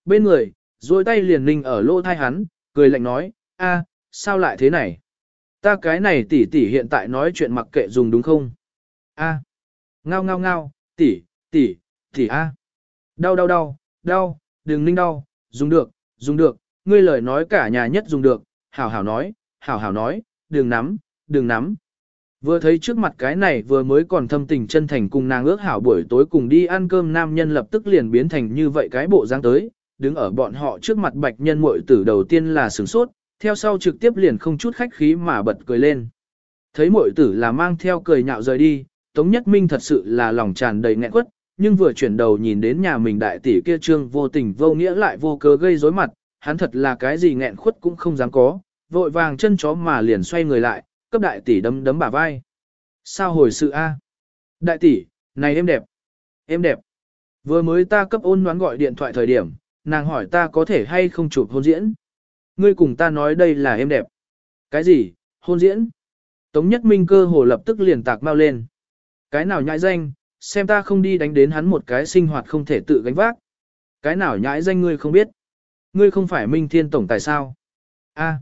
bên người, duỗi tay liền ninh ở lỗ thai hắn, cười lạnh nói, a, sao lại thế này? Ta cái này tỷ tỷ hiện tại nói chuyện mặc kệ dùng đúng không? A, ngao ngao ngao, tỷ, tỷ a. Đau đau đau, đau, đừng ninh đau, dùng được, ngươi lời nói cả nhà nhất dùng được, hảo hảo nói, đừng nắm. Vừa thấy trước mặt cái này vừa mới còn thâm tình chân thành cùng nàng ước hảo buổi tối cùng đi ăn cơm nam nhân lập tức liền biến thành như vậy cái bộ dáng tới, đứng ở bọn họ trước mặt bạch nhân muội tử đầu tiên là sửng sốt, theo sau trực tiếp liền không chút khách khí mà bật cười lên. Thấy muội tử là mang theo cười nhạo rời đi, Tống Nhất Minh thật sự là lòng tràn đầy nghẹn quất, nhưng vừa chuyển đầu nhìn đến nhà mình đại tỷ kia trương vô tình vô nghĩa lại vô cớ gây rối mặt, hắn thật là cái gì nghẹn khuất cũng không dám có, vội vàng chân chó mà liền xoay người lại, cấp đại tỷ đấm đấm bả vai. Sao hồi sự a? Đại tỷ, này em đẹp. Vừa mới ta cấp Ôn Ngoãn gọi điện thoại thời điểm, nàng hỏi ta có thể hay không chụp hôn diễn. Ngươi cùng ta nói đây là em đẹp. Cái gì, hôn diễn? Tống Nhất Minh cơ hồ lập tức liền tạc mau lên. Cái nào nhãi danh, xem ta không đi đánh đến hắn một cái sinh hoạt không thể tự gánh vác. Cái nào nhãi danh ngươi không biết. Ngươi không phải Minh Thiên Tổng tài sao? A,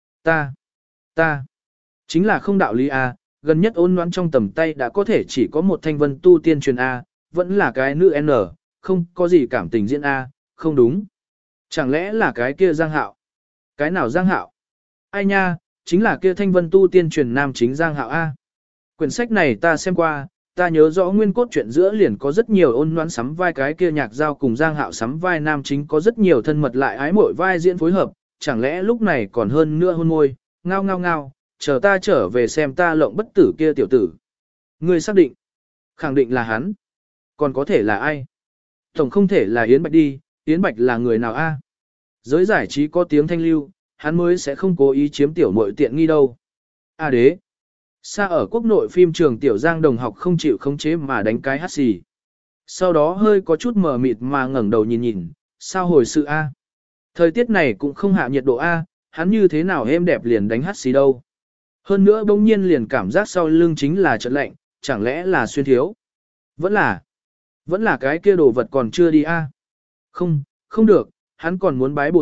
ta. Chính là không đạo lý A, gần nhất Ôn Ngoãn trong tầm tay đã có thể chỉ có một thanh vân tu tiên truyền A, vẫn là cái nữ N, không có gì cảm tình diễn A, không đúng. Chẳng lẽ là cái kia Giang Hạo? Cái nào Giang Hạo? Ai nha, chính là kia thanh vân tu tiên truyền nam chính Giang Hạo A. Quyển sách này ta xem qua, ta nhớ rõ nguyên cốt truyện giữa liền có rất nhiều Ôn Ngoãn sắm vai cái kia Nhạc Giao cùng Giang Hạo sắm vai nam chính có rất nhiều thân mật lại ái mội vai diễn phối hợp, chẳng lẽ lúc này còn hơn nữa hôn môi, ngao, chờ ta trở về xem ta lộng bất tử kia tiểu tử. Ngươi xác định, khẳng định là hắn, còn có thể là ai? Tổng không thể là Yến Bạch đi, Yến Bạch là người nào a? Giới giải trí có tiếng thanh lưu, hắn mới sẽ không cố ý chiếm tiểu muội tiện nghi đâu. A đế. Xa ở quốc nội phim trường tiểu Giang đồng học không chịu khống chế mà đánh cái hắt xì. Sau đó hơi có chút mờ mịt mà ngẩng đầu nhìn, sao hồi sự a? Thời tiết này cũng không hạ nhiệt độ a, hắn như thế nào êm đẹp liền đánh hắt xì đâu. Hơn nữa bỗng nhiên liền cảm giác sau lưng chính là chợt lạnh, chẳng lẽ là xuyên thiếu? Vẫn là cái kia đồ vật còn chưa đi a. Không được, hắn còn muốn bái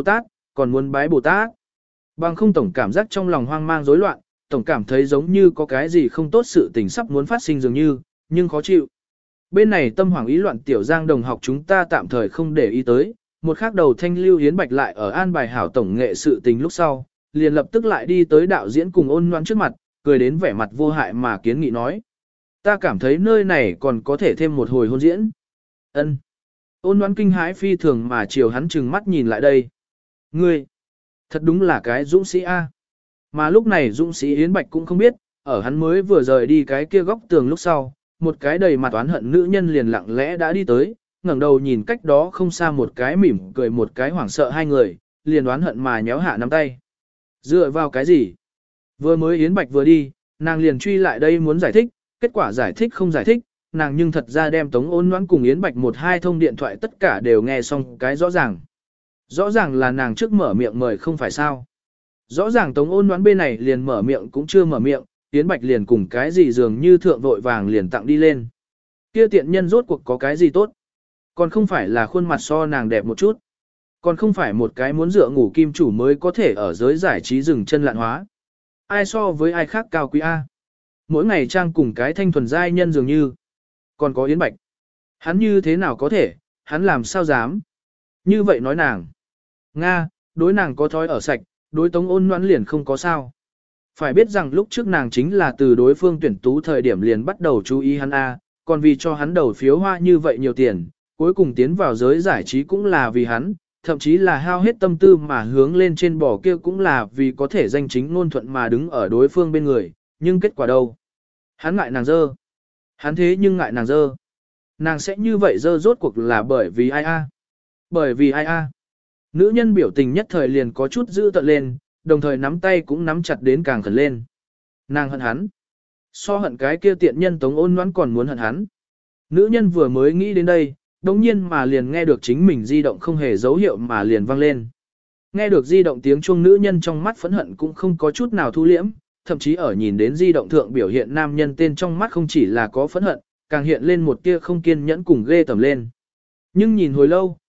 Bồ Tát. Bằng không tổng cảm giác trong lòng hoang mang rối loạn, tổng cảm thấy giống như có cái gì không tốt sự tình sắp muốn phát sinh dường như, nhưng khó chịu. Bên này tâm hoảng ý loạn tiểu Giang đồng học chúng ta tạm thời không để ý tới, một khác đầu thanh lưu Yến Bạch lại ở an bài hảo tổng nghệ sự tình lúc sau, liền lập tức lại đi tới đạo diễn cùng Ôn Ngoãn trước mặt, cười đến vẻ mặt vô hại mà kiến nghị nói. Ta cảm thấy nơi này còn có thể thêm một hồi hôn diễn. Ân. Ôn Ngoãn kinh hãi phi thường mà chiều hắn chừng mắt nhìn lại đây. Ngươi, thật đúng là cái dũng sĩ A. Mà lúc này dũng sĩ Yến Bạch cũng không biết, ở hắn mới vừa rời đi cái kia góc tường lúc sau, một cái đầy mặt oán hận nữ nhân liền lặng lẽ đã đi tới, ngẩng đầu nhìn cách đó không xa một cái mỉm cười một cái hoảng sợ hai người, liền oán hận mà nhéo hạ nắm tay. Dựa vào cái gì? Vừa mới Yến Bạch vừa đi, nàng liền truy lại đây muốn giải thích, kết quả giải thích không giải thích, nàng nhưng thật ra đem Tống Ôn Ngoãn cùng Yến Bạch một hai thông điện thoại tất cả đều nghe xong cái rõ ràng. Rõ ràng là nàng trước mở miệng mời không phải sao. Rõ ràng Tống Ôn Ngoãn bên này liền mở miệng cũng chưa mở miệng, Yến Bạch liền cùng cái gì dường như thượng vội vàng liền tặng đi lên. Kia tiện nhân rốt cuộc có cái gì tốt? Còn không phải là khuôn mặt so nàng đẹp một chút. Còn không phải một cái muốn dựa ngủ kim chủ mới có thể ở giới giải trí dừng chân lạn hóa. Ai so với ai khác cao quý A. Mỗi ngày trang cùng cái thanh thuần giai nhân dường như. Còn có Yến Bạch. Hắn như thế nào có thể, hắn làm sao dám. Như vậy nói nàng. Nga, đối nàng có thói ở sạch, đối Tống Ôn Ngoãn liền không có sao. Phải biết rằng lúc trước nàng chính là từ đối phương tuyển tú thời điểm liền bắt đầu chú ý hắn A, còn vì cho hắn đầu phiếu hoa như vậy nhiều tiền, cuối cùng tiến vào giới giải trí cũng là vì hắn, thậm chí là hao hết tâm tư mà hướng lên trên bò kia cũng là vì có thể danh chính ngôn thuận mà đứng ở đối phương bên người, nhưng kết quả đâu? Hắn ngại nàng dơ. Hắn thế nhưng ngại nàng dơ. Nàng sẽ như vậy dơ rốt cuộc là bởi vì ai a? Bởi vì ai a? Nữ nhân biểu tình nhất thời liền có chút dữ tợn lên, đồng thời nắm tay cũng nắm chặt đến càng khẩn lên. Nàng hận hắn. So hận cái kia tiện nhân Tống Ôn Ngoãn còn muốn hận hắn. Nữ nhân vừa mới nghĩ đến đây, đồng nhiên mà liền nghe được chính mình di động không hề dấu hiệu mà liền vang lên. Nghe được di động tiếng chuông nữ nhân trong mắt phẫn hận cũng không có chút nào thu liễm, thậm chí ở nhìn đến di động thượng biểu hiện nam nhân tên trong mắt không chỉ là có phẫn hận, càng hiện lên một tia không kiên nhẫn cùng ghê tởm lên. Nhưng nhìn hồi lâu,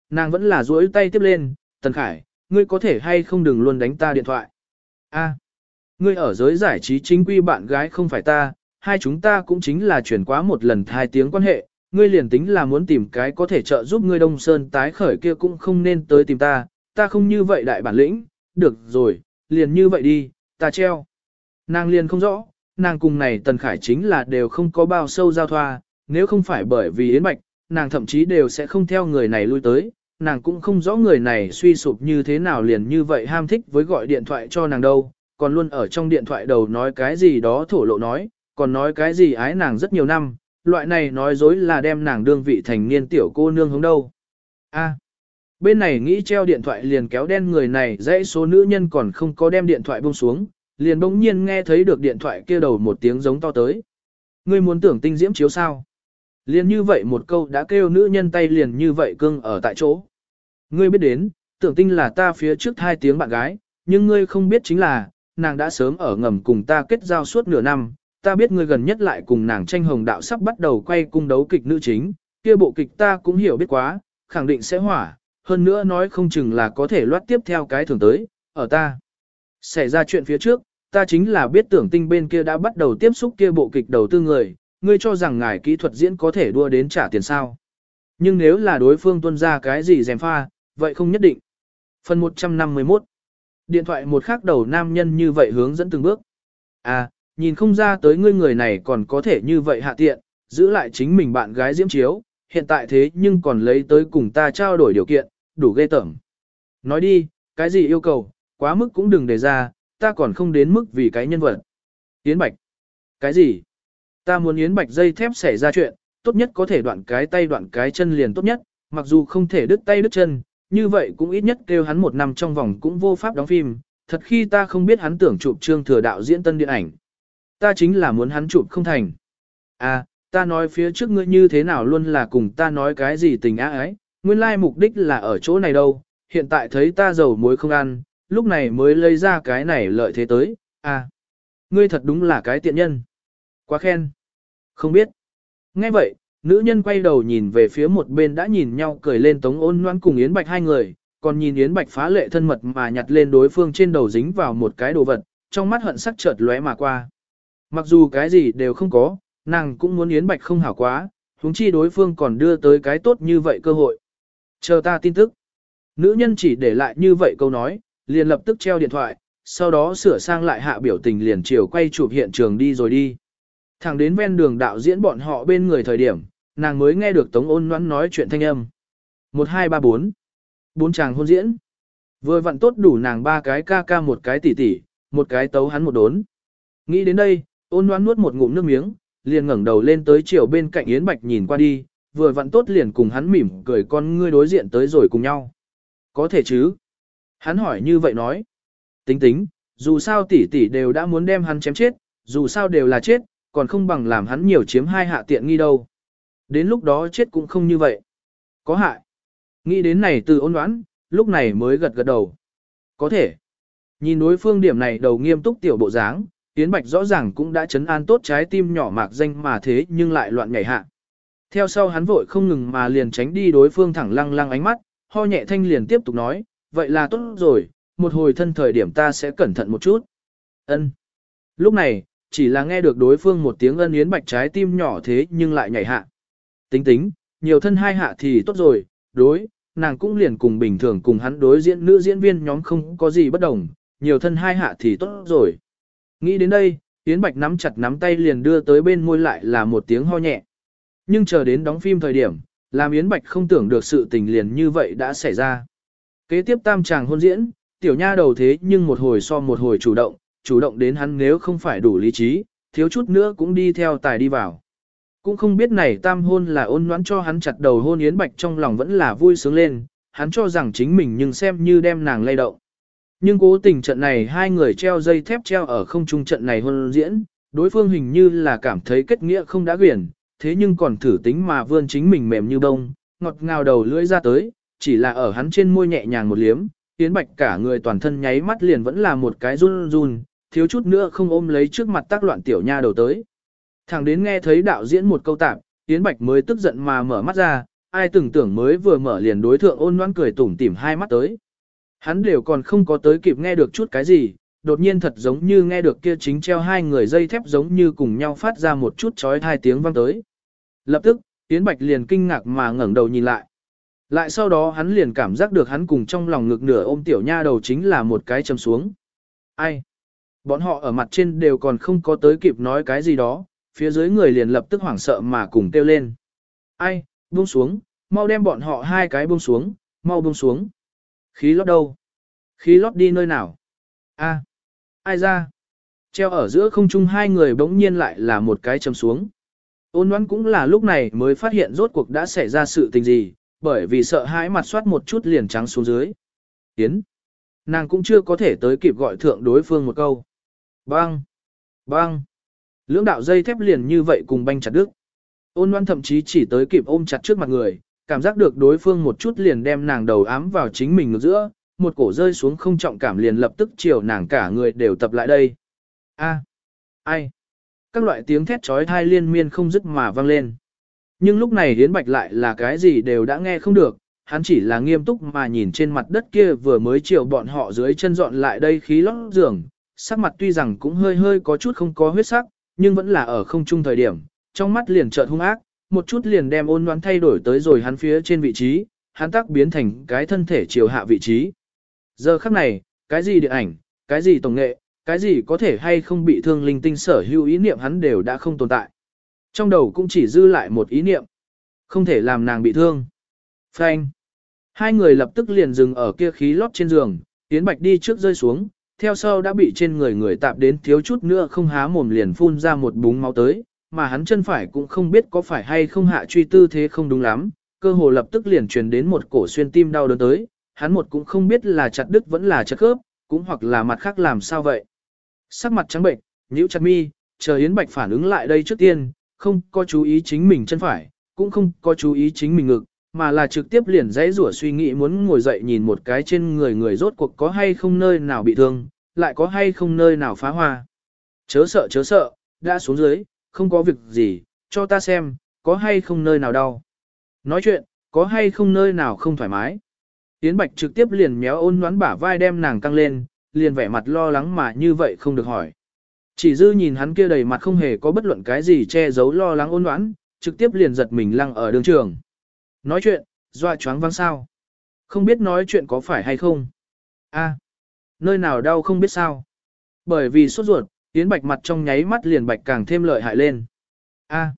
Nàng vẫn là duỗi tay tiếp lên, Tần Khải, ngươi có thể hay không đừng luôn đánh ta điện thoại. A, ngươi ở giới giải trí chính quy bạn gái không phải ta, hai chúng ta cũng chính là chuyển quá một lần 2 tiếng quan hệ, ngươi liền tính là muốn tìm cái có thể trợ giúp ngươi Đông Sơn tái khởi kia cũng không nên tới tìm ta, ta không như vậy đại bản lĩnh, được rồi, liền như vậy đi, ta treo. Nàng liền không rõ, nàng cùng này Tần Khải chính là đều không có bao sâu giao thoa, nếu không phải bởi vì Yến Bạch, nàng thậm chí đều sẽ không theo người này lui tới, nàng cũng không rõ người này suy sụp như thế nào liền như vậy ham thích với gọi điện thoại cho nàng đâu, còn luôn ở trong điện thoại đầu nói cái gì đó thổ lộ nói, còn nói cái gì ái nàng rất nhiều năm, loại này nói dối là đem nàng đương vị thành niên tiểu cô nương hướng đâu. A, bên này nghĩ treo điện thoại liền kéo đen người này dãy số nữ nhân còn không có đem điện thoại buông xuống, liền bỗng nhiên nghe thấy được điện thoại kia đầu một tiếng giống to tới. Ngươi muốn tưởng tinh diễm chiếu sao? Liền như vậy một câu đã kêu nữ nhân tay liền như vậy cưng ở tại chỗ. Ngươi biết đến, tưởng tinh là ta phía trước 2 tiếng bạn gái, nhưng ngươi không biết chính là, nàng đã sớm ở ngầm cùng ta kết giao suốt nửa năm, ta biết ngươi gần nhất lại cùng nàng tranh hồng đạo sắp bắt đầu quay cung đấu kịch nữ chính, kia bộ kịch ta cũng hiểu biết quá, khẳng định sẽ hỏa, hơn nữa nói không chừng là có thể loát tiếp theo cái thường tới, ở ta. Xảy ra chuyện phía trước, ta chính là biết tưởng tinh bên kia đã bắt đầu tiếp xúc kia bộ kịch đầu tư người, ngươi cho rằng ngài kỹ thuật diễn có thể đua đến trả tiền sao. Nhưng nếu là đối phương tuân ra cái gì dèm pha, vậy không nhất định. Phần 151 điện thoại một khắc đầu nam nhân như vậy hướng dẫn từng bước. À, nhìn không ra tới ngươi người này còn có thể như vậy hạ tiện, giữ lại chính mình bạn gái diễm chiếu, hiện tại thế nhưng còn lấy tới cùng ta trao đổi điều kiện, đủ ghê tởm. Nói đi, cái gì yêu cầu, quá mức cũng đừng đề ra, ta còn không đến mức vì cái nhân vật. Yến Bạch. Cái gì? Ta muốn Yến Bạch dây thép xảy ra chuyện, tốt nhất có thể đoạn cái tay đoạn cái chân liền tốt nhất, mặc dù không thể đứt tay đứt chân, như vậy cũng ít nhất kêu hắn 1 năm trong vòng cũng vô pháp đóng phim, thật khi ta không biết hắn tưởng chụp Trương Thừa đạo diễn tân điện ảnh. Ta chính là muốn hắn chụp không thành. À, ta nói phía trước ngươi như thế nào luôn là cùng ta nói cái gì tình á ấy, nguyên lai mục đích là ở chỗ này đâu, hiện tại thấy ta dầu muối không ăn, lúc này mới lấy ra cái này lợi thế tới, à, ngươi thật đúng là cái tiện nhân. Quá khen. Không biết. Nghe vậy, nữ nhân quay đầu nhìn về phía một bên đã nhìn nhau cười lên Tống Ôn Loan cùng Yến Bạch hai người, còn nhìn Yến Bạch phá lệ thân mật mà nhặt lên đối phương trên đầu dính vào một cái đồ vật, trong mắt hận sắc chợt lóe mà qua. Mặc dù cái gì đều không có, nàng cũng muốn Yến Bạch không hảo quá, huống chi đối phương còn đưa tới cái tốt như vậy cơ hội. Chờ ta tin tức. Nữ nhân chỉ để lại như vậy câu nói, liền lập tức treo điện thoại, sau đó sửa sang lại hạ biểu tình liền chiều quay chụp hiện trường đi rồi đi. Thẳng đến ven đường đạo diễn bọn họ bên người thời điểm, nàng mới nghe được Tống Ôn Loan nói chuyện thanh âm. 1, 2, 3, 4. 4 chàng hôn diễn. Vừa vặn tốt đủ nàng 3 cái ca ca một cái tỷ tỷ, một cái tấu hắn một đốn. Nghĩ đến đây, Ôn Loan nuốt một ngụm nước miếng, liền ngẩng đầu lên tới chiều bên cạnh Yến Bạch nhìn qua đi, vừa vặn tốt liền cùng hắn mỉm cười con ngươi đối diện tới rồi cùng nhau. Có thể chứ? Hắn hỏi như vậy nói. Tính tính, dù sao tỷ tỷ đều đã muốn đem hắn chém chết, dù sao đều là chết, còn không bằng làm hắn nhiều chiếm 2 hạ tiện nghi đâu. Đến lúc đó chết cũng không như vậy. Có hại. Nghĩ đến này từ Ôn Loan, lúc này mới gật gật đầu. Có thể. Nhìn đối phương điểm này đầu nghiêm túc tiểu bộ dáng, Yến Bạch rõ ràng cũng đã chấn an tốt trái tim nhỏ mạc danh mà thế nhưng lại loạn nhảy hạ. Theo sau hắn vội không ngừng mà liền tránh đi đối phương thẳng lăng lăng ánh mắt, ho nhẹ thanh liền tiếp tục nói, vậy là tốt rồi, một hồi thân thời điểm ta sẽ cẩn thận một chút. Ân. Lúc này, chỉ là nghe được đối phương một tiếng ân Yến Bạch trái tim nhỏ thế nhưng lại nhảy hạ. Tính tính, nhiều thân 2 hạ thì tốt rồi, đối, nàng cũng liền cùng bình thường cùng hắn đối diễn nữ diễn viên nhóm không có gì bất đồng, nhiều thân 2 hạ thì tốt rồi. Nghĩ đến đây, Yến Bạch nắm chặt nắm tay liền đưa tới bên môi lại là một tiếng ho nhẹ. Nhưng chờ đến đóng phim thời điểm, làm Yến Bạch không tưởng được sự tình liền như vậy đã xảy ra. Kế tiếp tam chàng hôn diễn, tiểu nha đầu thế nhưng một hồi so một hồi chủ động đến hắn nếu không phải đủ lý trí, thiếu chút nữa cũng đi theo tài đi vào. Cũng không biết này tam hôn là Ôn Loan cho hắn chặt đầu hôn Yến Bạch trong lòng vẫn là vui sướng lên, hắn cho rằng chính mình nhưng xem như đem nàng lay động. Nhưng cố tình trận này hai người treo dây thép treo ở không trung trận này hôn diễn, đối phương hình như là cảm thấy kết nghĩa không đã quyển, thế nhưng còn thử tính mà vươn chính mình mềm như bông, ngọt ngào đầu lưỡi ra tới, chỉ là ở hắn trên môi nhẹ nhàng một liếm, Yến Bạch cả người toàn thân nháy mắt liền vẫn là một cái run run, thiếu chút nữa không ôm lấy trước mặt tác loạn tiểu nha đầu tới. Thẳng đến nghe thấy đạo diễn một câu tạp, Yến Bạch mới tức giận mà mở mắt ra, ai từng tưởng mới vừa mở liền đối thượng Ôn Loan cười tủm tỉm hai mắt tới. Hắn đều còn không có tới kịp nghe được chút cái gì, đột nhiên thật giống như nghe được kia chính treo hai người dây thép giống như cùng nhau phát ra một chút chói tai tiếng vang tới. Lập tức, Yến Bạch liền kinh ngạc mà ngẩng đầu nhìn lại. Lại sau đó hắn liền cảm giác được hắn cùng trong lòng ngực nửa ôm tiểu nha đầu chính là một cái châm xuống. Ai? Bọn họ ở mặt trên đều còn không có tới kịp nói cái gì đó, phía dưới người liền lập tức hoảng sợ mà cùng kêu lên. Ai? Buông xuống, mau đem bọn họ hai cái buông xuống, mau buông xuống. Khí lót đâu? Khí lót đi nơi nào? A, ai ra? Treo ở giữa không trung hai người bỗng nhiên lại là một cái châm xuống. Ôn Loan cũng là lúc này mới phát hiện rốt cuộc đã xảy ra sự tình gì, bởi vì sợ hãi mặt soát một chút liền trắng xuống dưới. Tiến. Nàng cũng chưa có thể tới kịp gọi thượng đối phương một câu. Bang! Bang! Lưỡng đạo dây thép liền như vậy cùng banh chặt đứt. Ôn Loan thậm chí chỉ tới kịp ôm chặt trước mặt người, cảm giác được đối phương một chút liền đem nàng đầu ám vào chính mình ngực giữa, một cổ rơi xuống không trọng cảm liền lập tức chiều nàng cả người đều tập lại đây. A! Ai! Các loại tiếng thét trói thai liên miên không dứt mà vang lên. Nhưng lúc này Yến Bạch lại là cái gì đều đã nghe không được, hắn chỉ là nghiêm túc mà nhìn trên mặt đất kia vừa mới chiều bọn họ dưới chân dọn lại đây khí lót giường, sắc mặt tuy rằng cũng hơi hơi có chút không có huyết sắc, nhưng vẫn là ở không trung thời điểm, trong mắt liền chợt hung ác, một chút liền đem Ôn Loan thay đổi tới rồi hắn phía trên vị trí, hắn tác biến thành cái thân thể chiều hạ vị trí. Giờ khắc này, cái gì điện ảnh, cái gì tổng nghệ, cái gì có thể hay không bị thương linh tinh sở hữu ý niệm hắn đều đã không tồn tại. Trong đầu cũng chỉ dư lại một ý niệm, không thể làm nàng bị thương. Phanh. Hai người lập tức liền dừng ở kia khí lót trên giường, Yến Bạch đi trước rơi xuống, theo sau đã bị trên người người tạp đến thiếu chút nữa không há mồm liền phun ra một búng máu tới, mà hắn chân phải cũng không biết có phải hay không hạ truy tư thế không đúng lắm, cơ hồ lập tức liền truyền đến một cổ xuyên tim đau đớn tới, hắn một cũng không biết là chặt đứt vẫn là chặt khớp, cũng hoặc là mặt khác làm sao vậy. Sắc mặt trắng bệnh, nhíu chặt mi, chờ Yến Bạch phản ứng lại đây trước tiên, không có chú ý chính mình chân phải, cũng không có chú ý chính mình ngực, mà là trực tiếp liền dãy rủa suy nghĩ muốn ngồi dậy nhìn một cái trên người người rốt cuộc có hay không nơi nào bị thương, lại có hay không nơi nào phá hoa. Chớ sợ, đã xuống dưới, không có việc gì, cho ta xem, có hay không nơi nào đau. Nói chuyện, có hay không nơi nào không thoải mái. Yến Bạch trực tiếp liền méo Ôn Loan bả vai đem nàng căng lên, liền vẻ mặt lo lắng mà như vậy không được hỏi. Chỉ dư nhìn hắn kia đầy mặt không hề có bất luận cái gì che giấu lo lắng Ôn Loan, trực tiếp liền giật mình lăng ở đường trường. Nói chuyện, dọa choáng váng sao? Không biết nói chuyện có phải hay không? A, nơi nào đau không biết sao? Bởi vì sốt ruột, Yến Bạch mặt trong nháy mắt liền bạch càng thêm lợi hại lên. A,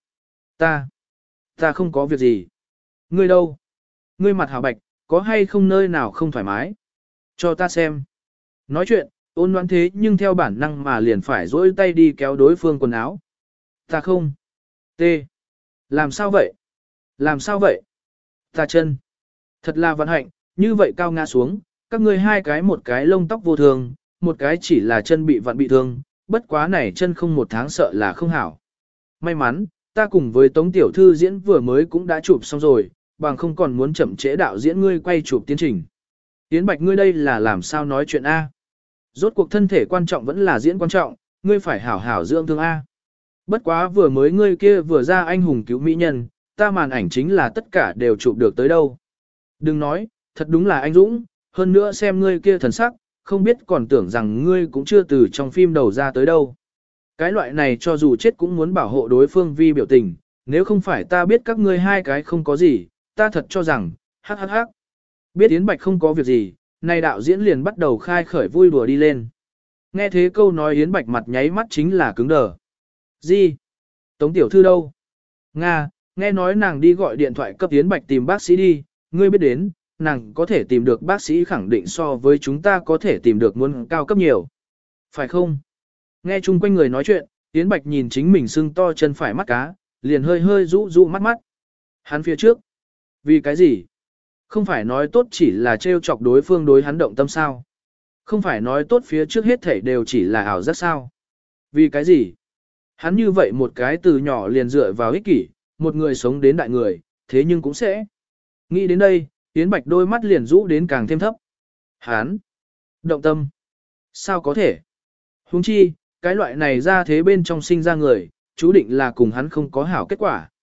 ta không có việc gì. Ngươi đâu? Ngươi mặt hảo bạch, có hay không nơi nào không thoải mái? Cho ta xem. Nói chuyện, Ôn Loan thế nhưng theo bản năng mà liền phải dỗi tay đi kéo đối phương quần áo. Ta không. T. Làm sao vậy? Làm sao vậy? Ta chân. Thật là vận hạnh, như vậy cao ngã xuống, các ngươi hai cái một cái lông tóc vô thường, một cái chỉ là chân bị vặn bị thương, bất quá này chân không một tháng sợ là không hảo. May mắn, ta cùng với Tống Tiểu Thư diễn vừa mới cũng đã chụp xong rồi, bằng không còn muốn chậm trễ đạo diễn ngươi quay chụp tiến trình. Yến Bạch ngươi đây là làm sao nói chuyện A. Rốt cuộc thân thể quan trọng vẫn là diễn quan trọng, ngươi phải hảo hảo dưỡng thương A. Bất quá vừa mới ngươi kia vừa ra anh hùng cứu mỹ nhân, ta màn ảnh chính là tất cả đều chụp được tới đâu. Đừng nói, thật đúng là anh Dũng, hơn nữa xem ngươi kia thần sắc, không biết còn tưởng rằng ngươi cũng chưa từ trong phim đầu ra tới đâu. Cái loại này cho dù chết cũng muốn bảo hộ đối phương vi biểu tình, nếu không phải ta biết các ngươi hai cái không có gì, ta thật cho rằng, hắc hắc hắc. Biết Yến Bạch không có việc gì, nay đạo diễn liền bắt đầu khai khởi vui đùa đi lên. Nghe thế câu nói Yến Bạch mặt nháy mắt chính là cứng đờ. Gì? Tống Tiểu Thư đâu? Nga, nghe nói nàng đi gọi điện thoại cấp Yến Bạch tìm bác sĩ đi, ngươi biết đến, nàng có thể tìm được bác sĩ khẳng định so với chúng ta có thể tìm được muốn cao cấp nhiều. Phải không? Nghe chung quanh người nói chuyện, Yến Bạch nhìn chính mình sưng to chân phải mắt cá, liền hơi hơi rũ rũ mắt mắt. Hắn phía trước. Vì cái gì? Không phải nói tốt chỉ là trêu chọc đối phương đối hắn động tâm sao? Không phải nói tốt phía trước hết thảy đều chỉ là ảo giác sao? Vì cái gì? Hắn như vậy một cái từ nhỏ liền dựa vào ích kỷ, một người sống đến đại người, thế nhưng cũng sẽ. Nghĩ đến đây, Yến Bạch đôi mắt liền rũ đến càng thêm thấp. Hắn động tâm. Sao có thể? Huống chi, cái loại này ra thế bên trong sinh ra người, chú định là cùng hắn không có hảo kết quả.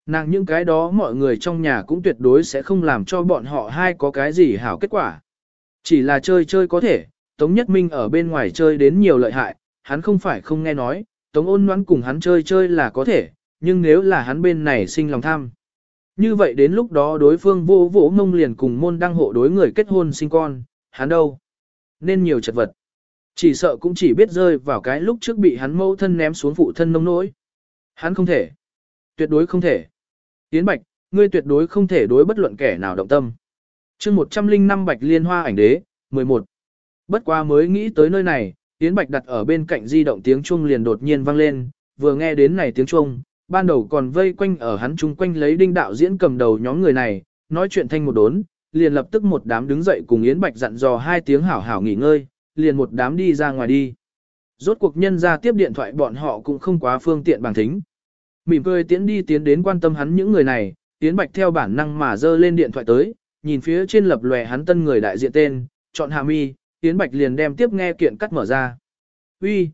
Nàng những cái đó mọi người trong nhà cũng tuyệt đối sẽ không làm cho bọn họ hai có cái gì hảo kết quả. Chỉ là chơi chơi có thể, Tống Nhất Minh ở bên ngoài chơi đến nhiều lợi hại, hắn không phải không nghe nói, Tống Ôn Ngoãn cùng hắn chơi chơi là có thể, nhưng nếu là hắn bên này sinh lòng tham. Như vậy đến lúc đó đối phương vô vỗ ngông liền cùng môn đăng hộ đối người kết hôn sinh con, hắn đâu? Nên nhiều chật vật. Chỉ sợ cũng chỉ biết rơi vào cái lúc trước bị hắn mâu thân ném xuống phụ thân nông nỗi. Hắn không thể. Tuyệt đối không thể. Yến Bạch, ngươi tuyệt đối không thể đối bất luận kẻ nào động tâm. chương 105 Bạch Liên Hoa ảnh đế, 11. Bất quá mới nghĩ tới nơi này, Yến Bạch đặt ở bên cạnh di động tiếng chuông liền đột nhiên vang lên, vừa nghe đến này tiếng chuông, ban đầu còn vây quanh ở hắn chung quanh lấy đinh đạo diễn cầm đầu nhóm người này, nói chuyện thanh một đốn, liền lập tức một đám đứng dậy cùng Yến Bạch dặn dò hai tiếng hảo hảo nghỉ ngơi, liền một đám đi ra ngoài đi. Rốt cuộc nhân ra tiếp điện thoại bọn họ cũng không quá phương tiện bằng thính. Mỉm cười tiến đến quan tâm hắn những người này, Yến Bạch theo bản năng mà dơ lên điện thoại tới, nhìn phía trên lập lòe hắn tân người đại diện tên, chọn hạ mi, Yến Bạch liền đem tiếp nghe kiện cắt mở ra. Uy,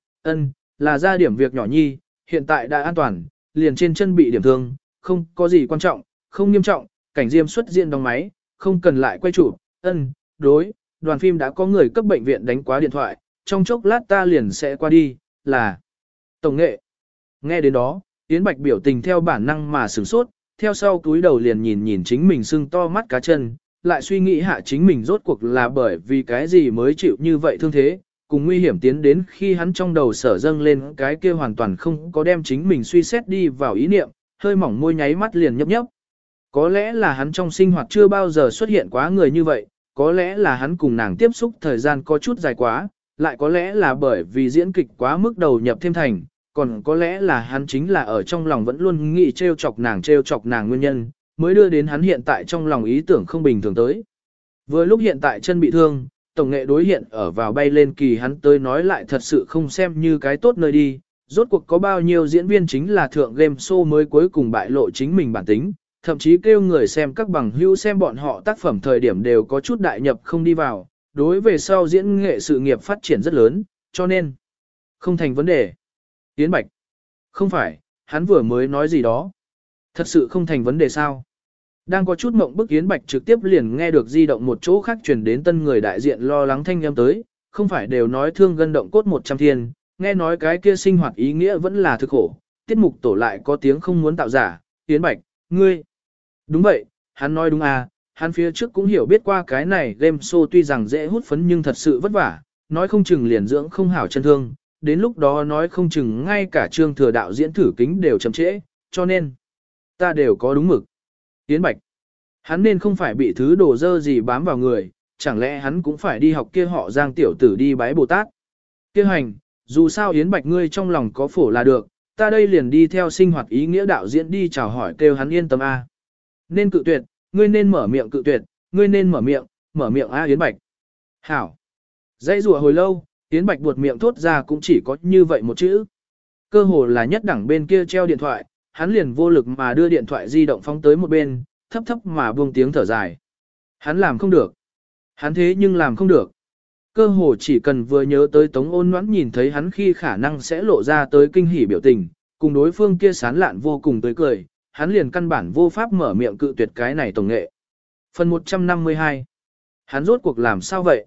là ra điểm việc nhỏ nhi, hiện tại đã an toàn, liền trên chân bị điểm thương, không có gì quan trọng, không nghiêm trọng, cảnh diêm xuất diện đóng máy, không cần lại quay chụp. Đối, đoàn phim đã có người cấp bệnh viện đánh quá điện thoại, trong chốc lát ta liền sẽ qua đi, là tổng nghệ. Nghe đến đó, Yến Bạch biểu tình theo bản năng mà sửng sốt, theo sau túi đầu liền nhìn chính mình sưng to mắt cá chân, lại suy nghĩ hạ chính mình rốt cuộc là bởi vì cái gì mới chịu như vậy thương thế, cùng nguy hiểm tiến đến khi hắn trong đầu sở dâng lên cái kia hoàn toàn không có đem chính mình suy xét đi vào ý niệm, hơi mỏng môi nháy mắt liền nhấp nhấp. Có lẽ là hắn trong sinh hoạt chưa bao giờ xuất hiện quá người như vậy, có lẽ là hắn cùng nàng tiếp xúc thời gian có chút dài quá, lại có lẽ là bởi vì diễn kịch quá mức đầu nhập thêm thành, còn có lẽ là hắn chính là ở trong lòng vẫn luôn nghĩ trêu chọc nàng nguyên nhân, mới đưa đến hắn hiện tại trong lòng ý tưởng không bình thường tới. Vừa lúc hiện tại chân bị thương, tổng nghệ đối hiện ở vào bay lên kỳ hắn tới nói lại thật sự không xem như cái tốt nơi đi, rốt cuộc có bao nhiêu diễn viên chính là thượng game show mới cuối cùng bại lộ chính mình bản tính, thậm chí kêu người xem các bằng hữu xem bọn họ tác phẩm thời điểm đều có chút đại nhập không đi vào, đối về sau diễn nghệ sự nghiệp phát triển rất lớn, cho nên không thành vấn đề. Yến Bạch, không phải, hắn vừa mới nói gì đó. Thật sự không thành vấn đề sao? Đang có chút mộng bức Yến Bạch trực tiếp liền nghe được di động một chỗ khác truyền đến tân người đại diện lo lắng thanh âm tới, không phải đều nói thương gân động cốt 100 thiên, nghe nói cái kia sinh hoạt ý nghĩa vẫn là thực khổ, tiết mục tổ lại có tiếng không muốn tạo giả, Yến Bạch, ngươi. Đúng vậy, hắn nói đúng à, hắn phía trước cũng hiểu biết qua cái này game show tuy rằng dễ hút phấn nhưng thật sự vất vả, nói không chừng liền dưỡng không hảo chân thương, đến lúc đó nói không chừng ngay cả Trương Thừa đạo diễn thử kính đều chậm trễ, cho nên ta đều có đúng mực. Yến Bạch, hắn nên không phải bị thứ đồ dơ gì bám vào người, chẳng lẽ hắn cũng phải đi học kia họ Giang tiểu tử đi bái Bồ Tát. Kia hành, dù sao Yến Bạch ngươi trong lòng có phổ là được, ta đây liền đi theo sinh hoạt ý nghĩa đạo diễn đi chào hỏi kêu hắn yên tâm a. Nên cự tuyệt, ngươi nên mở miệng cự tuyệt, ngươi nên mở miệng a Yến Bạch. Hảo. Dãy rùa hồi lâu, Yến Bạch buột miệng thốt ra cũng chỉ có như vậy một chữ. Cơ hồ là nhất đẳng bên kia treo điện thoại, hắn liền vô lực mà đưa điện thoại di động phóng tới một bên, thấp thấp mà buông tiếng thở dài. Hắn làm không được. Hắn thế nhưng làm không được. Cơ hồ chỉ cần vừa nhớ tới Tống Ôn Ngoãn nhìn thấy hắn khi khả năng sẽ lộ ra tới kinh hỉ biểu tình, cùng đối phương kia sán lạn vô cùng tới cười, hắn liền căn bản vô pháp mở miệng cự tuyệt cái này tổng nghệ. Phần 152. Hắn rốt cuộc làm sao vậy?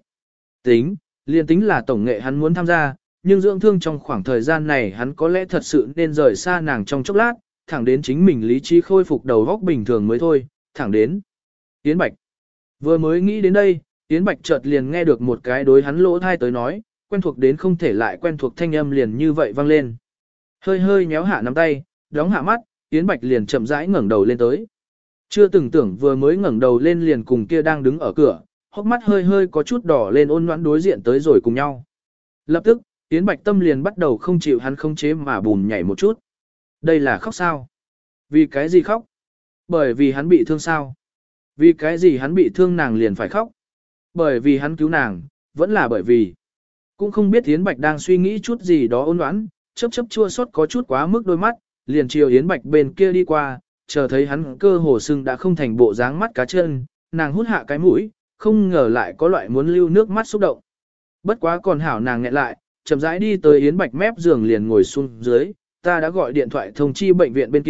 Liền tính là tổng nghệ hắn muốn tham gia, nhưng dưỡng thương trong khoảng thời gian này hắn có lẽ thật sự nên rời xa nàng trong chốc lát, thẳng đến chính mình lý trí khôi phục đầu óc bình thường mới thôi, thẳng đến. Yến Bạch. Vừa mới nghĩ đến đây, Yến Bạch chợt liền nghe được một cái đối hắn lỗ thai tới nói, quen thuộc đến không thể lại quen thuộc thanh âm liền như vậy vang lên. Hơi hơi nhéo hạ nắm tay, đóng hạ mắt, Yến Bạch liền chậm rãi ngẩng đầu lên tới. Chưa từng tưởng vừa mới ngẩng đầu lên liền cùng kia đang đứng ở cửa, hốc mắt hơi hơi có chút đỏ lên ôn nhoãn đối diện tới rồi cùng nhau. Lập tức, Yến Bạch tâm liền bắt đầu không chịu hắn khống chế mà bùn nhảy một chút. Đây là khóc sao? Vì cái gì khóc? Bởi vì hắn bị thương sao? Vì cái gì hắn bị thương nàng liền phải khóc? Bởi vì hắn cứu nàng, vẫn là bởi vì. Cũng không biết Yến Bạch đang suy nghĩ chút gì đó ôn nhoãn, chớp chua xót có chút quá mức đôi mắt, liền chiều Yến Bạch bên kia đi qua, chờ thấy hắn cơ hồ sưng đã không thành bộ dáng mắt cá chân, nàng hút hạ cái mũi, không ngờ lại có loại muốn lưu nước mắt xúc động. Bất quá còn hảo nàng nghẹn lại, chậm rãi đi tới Yến Bạch mép giường liền ngồi xuống dưới, ta đã gọi điện thoại thông chi bệnh viện bên kia,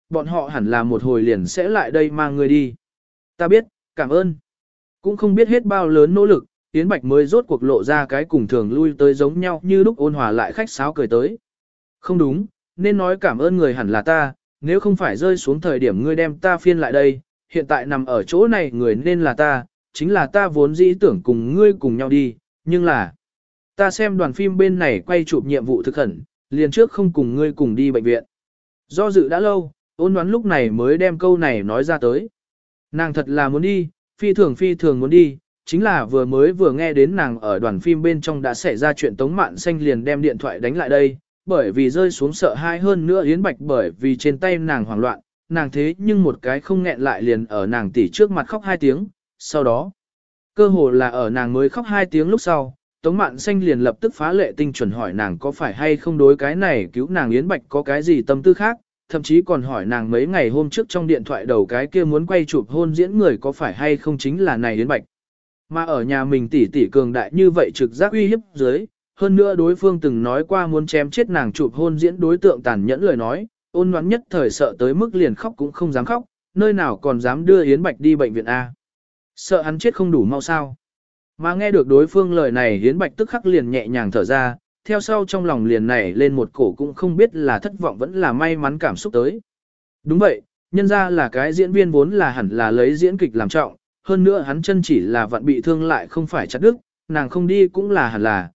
bọn họ hẳn là một hồi liền sẽ lại đây mang ngươi đi. Ta biết, cảm ơn. Cũng không biết hết bao lớn nỗ lực, Yến Bạch mới rốt cuộc lộ ra cái cùng thường lui tới giống nhau như lúc ôn hòa lại khách sáo cười tới. Không đúng, nên nói cảm ơn người hẳn là ta, nếu không phải rơi xuống thời điểm ngươi đem ta phiên lại đây, hiện tại nằm ở chỗ này người nên là ta, chính là ta vốn dĩ tưởng cùng ngươi cùng nhau đi, nhưng là ta xem đoàn phim bên này quay chụp nhiệm vụ thực khẩn, liền trước không cùng ngươi cùng đi bệnh viện. Do dự đã lâu, ôn đoán lúc này mới đem câu này nói ra tới. Nàng thật là muốn đi, phi thường muốn đi, chính là vừa nghe đến nàng ở đoàn phim bên trong đã xảy ra chuyện Tống Mạn Xanh liền đem điện thoại đánh lại đây, bởi vì rơi xuống sợ hãi hơn nữa Yến Bạch bởi vì trên tay nàng hoảng loạn, nàng thế nhưng một cái không nghẹn lại liền ở nàng tỉ trước mặt khóc 2 tiếng, sau đó, cơ hồ là ở nàng mới khóc 2 tiếng lúc sau, Tống Mạn Xanh liền lập tức phá lệ tinh chuẩn hỏi nàng có phải hay không đối cái này cứu nàng Yến Bạch có cái gì tâm tư khác, thậm chí còn hỏi nàng mấy ngày hôm trước trong điện thoại đầu cái kia muốn quay chụp hôn diễn người có phải hay không chính là này Yến Bạch. Mà ở nhà mình tỷ cường đại như vậy trực giác uy hiếp dưới, hơn nữa đối phương từng nói qua muốn chém chết nàng chụp hôn diễn đối tượng tàn nhẫn lời nói, ôn ngoãn nhất thời sợ tới mức liền khóc cũng không dám khóc, nơi nào còn dám đưa Yến Bạch đi bệnh viện A. Sợ hắn chết không đủ mau sao. Mà nghe được đối phương lời này Yến Bạch tức khắc liền nhẹ nhàng thở ra, theo sau trong lòng liền nảy lên một cổ cũng không biết là thất vọng vẫn là may mắn cảm xúc tới. Đúng vậy, nhân ra là cái diễn viên vốn là hẳn là lấy diễn kịch làm trọng, hơn nữa hắn chân chỉ là vặn bị thương lại không phải chặt đứt, nàng không đi cũng là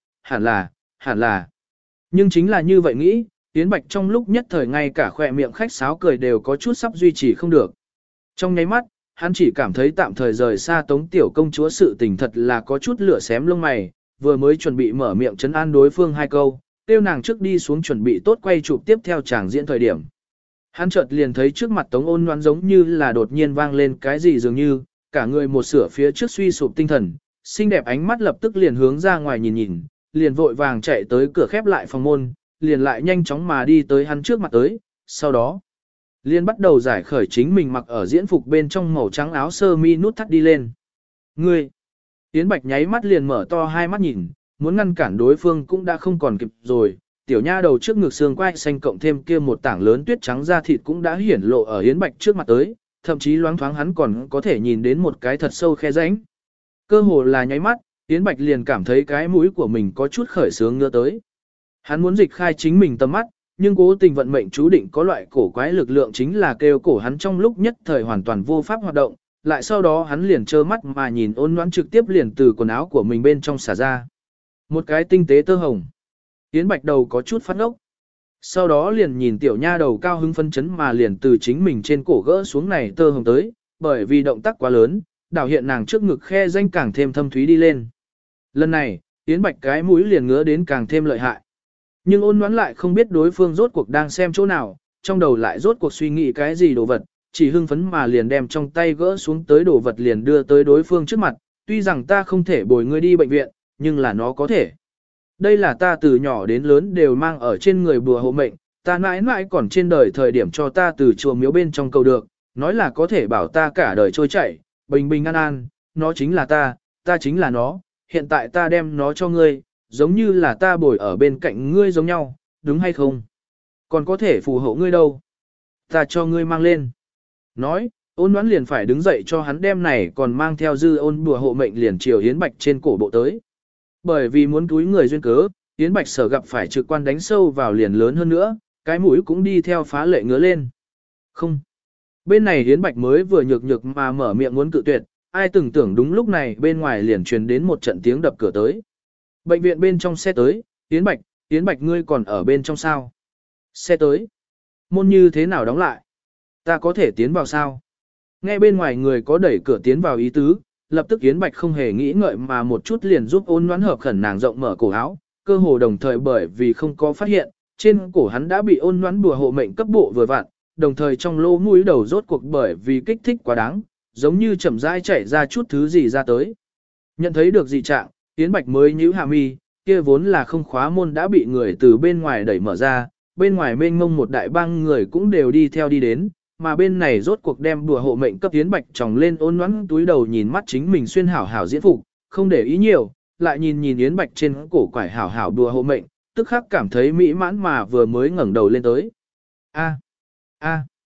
hẳn là. Nhưng chính là như vậy nghĩ, Yến Bạch trong lúc nhất thời ngay cả khỏe miệng khách sáo cười đều có chút sắp duy trì không được. Trong nháy mắt, hắn chỉ cảm thấy tạm thời rời xa Tống tiểu công chúa sự tình thật là có chút lửa xém lông mày, vừa mới chuẩn bị mở miệng trấn an đối phương 2 câu, tiêu nàng trước đi xuống chuẩn bị tốt quay chụp tiếp theo chàng diễn thời điểm. Hắn chợt liền thấy trước mặt Tống Ôn Loan giống như là đột nhiên vang lên cái gì dường như, cả người một sửa phía trước suy sụp tinh thần, xinh đẹp ánh mắt lập tức liền hướng ra ngoài nhìn, liền vội vàng chạy tới cửa khép lại phòng môn, liền lại nhanh chóng mà đi tới hắn trước mặt tới, sau đó liền bắt đầu giải khởi chính mình mặc ở diễn phục bên trong màu trắng áo sơ mi nút thắt đi lên. Ngươi! Yến Bạch nháy mắt liền mở to 2 mắt nhìn, muốn ngăn cản đối phương cũng đã không còn kịp rồi, tiểu nha đầu trước ngực xương quai xanh cộng thêm kia một tảng lớn tuyết trắng da thịt cũng đã hiển lộ ở Yến Bạch trước mặt tới, thậm chí loáng thoáng hắn còn có thể nhìn đến một cái thật sâu khe rãnh. Cơ hồ là nháy mắt, Yến Bạch liền cảm thấy cái mũi của mình có chút khởi sướng ngứa tới. Hắn muốn dịch khai chính mình tầm mắt, nhưng cố tình vận mệnh chú định có loại cổ quái lực lượng chính là kêu cổ hắn trong lúc nhất thời hoàn toàn vô pháp hoạt động, lại sau đó hắn liền trơ mắt mà nhìn Ôn Noãn trực tiếp liền từ quần áo của mình bên trong xả ra. Một cái tinh tế tơ hồng. Yến Bạch đầu có chút phát ốc. Sau đó liền nhìn tiểu nha đầu cao hứng phân chấn mà liền từ chính mình trên cổ gỡ xuống này tơ hồng tới, bởi vì động tác quá lớn, đảo hiện nàng trước ngực khe danh càng thêm thâm thúy đi lên. Lần này, Yến Bạch cái mũi liền ngứa đến càng thêm lợi hại. Nhưng Ôn Noãn lại không biết đối phương rốt cuộc đang xem chỗ nào, trong đầu lại rốt cuộc suy nghĩ cái gì đồ vật, chỉ hưng phấn mà liền đem trong tay gỡ xuống tới đồ vật liền đưa tới đối phương trước mặt, tuy rằng ta không thể bồi ngươi đi bệnh viện, nhưng là nó có thể. Đây là ta từ nhỏ đến lớn đều mang ở trên người bùa hộ mệnh, ta mãi mãi còn trên đời thời điểm cho ta từ chùa miếu bên trong cầu được, nói là có thể bảo ta cả đời trôi chảy, bình bình an an, nó chính là ta chính là nó, hiện tại ta đem nó cho ngươi, giống như là ta bồi ở bên cạnh ngươi giống nhau, đúng hay không? Còn có thể phù hộ ngươi đâu? Ta cho ngươi mang lên. Nói, Ôn Noãn liền phải đứng dậy cho hắn đem này còn mang theo dư ôn bùa hộ mệnh liền chiều Yến Bạch trên cổ bộ tới. Bởi vì muốn túi người duyên cớ, Yến Bạch sở gặp phải trực quan đánh sâu vào liền lớn hơn nữa, cái mũi cũng đi theo phá lệ ngứa lên. Không. Bên này Yến Bạch mới vừa nhược mà mở miệng muốn cự tuyệt, ai từng tưởng đúng lúc này bên ngoài liền truyền đến một trận tiếng đập cửa tới. Bệnh viện bên trong xe tới, Yến Bạch ngươi còn ở bên trong sao? Xe tới. Môn như thế nào đóng lại? Ta có thể tiến vào sao? Nghe bên ngoài người có đẩy cửa tiến vào ý tứ, lập tức Yến Bạch không hề nghĩ ngợi mà một chút liền giúp Ôn Noãn hợp khẩn nàng rộng mở cổ áo, cơ hồ đồng thời bởi vì không có phát hiện, trên cổ hắn đã bị Ôn Noãn bùa hộ mệnh cấp bộ vừa vặn, đồng thời trong lỗ mũi đầu rốt cuộc bởi vì kích thích quá đáng, giống như chậm rãi chảy ra chút thứ gì ra tới. Nhận thấy được dị trạng, Yến Bạch mới nhíu hạ mi, kia vốn là không khóa môn đã bị người từ bên ngoài đẩy mở ra, bên ngoài mênh mông một đại bang người cũng đều đi theo đi đến, mà bên này rốt cuộc đem đùa hộ mệnh cấp Yến Bạch tròng lên Ôn Noãn túi đầu nhìn mắt chính mình xuyên hảo hảo diễn phục, không để ý nhiều, lại nhìn Yến Bạch trên cổ quải hảo hảo đùa hộ mệnh, tức khắc cảm thấy mỹ mãn mà vừa mới ngẩng đầu lên tới. A.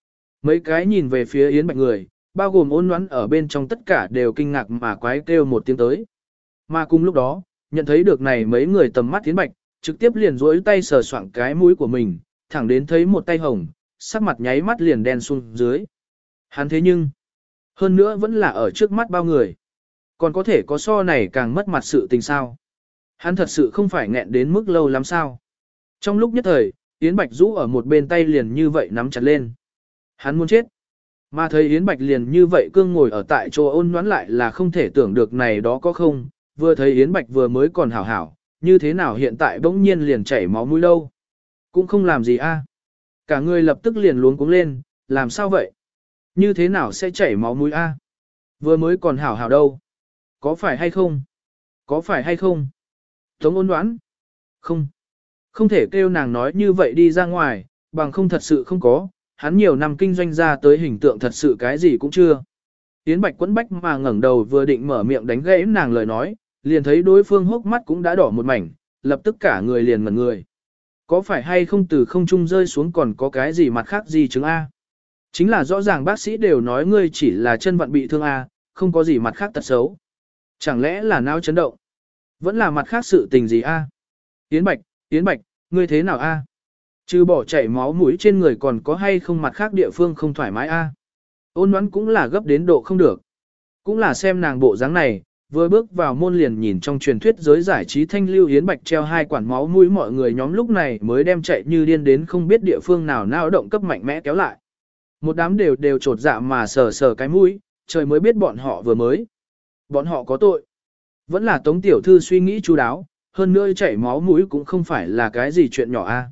Mấy cái nhìn về phía Yến Bạch người, bao gồm Ôn Ngoãn ở bên trong tất cả đều kinh ngạc mà quái kêu một tiếng tới. Mà cùng lúc đó, nhận thấy được này mấy người tầm mắt Yến Bạch, trực tiếp liền duỗi tay sờ soạng cái mũi của mình, thẳng đến thấy một tay hồng, sắc mặt nháy mắt liền đen xuống dưới. Hắn thế nhưng, hơn nữa vẫn là ở trước mắt bao người. Còn có thể có so này càng mất mặt sự tình sao. Hắn thật sự không phải nghẹn đến mức lâu lắm sao. Trong lúc nhất thời, Yến Bạch rũ ở một bên tay liền như vậy nắm chặt lên. Hắn muốn chết. Mà thấy Yến Bạch liền như vậy cương ngồi ở tại chỗ Ôn Ngoãn lại là không thể tưởng được này đó có không. Vừa thấy Yến Bạch vừa mới còn hảo hảo, như thế nào hiện tại bỗng nhiên liền chảy máu mũi đâu. Cũng không làm gì a. Cả người lập tức liền luống cuống lên, làm sao vậy? Như thế nào sẽ chảy máu mũi a? Vừa mới còn hảo hảo đâu? Có phải hay không? Có phải hay không? Tống Ôn Ngoãn. Không. Không thể kêu nàng nói như vậy đi ra ngoài, bằng không thật sự không có, hắn nhiều năm kinh doanh ra tới hình tượng thật sự cái gì cũng chưa. Yến Bạch quẫn bách mà ngẩng đầu vừa định mở miệng đánh gãy nàng lời nói, liền thấy đối phương hốc mắt cũng đã đỏ một mảnh, lập tức cả người liền ngẩn người. Có phải hay không từ không trung rơi xuống còn có cái gì mặt khác gì chứng A? Chính là rõ ràng bác sĩ đều nói ngươi chỉ là chân vận bị thương A, không có gì mặt khác tật xấu. Chẳng lẽ là não chấn động? Vẫn là mặt khác sự tình gì A? Yến Bạch, ngươi thế nào A? Trừ bỏ chảy máu mũi trên người còn có hay không mặt khác địa phương không thoải mái A? Ôn Ngoãn cũng là gấp đến độ không được. Cũng là xem nàng bộ dáng này, vừa bước vào môn liền nhìn trong truyền thuyết giới giải trí thanh lưu Yến Bạch treo hai quản máu mũi mọi người nhóm lúc này mới đem chạy như điên đến không biết địa phương nào nao động cấp mạnh mẽ kéo lại. Một đám đều trột dạ mà sờ sờ cái mũi, trời mới biết bọn họ vừa mới. Bọn họ có tội. Vẫn là Tống tiểu thư suy nghĩ chu đáo, hơn nữa chảy máu mũi cũng không phải là cái gì chuyện nhỏ a.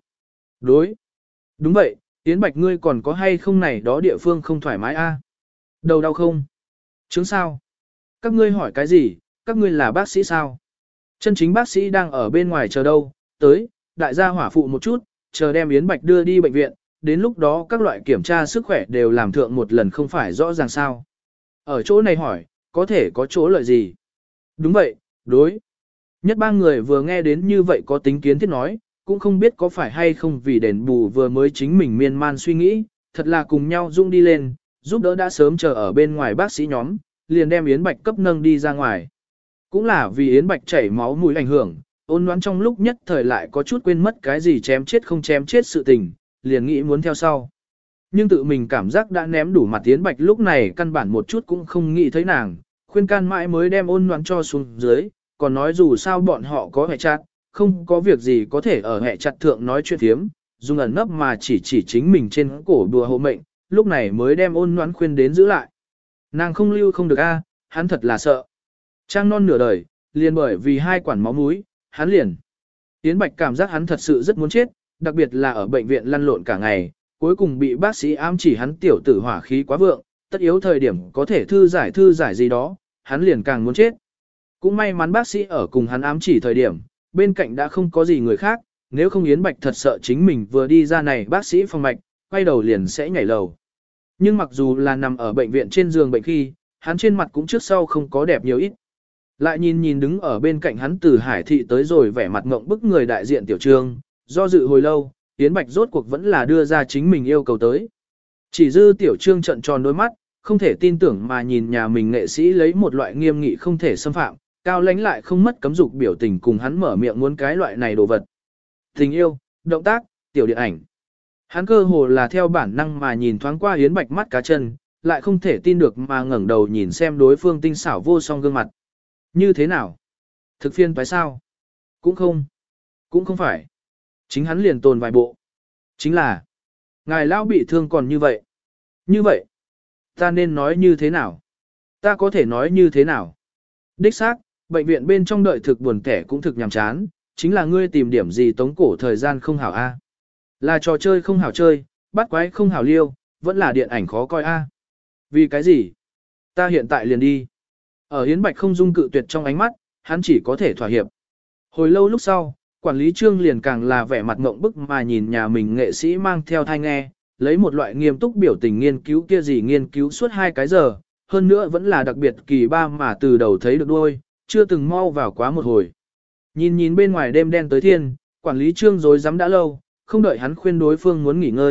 Đúng vậy, Yến Bạch ngươi còn có hay không này đó địa phương không thoải mái a? Đầu đau không? Chứng sao? Các ngươi hỏi cái gì? Các ngươi là bác sĩ sao? Chân chính bác sĩ đang ở bên ngoài chờ đâu? Tới, đại gia hỏa phụ một chút, chờ đem Yến Bạch đưa đi bệnh viện, đến lúc đó các loại kiểm tra sức khỏe đều làm thượng một lần không phải rõ ràng sao? Ở chỗ này hỏi, có thể có chỗ lợi gì? Đúng vậy, đối. Nhất ba người vừa nghe đến như vậy có tính kiến thiết nói, cũng không biết có phải hay không vì đền bù vừa mới chính mình miên man suy nghĩ, thật là cùng nhau dung đi lên, giúp đỡ đã sớm chờ ở bên ngoài bác sĩ nhóm, liền đem Yến Bạch cấp nâng đi ra ngoài. Cũng là vì Yến Bạch chảy máu mũi ảnh hưởng, Ôn Ngoãn trong lúc nhất thời lại có chút quên mất cái gì chém chết không chém chết sự tình, liền nghĩ muốn theo sau. Nhưng tự mình cảm giác đã ném đủ mặt Yến Bạch lúc này căn bản một chút cũng không nghĩ thấy nàng, khuyên can mãi mới đem Ôn Ngoãn cho xuống dưới, còn nói dù sao bọn họ có hệ chặt, không có việc gì có thể ở hệ chặt thượng nói chuyện thiếm, dùng ẩn nấp mà chỉ chính mình trên cổ đùa hộ mệnh, lúc này mới đem Ôn Ngoãn khuyên đến giữ lại. Nàng không lưu không được a, hắn thật là sợ. Trang non nửa đời, liền bởi vì hai quản máu mũi, hắn liền. Yến Bạch cảm giác hắn thật sự rất muốn chết, đặc biệt là ở bệnh viện lăn lộn cả ngày, cuối cùng bị bác sĩ ám chỉ hắn tiểu tử hỏa khí quá vượng, tất yếu thời điểm có thể thư giải gì đó, hắn liền càng muốn chết. Cũng may mắn bác sĩ ở cùng hắn ám chỉ thời điểm, bên cạnh đã không có gì người khác, nếu không Yến Bạch thật sợ chính mình vừa đi ra này bác sĩ phòng mạch, quay đầu liền sẽ nhảy lầu. Nhưng mặc dù là nằm ở bệnh viện trên giường bệnh khi, hắn trên mặt cũng trước sau không có đẹp nhiều ít. Lại nhìn đứng ở bên cạnh hắn từ Hải thị tới rồi vẻ mặt ngộng bức người đại diện Tiểu Trương, do dự hồi lâu, Yến Bạch rốt cuộc vẫn là đưa ra chính mình yêu cầu tới. Chỉ dư Tiểu Trương trợn tròn đôi mắt, không thể tin tưởng mà nhìn nhà mình nghệ sĩ lấy một loại nghiêm nghị không thể xâm phạm, cao lãnh lại không mất cấm dục biểu tình cùng hắn mở miệng muốn cái loại này đồ vật. Tình yêu, động tác, tiểu điện ảnh. Hắn cơ hồ là theo bản năng mà nhìn thoáng qua Yến Bạch mắt cá chân, lại không thể tin được mà ngẩng đầu nhìn xem đối phương tinh xảo vô song gương mặt. Như thế nào? Thực phiên phải sao? Cũng không phải. Chính hắn liền tồn vài bộ. Chính là, ngài lão bị thương còn như vậy. Như vậy, ta nên nói như thế nào? Ta có thể nói như thế nào? Đích xác, bệnh viện bên trong đợi thực buồn kẻ cũng thực nhàm chán, chính là ngươi tìm điểm gì tống cổ thời gian không hảo a? Là trò chơi không hảo chơi, bắt quái không hảo liêu, vẫn là điện ảnh khó coi a. Vì cái gì? Ta hiện tại liền đi. Ở Yến Bạch không dung cự tuyệt trong ánh mắt, hắn chỉ có thể thỏa hiệp. Hồi lâu lúc sau, quản lý Trương liền càng là vẻ mặt ngộng bức mà nhìn nhà mình nghệ sĩ mang theo thai nghe, lấy một loại nghiêm túc biểu tình nghiên cứu kia gì nghiên cứu suốt 2 cái giờ, hơn nữa vẫn là đặc biệt kỳ ba mà từ đầu thấy được đuôi, chưa từng mau vào quá một hồi. Nhìn bên ngoài đêm đen tới thiên, quản lý Trương rối rắm đã lâu, không đợi hắn khuyên đối phương muốn nghỉ ngơi,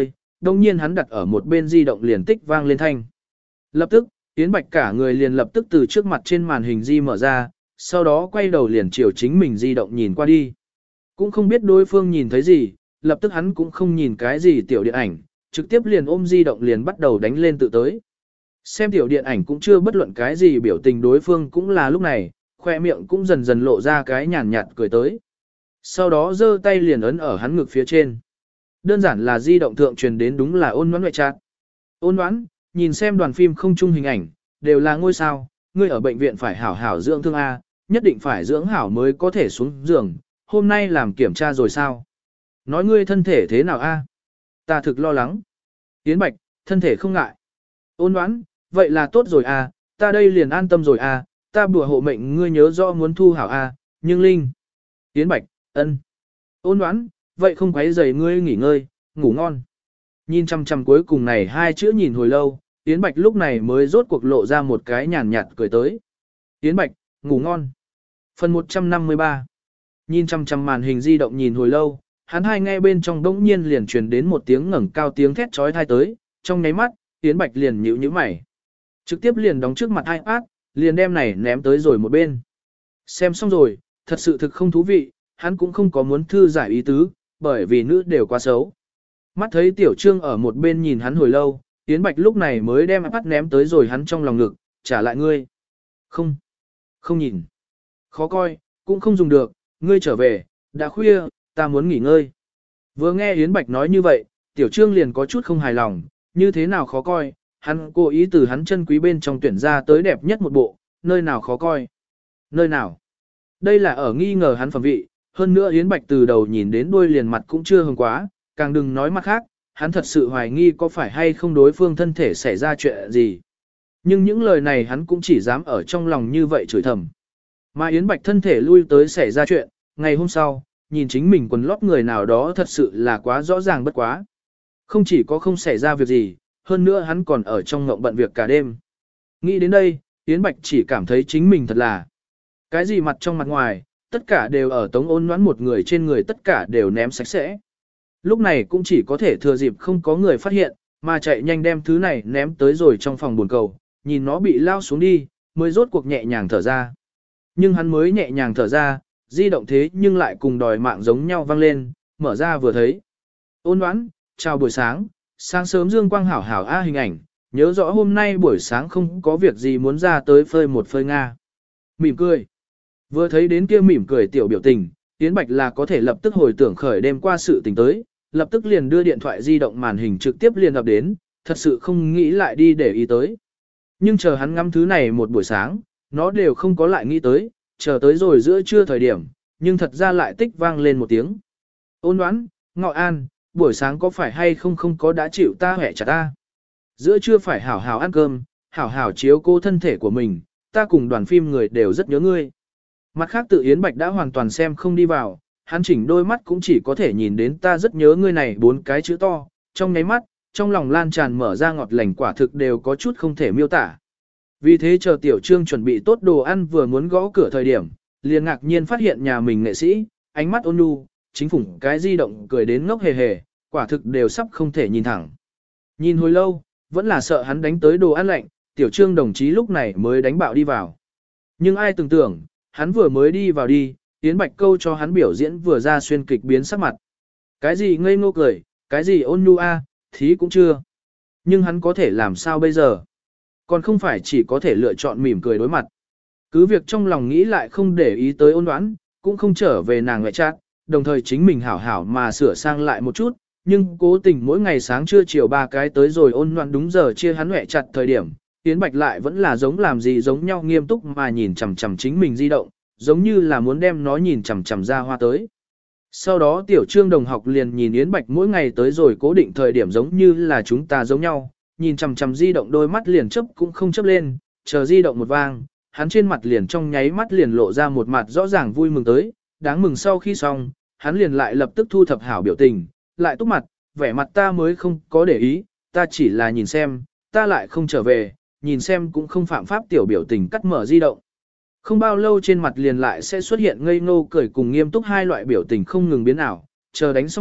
đồng nhiên hắn đặt ở một bên di động liền tích vang lên thanh. Lập tức, Yến Bạch cả người liền lập tức từ trước mặt trên màn hình di mở ra, sau đó quay đầu liền chiều chính mình di động nhìn qua đi. Cũng không biết đối phương nhìn thấy gì, lập tức hắn cũng không nhìn cái gì tiểu điện ảnh, trực tiếp liền ôm di động liền bắt đầu đánh lên tự tới. Xem tiểu điện ảnh cũng chưa bất luận cái gì biểu tình đối phương cũng là lúc này, khoe miệng cũng dần dần lộ ra cái nhàn nhạt cười tới. Sau đó giơ tay liền ấn ở hắn ngực phía trên. Đơn giản là di động thượng truyền đến đúng là Ôn Ngoãn ngoại chat. Ôn Ngoãn, nhìn xem đoàn phim không chung hình ảnh, đều là ngôi sao, ngươi ở bệnh viện phải hảo hảo dưỡng thương A, nhất định phải dưỡng hảo mới có thể xuống giường, hôm nay làm kiểm tra rồi sao? Nói ngươi thân thể thế nào A? Ta thực lo lắng. Yến Bạch, thân thể không ngại. Ôn Ngoãn, vậy là tốt rồi A, ta đây liền an tâm rồi A, ta bùa hộ mệnh ngươi nhớ rõ muốn thu hảo A, nhưng Linh. Yến Bạch, ân. Ôn Ngoãn, vậy không quấy rầy ngươi nghỉ ngơi, ngủ ngon. Nhìn chăm chăm cuối cùng này hai chữ nhìn hồi lâu, Yến Bạch lúc này mới rốt cuộc lộ ra một cái nhàn nhạt cười tới. Yến Bạch, ngủ ngon. Phần 153. Nhìn chăm chăm màn hình di động nhìn hồi lâu, hắn hai nghe bên trong đống nhiên liền truyền đến một tiếng ngẩng cao tiếng thét chói tai tới, trong nháy mắt, Yến Bạch liền nhíu mày. Trực tiếp liền đóng trước mặt iPad, liền đem này ném tới rồi một bên. Xem xong rồi, thật sự thực không thú vị, hắn cũng không có muốn thư giải ý tứ, bởi vì nữ đều quá xấu. Mắt thấy Tiểu Trương ở một bên nhìn hắn hồi lâu, Yến Bạch lúc này mới đem iPad ném tới rồi hắn trong lòng ngực, trả lại ngươi. Không, không nhìn. Khó coi, cũng không dùng được, ngươi trở về, đã khuya, ta muốn nghỉ ngơi. Vừa nghe Yến Bạch nói như vậy, Tiểu Trương liền có chút không hài lòng, như thế nào khó coi, hắn cố ý từ hắn chân quý bên trong tuyển ra tới đẹp nhất một bộ, nơi nào khó coi. Nơi nào? Đây là ở nghi ngờ hắn phẩm vị, hơn nữa Yến Bạch từ đầu nhìn đến đuôi liền mặt cũng chưa hừng quá, càng đừng nói mặt khác, hắn thật sự hoài nghi có phải hay không đối phương thân thể xảy ra chuyện gì. Nhưng những lời này hắn cũng chỉ dám ở trong lòng như vậy chửi thầm. Mà Yến Bạch thân thể lui tới xảy ra chuyện, ngày hôm sau, nhìn chính mình quần lót người nào đó thật sự là quá rõ ràng bất quá. Không chỉ có không xảy ra việc gì, hơn nữa hắn còn ở trong ngộng bận việc cả đêm. Nghĩ đến đây, Yến Bạch chỉ cảm thấy chính mình thật là cái gì mặt trong mặt ngoài, tất cả đều ở Tống Ôn Ngoãn một người trên người tất cả đều ném sạch sẽ. Lúc này cũng chỉ có thể thừa dịp không có người phát hiện, mà chạy nhanh đem thứ này ném tới rồi trong phòng buồn cầu, nhìn nó bị lao xuống đi, mới rốt cuộc nhẹ nhàng thở ra. Nhưng hắn mới nhẹ nhàng thở ra, di động thế nhưng lại cùng đòi mạng giống nhau vang lên, mở ra vừa thấy. Ôn Ngoãn, chào buổi sáng, sáng sớm dương quang hảo hảo a hình ảnh, nhớ rõ hôm nay buổi sáng không có việc gì muốn ra tới phơi một phơi Nga. Mỉm cười. Vừa thấy đến kia mỉm cười tiểu biểu tình, Yến Bạch là có thể lập tức hồi tưởng khởi đêm qua sự tình tới, lập tức liền đưa điện thoại di động màn hình trực tiếp liền ập đến, thật sự không nghĩ lại đi để ý tới. Nhưng chờ hắn ngắm thứ này một buổi sáng, nó đều không có lại nghĩ tới, chờ tới rồi giữa trưa thời điểm, nhưng thật ra lại tích vang lên một tiếng. Ôn Ngoãn, Ngọ An, buổi sáng có phải hay không có đã chịu ta hẹ chặt ta. Giữa trưa phải hảo hảo ăn cơm, hảo hảo chiếu cô thân thể của mình, ta cùng đoàn phim người đều rất nhớ ngươi. Mặt khác tự Yến Bạch đã hoàn toàn xem không đi vào, hắn chỉnh đôi mắt cũng chỉ có thể nhìn đến ta rất nhớ ngươi này 4 cái chữ to, trong nháy mắt, trong lòng lan tràn mở ra ngọt lành quả thực đều có chút không thể miêu tả. Vì thế chờ Tiểu Trương chuẩn bị tốt đồ ăn vừa muốn gõ cửa thời điểm, liền ngạc nhiên phát hiện nhà mình nghệ sĩ, ánh mắt ôn nhu, chính phủng cái di động cười đến ngốc hề hề, quả thực đều sắp không thể nhìn thẳng. Nhìn hồi lâu, vẫn là sợ hắn đánh tới đồ ăn lạnh, Tiểu Trương đồng chí lúc này mới đánh bạo đi vào. Nhưng ai tưởng tượng, hắn vừa mới đi vào đi, Yến Bạch câu cho hắn biểu diễn vừa ra xuyên kịch biến sắc mặt. Cái gì ngây ngô cười, cái gì ôn nhu a, thí cũng chưa. Nhưng hắn có thể làm sao bây giờ? Còn không phải chỉ có thể lựa chọn mỉm cười đối mặt. Cứ việc trong lòng nghĩ lại không để ý tới Ôn Ngoãn, cũng không trở về nàng ngoại trát, đồng thời chính mình hảo hảo mà sửa sang lại một chút, nhưng cố tình mỗi ngày sáng trưa chiều 3 cái tới rồi Ôn Ngoãn đúng giờ chia hắn ngoại chặt thời điểm, Yến Bạch lại vẫn là giống làm gì giống nhau nghiêm túc mà nhìn chằm chằm chính mình di động, giống như là muốn đem nó nhìn chằm chằm ra hoa tới. Sau đó Tiểu Trương đồng học liền nhìn Yến Bạch mỗi ngày tới rồi cố định thời điểm giống như là chúng ta giống nhau, nhìn chằm chằm di động đôi mắt liền chớp cũng không chớp lên, chờ di động một vang, hắn trên mặt liền trong nháy mắt liền lộ ra một mặt rõ ràng vui mừng tới, đáng mừng sau khi xong, hắn liền lại lập tức thu thập hảo biểu tình, lại túc mặt, vẻ mặt ta mới không có để ý, ta chỉ là nhìn xem, ta lại không trở về, nhìn xem cũng không phạm pháp tiểu biểu tình cắt mở di động. Không bao lâu trên mặt liền lại sẽ xuất hiện ngây ngô cười cùng nghiêm túc hai loại biểu tình không ngừng biến ảo, chờ đánh xong tự,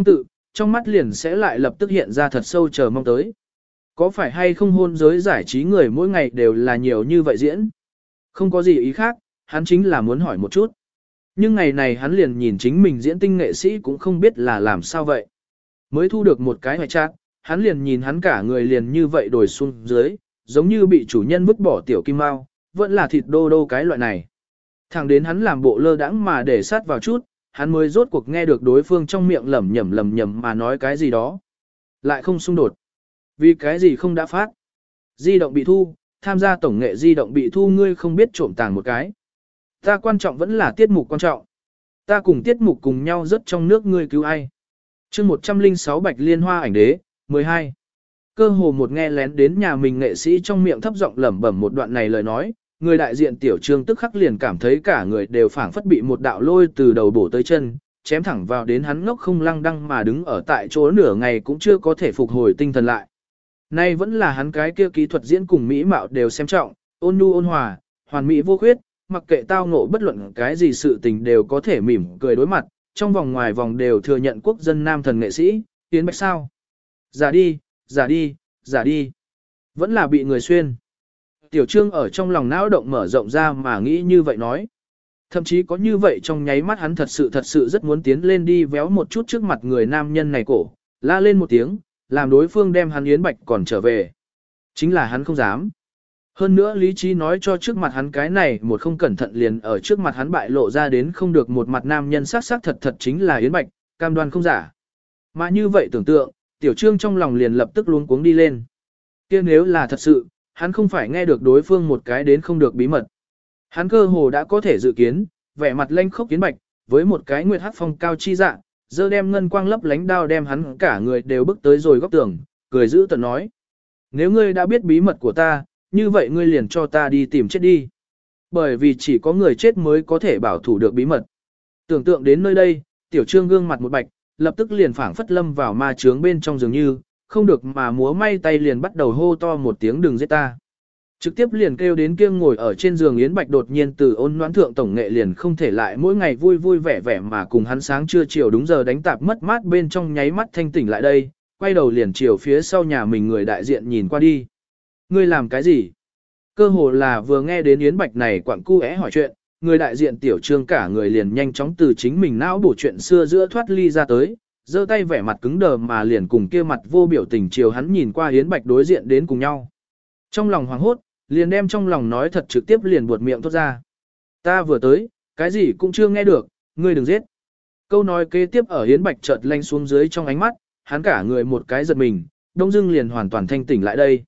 trong mắt liền sẽ lại lập tức hiện ra thật sâu chờ mong tới. Có phải hay không hôn giới giải trí người mỗi ngày đều là nhiều như vậy diễn? Không có gì ý khác, hắn chính là muốn hỏi một chút. Nhưng ngày này hắn liền nhìn chính mình diễn tinh nghệ sĩ cũng không biết là làm sao vậy. Mới thu được một cái hoài chat, hắn liền nhìn hắn cả người liền như vậy đổi xuống dưới, giống như bị chủ nhân vứt bỏ tiểu kim mao, vẫn là thịt đô đô cái loại này. Thẳng đến hắn làm bộ lơ đãng mà để sát vào chút, hắn mới rốt cuộc nghe được đối phương trong miệng lẩm nhẩm mà nói cái gì đó. Lại không xung đột. Vì cái gì không đã phát. Di động bị thu, tham gia tổng nghệ di động bị thu ngươi không biết trộm tàng một cái. Ta quan trọng vẫn là tiết mục quan trọng. Ta cùng tiết mục cùng nhau rớt trong nước ngươi cứu ai. chương 106 Bạch Liên Hoa ảnh đế, 12. Cơ hồ một nghe lén đến nhà mình nghệ sĩ trong miệng thấp giọng lẩm bẩm một đoạn này lời nói, người đại diện tiểu trương tức khắc liền cảm thấy cả người đều phảng phất bị một đạo lôi từ đầu bổ tới chân, chém thẳng vào đến hắn ngốc không lăng đăng mà đứng ở tại chỗ nửa ngày cũng chưa có thể phục hồi tinh thần lại. Nay vẫn là hắn cái kia kỹ thuật diễn cùng mỹ mạo đều xem trọng, ôn nhu ôn hòa, hoàn mỹ vô khuyết, mặc kệ tao ngộ bất luận cái gì sự tình đều có thể mỉm cười đối mặt, trong vòng ngoài vòng đều thừa nhận quốc dân nam thần nghệ sĩ, Yến Bạch sao. Giả đi, giả đi, giả đi. Vẫn là bị người xuyên. Tiểu Trương ở trong lòng não động mở rộng ra mà nghĩ như vậy nói. Thậm chí có như vậy trong nháy mắt hắn thật sự rất muốn tiến lên đi véo một chút trước mặt người nam nhân này cổ, la lên một tiếng, làm đối phương đem hắn Yến Bạch còn trở về. Chính là hắn không dám. Hơn nữa lý trí nói cho trước mặt hắn cái này một không cẩn thận liền ở trước mặt hắn bại lộ ra đến không được một mặt nam nhân sắc thật chính là Yến Bạch, cam đoan không giả. Mà như vậy tưởng tượng, Tiểu Trương trong lòng liền lập tức luống cuống đi lên. Kia nếu là thật sự, hắn không phải nghe được đối phương một cái đến không được bí mật. Hắn cơ hồ đã có thể dự kiến, vẻ mặt lanh khốc Yến Bạch, với một cái nguyệt hắc phong cao chi dạng, dơ đem ngân quang lấp lánh đao đem hắn cả người đều bước tới rồi góc tường, cười giữ tận nói. Nếu ngươi đã biết bí mật của ta, như vậy ngươi liền cho ta đi tìm chết đi. Bởi vì chỉ có người chết mới có thể bảo thủ được bí mật. Tưởng tượng đến nơi đây, Tiểu Trương gương mặt một bạch, lập tức liền phảng phất lâm vào ma chướng bên trong dường như, không được mà múa may tay liền bắt đầu hô to một tiếng đừng giết ta. Trực tiếp liền kêu đến kia ngồi ở trên giường Yến Bạch đột nhiên từ ôn noãn thượng tổng nghệ liền không thể lại mỗi ngày vui vui vẻ vẻ mà cùng hắn sáng trưa chiều đúng giờ đánh tạp mất mát bên trong nháy mắt thanh tỉnh lại đây, quay đầu liền chiều phía sau nhà mình người đại diện nhìn qua đi. Ngươi làm cái gì? Cơ hồ là vừa nghe đến Yến Bạch này quặng cu é hỏi chuyện, người đại diện Tiểu Trương cả người liền nhanh chóng từ chính mình não bổ chuyện xưa giữa thoát ly ra tới, giơ tay vẻ mặt cứng đờ mà liền cùng kia mặt vô biểu tình chiều hắn nhìn qua Yến Bạch đối diện đến cùng nhau. Trong lòng hoảng hốt, liền đem trong lòng nói thật trực tiếp liền buột miệng thốt ra. Ta vừa tới, cái gì cũng chưa nghe được, ngươi đừng giết. Câu nói kế tiếp ở Yến Bạch chợt lanh xuống dưới trong ánh mắt, hắn cả người một cái giật mình, đông dưng liền hoàn toàn thanh tỉnh lại đây.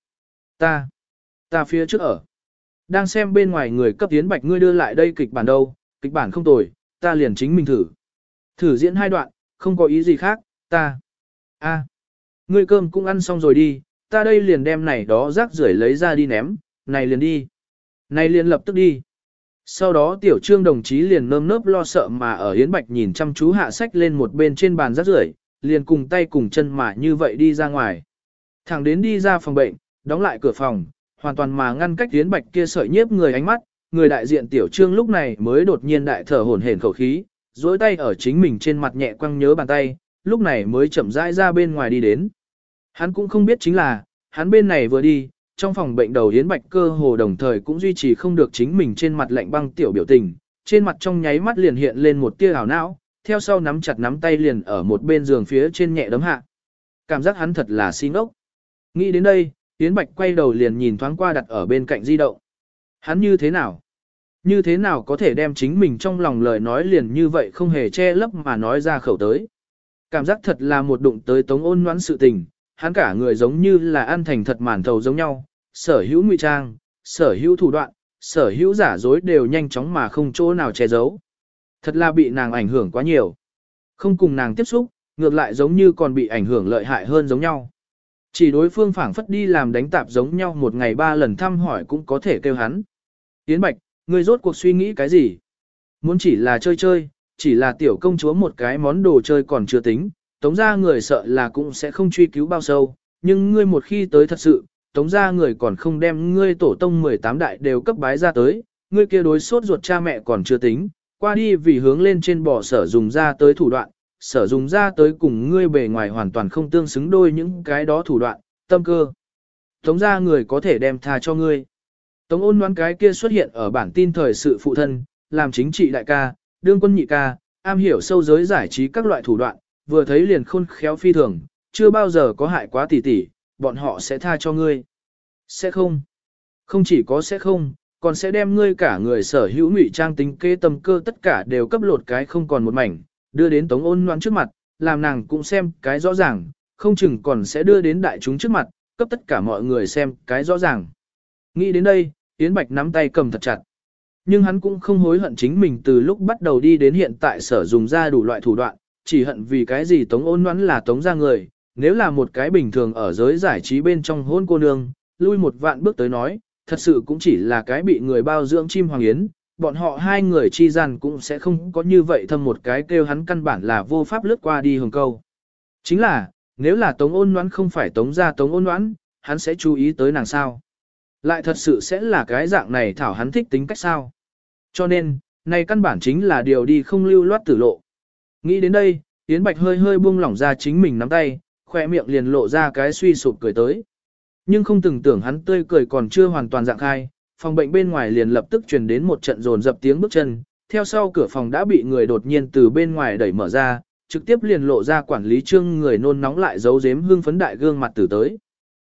Ta phía trước ở. Đang xem bên ngoài người cấp Yến Bạch ngươi đưa lại đây kịch bản đâu, kịch bản không tồi, ta liền chính mình thử. Thử diễn 2 đoạn, không có ý gì khác, ngươi cơm cũng ăn xong rồi đi, ta đây liền đem này đó rác rưởi lấy ra đi ném, này liền đi. Này liền lập tức đi. Sau đó Tiểu Trương đồng chí liền nơm nớp lo sợ mà ở Yến Bạch nhìn chăm chú hạ sách lên một bên trên bàn rác rưởi, liền cùng tay cùng chân mà như vậy đi ra ngoài. Thẳng đến đi ra phòng bệnh, đóng lại cửa phòng, hoàn toàn mà ngăn cách Yến Bạch kia sợi nhiếp người ánh mắt, người đại diện Tiểu Trương lúc này mới đột nhiên đại thở hổn hển khẩu khí, duỗi tay ở chính mình trên mặt nhẹ quăng nhớ bàn tay, lúc này mới chậm rãi ra bên ngoài đi đến. Hắn cũng không biết chính là, hắn bên này vừa đi, trong phòng bệnh đầu Yến Bạch cơ hồ đồng thời cũng duy trì không được chính mình trên mặt lạnh băng tiểu biểu tình, trên mặt trong nháy mắt liền hiện lên một tia ảo não, theo sau nắm chặt nắm tay liền ở một bên giường phía trên nhẹ đấm hạ. Cảm giác hắn thật là si ngốc. Nghĩ đến đây, Yến Bạch quay đầu liền nhìn thoáng qua đặt ở bên cạnh di động. Hắn như thế nào? Như thế nào có thể đem chính mình trong lòng lời nói liền như vậy không hề che lấp mà nói ra khẩu tới. Cảm giác thật là một đụng tới tống ôn noãn sự tình, hắn cả người giống như là ăn thành thật màn thầu giống nhau, sở hữu ngụy trang, sở hữu thủ đoạn, sở hữu giả dối đều nhanh chóng mà không chỗ nào che giấu. Thật là bị nàng ảnh hưởng quá nhiều. Không cùng nàng tiếp xúc, ngược lại giống như còn bị ảnh hưởng lợi hại hơn giống nhau. Chỉ đối phương phảng phất đi làm đánh tạp giống nhau một ngày 3 lần thăm hỏi cũng có thể kêu hắn. Yến Bạch, ngươi rốt cuộc suy nghĩ cái gì? Muốn chỉ là chơi chơi, chỉ là tiểu công chúa một cái món đồ chơi còn chưa tính, tống ra người sợ là cũng sẽ không truy cứu bao sâu, nhưng ngươi một khi tới thật sự, tống ra người còn không đem ngươi tổ tông 18 đại đều cấp bái ra tới, ngươi kia đối sốt ruột cha mẹ còn chưa tính, qua đi vì hướng lên trên bò sở dùng ra tới thủ đoạn, sở dùng ra tới cùng ngươi bề ngoài hoàn toàn không tương xứng đôi những cái đó thủ đoạn, tâm cơ. Tống ra người có thể đem tha cho ngươi. Tống Ôn Ngoãn cái kia xuất hiện ở bản tin thời sự phụ thân, làm chính trị đại ca, đương quân nhị ca, am hiểu sâu giới giải trí các loại thủ đoạn, vừa thấy liền khôn khéo phi thường, chưa bao giờ có hại quá tỷ tỷ, bọn họ sẽ tha cho ngươi. Sẽ không. Không chỉ có sẽ không, còn sẽ đem ngươi cả người sở hữu ngụy trang tính kế tâm cơ tất cả đều cấp lột cái không còn một mảnh, đưa đến Tống Ôn Ngoãn trước mặt, làm nàng cũng xem cái rõ ràng, không chừng còn sẽ đưa đến đại chúng trước mặt, cấp tất cả mọi người xem cái rõ ràng. Nghĩ đến đây, Yến Bạch nắm tay cầm thật chặt. Nhưng hắn cũng không hối hận chính mình từ lúc bắt đầu đi đến hiện tại sở dùng ra đủ loại thủ đoạn, chỉ hận vì cái gì Tống Ôn Ngoãn là Tống ra người, nếu là một cái bình thường ở giới giải trí bên trong hôn cô nương, lui một vạn bước tới nói, thật sự cũng chỉ là cái bị người bao dưỡng chim hoàng yến, bọn họ hai người chi gian cũng sẽ không có như vậy thâm một cái kêu hắn căn bản là vô pháp lướt qua đi hồng câu. Chính là, nếu là Tống Ôn Ngoãn không phải Tống ra Tống Ôn Ngoãn, hắn sẽ chú ý tới nàng sao? Lại thật sự sẽ là cái dạng này thảo hắn thích tính cách sao? Cho nên, này căn bản chính là điều đi không lưu loát tử lộ. Nghĩ đến đây, Yến Bạch hơi hơi buông lỏng ra chính mình nắm tay, khoe miệng liền lộ ra cái suy sụp cười tới. Nhưng không từng tưởng hắn tươi cười còn chưa hoàn toàn dạng khai, phòng bệnh bên ngoài liền lập tức truyền đến một trận rồn dập tiếng bước chân, theo sau cửa phòng đã bị người đột nhiên từ bên ngoài đẩy mở ra, trực tiếp liền lộ ra quản lý Trương người nôn nóng lại giấu giếm hương phấn đại gương mặt tử tới.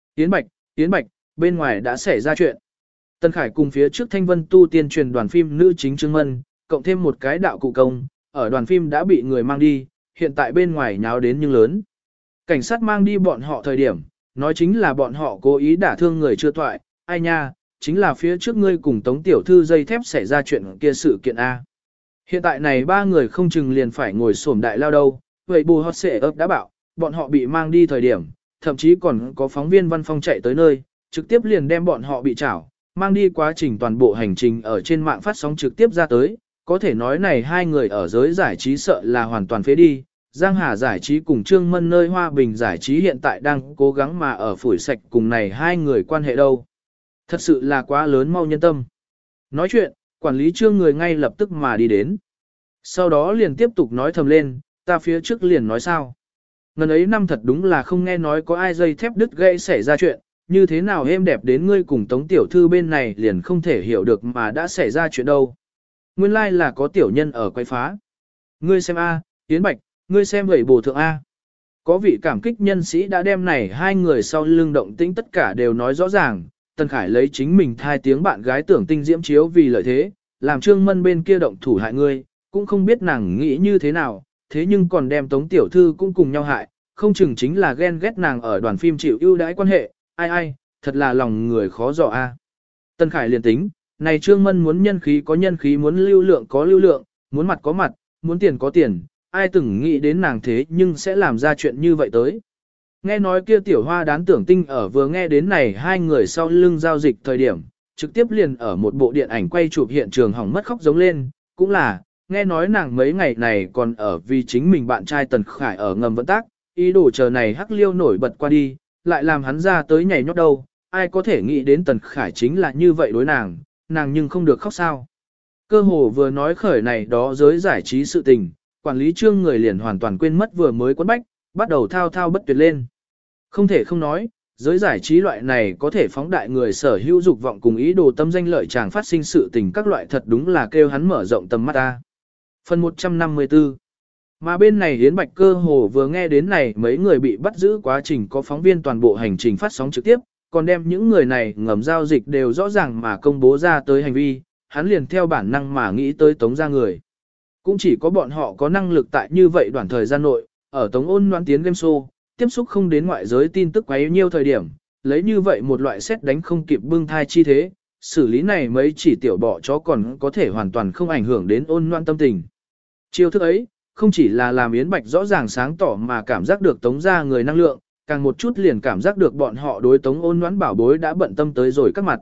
Yến Bạch, bên ngoài đã xảy ra chuyện. Tân Khải cùng phía trước Thanh Vân tu tiên truyền đoàn phim nữ chính Trương Mân, cộng thêm một cái đạo cụ công, ở đoàn phim đã bị người mang đi, hiện tại bên ngoài nháo đến nhưng lớn. Cảnh sát mang đi bọn họ thời điểm, nói chính là bọn họ cố ý đả thương người chưa toại, ai nha, chính là phía trước ngươi cùng Tống tiểu thư dây thép xảy ra chuyện kia sự kiện A. Hiện tại này ba người không chừng liền phải ngồi xổm đại lao đâu, vậy bù hot xệ ấp đã bảo, bọn họ bị mang đi thời điểm, thậm chí còn có phóng viên văn phòng chạy tới nơi, trực tiếp liền đem bọn họ bị trảo, mang đi quá trình toàn bộ hành trình ở trên mạng phát sóng trực tiếp ra tới, có thể nói này hai người ở giới giải trí sợ là hoàn toàn phế đi. Giang Hà giải trí cùng Trương Mân nơi Hoa Bình giải trí hiện tại đang cố gắng mà ở phủi sạch cùng này hai người quan hệ đâu. Thật sự là quá lớn mau nhân tâm. Nói chuyện, quản lý Trương người ngay lập tức mà đi đến. Sau đó liền tiếp tục nói thầm lên, ta phía trước liền nói sao. Ngần ấy năm thật đúng là không nghe nói có ai dây thép đứt gãy xảy ra chuyện, như thế nào êm đẹp đến ngươi cùng Tống tiểu thư bên này liền không thể hiểu được mà đã xảy ra chuyện đâu. Nguyên lai là có tiểu nhân ở quay phá. Ngươi xem A, Yến Bạch, ngươi xem vậy bổ thượng A. Có vị cảm kích nhân sĩ đã đem này hai người sau lưng động tĩnh tất cả đều nói rõ ràng, Tân Khải lấy chính mình thai tiếng bạn gái tưởng tinh diễm chiếu vì lợi thế, làm Trương Mân bên kia động thủ hại ngươi, cũng không biết nàng nghĩ như thế nào, thế nhưng còn đem Tống tiểu thư cũng cùng nhau hại, không chừng chính là ghen ghét nàng ở đoàn phim chịu ưu đãi quan hệ, ai, thật là lòng người khó dò A. Tân Khải liền tính, này Trương Mân muốn nhân khí có nhân khí, muốn lưu lượng có lưu lượng, muốn mặt có mặt, muốn tiền có tiền, ai từng nghĩ đến nàng thế nhưng sẽ làm ra chuyện như vậy tới. Nghe nói kia tiểu hoa đán tưởng tinh ở vừa nghe đến này hai người sau lưng giao dịch thời điểm, trực tiếp liền ở một bộ điện ảnh quay chụp hiện trường hỏng mất khóc giống lên, cũng là, nghe nói nàng mấy ngày này còn ở vì chính mình bạn trai Tần Khải ở ngầm vận tác, ý đồ chờ này hắc liêu nổi bật qua đi, lại làm hắn ra tới nhảy nhót đâu, ai có thể nghĩ đến Tần Khải chính là như vậy đối nàng nhưng không được khóc sao. Cơ hồ vừa nói khởi này đó giới giải trí sự tình, quản lý Trương người liền hoàn toàn quên mất vừa mới quấn bách, bắt đầu thao thao bất tuyệt lên. Không thể không nói, giới giải trí loại này có thể phóng đại người sở hữu dục vọng cùng ý đồ tâm danh lợi chàng phát sinh sự tình các loại thật đúng là kêu hắn mở rộng tầm mắt ta. Phần 154. Mà bên này Yến Bạch cơ hồ vừa nghe đến này mấy người bị bắt giữ quá trình có phóng viên toàn bộ hành trình phát sóng trực tiếp, còn đem những người này ngầm giao dịch đều rõ ràng mà công bố ra tới hành vi, hắn liền theo bản năng mà nghĩ tới Tống ra người. Cũng chỉ có bọn họ có năng lực tại như vậy đoạn thời gian nội, ở Tống Ôn Ngoãn tiến game show, tiếp xúc không đến ngoại giới tin tức quá nhiêu thời điểm, lấy như vậy một loại xét đánh không kịp bưng thai chi thế, xử lý này mấy chỉ tiểu bọ chó còn có thể hoàn toàn không ảnh hưởng đến Ôn Ngoãn tâm tình. Chiêu thức ấy, không chỉ là làm Yến Bạch rõ ràng sáng tỏ mà cảm giác được Tống ra người năng lượng, càng một chút liền cảm giác được bọn họ đối Tống Ôn Ngoãn bảo bối đã bận tâm tới rồi các mặt.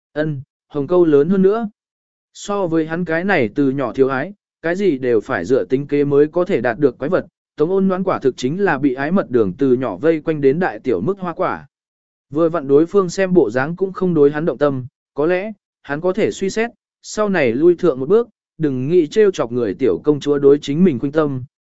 Hồng câu lớn hơn nữa. So với hắn cái này từ nhỏ thiếu ái, cái gì đều phải dựa tính kế mới có thể đạt được quái vật, Tống Ôn Ngoãn quả thực chính là bị ái mật đường từ nhỏ vây quanh đến đại tiểu mức hoa quả. Vừa vặn đối phương xem bộ dáng cũng không đối hắn động tâm, có lẽ, hắn có thể suy xét, sau này lui thượng một bước, đừng nghĩ trêu chọc người tiểu công chúa đối chính mình khuynh tâm,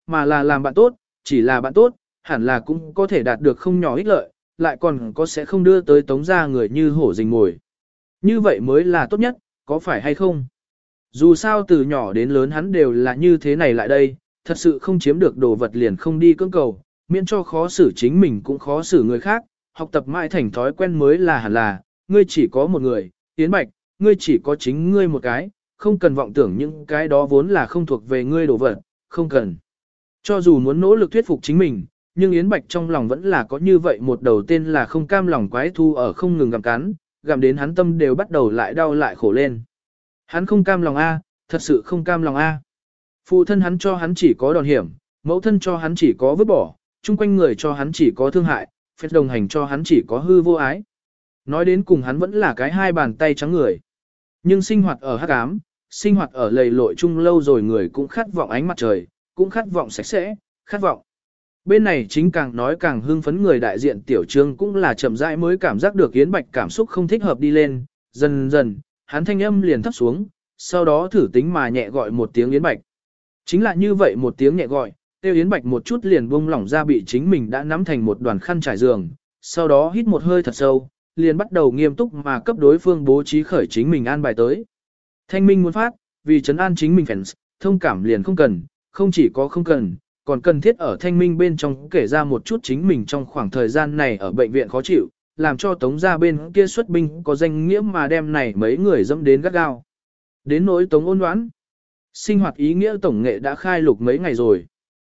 mà là làm bạn tốt, chỉ là bạn tốt, hẳn là cũng có thể đạt được không nhỏ ích lợi, lại còn có sẽ không đưa tới tống ra người như hổ rình mồi. Như vậy mới là tốt nhất, có phải hay không? Dù sao từ nhỏ đến lớn hắn đều là như thế này lại đây, thật sự không chiếm được đồ vật liền không đi cưỡng cầu, miễn cho khó xử chính mình cũng khó xử người khác, học tập mãi thành thói quen mới là hẳn là, ngươi chỉ có một người, Yến Bạch, ngươi chỉ có chính ngươi một cái, không cần vọng tưởng những cái đó vốn là không thuộc về ngươi đồ vật, không cần. Cho dù muốn nỗ lực thuyết phục chính mình, nhưng Yến Bạch trong lòng vẫn là có như vậy một đầu tên là không cam lòng quái thu ở không ngừng gặm cắn, gặm đến hắn tâm đều bắt đầu lại đau lại khổ lên. Hắn không cam lòng a, thật sự không cam lòng a. Phụ thân hắn cho hắn chỉ có đòn hiểm, mẫu thân cho hắn chỉ có vứt bỏ, chung quanh người cho hắn chỉ có thương hại, phép đồng hành cho hắn chỉ có hư vô ái. Nói đến cùng hắn vẫn là cái hai bàn tay trắng người. Nhưng sinh hoạt ở hắc ám, sinh hoạt ở lầy lội chung lâu rồi người cũng khát vọng ánh mặt trời, cũng khát vọng sạch sẽ, khát vọng. Bên này chính càng nói càng hưng phấn người đại diện tiểu trương cũng là chậm rãi mới cảm giác được Yến Bạch cảm xúc không thích hợp đi lên, dần dần, hắn thanh âm liền thấp xuống, sau đó thử tính mà nhẹ gọi một tiếng Yến Bạch. Chính là như vậy một tiếng nhẹ gọi, Tiêu Yến Bạch một chút liền buông lỏng ra bị chính mình đã nắm thành một đoàn khăn trải giường, sau đó hít một hơi thật sâu, liền bắt đầu nghiêm túc mà cấp đối phương bố trí khởi chính mình an bài tới. Thanh minh muốn phát, vì trấn an chính mình fans, thông cảm liền không cần, không chỉ có không cần, còn cần thiết ở thanh minh bên trong kể ra một chút chính mình trong khoảng thời gian này ở bệnh viện khó chịu, làm cho tống gia bên kia xuất binh có danh nghĩa mà đem này mấy người dẫm đến gắt gao. Đến nỗi tống ôn đoán, sinh hoạt ý nghĩa tổng nghệ đã khai lục mấy ngày rồi.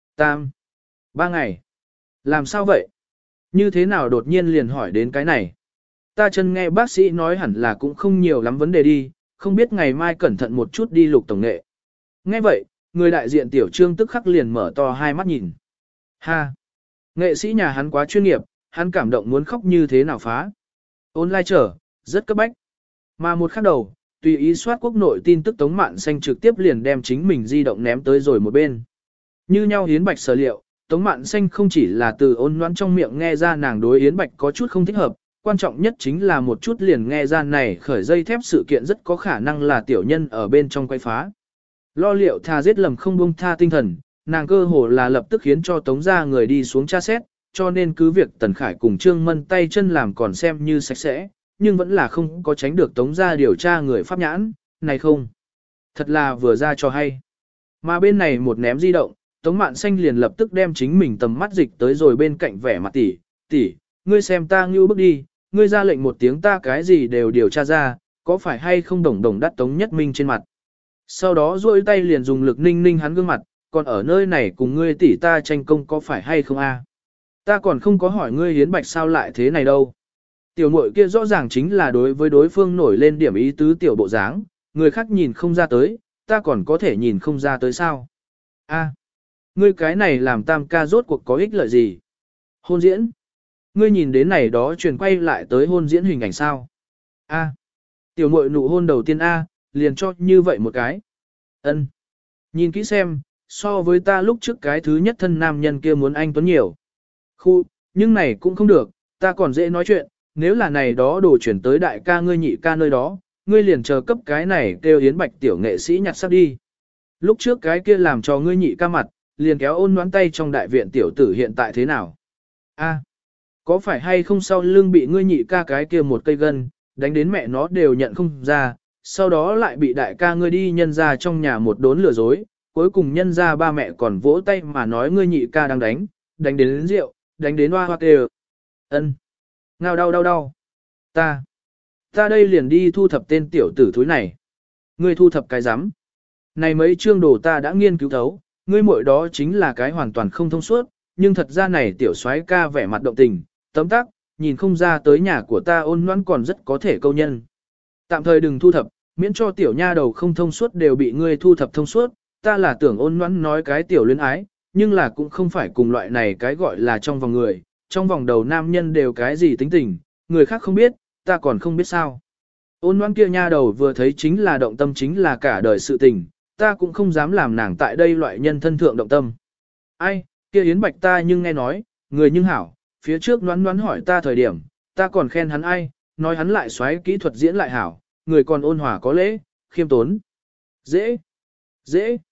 3 ngày. Làm sao vậy? Như thế nào đột nhiên liền hỏi đến cái này? Ta chân nghe bác sĩ nói hẳn là cũng không nhiều lắm vấn đề đi, không biết ngày mai cẩn thận một chút đi lục tổng nghệ. Nghe vậy, người đại diện tiểu trương tức khắc liền mở to hai mắt nhìn. Ha! Nghệ sĩ nhà hắn quá chuyên nghiệp, hắn cảm động muốn khóc như thế nào phá. Online trở, rất cấp bách. Mà một khắc đầu, tùy ý soát quốc nội tin tức Tống Mạn Xanh trực tiếp liền đem chính mình di động ném tới rồi một bên. Như nhau Yến Bạch sở liệu, Tống Mạn Xanh không chỉ là từ ôn loãn trong miệng nghe ra nàng đối Yến Bạch có chút không thích hợp, quan trọng nhất chính là một chút liền nghe ra này khởi dây thép sự kiện rất có khả năng là tiểu nhân ở bên trong quay phá. Lo liệu tha giết lầm không buông tha tinh thần, nàng cơ hồ là lập tức khiến cho Tống gia người đi xuống tra xét, cho nên cứ việc Tần Khải cùng Trương Mân tay chân làm còn xem như sạch sẽ, nhưng vẫn là không có tránh được Tống gia điều tra người pháp nhãn, này không. Thật là vừa ra cho hay. Mà bên này một ném di động, Tống Mạn Xanh liền lập tức đem chính mình tầm mắt dịch tới rồi bên cạnh vẻ mặt tỷ, ngươi xem ta ngưu bước đi, ngươi ra lệnh một tiếng ta cái gì đều điều tra ra, có phải hay không đồng đồng đắt Tống Nhất Minh trên mặt. Sau đó duỗi tay liền dùng lực ninh ninh hắn gương mặt, còn ở nơi này cùng ngươi tỷ ta tranh công có phải hay không a? Ta còn không có hỏi ngươi Hiến Bạch sao lại thế này đâu. Tiểu muội kia rõ ràng chính là đối với đối phương nổi lên điểm ý tứ tiểu bộ dáng, người khác nhìn không ra tới, ta còn có thể nhìn không ra tới sao. A, ngươi cái này làm tam ca rốt cuộc có ích lợi gì? Hôn diễn? Ngươi nhìn đến này đó truyền quay lại tới hôn diễn hình ảnh sao? A, tiểu muội nụ hôn đầu tiên A, liền cho như vậy một cái. Ân, nhìn kỹ xem, so với ta lúc trước cái thứ nhất thân nam nhân kia muốn anh tuấn nhiều. Khu, nhưng này cũng không được, ta còn dễ nói chuyện, nếu là này đó đồ chuyển tới đại ca ngươi nhị ca nơi đó, ngươi liền chờ cấp cái này kêu Yến Bạch tiểu nghệ sĩ nhặt sắc đi. Lúc trước cái kia làm cho ngươi nhị ca mặt, liền kéo ôn đoán tay trong đại viện tiểu tử hiện tại thế nào? A, có phải hay không sau lưng bị ngươi nhị ca cái kia một cây gân, đánh đến mẹ nó đều nhận không ra, sau đó lại bị đại ca ngươi đi nhân ra trong nhà một đốn lừa dối, cuối cùng nhân ra ba mẹ còn vỗ tay mà nói ngươi nhị ca đang đánh đến rượu, đánh đến hoa hoa kêu. Ân, ngao đau. Ta đây liền đi thu thập tên tiểu tử thúi này. Ngươi thu thập cái rắm. Này mấy chương đồ ta đã nghiên cứu thấu, ngươi muội đó chính là cái hoàn toàn không thông suốt, nhưng thật ra này tiểu soái ca vẻ mặt động tình, tấm tắc, nhìn không ra tới nhà của ta ôn ngoãn còn rất có thể câu nhân. Tạm thời đừng thu thập, miễn cho tiểu nha đầu không thông suốt đều bị ngươi thu thập thông suốt, ta là tưởng ôn ngoãn nói cái tiểu luyến ái, nhưng là cũng không phải cùng loại này cái gọi là trong vòng người, trong vòng đầu nam nhân đều cái gì tính tình, người khác không biết, ta còn không biết sao. Ôn ngoãn kia nha đầu vừa thấy chính là động tâm chính là cả đời sự tình, ta cũng không dám làm nàng tại đây loại nhân thân thượng động tâm. Ai, kia Yến Bạch ta nhưng nghe nói, người nhưng hảo, phía trước Ngoãn hỏi ta thời điểm, ta còn khen hắn ai, nói hắn lại xoáy kỹ thuật diễn lại hảo, người còn ôn hòa có lễ, khiêm tốn. Dễ.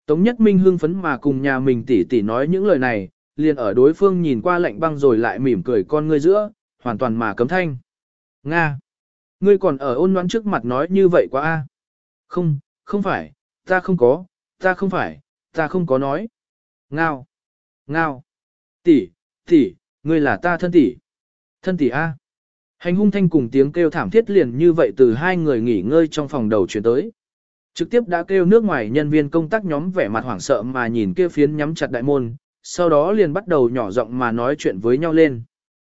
Tống Nhất Minh hưng phấn mà cùng nhà mình tỷ tỷ nói những lời này, liền ở đối phương nhìn qua lạnh băng rồi lại mỉm cười con ngươi giữa, hoàn toàn mà cấm thanh. Nga! Ngươi còn ở Ôn Loan trước mặt nói như vậy quá a? Không, không phải, ta không có, ta không có nói. Ngao! Ngao! Tỷ, tỷ, ngươi là ta thân tỷ. Thân tỷ a. Hành hung thanh cùng tiếng kêu thảm thiết liền như vậy từ hai người nghỉ ngơi trong phòng đầu chuyển tới. Trực tiếp đã kêu nước ngoài nhân viên công tác nhóm vẻ mặt hoảng sợ mà nhìn kia phiến nhắm chặt đại môn, sau đó liền bắt đầu nhỏ giọng mà nói chuyện với nhau lên.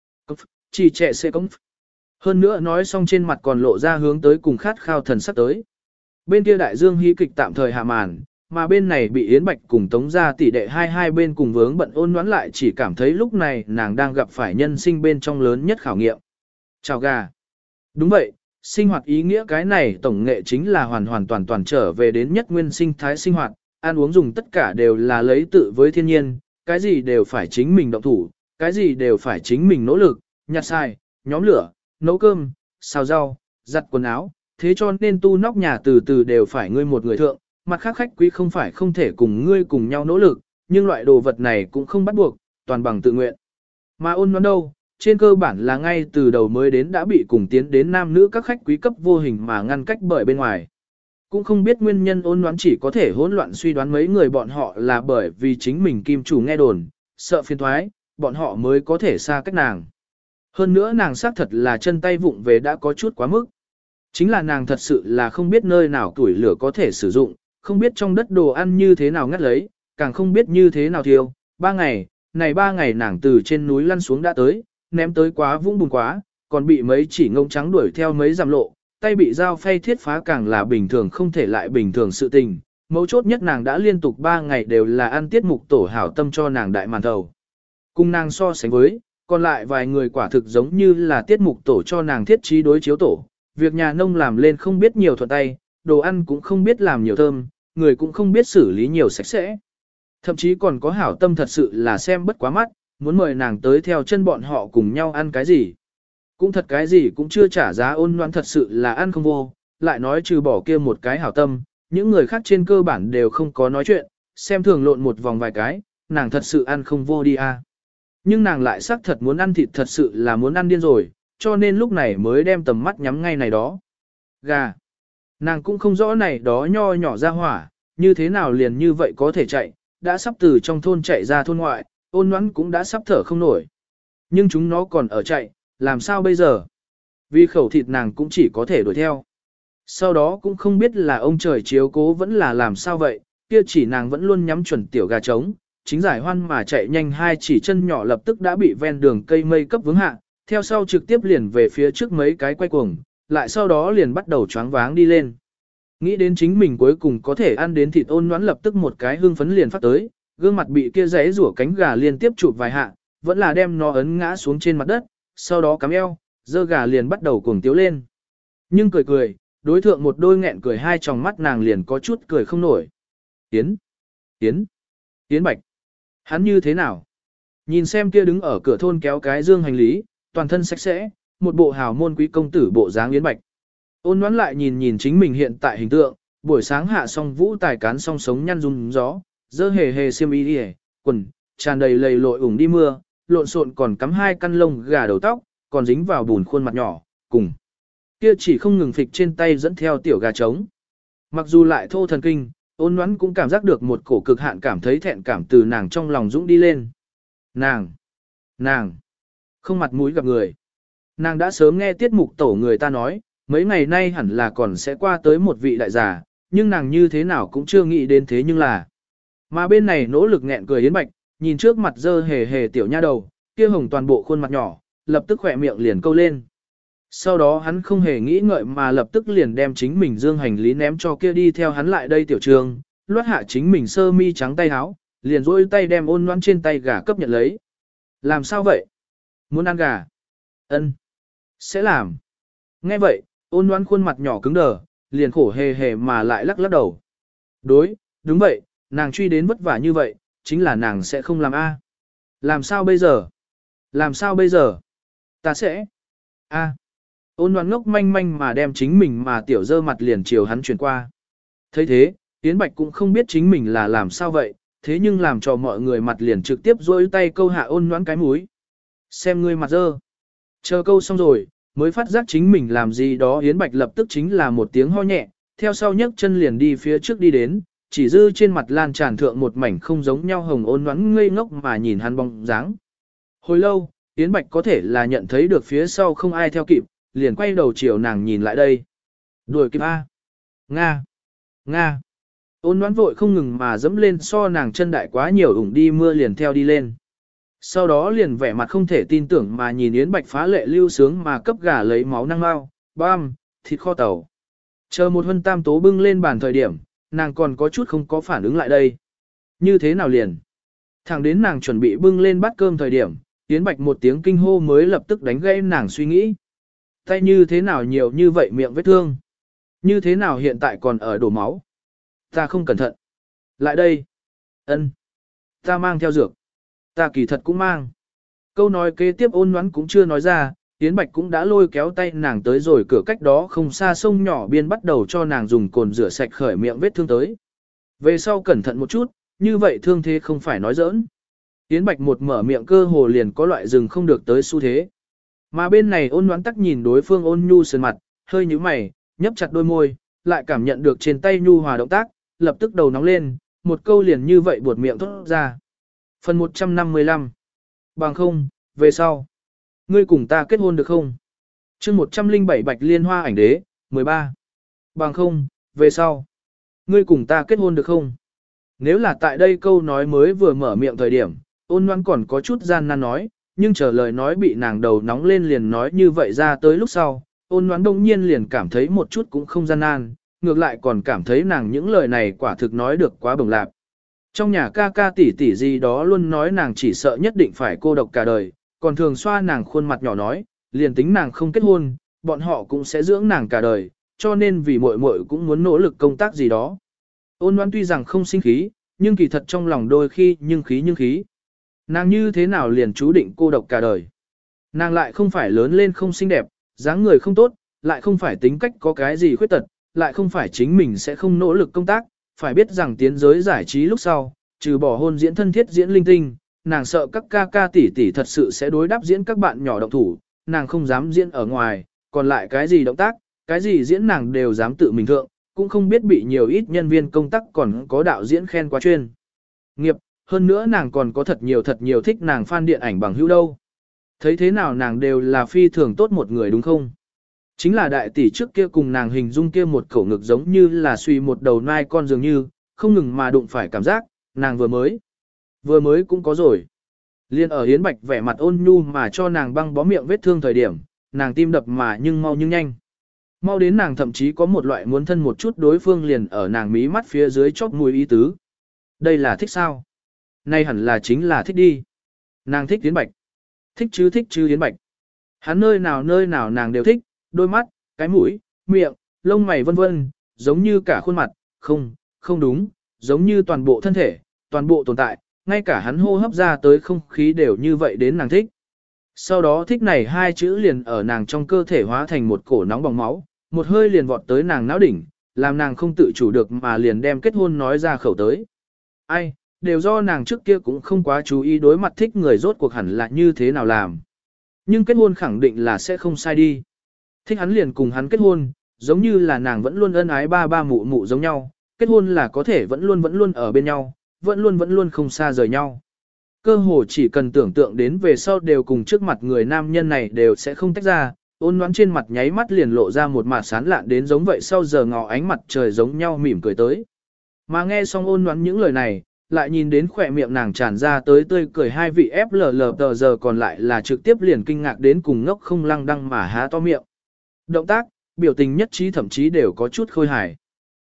Chỉ trẻ sẽ công. Hơn nữa nói xong trên mặt còn lộ ra hướng tới cùng khát khao thần sắc tới. Bên kia đại dương hí kịch tạm thời hạ màn, mà bên này bị Yến Bạch cùng Tống gia tỷ đệ hai bên cùng vướng bận ôn nhoắn lại chỉ cảm thấy lúc này nàng đang gặp phải nhân sinh bên trong lớn nhất khảo nghiệm. Chào gà. Đúng vậy, sinh hoạt ý nghĩa cái này tổng nghệ chính là hoàn toàn trở về đến nhất nguyên sinh thái sinh hoạt, ăn uống dùng tất cả đều là lấy tự với thiên nhiên, cái gì đều phải chính mình động thủ, cái gì đều phải chính mình nỗ lực, nhặt xài, nhóm lửa, nấu cơm, xào rau, giặt quần áo, thế cho nên tu nóc nhà từ từ đều phải ngươi một người thượng, mặt khác khách quý không phải không thể cùng ngươi cùng nhau nỗ lực, nhưng loại đồ vật này cũng không bắt buộc, toàn bằng tự nguyện. Mà ôn nhoắn đâu, trên cơ bản là ngay từ đầu mới đến đã bị cùng tiến đến nam nữ các khách quý cấp vô hình mà ngăn cách bởi bên ngoài. Cũng không biết nguyên nhân ôn nhoắn chỉ có thể hỗn loạn suy đoán mấy người bọn họ là bởi vì chính mình kim chủ nghe đồn, sợ phiền thoái, bọn họ mới có thể xa cách nàng. Hơn nữa nàng xác thật là chân tay vụng về đã có chút quá mức. Chính là nàng thật sự là không biết nơi nào tuổi lửa có thể sử dụng, không biết trong đất đồ ăn như thế nào ngắt lấy, càng không biết như thế nào thiêu. 3 ngày, này 3 ngày nàng từ trên núi lăn xuống đã tới, ném tới quá vũng bùn quá, còn bị mấy chỉ ngông trắng đuổi theo mấy dặm lộ, tay bị dao phay thiết phá càng là bình thường không thể lại bình thường sự tình. Mấu chốt nhất nàng đã liên tục 3 ngày đều là ăn tiết mục tổ hảo tâm cho nàng đại màn thầu. Cùng nàng so sánh với, còn lại vài người quả thực giống như là tiết mục tổ cho nàng thiết trí đối chiếu tổ. Việc nhà nông làm lên không biết nhiều thuận tay, đồ ăn cũng không biết làm nhiều thơm, người cũng không biết xử lý nhiều sạch sẽ. Thậm chí còn có hảo tâm thật sự là xem bất quá mắt, muốn mời nàng tới theo chân bọn họ cùng nhau ăn cái gì. Cũng thật cái gì cũng chưa trả giá ôn nhoan thật sự là ăn không vô, lại nói trừ bỏ kia một cái hảo tâm, những người khác trên cơ bản đều không có nói chuyện, xem thường lộn một vòng vài cái, nàng thật sự ăn không vô đi à. Nhưng nàng lại xác thật muốn ăn thịt thật sự là muốn ăn điên rồi, cho nên lúc này mới đem tầm mắt nhắm ngay này đó. Gà. Nàng cũng không rõ này đó nho nhỏ ra hỏa, như thế nào liền như vậy có thể chạy, đã sắp từ trong thôn chạy ra thôn ngoại, ôn nhoắn cũng đã sắp thở không nổi. Nhưng chúng nó còn ở chạy, làm sao bây giờ? Vì khẩu thịt nàng cũng chỉ có thể đuổi theo. Sau đó cũng không biết là ông trời chiếu cố vẫn là làm sao vậy, kia chỉ nàng vẫn luôn nhắm chuẩn tiểu gà trống, chính giải hoan mà chạy nhanh hai chỉ chân nhỏ lập tức đã bị ven đường cây mây cấp vướng hạ, theo sau trực tiếp liền về phía trước mấy cái quay cuồng, lại sau đó liền bắt đầu choáng váng đi lên. Nghĩ đến chính mình cuối cùng có thể ăn đến thịt ôn nhoắn lập tức một cái hương phấn liền phát tới, gương mặt bị kia giấy rủa cánh gà liên tiếp chụp vài hạ, vẫn là đem nó ấn ngã xuống trên mặt đất, sau đó cắm eo, dơ gà liền bắt đầu cuồng tiếu lên. Nhưng cười, đối thượng một đôi nghẹn cười hai tròng mắt nàng liền có chút cười không nổi. Yến Bạch. Hắn như thế nào? Nhìn xem kia đứng ở cửa thôn kéo cái dương hành lý, toàn thân sạch sẽ, một bộ hào môn quý công tử bộ dáng Yến Bạch. Ôn đoán lại nhìn chính mình hiện tại hình tượng, buổi sáng hạ xong vũ tài cán xong sống nhăn rung gió, dơ hề xiêm y đi quần, tràn đầy lầy lội ủng đi mưa, lộn xộn còn cắm hai căn lông gà đầu tóc, còn dính vào bùn khuôn mặt nhỏ, cùng. Kia chỉ không ngừng phịch trên tay dẫn theo tiểu gà trống. Mặc dù lại thô thần kinh, ôn đoán cũng cảm giác được một cổ cực hạn cảm thấy thẹn cảm từ nàng trong lòng dũng đi lên. Nàng, không mặt mũi gặp người. Nàng đã sớm nghe tiết mục tổ người ta nói, mấy ngày nay hẳn là còn sẽ qua tới một vị đại giả, nhưng nàng như thế nào cũng chưa nghĩ đến thế nhưng là. Mà bên này nỗ lực nghẹn cười Yến Bạch, nhìn trước mặt dơ hề tiểu nha đầu, kia hồng toàn bộ khuôn mặt nhỏ, lập tức khỏe miệng liền câu lên. Sau đó hắn không hề nghĩ ngợi mà lập tức liền đem chính mình dương hành lý ném cho kia đi theo hắn lại đây tiểu trường, loát hạ chính mình sơ mi trắng tay áo, liền rôi tay đem ôn loan trên tay gà cấp nhận lấy. Làm sao vậy? Muốn ăn gà? Ân, sẽ làm. Nghe vậy, ôn loan khuôn mặt nhỏ cứng đờ, liền khổ hề mà lại lắc đầu. Đúng vậy, nàng truy đến vất vả như vậy, chính là nàng sẽ không làm A. Làm sao bây giờ? Ta sẽ. A. Ôn loan ngốc manh mà đem chính mình mà tiểu dơ mặt liền chiều hắn chuyển qua. thấy thế, Yến Bạch cũng không biết chính mình là làm sao vậy, thế nhưng làm cho mọi người mặt liền trực tiếp rôi tay câu hạ ôn nhoãn cái mũi. Xem ngươi mặt dơ. Chờ câu xong rồi, mới phát giác chính mình làm gì đó Yến Bạch lập tức chính là một tiếng ho nhẹ, theo sau nhấc chân liền đi phía trước đi đến, chỉ dư trên mặt lan tràn thượng một mảnh không giống nhau hồng ôn nhoãn ngây ngốc mà nhìn hắn bóng dáng. Hồi lâu, Yến Bạch có thể là nhận thấy được phía sau không ai theo kịp, liền quay đầu chiều nàng nhìn lại đây. Đuổi kịp A. Nga. Nga. Ôn nhoãn vội không ngừng mà dẫm lên so nàng chân đại quá nhiều ủng đi mưa liền theo đi lên. Sau đó liền vẻ mặt không thể tin tưởng mà nhìn Yến Bạch phá lệ lưu sướng mà cấp gà lấy máu năng mau, bam, thịt kho tàu. Chờ một hân tam tố bưng lên bàn thời điểm, nàng còn có chút không có phản ứng lại đây. Như thế nào liền? Thẳng đến nàng chuẩn bị bưng lên bát cơm thời điểm, Yến Bạch một tiếng kinh hô mới lập tức đánh gãy nàng suy nghĩ. Tay như thế nào nhiều như vậy miệng vết thương? Như thế nào hiện tại còn ở đổ máu? Ta không cẩn thận. Lại đây. Ân. Ta mang theo dược. Ta kỳ thật cũng mang. Câu nói kế tiếp ôn nhoắn cũng chưa nói ra, Yến Bạch cũng đã lôi kéo tay nàng tới rồi cửa cách đó không xa sông nhỏ biên bắt đầu cho nàng dùng cồn rửa sạch khởi miệng vết thương tới. Về sau cẩn thận một chút, như vậy thương thế không phải nói giỡn. Yến Bạch một mở miệng cơ hồ liền có loại rừng không được tới xu thế. Mà bên này ôn nhoắn tắc nhìn đối phương ôn nhu sườn mặt, hơi nhíu mày, nhấp chặt đôi môi, lại cảm nhận được trên tay nhu hòa động tác, lập tức đầu nóng lên, một câu liền như vậy buột miệng thốt ra. Phần 155. Bằng không, về sau. Ngươi cùng ta kết hôn được không? chương 107 Bạch Liên Hoa ảnh đế, 13. Bằng không, về sau. Ngươi cùng ta kết hôn được không? Nếu là tại đây câu nói mới vừa mở miệng thời điểm, ôn nhoan còn có chút gian nan nói, nhưng chờ lời nói bị nàng đầu nóng lên liền nói như vậy ra tới lúc sau, ôn nhoan đông nhiên liền cảm thấy một chút cũng không gian nan, ngược lại còn cảm thấy nàng những lời này quả thực nói được quá bồng lạc. Trong nhà ca ca tỷ tỷ gì đó luôn nói nàng chỉ sợ nhất định phải cô độc cả đời, còn thường xoa nàng khuôn mặt nhỏ nói, liền tính nàng không kết hôn, bọn họ cũng sẽ dưỡng nàng cả đời, cho nên vì muội muội cũng muốn nỗ lực công tác gì đó. Ôn Loan tuy rằng không sinh khí, nhưng kỳ thật trong lòng đôi khi nhưng khí. Nàng như thế nào liền chú định cô độc cả đời. Nàng lại không phải lớn lên không xinh đẹp, dáng người không tốt, lại không phải tính cách có cái gì khuyết tật, lại không phải chính mình sẽ không nỗ lực công tác, phải biết rằng tiến giới giải trí lúc sau, trừ bỏ hôn diễn thân thiết diễn linh tinh, nàng sợ các ca ca tỷ tỷ thật sự sẽ đối đáp diễn các bạn nhỏ động thủ, nàng không dám diễn ở ngoài, còn lại cái gì động tác, cái gì diễn nàng đều dám tự mình thượng, cũng không biết bị nhiều ít nhân viên công tác còn có đạo diễn khen quá chuyên nghiệp, hơn nữa nàng còn có thật nhiều thích nàng fan điện ảnh bằng hữu đâu. Thấy thế nào nàng đều là phi thường tốt một người đúng không? Chính là đại tỷ trước kia cùng nàng hình dung kia một khẩu ngực giống như là suy một đầu nai con dường như, không ngừng mà đụng phải cảm giác, nàng vừa mới cũng có rồi. Liên ở Yến Bạch vẻ mặt ôn nhu mà cho nàng băng bó miệng vết thương thời điểm, nàng tim đập mà nhưng mau nhưng nhanh. Mau đến nàng thậm chí có một loại muốn thân một chút đối phương liền ở nàng mí mắt phía dưới chóp mũi ý tứ. Đây là thích sao? Nay hẳn là chính là thích đi. Nàng thích Yến Bạch. Thích chứ Yến Bạch. Hắn nơi nào nàng đều thích, đôi mắt, cái mũi, miệng, lông mày vân vân, giống như cả khuôn mặt, không đúng, giống như toàn bộ thân thể, toàn bộ tồn tại, ngay cả hắn hô hấp ra tới không khí đều như vậy đến nàng thích. Sau đó thích này hai chữ liền ở nàng trong cơ thể hóa thành một cổ nóng bỏng máu, một hơi liền vọt tới nàng não đỉnh, làm nàng không tự chủ được mà liền đem kết hôn nói ra khẩu tới. Ai, đều do nàng trước kia cũng không quá chú ý đối mặt thích người rốt cuộc hẳn là như thế nào làm. Nhưng kết hôn khẳng định là sẽ không sai đi. Thích hắn liền cùng hắn kết hôn, giống như là nàng vẫn luôn ân ái ba mụ mụ giống nhau, kết hôn là có thể vẫn luôn ở bên nhau, vẫn luôn không xa rời nhau. Cơ hồ chỉ cần tưởng tượng đến về sau đều cùng trước mặt người nam nhân này đều sẽ không tách ra, ôn nhoắn trên mặt nháy mắt liền lộ ra một mặt sán lạn đến giống vậy sau giờ ngọ ánh mặt trời giống nhau mỉm cười tới. Mà nghe xong ôn nhoắn những lời này, lại nhìn đến khỏe miệng nàng tràn ra tới tươi cười hai vị FLL tờ giờ còn lại là trực tiếp liền kinh ngạc đến cùng ngốc không lăng đăng mà há to miệng. Động tác, biểu tình nhất trí thậm chí đều có chút khôi hài.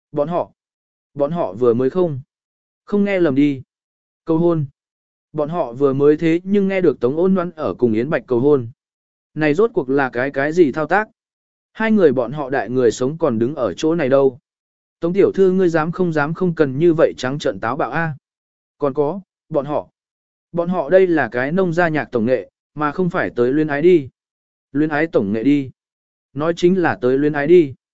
Bọn họ vừa mới không nghe lầm đi. Cầu hôn. Bọn họ vừa mới thế nhưng nghe được Tống Ôn Loan ở cùng Yến Bạch cầu hôn. Này rốt cuộc là cái gì thao tác? Hai người bọn họ đại người sống còn đứng ở chỗ này đâu. Tống tiểu thư ngươi dám không cần như vậy trắng trợn táo bạo a. Còn có, bọn họ đây là cái nông gia nhạc tổng nghệ, mà không phải tới luyến ái đi. Luyến ái tổng nghệ đi. Nói chính là tới luyến ái đi.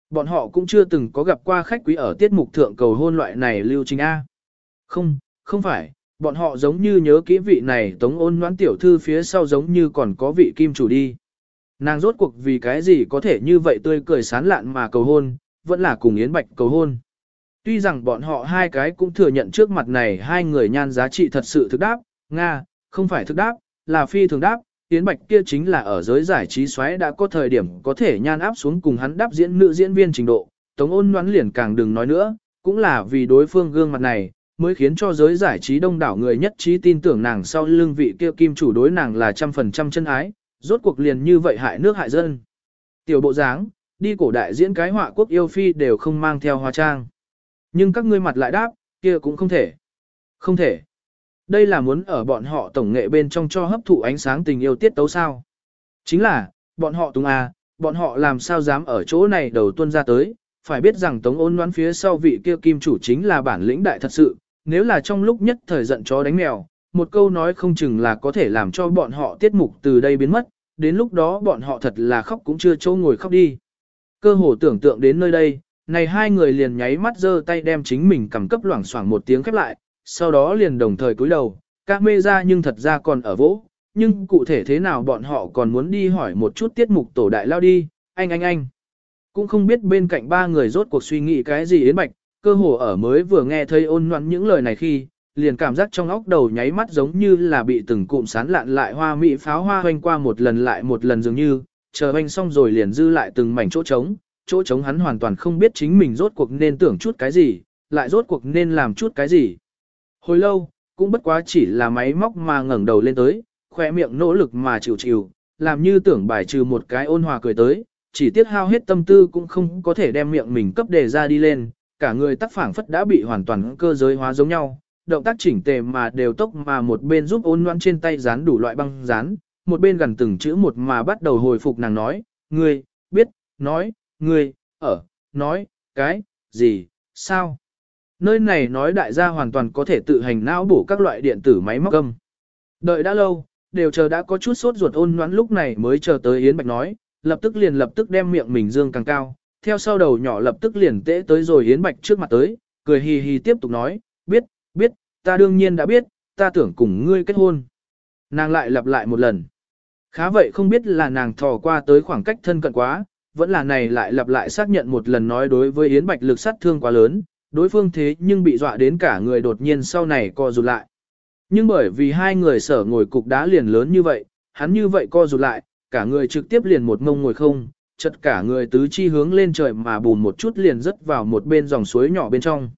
bọn họ cũng chưa từng có gặp qua khách quý ở tiết mục thượng cầu hôn loại này lưu trình A. Không, không phải, bọn họ giống như nhớ kỹ vị này Tống Ôn Ngoãn tiểu thư phía sau giống như còn có vị kim chủ đi. Nàng rốt cuộc vì cái gì có thể như vậy tươi cười sán lạn mà cầu hôn, vẫn là cùng Yến Bạch cầu hôn. Tuy rằng bọn họ hai cái cũng thừa nhận trước mặt này hai người nhan giá trị thật sự thực đáp, Nga, không phải thực đáp, là phi thường đáp, Yến Bạch kia chính là ở giới giải trí xoáy đã có thời điểm có thể nhan áp xuống cùng hắn đáp diễn nữ diễn viên trình độ, Tống Ôn Ngoãn liền càng đừng nói nữa, cũng là vì đối phương gương mặt này, mới khiến cho giới giải trí đông đảo người nhất trí tin tưởng nàng sau lưng vị kia kim chủ đối nàng là 100% chân ái, rốt cuộc liền như vậy hại nước hại dân. Tiểu bộ dáng, đi cổ đại diễn cái họa quốc yêu phi đều không mang theo hóa trang. Nhưng các ngươi mặt lại đáp, kia cũng không thể. Không thể. Đây là muốn ở bọn họ tổng nghệ bên trong cho hấp thụ ánh sáng tình yêu tiết tấu sao. Chính là, bọn họ tung bọn họ làm sao dám ở chỗ này đầu tuân ra tới, phải biết rằng Tống Ôn Ngoãn phía sau vị kia kim chủ chính là bản lĩnh đại thật sự, nếu là trong lúc nhất thời giận chó đánh mèo, một câu nói không chừng là có thể làm cho bọn họ tiết mục từ đây biến mất, đến lúc đó bọn họ thật là khóc cũng chưa chỗ ngồi khóc đi. Cơ hồ tưởng tượng đến nơi đây, này hai người liền nháy mắt giơ tay đem chính mình cầm cấp loảng xoảng một tiếng khép lại, sau đó liền đồng thời cúi đầu, các mê ra nhưng thật ra còn ở vỗ, nhưng cụ thể thế nào bọn họ còn muốn đi hỏi một chút tiết mục tổ đại lao đi, anh. Cũng không biết bên cạnh ba người rốt cuộc suy nghĩ cái gì Yến Bạch, cơ hồ ở mới vừa nghe thấy Ôn Ngoãn những lời này khi, liền cảm giác trong óc đầu nháy mắt giống như là bị từng cụm sán lạn lại hoa mỹ pháo hoa hoanh qua một lần lại một lần dường như, chờ hoanh xong rồi liền dư lại từng mảnh chỗ trống hắn hoàn toàn không biết chính mình rốt cuộc nên tưởng chút cái gì, lại rốt cuộc nên làm chút cái gì. Hồi lâu, cũng bất quá chỉ là máy móc mà ngẩng đầu lên tới, khoe miệng nỗ lực mà chịu, làm như tưởng bài trừ một cái ôn hòa cười tới, chỉ tiếc hao hết tâm tư cũng không có thể đem miệng mình cấp đề ra đi lên, cả người tác phảng phất đã bị hoàn toàn cơ giới hóa giống nhau, động tác chỉnh tề mà đều tốc mà một bên giúp Ôn Ngoãn trên tay dán đủ loại băng dán, một bên gần từng chữ một mà bắt đầu hồi phục nàng nói, ngươi, biết, nói, ngươi, nói, cái, gì, sao. Nơi này nói đại gia hoàn toàn có thể tự hành não bổ các loại điện tử máy móc âm. Đợi đã lâu, đều chờ đã có chút sốt ruột Ôn Ngoãn lúc này mới chờ tới Yến Bạch nói, lập tức đem miệng mình dương càng cao, theo sau đầu nhỏ lập tức liền tễ tới rồi Yến Bạch trước mặt tới, cười hì hì tiếp tục nói, biết, ta đương nhiên đã biết, ta tưởng cùng ngươi kết hôn. Nàng lại lặp lại một lần. Khá vậy không biết là nàng thò qua tới khoảng cách thân cận quá, vẫn là này lại lặp lại xác nhận một lần nói đối với Yến Bạch lực sát thương quá lớn, đối phương thế nhưng bị dọa đến cả người đột nhiên sau này co rụt lại. Nhưng bởi vì hai người sở ngồi cục đá liền lớn như vậy, hắn như vậy co rụt lại, cả người trực tiếp liền một ngông ngồi không, chật cả người tứ chi hướng lên trời mà bùn một chút liền rớt vào một bên dòng suối nhỏ bên trong.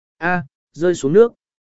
Rơi xuống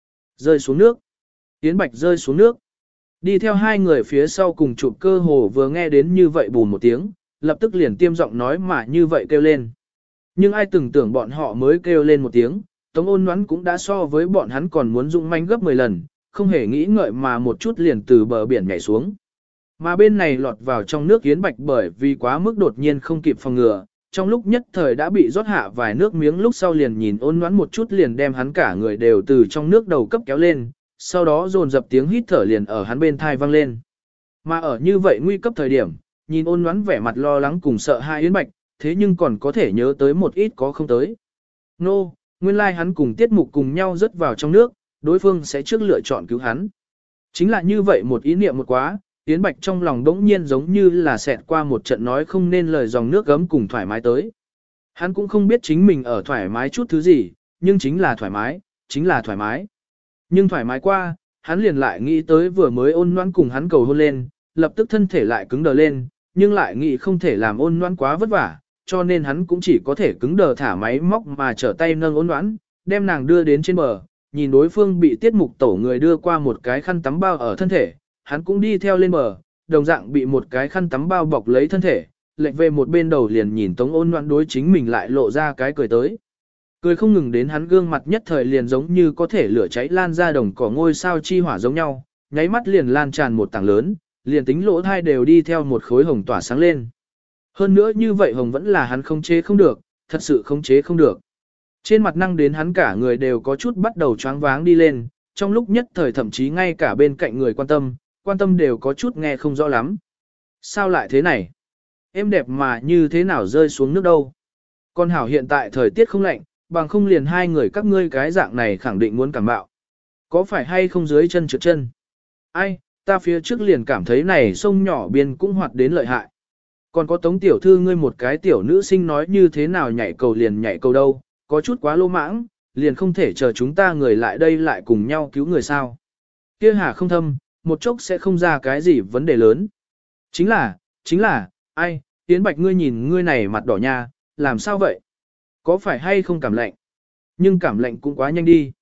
nước. Yến Bạch rơi xuống nước. Đi theo hai người phía sau cùng chụp cơ hồ vừa nghe đến như vậy bùn một tiếng, lập tức liền tiêm giọng nói mà như vậy kêu lên. Nhưng ai từng tưởng bọn họ mới kêu lên một tiếng, Tống Ôn Ngoãn cũng đã so với bọn hắn còn muốn dũng manh gấp 10 lần, không hề nghĩ ngợi mà một chút liền từ bờ biển nhảy xuống. Mà bên này lọt vào trong nước Yến Bạch bởi vì quá mức đột nhiên không kịp phòng ngừa, trong lúc nhất thời đã bị rót hạ vài nước miếng lúc sau liền nhìn Ôn Ngoãn một chút liền đem hắn cả người đều từ trong nước đầu cấp kéo lên, sau đó dồn dập tiếng hít thở liền ở hắn bên thai vang lên. Mà ở như vậy nguy cấp thời điểm, nhìn Ôn Ngoãn vẻ mặt lo lắng cùng sợ hãi Yến Bạch, thế nhưng còn có thể nhớ tới một ít có không tới. Nguyên lai hắn cùng Tiết Mục cùng nhau rớt vào trong nước, đối phương sẽ trước lựa chọn cứu hắn. Chính là như vậy một ý niệm một quá, Yến Bạch trong lòng đống nhiên giống như là xẹt qua một trận nói không nên lời dòng nước gấm cùng thoải mái tới. Hắn cũng không biết chính mình ở thoải mái chút thứ gì, nhưng chính là thoải mái. Nhưng thoải mái qua, hắn liền lại nghĩ tới vừa mới Ôn Ngoãn cùng hắn cầu hôn lên, lập tức thân thể lại cứng đờ lên, nhưng lại nghĩ không thể làm Ôn Ngoãn quá vất vả, cho nên hắn cũng chỉ có thể cứng đờ thả máy móc mà trở tay nâng Ôn Ngoãn, đem nàng đưa đến trên bờ, nhìn đối phương bị Tiết Mục tổ người đưa qua một cái khăn tắm bao ở thân thể, hắn cũng đi theo lên bờ, đồng dạng bị một cái khăn tắm bao bọc lấy thân thể, lệch về một bên đầu liền nhìn Tống Ôn Ngoãn đối chính mình lại lộ ra cái cười tới. Cười không ngừng đến hắn gương mặt nhất thời liền giống như có thể lửa cháy lan ra đồng cỏ ngôi sao chi hỏa giống nhau, nháy mắt liền lan tràn một tảng lớn, liền tính lỗ thai đều đi theo một khối hồng tỏa sáng lên. Hơn nữa như vậy hồng vẫn là hắn khống chế không được, thật sự khống chế không được. Trên mặt năng đến hắn cả người đều có chút bắt đầu choáng váng đi lên, trong lúc nhất thời thậm chí ngay cả bên cạnh người quan tâm đều có chút nghe không rõ lắm. Sao lại thế này? Em đẹp mà như thế nào rơi xuống nước đâu? Con hảo hiện tại thời tiết không lạnh, bằng không liền hai người các ngươi cái dạng này khẳng định muốn cảm bạo. Có phải hay không dưới chân trượt chân? Ai, ta phía trước liền cảm thấy này sông nhỏ biên cũng hoạt đến lợi hại. Còn có Tống tiểu thư ngươi một cái tiểu nữ sinh nói như thế nào nhảy cầu liền nhảy cầu đâu, có chút quá lô mãng, liền không thể chờ chúng ta người lại đây lại cùng nhau cứu người sao. Kia hà không thâm, một chốc sẽ không ra cái gì vấn đề lớn. Chính là, ai, Yến Bạch ngươi nhìn ngươi này mặt đỏ nha, làm sao vậy? Có phải hay không cảm lạnh? Nhưng cảm lạnh cũng quá nhanh đi.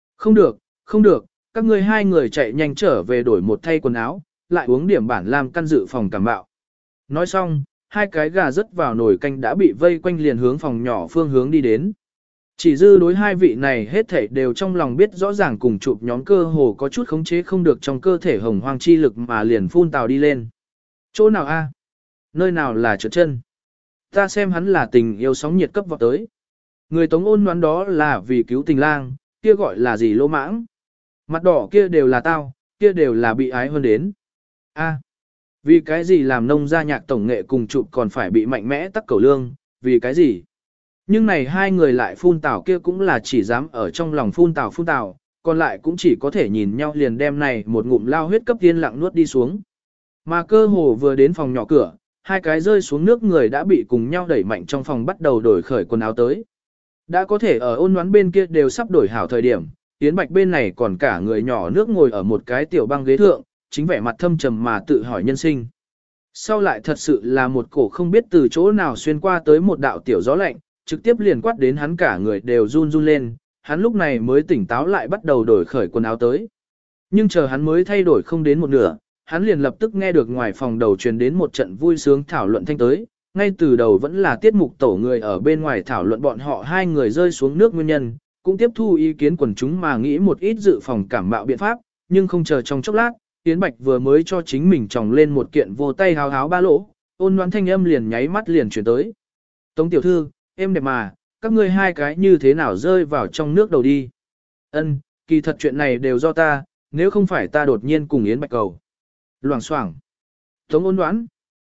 Không được, các ngươi hai người chạy nhanh trở về đổi một thay quần áo, lại uống điểm bản làm căn dự phòng cảm bạo. Nói xong, hai cái gà rớt vào nồi canh đã bị vây quanh liền hướng phòng nhỏ phương hướng đi đến. Chỉ dư đối hai vị này hết thảy đều trong lòng biết rõ ràng cùng chụp nhóm cơ hồ có chút khống chế không được trong cơ thể hồng hoang chi lực mà liền phun tào đi lên. Chỗ nào a? Nơi nào là trượt chân? Ta xem hắn là tình yêu sóng nhiệt cấp vào tới. Người Tống ôn đoán đó là vì cứu tình lang, kia gọi là gì lỗ mãng. Mặt đỏ kia đều là tao, kia đều là bị ái hơn đến. A, vì cái gì làm nông gia nhạc tổng nghệ cùng chụp còn phải bị mạnh mẽ tắc cầu lương, vì cái gì? Nhưng này hai người lại phun tảo kia cũng là chỉ dám ở trong lòng phun tảo, còn lại cũng chỉ có thể nhìn nhau liền đem này một ngụm lao huyết cấp tiên lặng nuốt đi xuống. Mà cơ hồ vừa đến phòng nhỏ cửa, hai cái rơi xuống nước người đã bị cùng nhau đẩy mạnh trong phòng bắt đầu đổi khởi quần áo tới. Đã có thể ở ôn đoán bên kia đều sắp đổi hảo thời điểm, Yến Bạch bên này còn cả người nhỏ nước ngồi ở một cái tiểu băng ghế thượng, chính vẻ mặt thâm trầm mà tự hỏi nhân sinh. Sau lại thật sự là một cổ không biết từ chỗ nào xuyên qua tới một đạo tiểu gió lạnh, trực tiếp liền quát đến hắn cả người đều run run lên, hắn lúc này mới tỉnh táo lại bắt đầu đổi khởi quần áo tới. Nhưng chờ hắn mới thay đổi không đến một nửa, hắn liền lập tức nghe được ngoài phòng đầu truyền đến một trận vui sướng thảo luận thanh tới, ngay từ đầu vẫn là tiết mục tổ người ở bên ngoài thảo luận bọn họ hai người rơi xuống nước nguyên nhân, cũng tiếp thu ý kiến quần chúng mà nghĩ một ít dự phòng cảm mạo biện pháp, nhưng không chờ trong chốc lát, Yến Bạch vừa mới cho chính mình tròng lên một kiện vô tay háo háo ba lỗ, ôn đoán thanh âm liền nháy mắt liền chuyển tới. Tống tiểu thư, em đẹp mà, các ngươi hai cái như thế nào rơi vào trong nước đầu đi. Ân, kỳ thật chuyện này đều do ta, nếu không phải ta đột nhiên cùng Yến Bạch cầu. Loảng xoảng. Tống ôn đoán.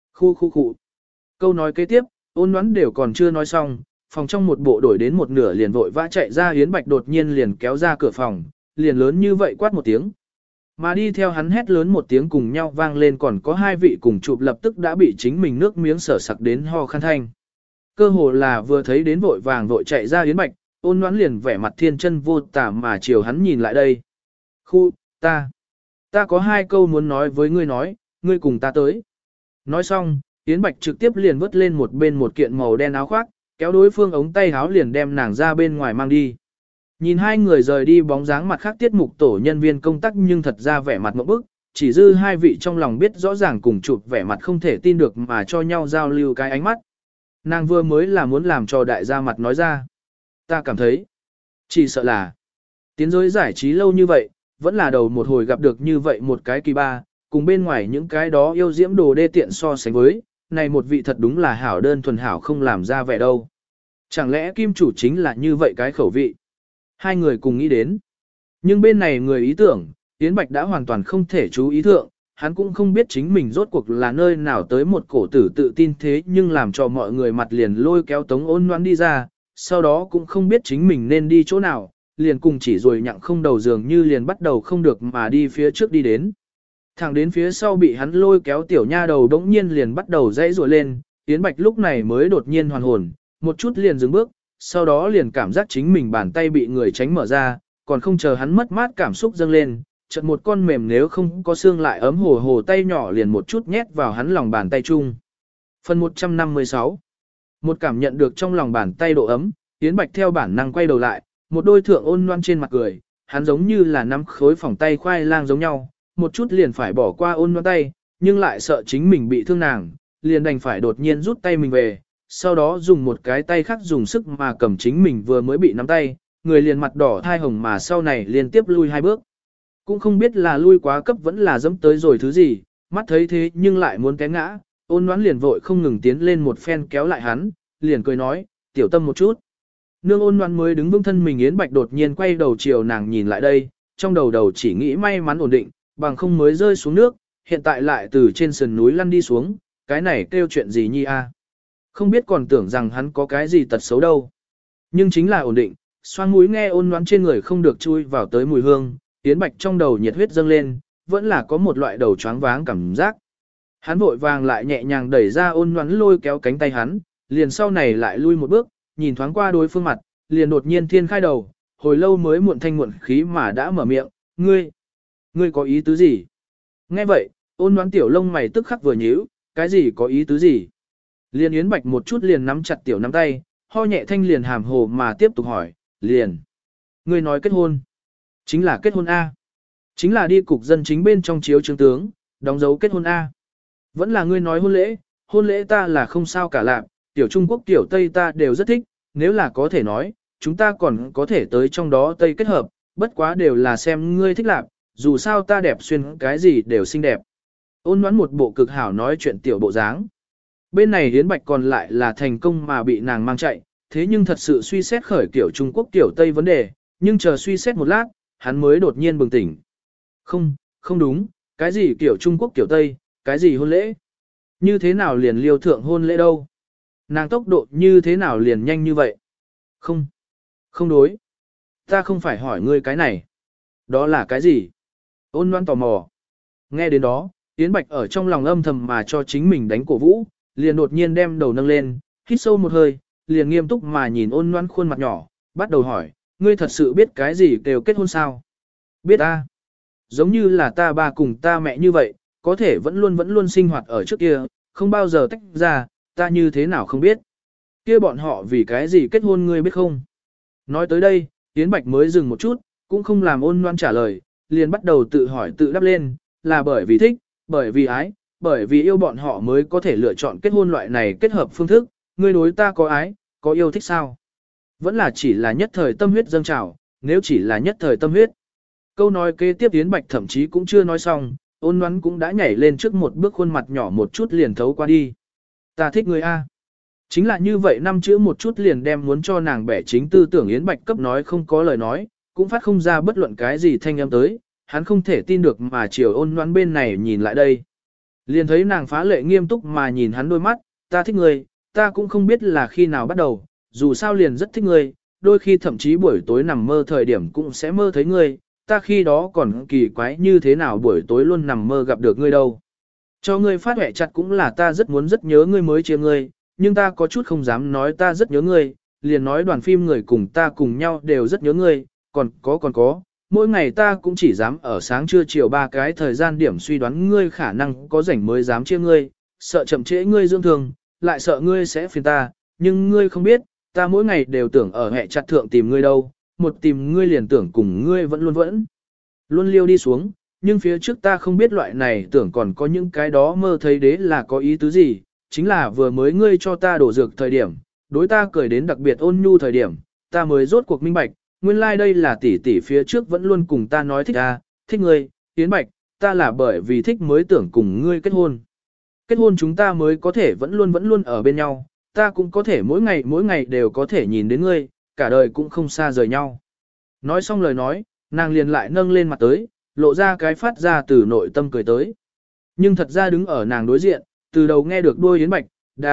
Khu. Câu nói kế tiếp, ôn đoán đều còn chưa nói xong, phòng trong một bộ đổi đến một nửa liền vội vã chạy ra Yến Bạch đột nhiên liền kéo ra cửa phòng, liền lớn như vậy quát một tiếng. Mà đi theo hắn hét lớn một tiếng cùng nhau vang lên còn có hai vị cùng chụp lập tức đã bị chính mình nước miếng sở sặc đến ho khăn thanh. Cơ hồ là vừa thấy đến vội vàng vội chạy ra Yến Bạch, ôn đoán liền vẻ mặt thiên chân vô tả mà chiều hắn nhìn lại đây. Ta có hai câu muốn nói với ngươi cùng ta tới. Nói xong, Yến Bạch trực tiếp liền vứt lên một bên một kiện màu đen áo khoác, kéo đối phương ống tay áo liền đem nàng ra bên ngoài mang đi. Nhìn hai người rời đi bóng dáng mặt khác tiết mục tổ nhân viên công tác nhưng thật ra vẻ mặt ngộp bức, chỉ dư hai vị trong lòng biết rõ ràng cùng chụp vẻ mặt không thể tin được mà cho nhau giao lưu cái ánh mắt. Nàng vừa mới là muốn làm cho đại gia mặt nói ra. Ta cảm thấy, chỉ sợ là, tiến giới giải trí lâu như vậy, vẫn là đầu một hồi gặp được như vậy một cái kỳ ba, cùng bên ngoài những cái đó yêu diễm đồ đê tiện so sánh với, này một vị thật đúng là hảo đơn thuần hảo không làm ra vẻ đâu. Chẳng lẽ kim chủ chính là như vậy cái khẩu vị? Hai người cùng nghĩ đến. Nhưng bên này người ý tưởng, Yến Bạch đã hoàn toàn không thể chú ý thượng, hắn cũng không biết chính mình rốt cuộc là nơi nào tới một cổ tử tự tin thế nhưng làm cho mọi người mặt liền lôi kéo Tống ôn đoán đi ra, sau đó cũng không biết chính mình nên đi chỗ nào, liền cùng chỉ rồi nhặng không đầu dường như liền bắt đầu không được mà đi phía trước đi đến. Thẳng đến phía sau bị hắn lôi kéo tiểu nha đầu đống nhiên liền bắt đầu dãy rùa lên, Yến Bạch lúc này mới đột nhiên hoàn hồn, một chút liền dừng bước, sau đó liền cảm giác chính mình bàn tay bị người tránh mở ra, còn không chờ hắn mất mát cảm xúc dâng lên, chợt một con mềm nếu không có xương lại ấm hồ hồ tay nhỏ liền một chút nhét vào hắn lòng bàn tay chung. Phần 156. Một cảm nhận được trong lòng bàn tay độ ấm, Yến Bạch theo bản năng quay đầu lại, một đôi thượng ôn loan trên mặt cười, hắn giống như là nắm khối phỏng tay khoai lang giống nhau, một chút liền phải bỏ qua ôn loan tay, nhưng lại sợ chính mình bị thương nàng, liền đành phải đột nhiên rút tay mình về, sau đó dùng một cái tay khác dùng sức mà cầm chính mình vừa mới bị nắm tay, người liền mặt đỏ thai hồng mà sau này liên tiếp lui hai bước. Cũng không biết là lui quá cấp vẫn là dẫm tới rồi thứ gì, mắt thấy thế nhưng lại muốn té ngã, ôn đoán liền vội không ngừng tiến lên một phen kéo lại hắn, liền cười nói, tiểu tâm một chút. Nương ôn đoán mới đứng vững thân mình Yến Bạch đột nhiên quay đầu chiều nàng nhìn lại đây, trong đầu chỉ nghĩ may mắn ổn định, bằng không mới rơi xuống nước, hiện tại lại từ trên sườn núi lăn đi xuống, cái này kêu chuyện gì nhi a? Không biết còn tưởng rằng hắn có cái gì tật xấu đâu. Nhưng chính là ổn định, xoang mũi nghe ôn nhoắn trên người không được chui vào tới mùi hương, Yến Bạch trong đầu nhiệt huyết dâng lên, vẫn là có một loại đầu choáng váng cảm giác. Hắn vội vàng lại nhẹ nhàng đẩy ra ôn nhoắn lôi kéo cánh tay hắn, liền sau này lại lui một bước, nhìn thoáng qua đối phương mặt, liền đột nhiên thiên khai đầu, hồi lâu mới muộn thanh muộn khí mà đã mở miệng, ngươi có ý tứ gì? Nghe vậy, ôn nhoắn tiểu lông mày tức khắc vừa nhíu, cái gì có ý tứ gì? Liền Yến Bạch một chút liền nắm chặt tiểu nắm tay, ho nhẹ thanh liền hàm hồ mà tiếp tục hỏi, liền. Ngươi nói kết hôn. Chính là kết hôn A. Chính là đi cục dân chính bên trong chiếu chứng tướng, đóng dấu kết hôn A. Vẫn là ngươi nói hôn lễ ta là không sao cả lạc, tiểu Trung Quốc tiểu Tây ta đều rất thích, nếu là có thể nói, chúng ta còn có thể tới trong đó Tây kết hợp, bất quá đều là xem ngươi thích lạc, dù sao ta đẹp xuyên cái gì đều xinh đẹp. Ôn đoán một bộ cực hảo nói chuyện tiểu bộ dáng. Bên này Yến Bạch còn lại là thành công mà bị nàng mang chạy, thế nhưng thật sự suy xét khởi kiểu Trung Quốc tiểu Tây vấn đề, nhưng chờ suy xét một lát, hắn mới đột nhiên bừng tỉnh. Không đúng, cái gì kiểu Trung Quốc tiểu Tây, cái gì hôn lễ? Như thế nào liền liêu thượng hôn lễ đâu? Nàng tốc độ như thế nào liền nhanh như vậy? Không đối. Ta không phải hỏi ngươi cái này. Đó là cái gì? Ôn Loan tò mò. Nghe đến đó, Yến Bạch ở trong lòng âm thầm mà cho chính mình đánh cổ vũ, liền đột nhiên đem đầu nâng lên, hít sâu một hơi, liền nghiêm túc mà nhìn Ôn Loan khuôn mặt nhỏ, bắt đầu hỏi, ngươi thật sự biết cái gì đều kết hôn sao? Biết a. Giống như là ta ba cùng ta mẹ như vậy, có thể vẫn luôn sinh hoạt ở trước kia, không bao giờ tách ra, ta như thế nào không biết. Kia bọn họ vì cái gì kết hôn ngươi biết không? Nói tới đây, Yến Bạch mới dừng một chút, cũng không làm Ôn Loan trả lời, liền bắt đầu tự hỏi tự đáp lên, là bởi vì thích, bởi vì ái, bởi vì yêu bọn họ mới có thể lựa chọn kết hôn loại này kết hợp phương thức, ngươi đối ta có ái, có yêu thích sao? Vẫn là chỉ là nhất thời tâm huyết dâng trào, nếu chỉ là nhất thời tâm huyết. Câu nói kế tiếp Yến Bạch thậm chí cũng chưa nói xong, Ôn Loan cũng đã nhảy lên trước một bước khuôn mặt nhỏ một chút liền thấu qua đi. Ta thích ngươi a. Chính là như vậy năm chữ một chút liền đem muốn cho nàng bẻ chính tư tưởng Yến Bạch cấp nói không có lời nói, cũng phát không ra bất luận cái gì thanh âm tới, hắn không thể tin được mà chiều Ôn Loan bên này nhìn lại đây. Liền thấy nàng phá lệ nghiêm túc mà nhìn hắn đôi mắt, ta thích ngươi, ta cũng không biết là khi nào bắt đầu, dù sao liền rất thích ngươi, đôi khi thậm chí buổi tối nằm mơ thời điểm cũng sẽ mơ thấy ngươi, ta khi đó còn kỳ quái như thế nào buổi tối luôn nằm mơ gặp được ngươi đâu. Cho ngươi phát huệ chặt cũng là ta rất muốn rất nhớ ngươi mới chia ngươi, nhưng ta có chút không dám nói ta rất nhớ ngươi, liền nói đoàn phim người cùng ta cùng nhau đều rất nhớ ngươi, còn có, mỗi ngày ta cũng chỉ dám ở sáng trưa chiều 3 cái thời gian điểm suy đoán ngươi khả năng có rảnh mới dám chia ngươi, sợ chậm trễ ngươi dưỡng thường, lại sợ ngươi sẽ phiền ta, nhưng ngươi không biết, ta mỗi ngày đều tưởng ở hệ chặt thượng tìm ngươi đâu, một tìm ngươi liền tưởng cùng ngươi vẫn luôn liêu đi xuống, nhưng phía trước ta không biết loại này tưởng còn có những cái đó mơ thấy đế là có ý tứ gì, chính là vừa mới ngươi cho ta đổ dược thời điểm, đối ta cười đến đặc biệt ôn nhu thời điểm, ta mới rốt cuộc minh bạch, nguyên lai like đây là tỷ tỷ phía trước vẫn luôn cùng ta nói thích thích ngươi, Yến Bạch, ta là bởi vì thích mới tưởng cùng ngươi kết hôn. Kết hôn chúng ta mới có thể vẫn luôn ở bên nhau, ta cũng có thể mỗi ngày đều có thể nhìn đến ngươi, cả đời cũng không xa rời nhau. Nói xong lời nói, nàng liền lại nâng lên mặt tới, lộ ra cái phát ra từ nội tâm cười tới. Nhưng thật ra đứng ở nàng đối diện, từ đầu nghe được đuôi Yến Bạch,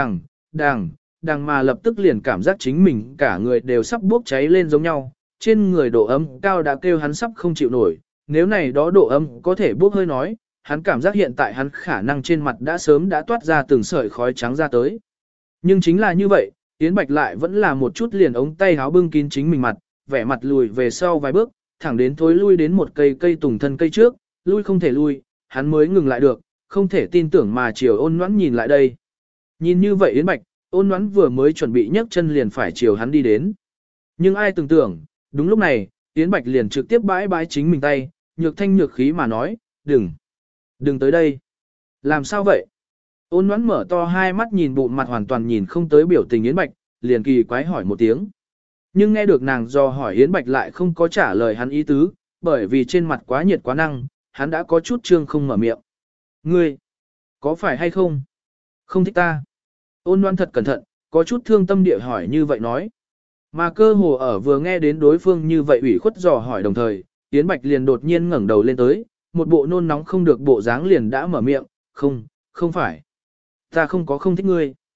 đàng mà lập tức liền cảm giác chính mình cả người đều sắp bốc cháy lên giống nhau, trên người độ ấm cao đã kêu hắn sắp không chịu nổi, nếu này đó độ ấm có thể bốc hơi nói, hắn cảm giác hiện tại hắn khả năng trên mặt đã sớm đã toát ra từng sợi khói trắng ra tới. Nhưng chính là như vậy, Yến Bạch lại vẫn là một chút liền ống tay háo bưng kín chính mình mặt, vẻ mặt lùi về sau vài bước, thẳng đến thối lui đến một cây tùng thân cây trước, lui không thể lui, hắn mới ngừng lại được, không thể tin tưởng mà chiều Ôn Noãn nhìn lại đây. Nhìn như vậy Yến Bạch, Ôn Noãn vừa mới chuẩn bị nhấc chân liền phải chiều hắn đi đến. Nhưng ai tưởng tưởng, đúng lúc này, Yến Bạch liền trực tiếp bãi chính mình tay, nhược thanh nhược khí mà nói, đừng tới đây. Làm sao vậy? Ôn Noãn mở to hai mắt nhìn bụng mặt hoàn toàn nhìn không tới biểu tình Yến Bạch, liền kỳ quái hỏi một tiếng. Nhưng nghe được nàng do hỏi Yến Bạch lại không có trả lời hắn ý tứ, bởi vì trên mặt quá nhiệt quá năng, hắn đã có chút trương không mở miệng. Ngươi, có phải hay không? Không thích ta. Ôn Noãn thật cẩn thận, có chút thương tâm địa hỏi như vậy nói. Mà cơ hồ ở vừa nghe đến đối phương như vậy ủy khuất dò hỏi đồng thời, Yến Bạch liền đột nhiên ngẩng đầu lên tới, một bộ nôn nóng không được bộ dáng liền đã mở miệng, không phải. Ta không thích ngươi.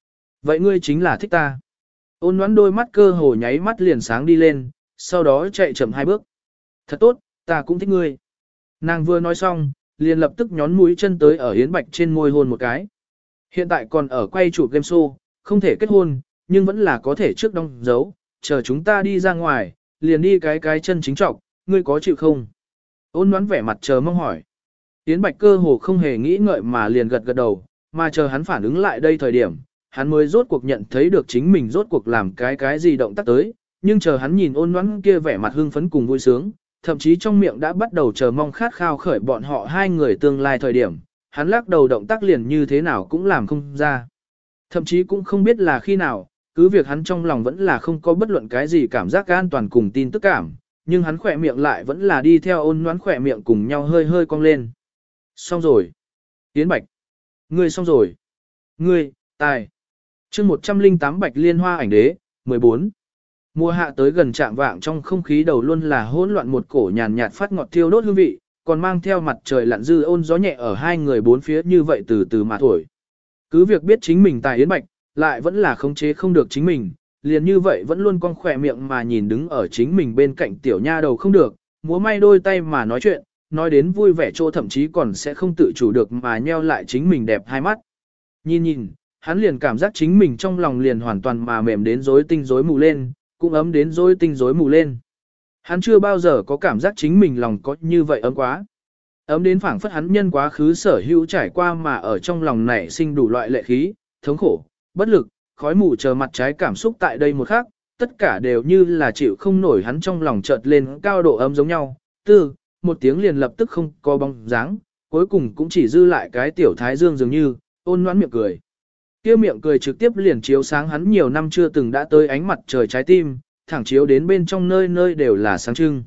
Vậy ngươi chính là thích ta. Ôn Ngoãn đôi mắt cơ hồ nháy mắt liền sáng đi lên, sau đó chạy chậm 2 bước. Thật tốt, ta cũng thích ngươi. Nàng vừa nói xong, liền lập tức nhón mũi chân tới ở Yến Bạch trên môi hôn một cái. Hiện tại còn ở quay chụp game show, không thể kết hôn, nhưng vẫn là có thể trước đóng dấu, chờ chúng ta đi ra ngoài, liền đi cái chân chính trọng, ngươi có chịu không? Ôn Ngoãn vẻ mặt chờ mong hỏi. Yến Bạch cơ hồ không hề nghĩ ngợi mà liền gật gật đầu, mà chờ hắn phản ứng lại đây thời điểm, hắn mới rốt cuộc nhận thấy được chính mình rốt cuộc làm cái gì động tác tới, nhưng chờ hắn nhìn Ôn Ngoãn kia vẻ mặt hưng phấn cùng vui sướng, thậm chí trong miệng đã bắt đầu chờ mong khát khao khởi bọn họ hai người tương lai thời điểm, hắn lắc đầu động tác liền như thế nào cũng làm không ra. Thậm chí cũng không biết là khi nào, cứ việc hắn trong lòng vẫn là không có bất luận cái gì cảm giác an toàn cùng tin tức cảm, nhưng hắn khỏe miệng lại vẫn là đi theo Ôn Ngoãn khỏe miệng cùng nhau hơi hơi cong lên. Xong rồi. Yến Bạch. Ngươi xong rồi. Ngươi, tài. chương 108 Bạch Liên Hoa ảnh đế, 14. Mùa hạ tới gần trạm vạng trong không khí đầu luôn là hỗn loạn một cổ nhàn nhạt phát ngọt thiêu đốt hương vị, còn mang theo mặt trời lặn dư ôn gió nhẹ ở hai người bốn phía như vậy từ từ mà thổi. Cứ việc biết chính mình tài Yến Bạch, lại vẫn là khống chế không được chính mình, liền như vậy vẫn luôn cong khỏe miệng mà nhìn đứng ở chính mình bên cạnh tiểu nha đầu không được, múa may đôi tay mà nói chuyện, nói đến vui vẻ chỗ thậm chí còn sẽ không tự chủ được mà nheo lại chính mình đẹp hai mắt. Nhìn, hắn liền cảm giác chính mình trong lòng liền hoàn toàn mà mềm đến rối tinh rối mù lên, cũng ấm đến rối tinh rối mù lên. Hắn chưa bao giờ có cảm giác chính mình lòng có như vậy ấm quá. Ấm đến phảng phất hắn nhân quá khứ sở hữu trải qua mà ở trong lòng nảy sinh đủ loại lệ khí, thống khổ, bất lực, khói mù chờ mặt trái cảm xúc tại đây một khắc, tất cả đều như là chịu không nổi hắn trong lòng chợt lên cao độ ấm giống nhau. Một tiếng liền lập tức không có bóng dáng, cuối cùng cũng chỉ dư lại cái tiểu thái dương dường như, ôn noãn miệng cười. Kia miệng cười trực tiếp liền chiếu sáng hắn nhiều năm chưa từng đã tới ánh mặt trời trái tim, thẳng chiếu đến bên trong nơi nơi đều là sáng trưng.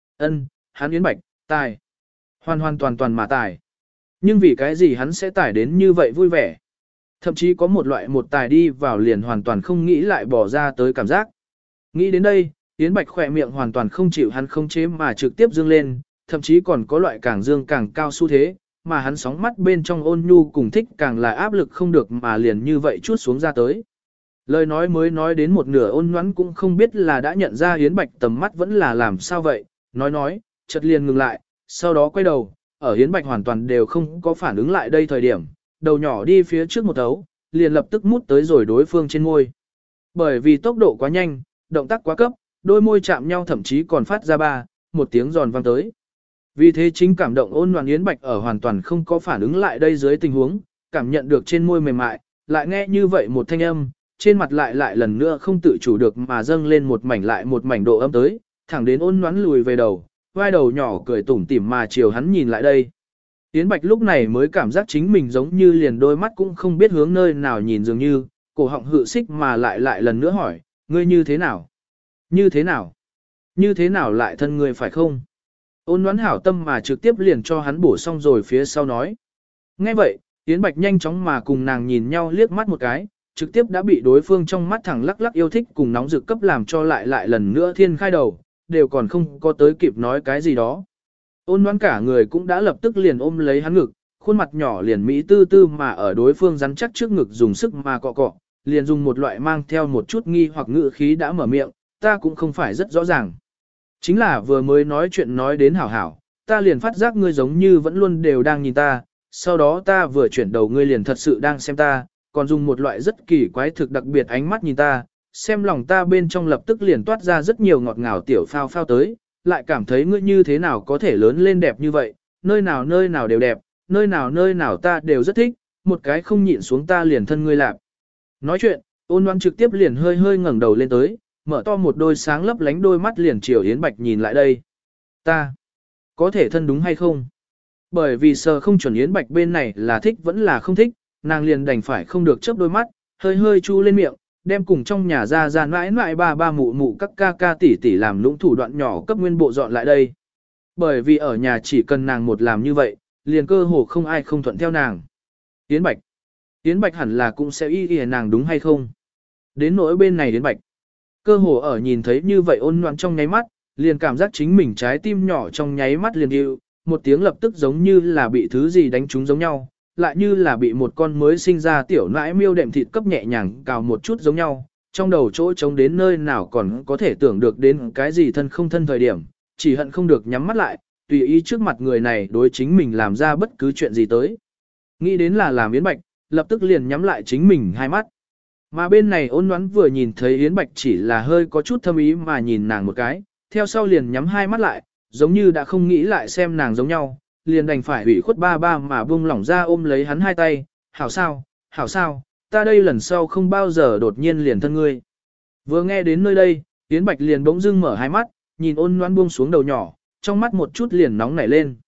Hắn Yến Bạch, tài. Hoàn toàn mà tài. Nhưng vì cái gì hắn sẽ tải đến như vậy vui vẻ? Thậm chí có một loại một tài đi vào liền hoàn toàn không nghĩ lại bỏ ra tới cảm giác. Nghĩ đến đây, Yến Bạch khỏe miệng hoàn toàn không chịu hắn không chế mà trực tiếp dương lên, thậm chí còn có loại càng dương càng cao xu thế, mà hắn sóng mắt bên trong ôn nhu cùng thích càng là áp lực không được mà liền như vậy chút xuống ra tới. Lời nói mới nói đến một nửa ôn nhoắn cũng không biết là đã nhận ra Yến Bạch tầm mắt vẫn là làm sao vậy, nói, chợt liền ngừng lại, sau đó quay đầu, ở Yến Bạch hoàn toàn đều không có phản ứng lại đây thời điểm, đầu nhỏ đi phía trước một thấu, liền lập tức mút tới rồi đối phương trên môi. Bởi vì tốc độ quá nhanh, động tác quá cấp, đôi môi chạm nhau thậm chí còn phát ra một tiếng giòn vang tới. Vì thế chính cảm động ôn nhoáng Yến Bạch ở hoàn toàn không có phản ứng lại đây dưới tình huống, cảm nhận được trên môi mềm mại, lại nghe như vậy một thanh âm, trên mặt lại lần nữa không tự chủ được mà dâng lên một mảnh độ ấm tới, thẳng đến ôn nhoáng lùi về đầu, vai đầu nhỏ cười tủm tỉm mà chiều hắn nhìn lại đây. Yến Bạch lúc này mới cảm giác chính mình giống như liền đôi mắt cũng không biết hướng nơi nào nhìn dường như, cổ họng hự xích mà lại lần nữa hỏi, ngươi như thế nào? Như thế nào? Như thế nào lại thân ngươi phải không? Ôn đoán hảo tâm mà trực tiếp liền cho hắn bổ xong rồi phía sau nói. Nghe vậy, Yến Bạch nhanh chóng mà cùng nàng nhìn nhau liếc mắt một cái, trực tiếp đã bị đối phương trong mắt thẳng lắc yêu thích cùng nóng rực cấp làm cho lại lần nữa thiên khai đầu, đều còn không có tới kịp nói cái gì đó. Ôn đoán cả người cũng đã lập tức liền ôm lấy hắn ngực, khuôn mặt nhỏ liền mỹ tư tư mà ở đối phương rắn chắc trước ngực dùng sức mà cọ, liền dùng một loại mang theo một chút nghi hoặc ngữ khí đã mở miệng, ta cũng không phải rất rõ ràng. Chính là vừa mới nói chuyện nói đến hảo, ta liền phát giác ngươi giống như vẫn luôn đều đang nhìn ta, sau đó ta vừa chuyển đầu ngươi liền thật sự đang xem ta, còn dùng một loại rất kỳ quái thực đặc biệt ánh mắt nhìn ta, xem lòng ta bên trong lập tức liền toát ra rất nhiều ngọt ngào tiểu phao tới, lại cảm thấy ngươi như thế nào có thể lớn lên đẹp như vậy, nơi nào đều đẹp, nơi nào ta đều rất thích, một cái không nhịn xuống ta liền thân ngươi lạp. Nói chuyện, ôn đoán trực tiếp liền hơi ngẩng đầu lên tới, mở to một đôi sáng lấp lánh đôi mắt liền chiều Yến Bạch nhìn lại đây. Ta, có thể thân đúng hay không? Bởi vì sợ không chuẩn Yến Bạch bên này là thích vẫn là không thích, nàng liền đành phải không được chớp đôi mắt, hơi chu lên miệng, đem cùng trong nhà ra mãi ba mụ các ca tỷ làm lũng thủ đoạn nhỏ cấp nguyên bộ dọn lại đây. Bởi vì ở nhà chỉ cần nàng một làm như vậy, liền cơ hồ không ai không thuận theo nàng. Yến Bạch hẳn là cũng sẽ y nàng đúng hay không? Đến nỗi bên này Yến Bạch. Cơ hồ ở nhìn thấy như vậy ôn nhoãn trong nháy mắt, liền cảm giác chính mình trái tim nhỏ trong nháy mắt liền điệu, một tiếng lập tức giống như là bị thứ gì đánh trúng giống nhau, lại như là bị một con mới sinh ra tiểu nãi miêu đệm thịt cấp nhẹ nhàng cào một chút giống nhau, trong đầu chỗ trống đến nơi nào còn có thể tưởng được đến cái gì thân không thân thời điểm, chỉ hận không được nhắm mắt lại, tùy ý trước mặt người này đối chính mình làm ra bất cứ chuyện gì tới. Nghĩ đến là làm Yến Bạch, lập tức liền nhắm lại chính mình hai mắt. Mà bên này Ôn Ngoãn vừa nhìn thấy Yến Bạch chỉ là hơi có chút thâm ý mà nhìn nàng một cái, theo sau liền nhắm hai mắt lại, giống như đã không nghĩ lại xem nàng giống nhau, liền đành phải ủy khuất ba ba mà buông lỏng ra ôm lấy hắn hai tay, hảo sao, ta đây lần sau không bao giờ đột nhiên liền thân ngươi. Vừa nghe đến nơi đây, Yến Bạch liền bỗng dưng mở hai mắt, nhìn Ôn Ngoãn buông xuống đầu nhỏ, trong mắt một chút liền nóng nảy lên.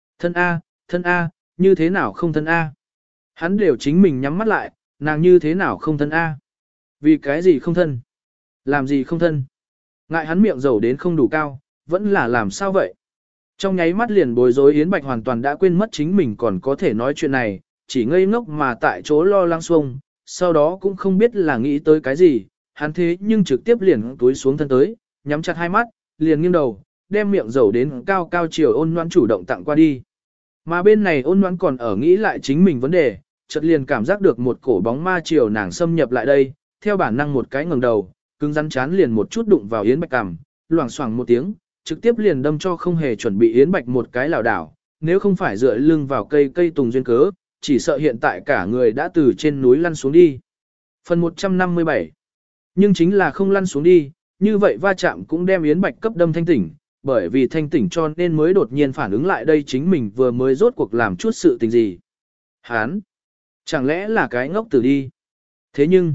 Thân A, như thế nào không thân A? Hắn đều chính mình nhắm mắt lại, nàng như thế nào không thân A? Vì cái gì không thân? Làm gì không thân? Ngại hắn miệng dầu đến không đủ cao, vẫn là làm sao vậy? Trong nháy mắt liền bối rối Yến Bạch hoàn toàn đã quên mất chính mình còn có thể nói chuyện này, chỉ ngây ngốc mà tại chỗ lo lắng xuông, sau đó cũng không biết là nghĩ tới cái gì, hắn thế nhưng trực tiếp liền túi xuống thân tới, nhắm chặt hai mắt, liền nghiêng đầu, đem miệng dầu đến cao cao chiều Ôn Ngoãn chủ động tặng qua đi. Mà bên này Ôn Ngoãn còn ở nghĩ lại chính mình vấn đề, chợt liền cảm giác được một cổ bóng ma chiều nàng xâm nhập lại đây, theo bản năng một cái ngẩng đầu, cứng rắn chán liền một chút đụng vào Yến Bạch cằm, loảng xoảng một tiếng, trực tiếp liền đâm cho không hề chuẩn bị Yến Bạch một cái lảo đảo, nếu không phải dựa lưng vào cây tùng duyên cớ, chỉ sợ hiện tại cả người đã từ trên núi lăn xuống đi. Phần 157. Nhưng chính là không lăn xuống đi, như vậy va chạm cũng đem Yến Bạch cấp đâm thanh tỉnh, bởi vì thanh tỉnh cho nên mới đột nhiên phản ứng lại đây chính mình vừa mới rốt cuộc làm chút sự tình gì. Hán! Chẳng lẽ là cái ngốc tử đi? Thế nhưng...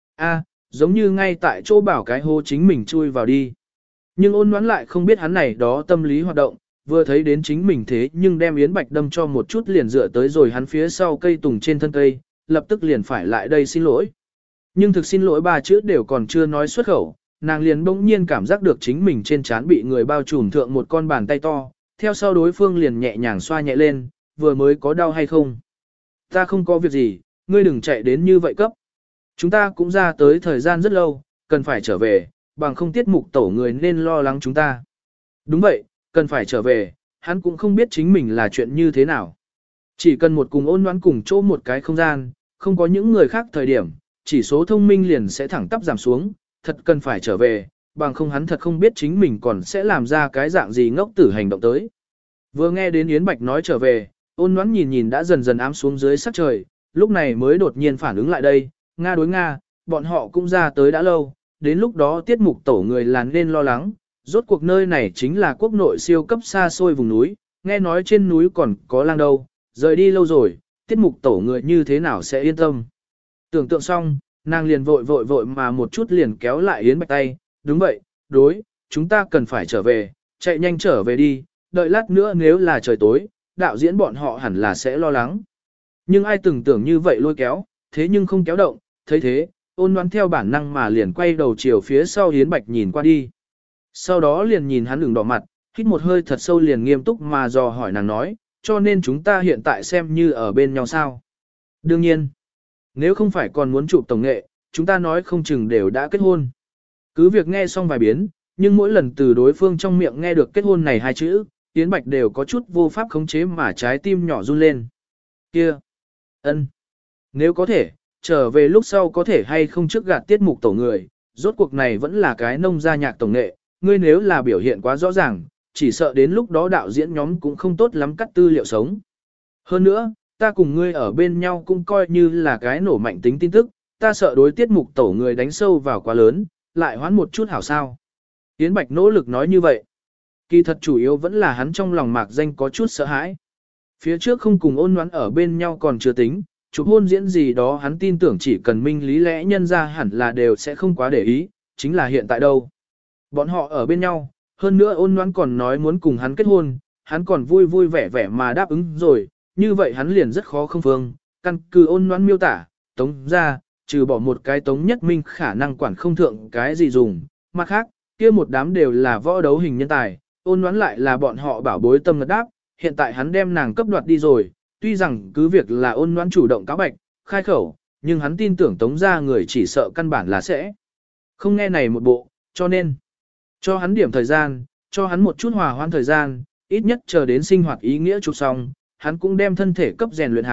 giống như ngay tại chỗ bảo cái hô chính mình chui vào đi. Nhưng Ôn Ngoãn lại không biết hắn này đó tâm lý hoạt động, vừa thấy đến chính mình thế nhưng đem Yến Bạch đâm cho một chút liền dựa tới rồi hắn phía sau cây tùng trên thân cây, lập tức liền phải lại đây xin lỗi. Nhưng thực xin lỗi ba chữ đều còn chưa nói xuất khẩu, nàng liền bỗng nhiên cảm giác được chính mình trên trán bị người bao trùm thượng một con bàn tay to, theo sau đối phương liền nhẹ nhàng xoa nhẹ lên, vừa mới có đau hay không? Ta không có việc gì, ngươi đừng chạy đến như vậy cấp. Chúng ta cũng ra tới thời gian rất lâu, cần phải trở về, bằng không tiết mục tổ người nên lo lắng chúng ta. Đúng vậy, cần phải trở về, hắn cũng không biết chính mình là chuyện như thế nào. Chỉ cần một cùng Ôn Ngoãn cùng chỗ một cái không gian, không có những người khác thời điểm, chỉ số thông minh liền sẽ thẳng tắp giảm xuống, thật cần phải trở về, bằng không hắn thật không biết chính mình còn sẽ làm ra cái dạng gì ngốc tử hành động tới. Vừa nghe đến Yến Bạch nói trở về, Ôn Ngoãn nhìn đã dần dần ám xuống dưới sắc trời, lúc này mới đột nhiên phản ứng lại đây, Nga đối Nga, bọn họ cũng ra tới đã lâu, đến lúc đó tiết mục tổ người là nên lo lắng, rốt cuộc nơi này chính là quốc nội siêu cấp xa xôi vùng núi, nghe nói trên núi còn có lang đâu, rời đi lâu rồi, tiết mục tổ người như thế nào sẽ yên tâm. Tưởng tượng xong, nàng liền vội mà một chút liền kéo lại Yến Bạch tay, đúng vậy, chúng ta cần phải trở về, chạy nhanh trở về đi, đợi lát nữa nếu là trời tối, đạo diễn bọn họ hẳn là sẽ lo lắng. Nhưng ai từng tưởng như vậy lôi kéo, thế nhưng không kéo động, thấy thế, Ôn Ngoãn theo bản năng mà liền quay đầu chiều phía sau Yến Bạch nhìn qua đi. Sau đó liền nhìn hắn ửng đỏ mặt, hít một hơi thật sâu liền nghiêm túc mà dò hỏi nàng nói, cho nên chúng ta hiện tại xem như ở bên nhau sao. Đương nhiên, nếu không phải còn muốn chụp tổng nghệ, chúng ta nói không chừng đều đã kết hôn. Cứ việc nghe xong vài biến, nhưng mỗi lần từ đối phương trong miệng nghe được kết hôn này hai chữ, Yến Bạch đều có chút vô pháp khống chế mà trái tim nhỏ run lên. Kia! Ân! Nếu có thể, trở về lúc sau có thể hay không trước gạt tiết mục tổ người, rốt cuộc này vẫn là cái nông gia nhạc tổng nghệ, ngươi nếu là biểu hiện quá rõ ràng, chỉ sợ đến lúc đó đạo diễn nhóm cũng không tốt lắm cắt tư liệu sống. Hơn nữa, ta cùng ngươi ở bên nhau cũng coi như là cái nổ mạnh tính tin tức, ta sợ đối tiết mục tổ người đánh sâu vào quá lớn, lại hoán một chút hảo sao. Yến Bạch nỗ lực nói như vậy. Kỳ thật chủ yếu vẫn là hắn trong lòng mạc danh có chút sợ hãi. Phía trước không cùng Ôn Ngoãn ở bên nhau còn chưa tính, chụp hôn diễn gì đó hắn tin tưởng chỉ cần minh lý lẽ nhân ra hẳn là đều sẽ không quá để ý, chính là hiện tại đâu. Bọn họ ở bên nhau, hơn nữa Ôn Ngoãn còn nói muốn cùng hắn kết hôn, hắn còn vui vẻ mà đáp ứng rồi, như vậy hắn liền rất khó không phương, căn cứ Ôn Ngoãn miêu tả, tống ra, trừ bỏ một cái tống nhất minh khả năng quản không thượng cái gì dùng, mặt khác, kia một đám đều là võ đấu hình nhân tài, Ôn Ngoãn lại là bọn họ bảo bối tâm ngật đáp, hiện tại hắn đem nàng cấp đoạt đi rồi, tuy rằng cứ việc là Ôn Ngoãn chủ động cáo bạch, khai khẩu, nhưng hắn tin tưởng tống ra người chỉ sợ căn bản là sẽ không nghe này một bộ, cho nên cho hắn điểm thời gian, cho hắn một chút hòa hoãn thời gian, ít nhất chờ đến sinh hoạt ý nghĩa chụp xong, hắn cũng đem thân thể cấp rèn luyện hảo,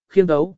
khiêng tấu,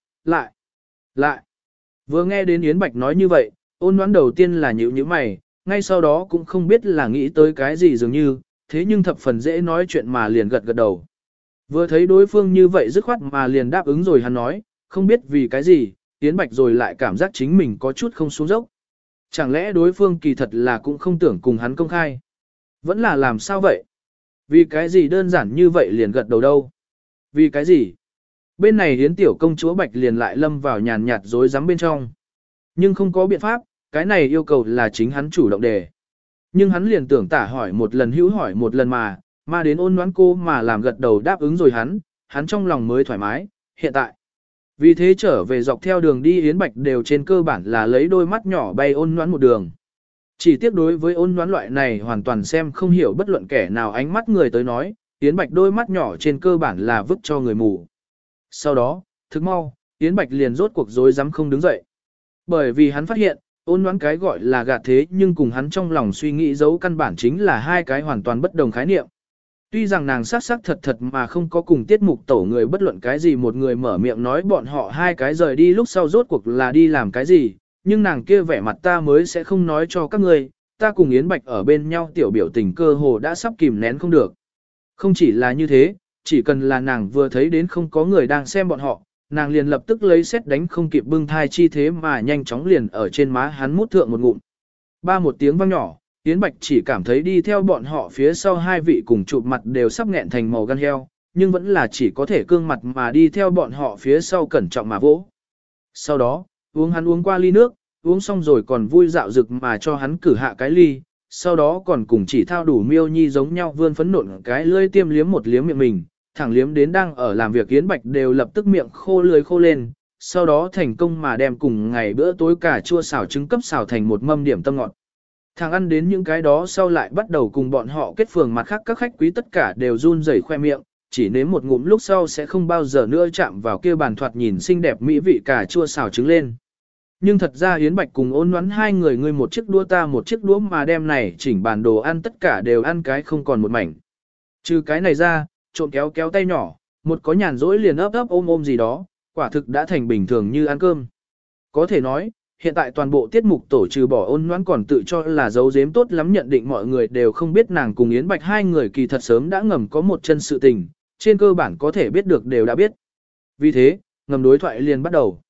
lại. Vừa nghe đến Yến Bạch nói như vậy, Ôn Ngoãn đầu tiên là nhíu nhíu mày, ngay sau đó cũng không biết là nghĩ tới cái gì dường như, thế nhưng thập phần dễ nói chuyện mà liền gật gật đầu. Vừa thấy đối phương như vậy dứt khoát mà liền đáp ứng rồi hắn nói, không biết vì cái gì, Yến Bạch rồi lại cảm giác chính mình có chút không xuống dốc. Chẳng lẽ đối phương kỳ thật là cũng không tưởng cùng hắn công khai? Vẫn là làm sao vậy? Vì cái gì đơn giản như vậy liền gật đầu đâu? Vì cái gì? Bên này Yến tiểu công chúa Bạch liền lại lâm vào nhàn nhạt rối rắm bên trong. Nhưng không có biện pháp, cái này yêu cầu là chính hắn chủ động đề. Nhưng hắn liền tưởng tả hỏi một lần hữu hỏi một lần mà đến Ôn Ngoãn cô mà làm gật đầu đáp ứng rồi hắn trong lòng mới thoải mái, hiện tại. Vì thế trở về dọc theo đường đi Yến Bạch đều trên cơ bản là lấy đôi mắt nhỏ bay Ôn Ngoãn một đường. Chỉ tiếc đối với Ôn Ngoãn loại này hoàn toàn xem không hiểu bất luận kẻ nào ánh mắt người tới nói, Yến Bạch đôi mắt nhỏ trên cơ bản là vứt cho người mù. Sau đó, thức mau, Yến Bạch liền rốt cuộc rối rắm không đứng dậy. Bởi vì hắn phát hiện, Ôn Ngoãn cái gọi là gạt thế nhưng cùng hắn trong lòng suy nghĩ giấu căn bản chính là hai cái hoàn toàn bất đồng khái niệm. Tuy rằng nàng xác xác thật thật mà không có cùng tiết mục tổ người bất luận cái gì một người mở miệng nói bọn họ hai cái rời đi lúc sau rốt cuộc là đi làm cái gì, nhưng nàng kia vẻ mặt ta mới sẽ không nói cho các ngươi, ta cùng Yến Bạch ở bên nhau tiểu biểu tình cơ hồ đã sắp kìm nén không được. Không chỉ là như thế, chỉ cần là nàng vừa thấy đến không có người đang xem bọn họ, nàng liền lập tức lấy xét đánh không kịp bưng thai chi thế mà nhanh chóng liền ở trên má hắn mút thượng một ngụm. Ba một tiếng vang nhỏ, Yến Bạch chỉ cảm thấy đi theo bọn họ phía sau hai vị cùng chụp mặt đều sắp nghẹn thành màu gan heo, nhưng vẫn là chỉ có thể cương mặt mà đi theo bọn họ phía sau cẩn trọng mà vỗ. Sau đó, hắn uống qua ly nước, uống xong rồi còn vui dạo rực mà cho hắn cử hạ cái ly, sau đó còn cùng chỉ thao đủ miêu nhi giống nhau vươn phấn nộn cái lưỡi tiêm liếm một liếm miệng mình, thẳng liếm đến đang ở làm việc Yến Bạch đều lập tức miệng khô lưỡi khô lên, sau đó thành công mà đem cùng ngày bữa tối cà chua xào trứng cấp xào thành một mâm điểm tâm ngọt. Thằng ăn đến những cái đó sau lại bắt đầu cùng bọn họ kết phường mặt khác các khách quý tất cả đều run rẩy khoe miệng, chỉ nếm một ngụm lúc sau sẽ không bao giờ nữa chạm vào kia bàn thoạt nhìn xinh đẹp mỹ vị cà chua xào trứng lên. Nhưng thật ra Yến Bạch cùng Ôn Ngoãn hai người ngươi một chiếc đũa ta một chiếc đũa mà đem này chỉnh bàn đồ ăn tất cả đều ăn cái không còn một mảnh. Trừ cái này ra, trộm kéo kéo tay nhỏ, một có nhàn rỗi liền ấp ấp ôm ôm gì đó, quả thực đã thành bình thường như ăn cơm. Có thể nói, hiện tại toàn bộ tiết mục tổ trừ bỏ Ôn Ngoãn còn tự cho là giấu giếm tốt lắm nhận định mọi người đều không biết nàng cùng Yến Bạch hai người kỳ thật sớm đã ngầm có một chân sự tình, trên cơ bản có thể biết được đều đã biết. Vì thế, ngầm đối thoại liền bắt đầu.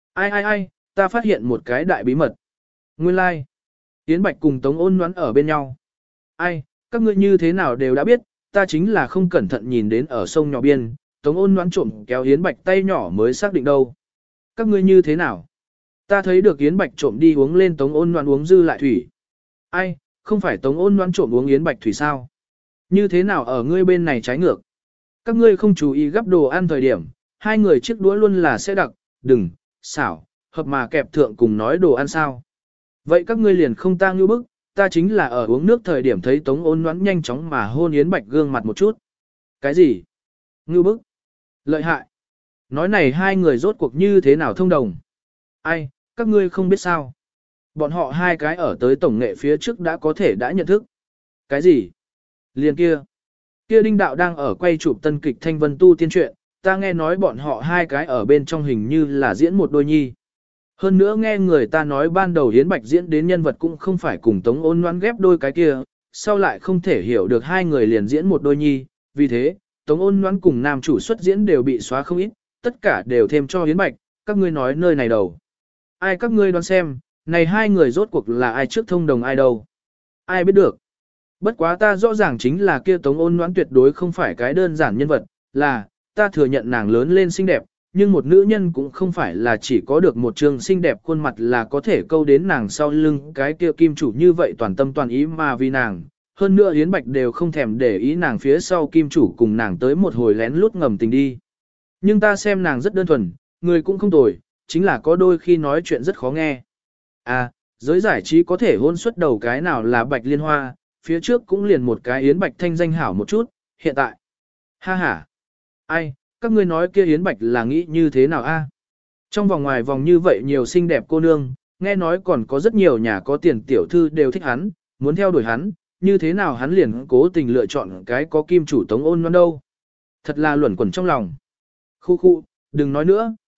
Ai, ta phát hiện một cái đại bí mật. Nguyên lai, like. Yến Bạch cùng Tống Ôn Ngoãn ở bên nhau. Ai, các ngươi như thế nào đều đã biết, ta chính là không cẩn thận nhìn đến ở sông nhỏ biên, Tống Ôn Ngoãn trộm kéo Yến Bạch tay nhỏ mới xác định đâu. Các ngươi như thế nào? Ta thấy được Yến Bạch trộm đi uống lên Tống Ôn Ngoãn uống dư lại thủy. Ai, không phải Tống Ôn Ngoãn trộm uống Yến Bạch thủy sao? Như thế nào ở ngươi bên này trái ngược? Các ngươi không chú ý gắp đồ ăn thời điểm, hai người chiếc đũa luôn là sẽ đặc, đừng, xảo, hợp mà kẹp thượng cùng nói đồ ăn sao. Vậy các ngươi liền không ta ngưu bức, ta chính là ở uống nước thời điểm thấy Tống Ôn Ngoãn nhanh chóng mà hôn Yến Bạch gương mặt một chút. Cái gì? Ngưu bức? Lợi hại. Nói này hai người rốt cuộc như thế nào thông đồng? Ai, các ngươi không biết sao? Bọn họ hai cái ở tới tổng nghệ phía trước đã có thể đã nhận thức. Cái gì? Liền kia. Kia Đinh Đạo đang ở quay chụp tân kịch Thanh Vân Tu tiên truyện, ta nghe nói bọn họ hai cái ở bên trong hình như là diễn một đôi nhi. Hơn nữa nghe người ta nói ban đầu Yến Bạch diễn đến nhân vật cũng không phải cùng Tống Ôn Ngoãn ghép đôi cái kia, sau lại không thể hiểu được hai người liền diễn một đôi nhi, vì thế, Tống Ôn Ngoãn cùng nam chủ xuất diễn đều bị xóa không ít, tất cả đều thêm cho Yến Bạch, các ngươi nói nơi này đầu. Ai các ngươi đoán xem, này hai người rốt cuộc là ai trước thông đồng ai đâu. Ai biết được. Bất quá ta rõ ràng chính là kia Tống Ôn Ngoãn tuyệt đối không phải cái đơn giản nhân vật, là, ta thừa nhận nàng lớn lên xinh đẹp, nhưng một nữ nhân cũng không phải là chỉ có được một trường xinh đẹp khuôn mặt là có thể câu đến nàng sau lưng cái kia kim chủ như vậy toàn tâm toàn ý mà vì nàng. Hơn nữa Yến Bạch đều không thèm để ý nàng phía sau kim chủ cùng nàng tới một hồi lén lút ngầm tình đi. Nhưng ta xem nàng rất đơn thuần, người cũng không tồi, chính là có đôi khi nói chuyện rất khó nghe. À, giới giải trí có thể hôn suất đầu cái nào là Bạch Liên Hoa, phía trước cũng liền một cái Yến Bạch thanh danh hảo một chút, hiện tại. Ha ha. Ai, các ngươi nói kia Yến Bạch là nghĩ như thế nào a? Trong vòng ngoài vòng như vậy nhiều xinh đẹp cô nương, nghe nói còn có rất nhiều nhà có tiền tiểu thư đều thích hắn, muốn theo đuổi hắn, như thế nào hắn liền cố tình lựa chọn cái có kim chủ Tống Ôn Ngoãn đâu. Thật là luẩn quẩn trong lòng. Khu, đừng nói nữa,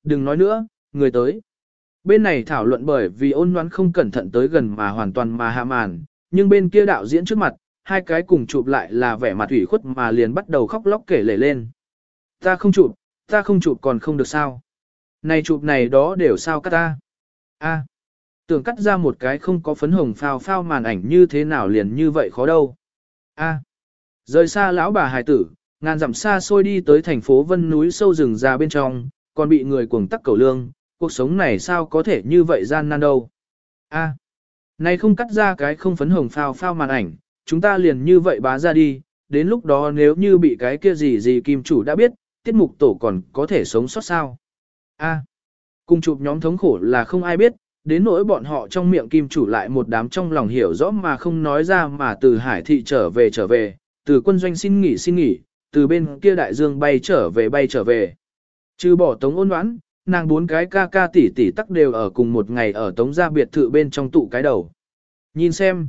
đừng nói nữa, người tới. Bên này thảo luận bởi vì Ôn Loan không cẩn thận tới gần mà hoàn toàn mà hạ màn, nhưng bên kia đạo diễn trước mặt, hai cái cùng chụp lại là vẻ mặt ủy khuất mà liền bắt đầu khóc lóc kể lể lên. Ta không chụp còn không được sao. Này chụp này đó đều sao cắt ta. A, tưởng cắt ra một cái không có phấn hồng phao phao màn ảnh như thế nào liền như vậy khó đâu. A, rời xa lão bà hài tử, ngàn dặm xa xôi đi tới thành phố Vân núi sâu rừng già bên trong, còn bị người cuồng tắc cầu lương, cuộc sống này sao có thể như vậy gian nan đâu. A, này không cắt ra cái không phấn hồng phao phao màn ảnh, chúng ta liền như vậy bá ra đi, đến lúc đó nếu như bị cái kia gì kim chủ đã biết, tiết mục tổ còn có thể sống sót sao. A, cùng chụp nhóm thống khổ là không ai biết, đến nỗi bọn họ trong miệng kim chủ lại một đám trong lòng hiểu rõ mà không nói ra mà từ hải thị trở về, từ quân doanh xin nghỉ, từ bên kia đại dương bay trở về. Trừ bỏ Tống Ôn Đoán, nàng bốn cái ca tỷ tỷ tắc đều ở cùng một ngày ở Tống gia biệt thự bên trong tụ cái đầu. Nhìn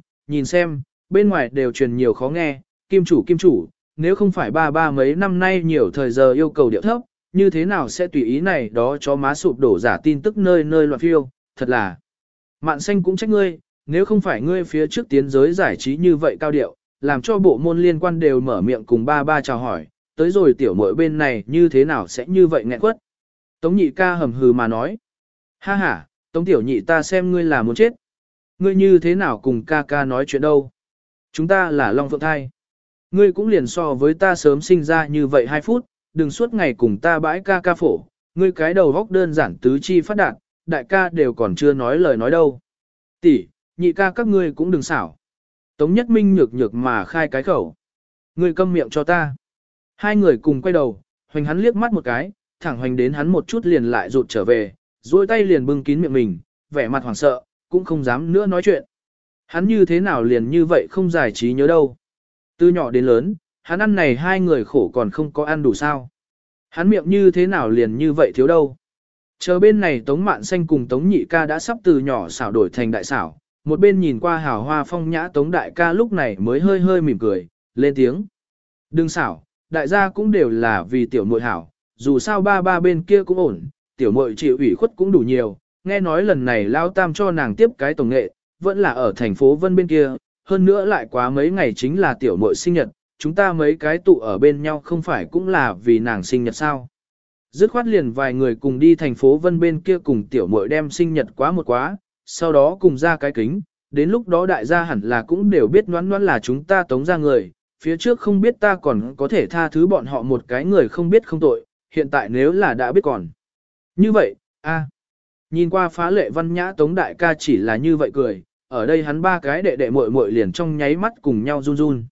xem, bên ngoài đều truyền nhiều khó nghe, kim chủ, nếu không phải ba mấy năm nay nhiều thời giờ yêu cầu điệu thấp, như thế nào sẽ tùy ý này đó cho má sụp đổ giả tin tức nơi loạn phiêu, thật là. Mạn xanh cũng trách ngươi, nếu không phải ngươi phía trước tiến giới giải trí như vậy cao điệu, làm cho bộ môn liên quan đều mở miệng cùng ba chào hỏi, tới rồi tiểu muội bên này như thế nào sẽ như vậy nghẹn quất. Tống nhị ca hầm hừ mà nói. Ha ha, Tống tiểu nhị ta xem ngươi là muốn chết. Ngươi như thế nào cùng ca nói chuyện đâu. Chúng ta là Long Phượng Thai. Ngươi cũng liền so với ta sớm sinh ra như vậy 2 phút, đừng suốt ngày cùng ta bãi ca phổ. Ngươi cái đầu góc đơn giản tứ chi phát đạt, đại ca đều còn chưa nói lời nói đâu. Tỷ, nhị ca các ngươi cũng đừng xảo. Tống Nhất Minh nhược mà khai cái khẩu. Ngươi câm miệng cho ta. Hai người cùng quay đầu, hoành hắn liếc mắt một cái, thẳng hoành đến hắn một chút liền lại rụt trở về, duỗi tay liền bưng kín miệng mình, vẻ mặt hoảng sợ, cũng không dám nữa nói chuyện. Hắn như thế nào liền như vậy không giải trí nhớ đâu. Từ nhỏ đến lớn, hắn ăn này hai người khổ còn không có ăn đủ sao. Hắn miệng như thế nào liền như vậy thiếu đâu. Chờ bên này Tống Mạn Xanh cùng Tống Nhị ca đã sắp từ nhỏ xảo đổi thành đại xảo, một bên nhìn qua hào hoa phong nhã Tống Đại ca lúc này mới hơi mỉm cười, lên tiếng. Đừng xảo, đại gia cũng đều là vì tiểu muội hảo, dù sao ba bên kia cũng ổn, tiểu muội chịu ủy khuất cũng đủ nhiều, nghe nói lần này Lao Tam cho nàng tiếp cái tổng nghệ, vẫn là ở thành phố Vân bên kia, hơn nữa lại quá mấy ngày chính là tiểu muội sinh nhật, chúng ta mấy cái tụ ở bên nhau không phải cũng là vì nàng sinh nhật sao. Dứt khoát liền vài người cùng đi thành phố Vân bên kia cùng tiểu muội đem sinh nhật quá, sau đó cùng ra cái kính, đến lúc đó đại gia hẳn là cũng đều biết Ngoãn là chúng ta Tống ra người, phía trước không biết ta còn có thể tha thứ bọn họ một cái người không biết không tội, hiện tại nếu là đã biết còn. Như vậy, nhìn qua phá lệ văn nhã Tống đại ca chỉ là như vậy cười, ở đây hắn ba cái đệ muội liền trong nháy mắt cùng nhau run.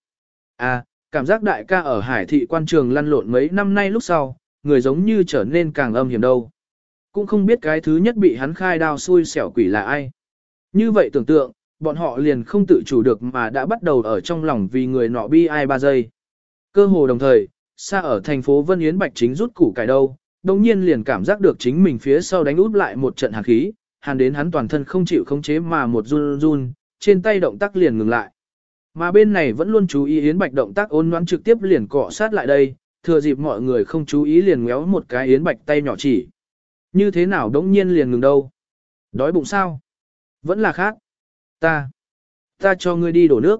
Cảm giác đại ca ở Hải thị quan trường lăn lộn mấy năm nay lúc sau, người giống như trở nên càng âm hiểm đâu. Cũng không biết cái thứ nhất bị hắn khai đao xui xẻo quỷ là ai. Như vậy tưởng tượng, bọn họ liền không tự chủ được mà đã bắt đầu ở trong lòng vì người nọ bi ai 3 giây. Cơ hồ đồng thời, xa ở thành phố Vân Yến Bạch chính rút củ cải đâu, đồng nhiên liền cảm giác được chính mình phía sau đánh út lại một trận hàn khí, hàn đến hắn toàn thân không chịu khống chế mà một run, trên tay động tác liền ngừng lại. Mà bên này vẫn luôn chú ý Yến Bạch động tác ôn nhoãn trực tiếp liền cọ sát lại đây, thừa dịp mọi người không chú ý liền méo một cái Yến Bạch tay nhỏ chỉ. Như thế nào đống nhiên liền ngừng đâu? Đói bụng sao? Vẫn là khác. Ta cho ngươi đi đổ nước.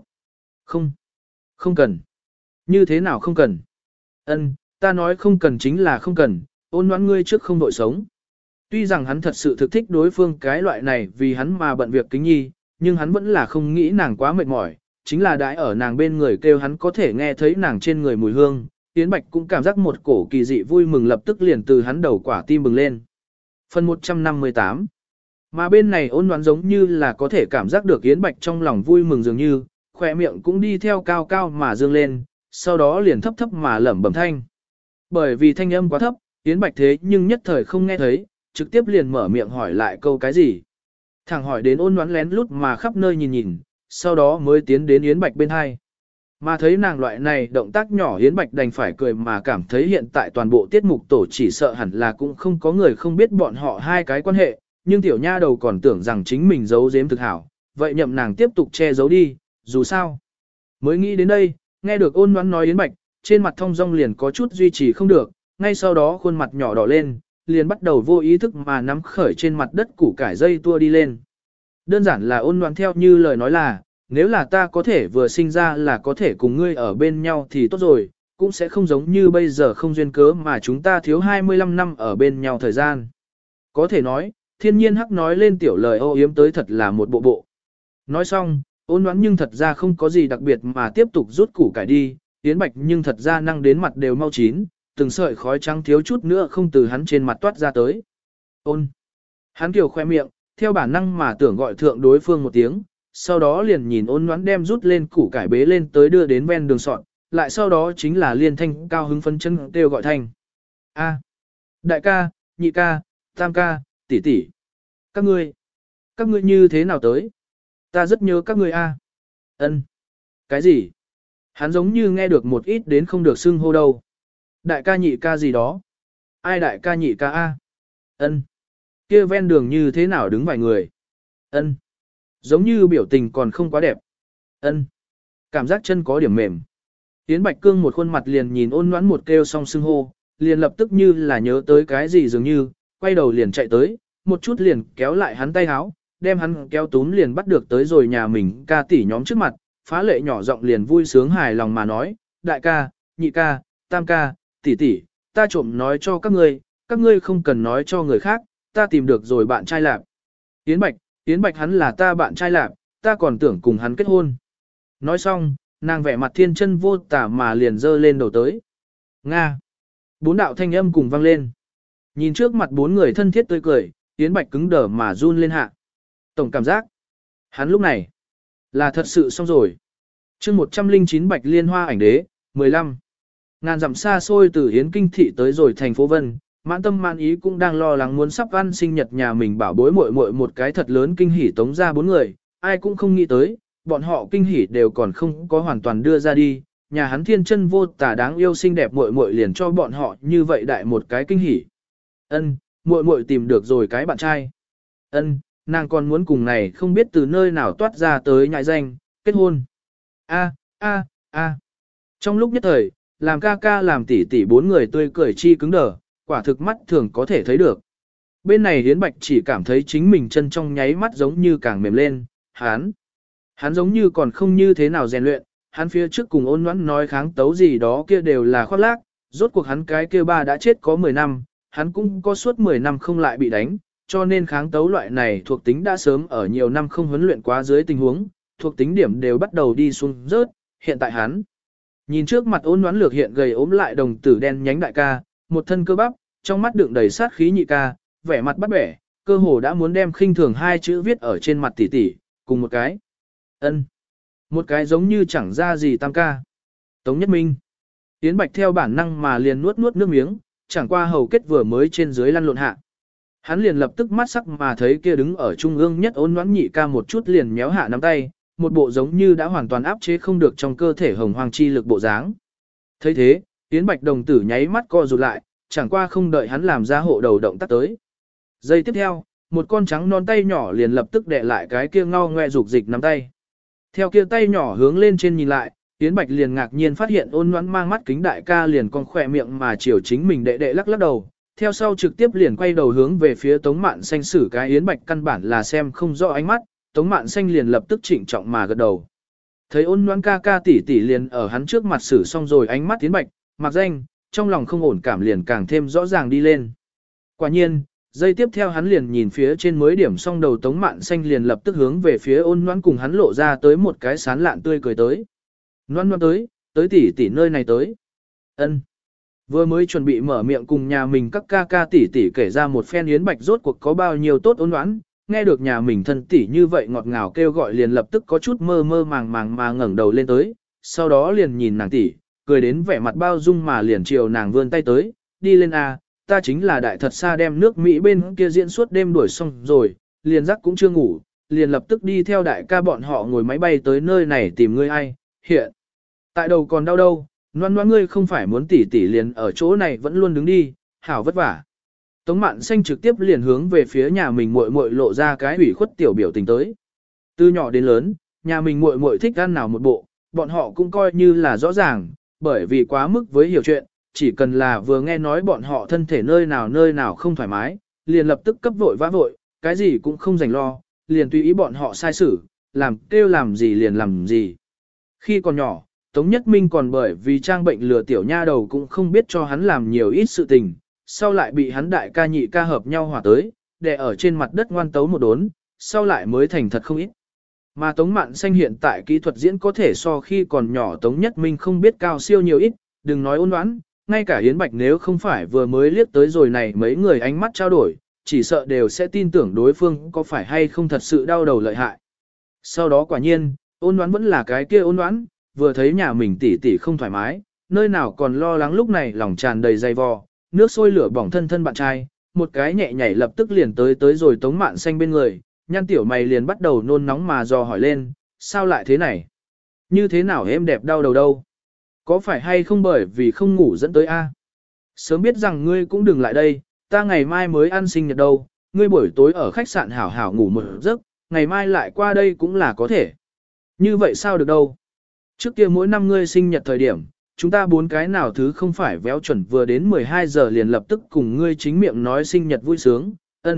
Không cần. Như thế nào không cần? Ta nói không cần chính là không cần, ôn nhoãn ngươi trước không đội sống. Tuy rằng hắn thật sự thực thích đối phương cái loại này vì hắn mà bận việc kính nhi, nhưng hắn vẫn là không nghĩ nàng quá mệt mỏi, chính là đãi ở nàng bên người kêu hắn có thể nghe thấy nàng trên người mùi hương. Yến Bạch cũng cảm giác một cổ kỳ dị vui mừng lập tức liền từ hắn đầu quả tim bừng lên. Phần 158. Mà bên này ôn đoán giống như là có thể cảm giác được Yến Bạch trong lòng vui mừng dường như, khỏe miệng cũng đi theo cao mà dương lên, sau đó liền thấp mà lẩm bẩm thanh. Bởi vì thanh âm quá thấp, Yến Bạch thế nhưng nhất thời không nghe thấy, trực tiếp liền mở miệng hỏi lại câu cái gì. Thẳng hỏi đến ôn đoán lén lút mà khắp nơi nhìn, sau đó mới tiến đến Yến Bạch bên hai. Mà thấy nàng loại này động tác nhỏ Yến Bạch đành phải cười mà cảm thấy hiện tại toàn bộ tiết mục tổ chỉ sợ hẳn là cũng không có người không biết bọn họ hai cái quan hệ, nhưng tiểu nha đầu còn tưởng rằng chính mình giấu giếm thực hảo, vậy nhậm nàng tiếp tục che giấu đi, dù sao. Mới nghĩ đến đây, nghe được ôn đoán nói Yến Bạch, trên mặt thông dong liền có chút duy trì không được, ngay sau đó khuôn mặt nhỏ đỏ lên, liền bắt đầu vô ý thức mà nắm khởi trên mặt đất củ cải dây tua đi lên. Đơn giản là ôn nhoãn theo như lời nói là, nếu là ta có thể vừa sinh ra là có thể cùng ngươi ở bên nhau thì tốt rồi, cũng sẽ không giống như bây giờ không duyên cớ mà chúng ta thiếu 25 năm ở bên nhau thời gian. Có thể nói, thiên nhiên hắc nói lên tiểu lời ô yếm tới thật là một bộ bộ. Nói xong, ôn nhoãn nhưng thật ra không có gì đặc biệt mà tiếp tục rút củ cải đi, Yến Bạch nhưng thật ra năng đến mặt đều mau chín, từng sợi khói trắng thiếu chút nữa không từ hắn trên mặt toát ra tới. Ôn. Hắn kiểu khoe miệng, theo bản năng mà tưởng gọi thượng đối phương một tiếng, sau đó liền nhìn ôn nhoãn đem rút lên củ cải bế lên tới đưa đến ven đường sọn, lại sau đó chính là liên thanh cao hứng phấn chân kêu gọi thanh. A. Đại ca, nhị ca, tam ca, tỷ tỷ. Các ngươi như thế nào tới? Ta rất nhớ các ngươi a. Ân. Cái gì? Hắn giống như nghe được một ít đến không được xưng hô đâu. Đại ca nhị ca gì đó? Ai đại ca nhị ca a? Ân. Kia ven đường như thế nào đứng vài người? Ân. Giống như biểu tình còn không quá đẹp. Ân. Cảm giác chân có điểm mềm. Yến Bạch Cương một khuôn mặt liền nhìn ôn nhoãn một kêu xong xưng hô, liền lập tức như là nhớ tới cái gì dường như, quay đầu liền chạy tới, một chút liền kéo lại hắn tay háo, đem hắn kéo túm liền bắt được tới rồi nhà mình ca tỷ nhóm trước mặt, phá lệ nhỏ giọng liền vui sướng hài lòng mà nói, đại ca, nhị ca, tam ca, tỷ tỷ, ta trộm nói cho các ngươi không cần nói cho người khác, ta tìm được rồi bạn trai lạp. Yến Bạch hắn là ta bạn trai lạp, ta còn tưởng cùng hắn kết hôn. Nói xong, nàng vẻ mặt thiên chân vô tả mà liền dơ lên đầu tới. Nga. Bốn đạo thanh âm cùng vang lên. Nhìn trước mặt bốn người thân thiết tươi cười, Yến Bạch cứng đờ mà run lên hạ. Tổng cảm giác. Hắn lúc này. Là thật sự xong rồi. chương 109 Bạch Liên Hoa ảnh đế, 15. Ngàn dặm xa xôi từ Yến Kinh Thị tới rồi thành phố Vân, mãn tâm mãn ý cũng đang lo lắng muốn sắp ăn sinh nhật nhà mình bảo bối muội muội một cái thật lớn kinh hỉ tống ra bốn người, ai cũng không nghĩ tới, bọn họ kinh hỉ đều còn không có hoàn toàn đưa ra đi, nhà hắn thiên chân vô tả đáng yêu xinh đẹp muội muội liền cho bọn họ như vậy đại một cái kinh hỉ. Ân, muội muội tìm được rồi cái bạn trai. Ân, nàng còn muốn cùng này không biết từ nơi nào toát ra tới nhại danh, kết hôn. A. Trong lúc nhất thời, làm ca ca làm tỷ tỷ bốn người tươi cười chi cứng đờ, quả thực mắt thường có thể thấy được. Bên này Yến Bạch chỉ cảm thấy chính mình chân trong nháy mắt giống như càng mềm lên, hắn giống như còn không như thế nào rèn luyện, hắn phía trước cùng ôn nhoãn nói kháng tấu gì đó kia đều là khoác lác, rốt cuộc hắn cái kia ba đã chết có 10 năm, hắn cũng có suốt 10 năm không lại bị đánh, cho nên kháng tấu loại này thuộc tính đã sớm ở nhiều năm không huấn luyện quá dưới tình huống, thuộc tính điểm đều bắt đầu đi xuống rớt, hiện tại hắn. Nhìn trước mặt ôn nhoãn lược hiện gầy ốm lại đồng tử đen nhánh đại ca, một thân cơ bắp, trong mắt đựng đầy sát khí nhị ca, vẻ mặt bắt bẻ, cơ hồ đã muốn đem khinh thường hai chữ viết ở trên mặt tỷ tỷ, cùng một cái. Ân, một cái giống như chẳng ra gì tam ca. Tống Nhất Minh. Yến Bạch theo bản năng mà liền nuốt nước miếng, chẳng qua hầu kết vừa mới trên dưới lăn lộn hạ. Hắn liền lập tức mắt sắc mà thấy kia đứng ở trung ương nhất ôn nhoãn nhị ca một chút liền méo hạ nắm tay, một bộ giống như đã hoàn toàn áp chế không được trong cơ thể hồng hoàng chi lực bộ dáng. Thấy thế, Yến Bạch đồng tử nháy mắt co rụt lại, chẳng qua không đợi hắn làm ra hộ đầu động tác tới. Giây tiếp theo, một con trắng non tay nhỏ liền lập tức đè lại cái kia ngao ngoe dục dịch nắm tay. Theo kia tay nhỏ hướng lên trên nhìn lại, Yến Bạch liền ngạc nhiên phát hiện ôn nhoãn mang mắt kính đại ca liền con khỏe miệng mà chiều chính mình đệ đệ lắc lắc đầu. Theo sau trực tiếp liền quay đầu hướng về phía Tống Mạn Xanh xử cái Yến Bạch căn bản là xem không rõ ánh mắt, Tống Mạn Xanh liền lập tức trịnh trọng mà gật đầu. Thấy ôn nhoãn ca ca tỷ tỷ liền ở hắn trước mặt xử xong rồi ánh mắt Yến Bạch, mặc danh, trong lòng không ổn cảm liền càng thêm rõ ràng đi lên. Quả nhiên, giây tiếp theo hắn liền nhìn phía trên mới điểm xong đầu Tống Mạn Xanh liền lập tức hướng về phía ôn nhoãn cùng hắn lộ ra tới một cái sán lạn tươi cười tới. Nhoãn tới tỷ tỷ nơi này tới. Ân. Vừa mới chuẩn bị mở miệng cùng nhà mình các ca ca tỷ tỷ kể ra một phen Yến Bạch rốt cuộc có bao nhiêu tốt ôn nhoãn, nghe được nhà mình thân tỷ như vậy ngọt ngào kêu gọi liền lập tức có chút mơ mơ màng màng mà ngẩng đầu lên tới, sau đó liền nhìn nàng tỷ, cười đến vẻ mặt bao dung mà liền chiều nàng vươn tay tới, đi lên a, ta chính là đại thật xa đem nước Mỹ bên kia diễn suốt đêm đuổi xong rồi, liền giấc cũng chưa ngủ, liền lập tức đi theo đại ca bọn họ ngồi máy bay tới nơi này tìm ngươi ai, hiện. Tại đầu còn đau đâu, Loan Loan ngươi không phải muốn tỉ tỉ liền ở chỗ này vẫn luôn đứng đi, hảo vất vả. Tống Mạn Xanh trực tiếp liền hướng về phía nhà mình muội muội lộ ra cái ủy khuất tiểu biểu tình tới. Từ nhỏ đến lớn, nhà mình muội muội thích ăn nào một bộ, bọn họ cũng coi như là rõ ràng, bởi vì quá mức với hiểu chuyện, chỉ cần là vừa nghe nói bọn họ thân thể nơi nào không thoải mái, liền lập tức cấp vội vã vội, cái gì cũng không dành lo, liền tùy ý bọn họ sai xử, làm kêu làm gì liền làm gì. Khi còn nhỏ, Tống Nhất Minh còn bởi vì trang bệnh lừa tiểu nha đầu cũng không biết cho hắn làm nhiều ít sự tình, sau lại bị hắn đại ca nhị ca hợp nhau hòa tới, để ở trên mặt đất ngoan tấu một đốn, sau lại mới thành thật không ít. Mà Tống Mạn Xanh hiện tại kỹ thuật diễn có thể so khi còn nhỏ Tống Nhất Minh không biết cao siêu nhiều ít, đừng nói ôn đoán, ngay cả Yến Bạch nếu không phải vừa mới liếc tới rồi này mấy người ánh mắt trao đổi, chỉ sợ đều sẽ tin tưởng đối phương có phải hay không thật sự đau đầu lợi hại. Sau đó quả nhiên, ôn đoán vẫn là cái kia ôn đoán, vừa thấy nhà mình tỷ tỷ không thoải mái, nơi nào còn lo lắng lúc này lòng tràn đầy dây vò, nước sôi lửa bỏng thân thân bạn trai, một cái nhẹ nhảy lập tức liền tới rồi Tống Mạn Xanh bên người, nhăn tiểu mày liền bắt đầu nôn nóng mà dò hỏi lên, sao lại thế này? Như thế nào em đẹp đau đầu đâu? Có phải hay không bởi vì không ngủ dẫn tới a? Sớm biết rằng ngươi cũng đừng lại đây, ta ngày mai mới ăn sinh nhật đâu, ngươi buổi tối ở khách sạn hảo hảo ngủ một giấc, ngày mai lại qua đây cũng là có thể. Như vậy sao được đâu? Trước kia mỗi năm ngươi sinh nhật thời điểm, chúng ta bốn cái nào thứ không phải véo chuẩn vừa đến 12 giờ liền lập tức cùng ngươi chính miệng nói sinh nhật vui sướng,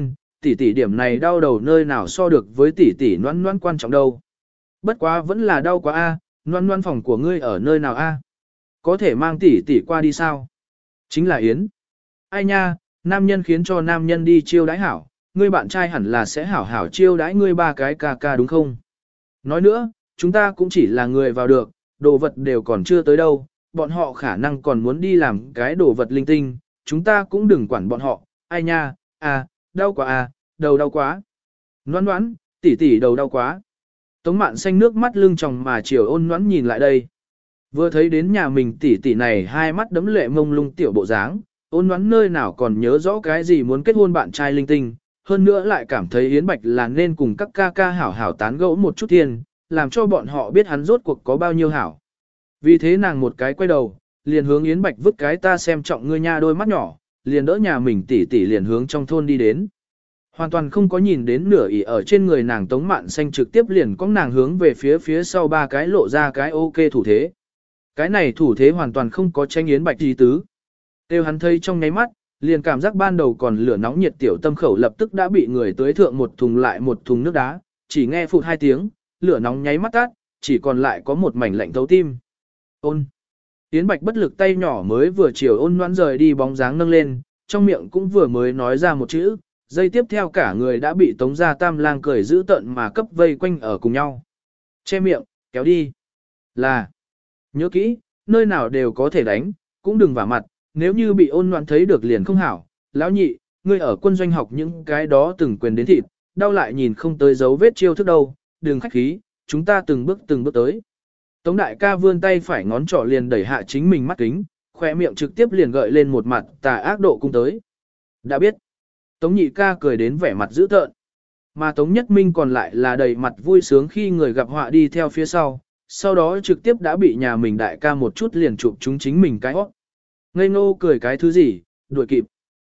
tỷ tỷ điểm này đau đầu nơi nào so được với tỷ tỷ noan noan quan trọng đâu. Bất quá vẫn là đau quá a, noan noan phòng của ngươi ở nơi nào a? Có thể mang tỷ tỷ qua đi sao? Chính là Yến. Ai nha, nam nhân khiến cho nam nhân đi chiêu đãi hảo, ngươi bạn trai hẳn là sẽ hảo hảo chiêu đãi ngươi ba cái ca ca đúng không? Nói nữa, chúng ta cũng chỉ là người vào được, đồ vật đều còn chưa tới đâu, bọn họ khả năng còn muốn đi làm cái đồ vật linh tinh, chúng ta cũng đừng quản bọn họ, ai nha, đau quá đầu đau quá. Noãn noãn, tỷ tỷ đầu đau quá. Tống Mạn Xanh nước mắt lưng tròng mà chiều ôn noãn nhìn lại đây. Vừa thấy đến nhà mình tỷ tỷ này hai mắt đấm lệ mông lung tiểu bộ dáng, ôn noãn nơi nào còn nhớ rõ cái gì muốn kết hôn bạn trai linh tinh, hơn nữa lại cảm thấy Yến Bạch là nên cùng các ca ca hảo hảo tán gẫu một chút thiên, làm cho bọn họ biết hắn rốt cuộc có bao nhiêu hảo. Vì thế nàng một cái quay đầu, liền hướng Yến Bạch vứt cái ta xem trọng ngươi nha đôi mắt nhỏ, liền đỡ nhà mình tỷ tỷ liền hướng trong thôn đi đến. Hoàn toàn không có nhìn đến nửa ỉ ở trên người nàng Tống Mạn Xanh trực tiếp liền có nàng hướng về phía sau ba cái lộ ra cái ok thủ thế. Cái này thủ thế hoàn toàn không có tranh Yến Bạch gì tứ. Tiêu hắn thấy trong nháy mắt, liền cảm giác ban đầu còn lửa nóng nhiệt tiểu tâm khẩu lập tức đã bị người tưới thượng một thùng lại một thùng nước đá, chỉ nghe phụt hai tiếng, lửa nóng nháy mắt tắt, chỉ còn lại có một mảnh lạnh thấu tim. Ôn. Yến Bạch bất lực tay nhỏ mới vừa chiều ôn noãn rời đi bóng dáng nâng lên, trong miệng cũng vừa mới nói ra một chữ, giây tiếp theo cả người đã bị Tống Gia Tam Lang cười giữ tận mà cấp vây quanh ở cùng nhau. Che miệng, kéo đi. Là. Nhớ kỹ, nơi nào đều có thể đánh, cũng đừng vả mặt, nếu như bị ôn noãn thấy được liền không hảo. Lão nhị, ngươi ở quân doanh học những cái đó từng quyền đến thịt, đau lại nhìn không tới dấu vết chiêu thức đâu, đừng khách khí, chúng ta từng bước tới. Tống đại ca vươn tay phải ngón trỏ liền đẩy hạ chính mình mắt kính, khỏe miệng trực tiếp liền gợi lên một mặt tà ác độ cung tới. Đã biết. Tống nhị ca cười đến vẻ mặt dữ tợn. Mà Tống Nhất Minh còn lại là đầy mặt vui sướng khi người gặp họa đi theo phía sau đó trực tiếp đã bị nhà mình đại ca một chút liền chụp chúng chính mình cái hót. Ngây ngô cười cái thứ gì, đuổi kịp.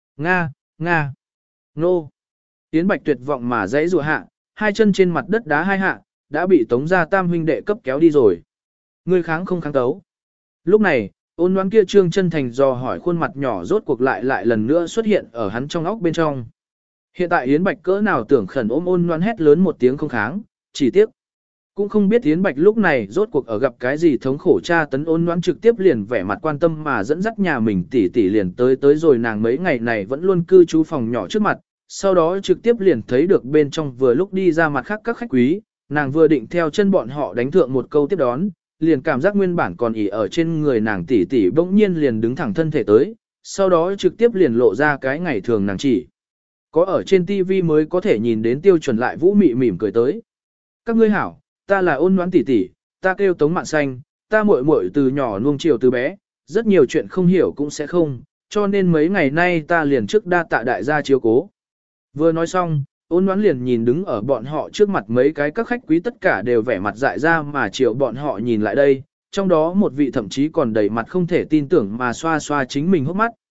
Nga, nô. Yến Bạch tuyệt vọng mà dãy rùa hạ, hai chân trên mặt đất đá hai hạ, đã bị Tống Gia Tam huynh đệ cấp kéo đi rồi. Ngươi kháng không kháng tấu. Lúc này, ôn đoán kia trương chân thành dò hỏi khuôn mặt nhỏ rốt cuộc lại lần nữa xuất hiện ở hắn trong óc bên trong. Hiện tại Yến Bạch cỡ nào tưởng khẩn ôm ôn đoán hét lớn một tiếng không kháng, chỉ tiếc. Cũng không biết Yến Bạch lúc này rốt cuộc ở gặp cái gì thống khổ tra tấn ôn đoán trực tiếp liền vẻ mặt quan tâm mà dẫn dắt nhà mình tỷ tỷ liền tới rồi nàng mấy ngày này vẫn luôn cư trú phòng nhỏ trước mặt, sau đó trực tiếp liền thấy được bên trong vừa lúc đi ra mặt khác các khách quý, nàng vừa định theo chân bọn họ đánh thượng một câu tiếp đón, liền cảm giác nguyên bản còn ỉ ở trên người nàng tỷ tỷ bỗng nhiên liền đứng thẳng thân thể tới, sau đó trực tiếp liền lộ ra cái ngày thường nàng chỉ có ở trên TV mới có thể nhìn đến tiêu chuẩn lại vũ mị mỉm cười tới. Các ngươi hảo, ta là ôn đoán tỷ tỷ, ta kêu Tống Mạn Xanh, ta muội muội từ nhỏ nuông chiều từ bé, rất nhiều chuyện không hiểu cũng sẽ không, cho nên mấy ngày nay ta liền trước đa tạ đại gia chiếu cố. Vừa nói xong, ôn đoán liền nhìn đứng ở bọn họ trước mặt mấy cái các khách quý tất cả đều vẻ mặt dại ra mà chiều bọn họ nhìn lại đây, trong đó một vị thậm chí còn đầy mặt không thể tin tưởng mà xoa xoa chính mình hốc mắt.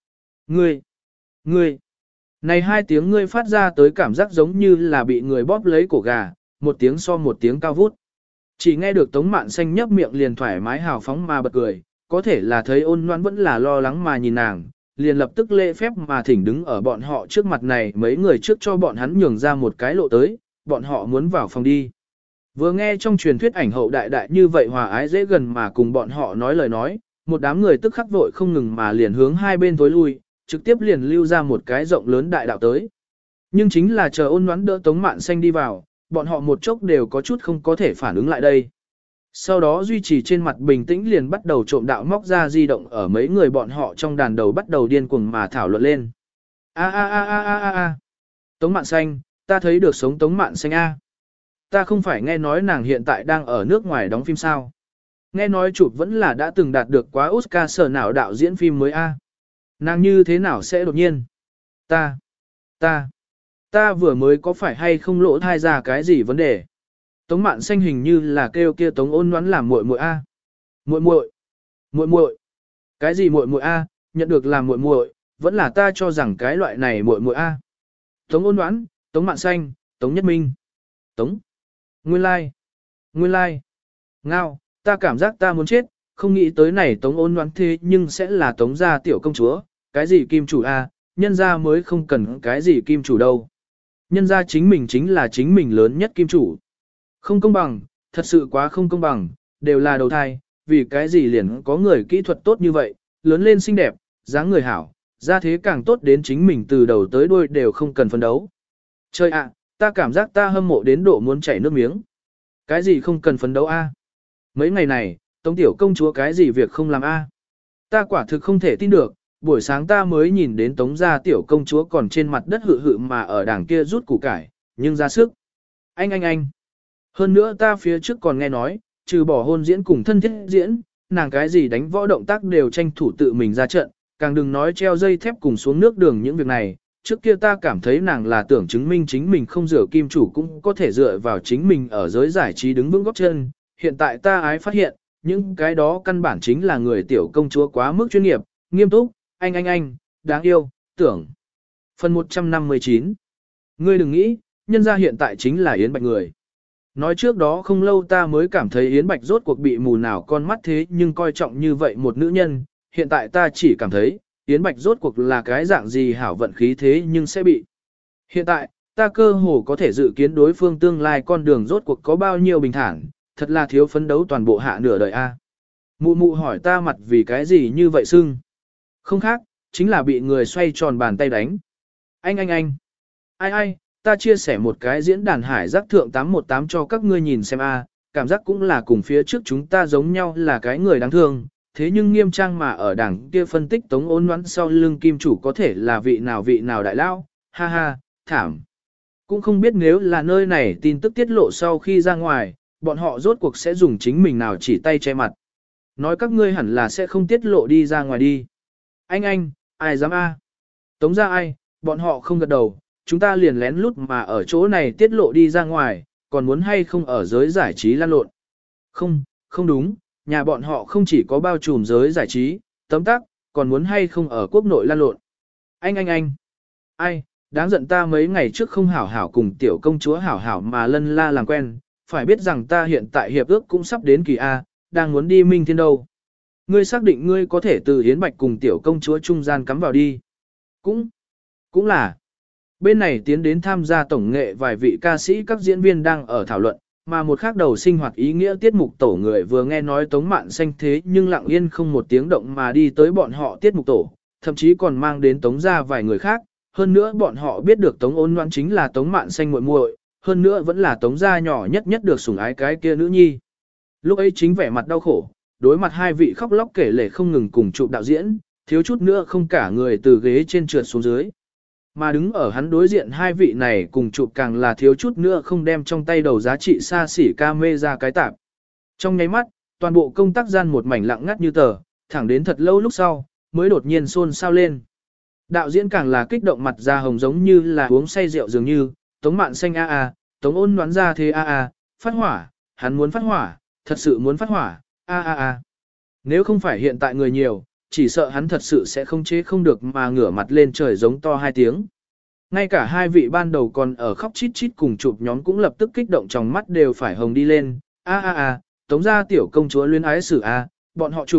Ngươi, này hai tiếng ngươi phát ra tới cảm giác giống như là bị người bóp lấy cổ gà, một tiếng so một tiếng cao vút. Chỉ nghe được Tống Mạn Xanh nhấp miệng liền thoải mái hào phóng mà bật cười, có thể là thấy ôn noãn vẫn là lo lắng mà nhìn nàng, liền lập tức lễ phép mà thỉnh đứng ở bọn họ trước mặt này mấy người trước cho bọn hắn nhường ra một cái lộ tới, bọn họ muốn vào phòng đi. Vừa nghe trong truyền thuyết ảnh hậu đại đại như vậy hòa ái dễ gần mà cùng bọn họ nói lời nói, một đám người tức khắc vội không ngừng mà liền hướng hai bên tối lui, trực tiếp liền lưu ra một cái rộng lớn đại đạo tới. Nhưng chính là chờ ôn noãn đỡ Tống Mạn Xanh đi vào, bọn họ một chốc đều có chút không có thể phản ứng lại đây. Sau đó duy trì trên mặt bình tĩnh liền bắt đầu trộm đạo móc ra di động ở mấy người bọn họ trong đàn đầu bắt đầu điên cuồng mà thảo luận lên. A a a a a a a. Tống Mạn Xanh, ta thấy được sống Tống Mạn Xanh a. Ta không phải nghe nói nàng hiện tại đang ở nước ngoài đóng phim sao? Nghe nói chụp vẫn là đã từng đạt được quá Oscar sở nào đạo diễn phim mới a. Nàng như thế nào sẽ đột nhiên? Ta vừa mới có phải hay không lỗ thai ra cái gì vấn đề? Tống Mạn Xanh hình như là kêu kia Tống Ôn Ngoãn làm muội muội a. Muội muội. Cái gì muội muội a? Nhận được làm muội muội, vẫn là ta cho rằng cái loại này muội muội a. Tống Ôn Ngoãn, Tống Mạn Xanh, Tống Nhất Minh. Tống. Nguyên lai. Ngao, ta cảm giác ta muốn chết, không nghĩ tới này Tống Ôn Ngoãn thế nhưng sẽ là Tống gia tiểu công chúa, cái gì kim chủ a, nhân gia mới không cần cái gì kim chủ đâu. Nhân gia chính là chính mình lớn nhất kim chủ. Không công bằng, thật sự quá không công bằng, đều là đầu thai, vì cái gì liền có người kỹ thuật tốt như vậy, lớn lên xinh đẹp, dáng người hảo, ra thế càng tốt đến chính mình từ đầu tới đuôi đều không cần phấn đấu. Trời ạ, ta cảm giác ta hâm mộ đến độ muốn chảy nước miếng. Cái gì không cần phấn đấu a? Mấy ngày này, Tống tiểu công chúa cái gì việc không làm a? Ta quả thực không thể tin được, buổi sáng ta mới nhìn đến Tống gia tiểu công chúa còn trên mặt đất hự hự mà ở đằng kia rút củ cải, nhưng ra sức. Anh. Hơn nữa ta phía trước còn nghe nói, trừ bỏ hôn diễn cùng thân thiết diễn, nàng cái gì đánh võ động tác đều tranh thủ tự mình ra trận, càng đừng nói treo dây thép cùng xuống nước đường những việc này. Trước kia ta cảm thấy nàng là tưởng chứng minh chính mình không rửa kim chủ cũng có thể dựa vào chính mình ở giới giải trí đứng vững góp chân. Hiện tại ta ái phát hiện, những cái đó căn bản chính là người tiểu công chúa quá mức chuyên nghiệp, nghiêm túc, anh, đáng yêu, tưởng. Phần 159. Ngươi đừng nghĩ, nhân gia hiện tại chính là Yến Bạch người. Nói trước đó không lâu ta mới cảm thấy Yến Bạch rốt cuộc bị mù nào con mắt thế nhưng coi trọng như vậy một nữ nhân, hiện tại ta chỉ cảm thấy, Yến Bạch rốt cuộc là cái dạng gì hảo vận khí thế nhưng sẽ bị. Hiện tại, ta cơ hồ có thể dự kiến đối phương tương lai con đường rốt cuộc có bao nhiêu bình thản, thật là thiếu phấn đấu toàn bộ hạ nửa đời a. Mụ mụ hỏi ta mặt vì cái gì như vậy sưng. Không khác, chính là bị người xoay tròn bàn tay đánh. Anh. Ai, ta chia sẻ một cái diễn đàn hải giác thượng 818 cho các ngươi nhìn xem a, cảm giác cũng là cùng phía trước chúng ta giống nhau là cái người đáng thương, thế nhưng nghiêm trang mà ở đảng kia phân tích Tống Ôn Ngoãn sau lưng kim chủ có thể là vị nào đại lao, ha ha, thảm. Cũng không biết nếu là nơi này tin tức tiết lộ sau khi ra ngoài, bọn họ rốt cuộc sẽ dùng chính mình nào chỉ tay che mặt. Nói các ngươi hẳn là sẽ không tiết lộ đi ra ngoài đi. Anh, ai dám a? Tống ra ai, bọn họ không gật đầu, chúng ta liền lén lút mà ở chỗ này tiết lộ đi ra ngoài, còn muốn hay không ở giới giải trí lan lộn. Không đúng, nhà bọn họ không chỉ có bao trùm giới giải trí, tấm tắc, còn muốn hay không ở quốc nội lan lộn. Anh. Ai, đáng giận ta mấy ngày trước không hảo hảo cùng tiểu công chúa hảo hảo mà lân la làm quen, phải biết rằng ta hiện tại hiệp ước cũng sắp đến kỳ A, đang muốn đi minh thiên đâu. Ngươi xác định ngươi có thể từ Yến Bạch cùng tiểu công chúa trung gian cắm vào đi. Cũng là. Bên này tiến đến tham gia tổng nghệ vài vị ca sĩ các diễn viên đang ở thảo luận, mà một khác đầu sinh hoạt ý nghĩa tiết mục tổ người vừa nghe nói Tống Mạn Xanh thế nhưng lặng yên không một tiếng động mà đi tới bọn họ tiết mục tổ, thậm chí còn mang đến Tống ra vài người khác, hơn nữa bọn họ biết được Tống Ôn Ngoãn chính là Tống Mạn Xanh muội muội, hơn nữa vẫn là Tống gia nhỏ nhất được sủng ái cái kia nữ nhi. Lúc ấy chính vẻ mặt đau khổ, đối mặt hai vị khóc lóc kể lể không ngừng cùng chụp đạo diễn, thiếu chút nữa không cả người từ ghế trên trượt xuống dưới. Mà đứng ở hắn đối diện hai vị này cùng chụp càng là thiếu chút nữa không đem trong tay đầu giá trị xa xỉ camera cái tạp. Trong nháy mắt, toàn bộ công tác gian một mảnh lặng ngắt như tờ, thẳng đến thật lâu lúc sau, mới đột nhiên xôn xao lên. Đạo diễn càng là kích động mặt da hồng giống như là uống say rượu dường như, Tống Mạn Xanh a, Tống Ôn Ngoãn ra thế a, phát hỏa, hắn muốn phát hỏa, thật sự muốn phát hỏa, a. Nếu không phải hiện tại người nhiều, chỉ sợ hắn thật sự sẽ không chế không được mà ngửa mặt lên trời giống to hai tiếng. Ngay cả hai vị ban đầu còn ở khóc chít chít cùng chụp nhóm cũng lập tức kích động trong mắt đều phải hồng đi lên, a, Tống gia tiểu công chúa luyến ái xử a, bọn họ chụp,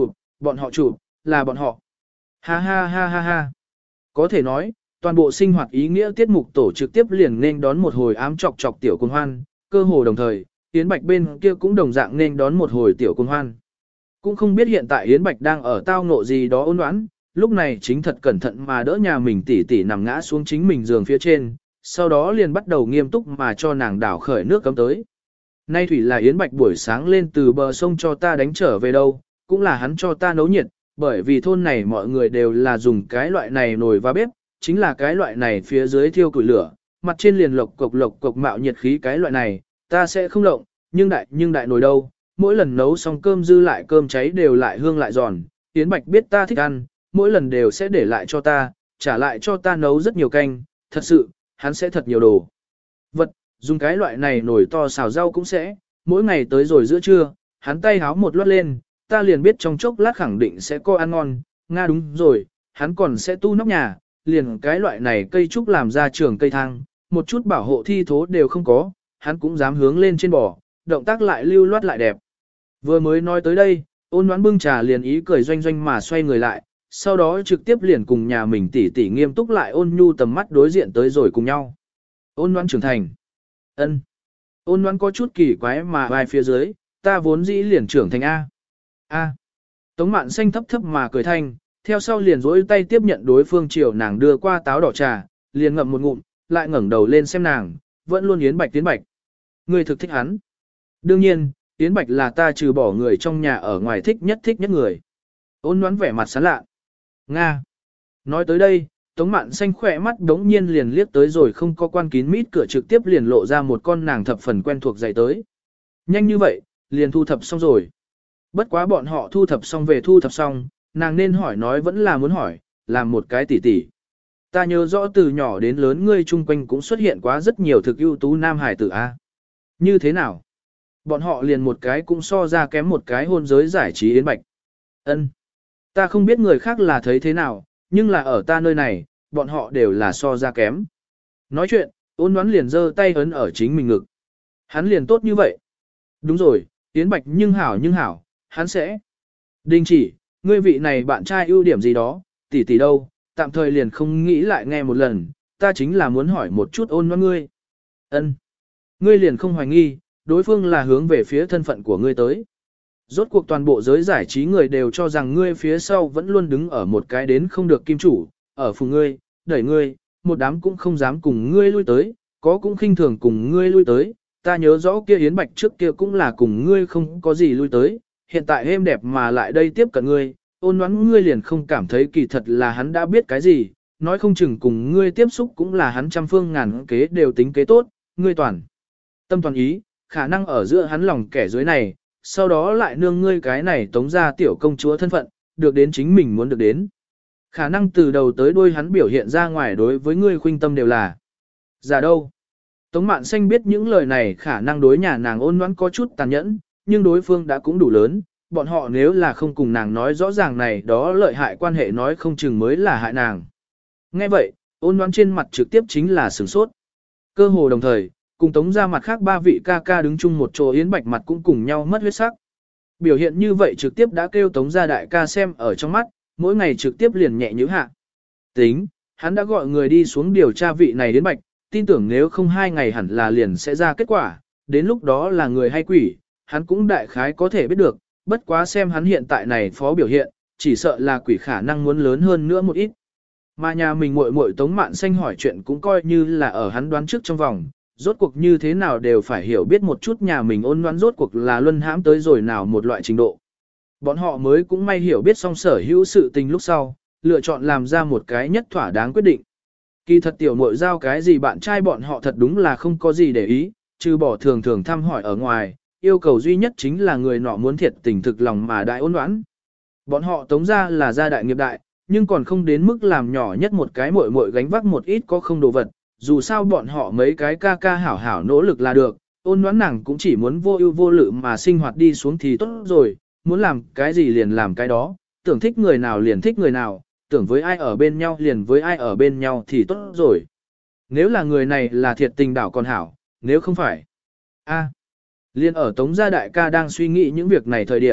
Bọn họ chụp, là bọn họ. Ha ha ha ha ha. Có thể nói, toàn bộ sinh hoạt ý nghĩa tiết mục tổ trực tiếp liền nên đón một hồi ám chọc chọc tiểu cuồng hoan, cơ hồ đồng thời, Yến Bạch bên kia cũng đồng dạng nên đón một hồi tiểu cuồng hoan. Cũng không biết hiện tại Yến Bạch đang ở tao ngộ gì đó ôn đoán, lúc này chính thật cẩn thận mà đỡ nhà mình tỉ tỉ nằm ngã xuống chính mình giường phía trên, sau đó liền bắt đầu nghiêm túc mà cho nàng đảo khởi nước cấm tới. Nay thủy là Yến Bạch buổi sáng lên từ bờ sông cho ta đánh trở về đâu, cũng là hắn cho ta nấu nhiệt, bởi vì thôn này mọi người đều là dùng cái loại này nồi và bếp, chính là cái loại này phía dưới thiêu củi lửa, mặt trên liền lộc cộc mạo nhiệt khí cái loại này, ta sẽ không lộng, nhưng đại nồi đâu, mỗi lần nấu xong cơm dư lại cơm cháy đều lại hương lại giòn, Yến Bạch biết ta thích ăn, mỗi lần đều sẽ để lại cho ta, trả lại cho ta nấu rất nhiều canh, thật sự, hắn sẽ thật nhiều đồ. Vật, dùng cái loại này nồi to xào rau cũng sẽ, mỗi ngày tới rồi giữa trưa, hắn tay háo một loát lên, ta liền biết trong chốc lát khẳng định sẽ có ăn ngon, nga đúng rồi, hắn còn sẽ tu nóc nhà, liền cái loại này cây trúc làm ra trường cây thang, một chút bảo hộ thi thố đều không có, hắn cũng dám hướng lên trên bò, động tác lại lưu loát lại đẹp. Vừa mới nói tới đây, ôn đoán bưng trà liền ý cười doanh doanh mà xoay người lại, sau đó trực tiếp liền cùng nhà mình tỉ tỉ nghiêm túc lại ôn nhu tầm mắt đối diện tới rồi cùng nhau. Ôn đoán trưởng thành. Ân. Ôn đoán có chút kỳ quái mà vai phía dưới, ta vốn dĩ liền trưởng thành A. A. Tống Mạn Xanh thấp thấp mà cười thanh, theo sau liền dỗi tay tiếp nhận đối phương chiều nàng đưa qua táo đỏ trà, liền ngậm một ngụm, lại ngẩng đầu lên xem nàng, vẫn luôn Yến Bạch Yến Bạch. Người thực thích hắn. Đương nhiên, Yến Bạch là ta trừ bỏ người trong nhà ở ngoài thích nhất người. Ôn đoán vẻ mặt sán lạ. Nga. Nói tới đây, Tống Mạn Xanh khỏe mắt đống nhiên liền liếc tới rồi không có quan kín mít cửa trực tiếp liền lộ ra một con nàng thập phần quen thuộc dạy tới. Nhanh như vậy, liền thu thập xong rồi. Bất quá bọn họ thu thập xong về thu thập xong, nàng nên hỏi nói vẫn là muốn hỏi, làm một cái tỉ tỉ. Ta nhớ rõ từ nhỏ đến lớn ngươi chung quanh cũng xuất hiện quá rất nhiều thực ưu tú nam hải tử A. Như thế nào? Bọn họ liền một cái cũng so ra kém một cái hôn giới giải trí Yến Bạch. Ân, ta không biết người khác là thấy thế nào, nhưng là ở ta nơi này, bọn họ đều là so ra kém. Nói chuyện, ôn đoán liền giơ tay ấn ở chính mình ngực. Hắn liền tốt như vậy. Đúng rồi, Yến Bạch nhưng hảo, hắn sẽ. Đình chỉ, ngươi vị này bạn trai ưu điểm gì đó, tỷ tỷ đâu, tạm thời liền không nghĩ lại nghe một lần, ta chính là muốn hỏi một chút ôn đoán ngươi. Ân, ngươi liền không hoài nghi, đối phương là hướng về phía thân phận của ngươi tới. Rốt cuộc toàn bộ giới giải trí người đều cho rằng ngươi phía sau vẫn luôn đứng ở một cái đến không được kim chủ, ở phùng ngươi, đẩy ngươi, một đám cũng không dám cùng ngươi lui tới, có cũng khinh thường cùng ngươi lui tới. Ta nhớ rõ kia Yến Bạch trước kia cũng là cùng ngươi không có gì lui tới, hiện tại êm đẹp mà lại đây tiếp cận ngươi, ôn đoán ngươi liền không cảm thấy kỳ thật là hắn đã biết cái gì, nói không chừng cùng ngươi tiếp xúc cũng là hắn trăm phương ngàn kế đều tính kế tốt, ngươi toàn tâm toàn ý, khả năng ở giữa hắn lòng kẻ dưới này, sau đó lại nương ngươi cái này tống ra tiểu công chúa thân phận, được đến chính mình muốn được đến. Khả năng từ đầu tới đuôi hắn biểu hiện ra ngoài đối với ngươi khuynh tâm đều là giả đâu. Tống Mạn Xanh biết những lời này khả năng đối nhà nàng ôn đoán có chút tàn nhẫn, nhưng đối phương đã cũng đủ lớn, bọn họ nếu là không cùng nàng nói rõ ràng này đó lợi hại quan hệ nói không chừng mới là hại nàng. Nghe vậy, ôn đoán trên mặt trực tiếp chính là sửng sốt. Cơ hồ đồng thời, cùng tống ra mặt khác ba vị ca ca đứng chung một chỗ Yến Bạch mặt cũng cùng nhau mất huyết sắc. Biểu hiện như vậy trực tiếp đã kêu tống ra đại ca xem ở trong mắt, mỗi ngày trực tiếp liền nhẹ nhữ hạ. Tính, hắn đã gọi người đi xuống điều tra vị này Yến Bạch, tin tưởng nếu không 2 ngày hẳn là liền sẽ ra kết quả, đến lúc đó là người hay quỷ, hắn cũng đại khái có thể biết được, bất quá xem hắn hiện tại này phó biểu hiện, chỉ sợ là quỷ khả năng muốn lớn hơn nữa một ít. Mà nhà mình muội muội Tống Mạn Xanh hỏi chuyện cũng coi như là ở hắn đoán trước trong vòng, rốt cuộc như thế nào đều phải hiểu biết một chút nhà mình ôn đoán rốt cuộc là luân hãm tới rồi nào một loại trình độ. Bọn họ mới cũng may hiểu biết xong sở hữu sự tình lúc sau, lựa chọn làm ra một cái nhất thỏa đáng quyết định. Kỳ thật tiểu muội giao cái gì bạn trai bọn họ thật đúng là không có gì để ý, trừ bỏ thường thường thăm hỏi ở ngoài, yêu cầu duy nhất chính là người nọ muốn thiệt tình thực lòng mà đại ôn đoán. Bọn họ tống ra là gia đại nghiệp đại, nhưng còn không đến mức làm nhỏ nhất một cái muội muội gánh vác một ít có không đồ vật, dù sao bọn họ mấy cái ca ca hảo hảo nỗ lực là được, ôn đoán nàng cũng chỉ muốn vô ưu vô lự mà sinh hoạt đi xuống thì tốt rồi, muốn làm cái gì liền làm cái đó, tưởng thích người nào liền thích người nào, tưởng với ai ở bên nhau liền với ai ở bên nhau thì tốt rồi. Nếu là người này là thiệt tình đảo còn hảo, nếu không phải. Liên ở Tống gia đại ca đang suy nghĩ những việc này thời điểm,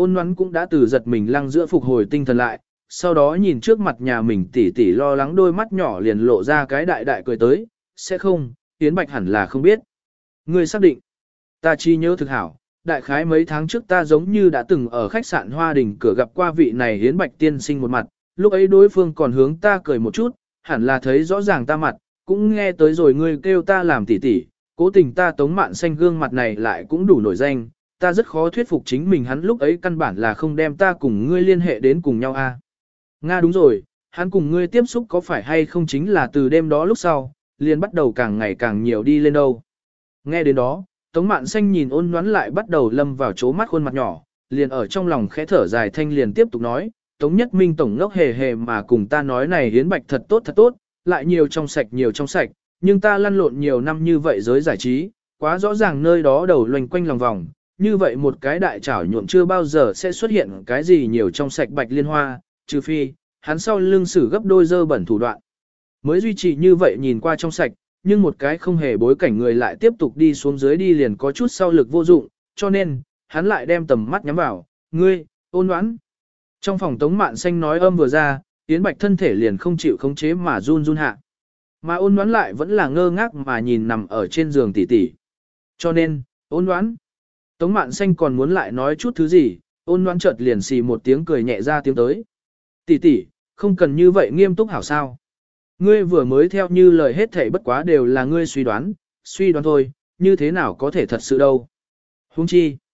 Ôn Ngoãn cũng đã từ giật mình lăng giữa phục hồi tinh thần lại, sau đó nhìn trước mặt nhà mình tỉ tỉ lo lắng đôi mắt nhỏ liền lộ ra cái đại đại cười tới, sẽ không, Yến Bạch hẳn là không biết. Ngươi xác định, ta chi nhớ thực hảo, đại khái mấy tháng trước ta giống như đã từng ở khách sạn Hoa Đình cửa gặp qua vị này Yến Bạch tiên sinh một mặt, lúc ấy đối phương còn hướng ta cười một chút, hẳn là thấy rõ ràng ta mặt, cũng nghe tới rồi ngươi kêu ta làm tỉ tỉ, cố tình ta Tống Mạn Xanh gương mặt này lại cũng đủ nổi danh, ta rất khó thuyết phục chính mình hắn lúc ấy căn bản là không đem ta cùng ngươi liên hệ đến cùng nhau a. Nga đúng rồi, hắn cùng ngươi tiếp xúc có phải hay không chính là từ đêm đó lúc sau, liền bắt đầu càng ngày càng nhiều đi lên đâu. Nghe đến đó, Tống Mạn Xanh nhìn Ôn Ngoãn lại bắt đầu lâm vào chố mắt khuôn mặt nhỏ, liền ở trong lòng khẽ thở dài thanh liền tiếp tục nói, Tống Nhất Minh tổng ngốc hề hề mà cùng ta nói này Hiến Bạch thật tốt, lại nhiều trong sạch, nhưng ta lăn lộn nhiều năm như vậy giới giải trí, quá rõ ràng nơi đó đầu loanh quanh lòng vòng, như vậy một cái đại chảo nhuộm chưa bao giờ sẽ xuất hiện cái gì nhiều trong sạch bạch liên hoa, trừ phi, hắn sau lưng sử gấp đôi dơ bẩn thủ đoạn. Mới duy trì như vậy nhìn qua trong sạch, nhưng một cái không hề bối cảnh người lại tiếp tục đi xuống dưới đi liền có chút sau lực vô dụng, cho nên, hắn lại đem tầm mắt nhắm vào, ngươi, Ôn Ngoãn. Trong phòng Tống Mạn Xanh nói âm vừa ra, Yến Bạch thân thể liền không chịu khống chế mà run run hạ. Mà Ôn Ngoãn lại vẫn là ngơ ngác mà nhìn nằm ở trên giường tỉ tỉ. Cho nên, Ôn Ngoãn. Tống Mạn Xanh còn muốn lại nói chút thứ gì, Ôn Ngoãn chợt liền xì một tiếng cười nhẹ ra tiếng tới. Tỷ tỷ, không cần như vậy nghiêm túc hảo sao. Ngươi vừa mới theo như lời hết thảy bất quá đều là ngươi suy đoán thôi, như thế nào có thể thật sự đâu. Huống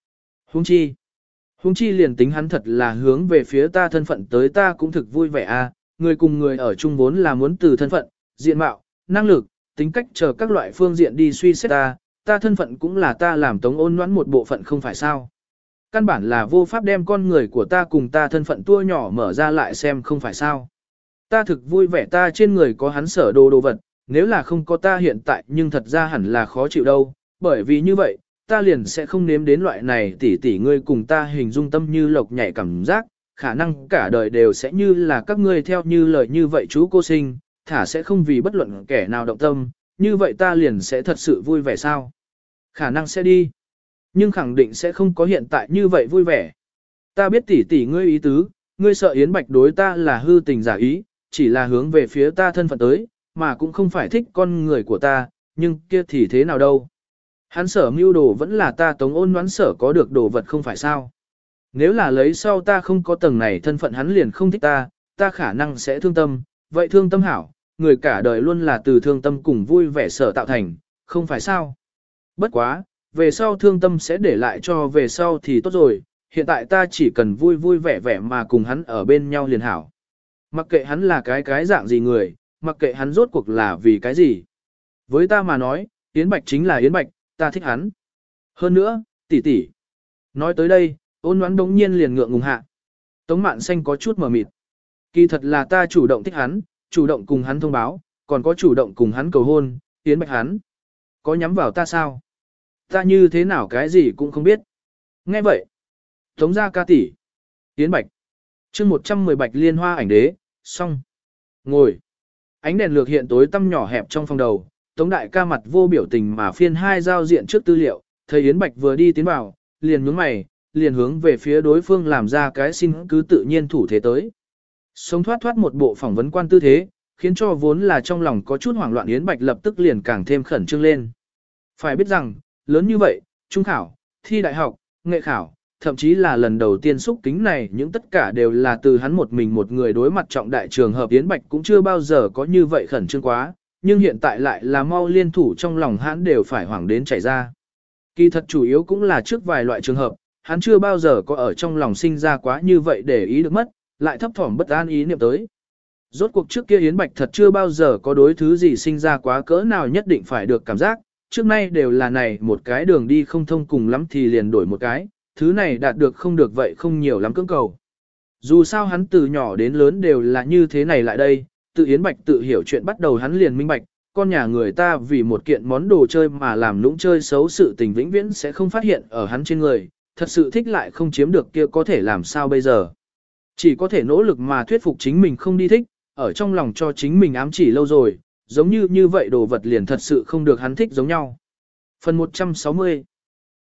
chi liền tính hắn thật là hướng về phía ta thân phận tới ta cũng thực vui vẻ à, người cùng người ở chung vốn là muốn từ thân phận, diện mạo, năng lực, tính cách chờ các loại phương diện đi suy xét ta thân phận cũng là ta làm Tống Ôn Ngoãn một bộ phận không phải sao. Căn bản là vô pháp đem con người của ta cùng ta thân phận tua nhỏ mở ra lại xem không phải sao. Ta thực vui vẻ ta trên người có hắn sở đồ vật, nếu là không có ta hiện tại nhưng thật ra hẳn là khó chịu đâu, bởi vì như vậy, ta liền sẽ không nếm đến loại này tỉ ngươi cùng ta hình dung tâm như lộc nhảy cảm giác, khả năng cả đời đều sẽ như là các ngươi theo như lời như vậy chú cô sinh, thả sẽ không vì bất luận kẻ nào động tâm, như vậy ta liền sẽ thật sự vui vẻ sao. Khả năng sẽ đi, nhưng khẳng định sẽ không có hiện tại như vậy vui vẻ. Ta biết tỉ ngươi ý tứ, ngươi sợ Yến Bạch đối ta là hư tình giả ý, chỉ là hướng về phía ta thân phận tới, mà cũng không phải thích con người của ta, nhưng kia thì thế nào đâu. Hắn sở mưu đồ vẫn là ta Tống Ôn Ngoãn sở có được đồ vật không phải sao. Nếu là lấy sau ta không có tầng này thân phận hắn liền không thích ta khả năng sẽ thương tâm, vậy thương tâm hảo, người cả đời luôn là từ thương tâm cùng vui vẻ sở tạo thành, không phải sao. Bất quá, về sau thương tâm sẽ để lại cho về sau thì tốt rồi, hiện tại ta chỉ cần vui vui vẻ vẻ mà cùng hắn ở bên nhau liền hảo. Mặc kệ hắn là cái dạng gì người, mặc kệ hắn rốt cuộc là vì cái gì. Với ta mà nói, Yến Bạch chính là Yến Bạch, ta thích hắn. Hơn nữa, tỷ. Nói tới đây, Ôn Ngoãn đống nhiên liền ngượng ngùng hạ. Tống Mạn Xanh có chút mờ mịt. Kỳ thật là ta chủ động thích hắn, chủ động cùng hắn thông báo, còn có chủ động cùng hắn cầu hôn, Yến Bạch hắn. Có nhắm vào ta sao? Ta như thế nào cái gì cũng không biết. Nghe vậy. Tống gia ca tỷ. Yến Bạch. chương 110 Bạch Liên Hoa ảnh đế, xong. Ngồi. Ánh đèn lược hiện tối tăm nhỏ hẹp trong phòng đầu, Tống đại ca mặt vô biểu tình mà phiên hai giao diện trước tư liệu, thấy Yến Bạch vừa đi tiến vào, liền nhướng mày, liền hướng về phía đối phương làm ra cái xin cứ tự nhiên thủ thế tới. Sống thoát một bộ phỏng vấn quan tư thế, khiến cho vốn là trong lòng có chút hoảng loạn Yến Bạch lập tức liền càng thêm khẩn trương lên. Phải biết rằng, lớn như vậy, trung khảo, thi đại học, nghệ khảo, thậm chí là lần đầu tiên xúc kính này những tất cả đều là từ hắn một mình một người đối mặt trọng đại trường hợp Yến Bạch cũng chưa bao giờ có như vậy khẩn trương quá, nhưng hiện tại lại là mau liên thủ trong lòng hắn đều phải hoảng đến chảy ra. Kỳ thật chủ yếu cũng là trước vài loại trường hợp, hắn chưa bao giờ có ở trong lòng sinh ra quá như vậy để ý được mất, lại thấp thỏm bất an ý niệm tới. Rốt cuộc trước kia Yến Bạch thật chưa bao giờ có đối thứ gì sinh ra quá cỡ nào nhất định phải được cảm giác, trước nay đều là này một cái đường đi không thông cùng lắm thì liền đổi một cái, thứ này đạt được không được vậy không nhiều lắm cưỡng cầu. Dù sao hắn từ nhỏ đến lớn đều là như thế này lại đây, tự Yến Bạch tự hiểu chuyện bắt đầu hắn liền minh bạch, con nhà người ta vì một kiện món đồ chơi mà làm nũng chơi xấu sự tình vĩnh viễn sẽ không phát hiện ở hắn trên người, thật sự thích lại không chiếm được kia có thể làm sao bây giờ. Chỉ có thể nỗ lực mà thuyết phục chính mình không đi thích, ở trong lòng cho chính mình ám chỉ lâu rồi, giống như vậy đồ vật liền thật sự không được hắn thích giống nhau. Phần 160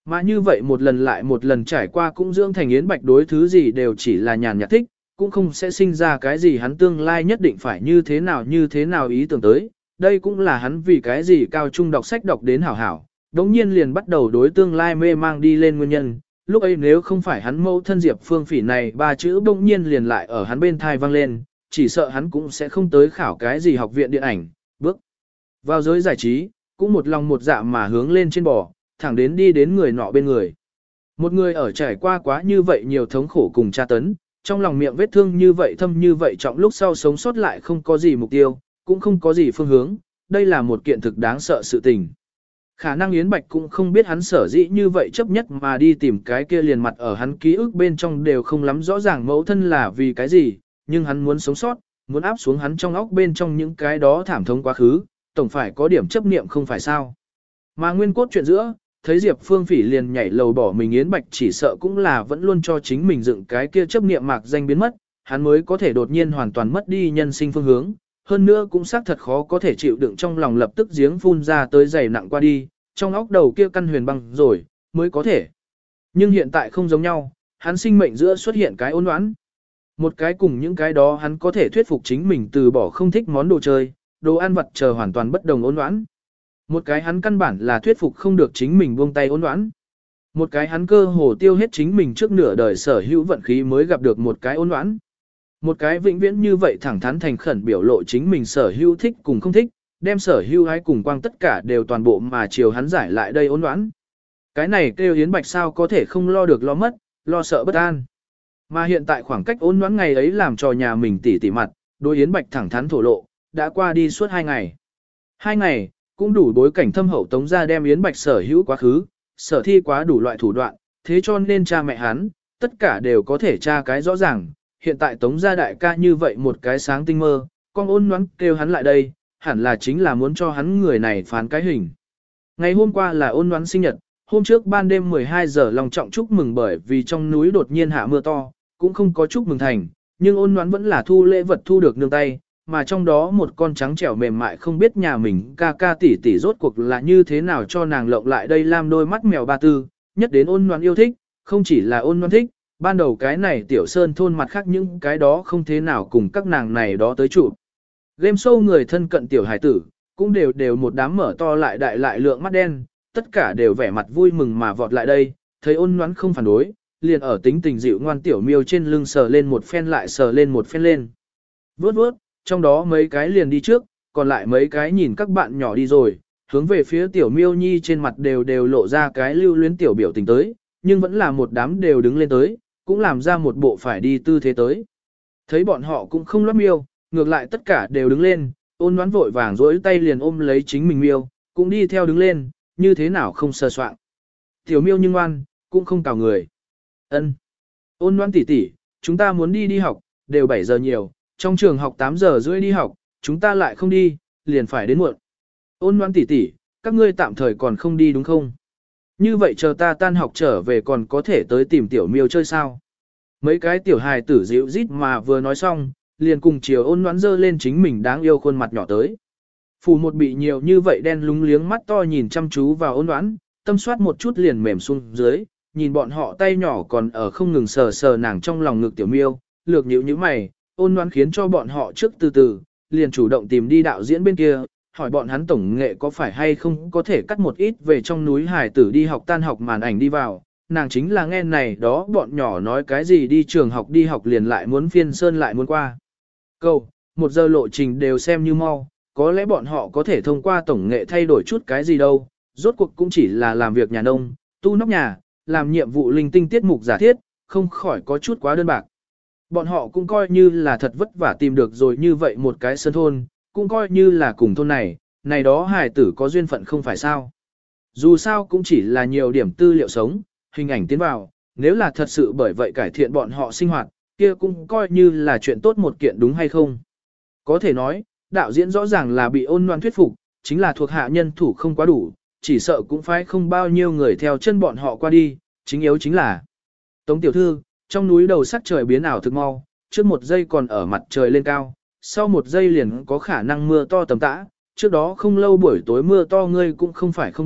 Mà như vậy một lần lại một lần trải qua cũng dưỡng thành Yến Bạch đối thứ gì đều chỉ là nhàn nhạt thích, cũng không sẽ sinh ra cái gì hắn tương lai nhất định phải như thế nào ý tưởng tới. Đây cũng là hắn vì cái gì cao trung đọc sách đọc đến hảo hảo, đống nhiên liền bắt đầu đối tương lai mê mang đi lên nguyên nhân. Lúc ấy nếu không phải hắn mẫu thân Diệp Phương Phỉ này ba chữ bỗng nhiên liền lại ở hắn bên thai vang lên, chỉ sợ hắn cũng sẽ không tới khảo cái gì học viện điện ảnh, bước vào giới giải trí, cũng một lòng một dạ mà hướng lên trên bò, thẳng đến đi đến người nọ bên người. Một người ở trải qua quá như vậy nhiều thống khổ cùng tra tấn, trong lòng miệng vết thương như vậy thâm như vậy trọng lúc sau sống sót lại không có gì mục tiêu, cũng không có gì phương hướng, đây là một kiện thực đáng sợ sự tình. Khả năng Yến Bạch cũng không biết hắn sở dĩ như vậy chấp nhất mà đi tìm cái kia liền mặt ở hắn ký ức bên trong đều không lắm rõ ràng mẫu thân là vì cái gì, nhưng hắn muốn sống sót, muốn áp xuống hắn trong óc bên trong những cái đó thảm thống quá khứ, tổng phải có điểm chấp niệm không phải sao. Mà nguyên cốt chuyện giữa, thấy Diệp Phương Phỉ liền nhảy lầu bỏ mình Yến Bạch chỉ sợ cũng là vẫn luôn cho chính mình dựng cái kia chấp niệm mạc danh biến mất, hắn mới có thể đột nhiên hoàn toàn mất đi nhân sinh phương hướng, hơn nữa cũng xác thật khó có thể chịu đựng trong lòng lập tức giếng phun ra tới dày nặng qua đi, trong óc đầu kia căn huyền băng rồi, mới có thể. Nhưng hiện tại không giống nhau, hắn sinh mệnh giữa xuất hiện cái ôn oán. Một cái cùng những cái đó hắn có thể thuyết phục chính mình từ bỏ không thích món đồ chơi, đồ ăn vặt chờ hoàn toàn bất đồng ôn oán. Một cái hắn căn bản là thuyết phục không được chính mình buông tay ôn oán. Một cái hắn cơ hồ tiêu hết chính mình trước nửa đời sở hữu vận khí mới gặp được một cái ôn oán. Một cái vĩnh viễn như vậy thẳng thắn thành khẩn biểu lộ chính mình sở hữu thích cùng không thích, đem sở hữu ái cùng quang tất cả đều toàn bộ mà chiều hắn giải lại đây ôn oán. Cái này kêu Yến Bạch sao có thể không lo được lo mất, lo sợ bất an. Mà hiện tại khoảng cách ôn oán ngày ấy làm cho nhà mình tỉ tỉ mặt, đối Yến Bạch thẳng thắn thổ lộ, đã qua đi suốt 2 ngày. 2 ngày, cũng đủ bối cảnh thâm hậu Tống ra đem Yến Bạch sở hữu quá khứ, sở thi quá đủ loại thủ đoạn, thế cho nên cha mẹ hắn, tất cả đều có thể tra cái rõ ràng. Hiện tại Tống gia đại ca như vậy một cái sáng tinh mơ, con ôn nhoắn kêu hắn lại đây, hẳn là chính là muốn cho hắn người này phán cái hình. Ngày hôm qua là ôn nhoắn sinh nhật, hôm trước ban đêm 12 giờ lòng trọng chúc mừng bởi vì trong núi đột nhiên hạ mưa to, cũng không có chúc mừng thành, nhưng ôn nhoắn vẫn là thu lễ vật thu được nương tay, mà trong đó một con trắng trẻo mềm mại không biết nhà mình ca ca tỷ tỷ rốt cuộc là như thế nào cho nàng lộng lại đây làm đôi mắt mèo ba tư, nhất đến ôn nhoắn yêu thích, không chỉ là ôn nhoắn thích, ban đầu cái này tiểu sơn thôn mặt khác những cái đó không thế nào cùng các nàng này đó tới trụ. Game show người thân cận tiểu hải tử, cũng đều một đám mở to lại đại lại lượng mắt đen, tất cả đều vẻ mặt vui mừng mà vọt lại đây, thấy ôn nhoắn không phản đối, liền ở tính tình dịu ngoan tiểu miêu trên lưng sờ lên một phen lại sờ lên một phen lên. Vuốt vuốt, trong đó mấy cái liền đi trước, còn lại mấy cái nhìn các bạn nhỏ đi rồi, hướng về phía tiểu miêu nhi trên mặt đều lộ ra cái lưu luyến tiểu biểu tình tới, nhưng vẫn là một đám đều đứng lên tới, cũng làm ra một bộ phải đi tư thế tới. Thấy bọn họ cũng không lót miêu, ngược lại tất cả đều đứng lên, ôn đoán vội vàng rỗi tay liền ôm lấy chính mình miêu, cũng đi theo đứng lên, như thế nào không sơ soạn. Tiểu miêu nhưng ngoan, cũng không cào người. Ân. Ôn đoán tỉ tỉ, chúng ta muốn đi học, đều 7 giờ nhiều, trong trường học 8 giờ rưỡi đi học, chúng ta lại không đi, liền phải đến muộn. Ôn đoán tỉ tỉ, các ngươi tạm thời còn không đi đúng không? Như vậy chờ ta tan học trở về còn có thể tới tìm tiểu miêu chơi sao? Mấy cái tiểu hài tử dịu rít mà vừa nói xong, liền cùng chiều ôn đoán dơ lên chính mình đáng yêu khuôn mặt nhỏ tới. Phù một bị nhiều như vậy đen lúng liếng mắt to nhìn chăm chú vào ôn đoán, tâm soát một chút liền mềm xuống dưới, nhìn bọn họ tay nhỏ còn ở không ngừng sờ sờ nàng trong lòng ngực tiểu miêu, lược nhíu như mày, ôn đoán khiến cho bọn họ trước từ từ, liền chủ động tìm đi đạo diễn bên kia, hỏi bọn hắn tổng nghệ có phải hay không có thể cắt một ít về trong núi hải tử đi học tan học màn ảnh đi vào, nàng chính là nghe này đó bọn nhỏ nói cái gì đi trường học đi học liền lại muốn phiên sơn lại muốn qua. Câu, 1 giờ lộ trình đều xem như mau, có lẽ bọn họ có thể thông qua tổng nghệ thay đổi chút cái gì đâu, rốt cuộc cũng chỉ là làm việc nhà nông, tu nóc nhà, làm nhiệm vụ linh tinh tiết mục giả thiết, không khỏi có chút quá đơn bạc. Bọn họ cũng coi như là thật vất vả tìm được rồi như vậy một cái sơn thôn, cũng coi như là cùng thôn này đó hài tử có duyên phận không phải sao. Dù sao cũng chỉ là nhiều điểm tư liệu sống, hình ảnh tiến vào, nếu là thật sự bởi vậy cải thiện bọn họ sinh hoạt, kia cũng coi như là chuyện tốt một kiện đúng hay không. Có thể nói, đạo diễn rõ ràng là bị ôn loan thuyết phục, chính là thuộc hạ nhân thủ không quá đủ, chỉ sợ cũng phải không bao nhiêu người theo chân bọn họ qua đi, chính yếu chính là Tống tiểu thư, trong núi đầu sắc trời biến ảo thực mau, trước 1 giây còn ở mặt trời lên cao, sau 1 giây liền có khả năng mưa to tầm tã, trước đó không lâu buổi tối mưa to ngươi cũng không phải không biết,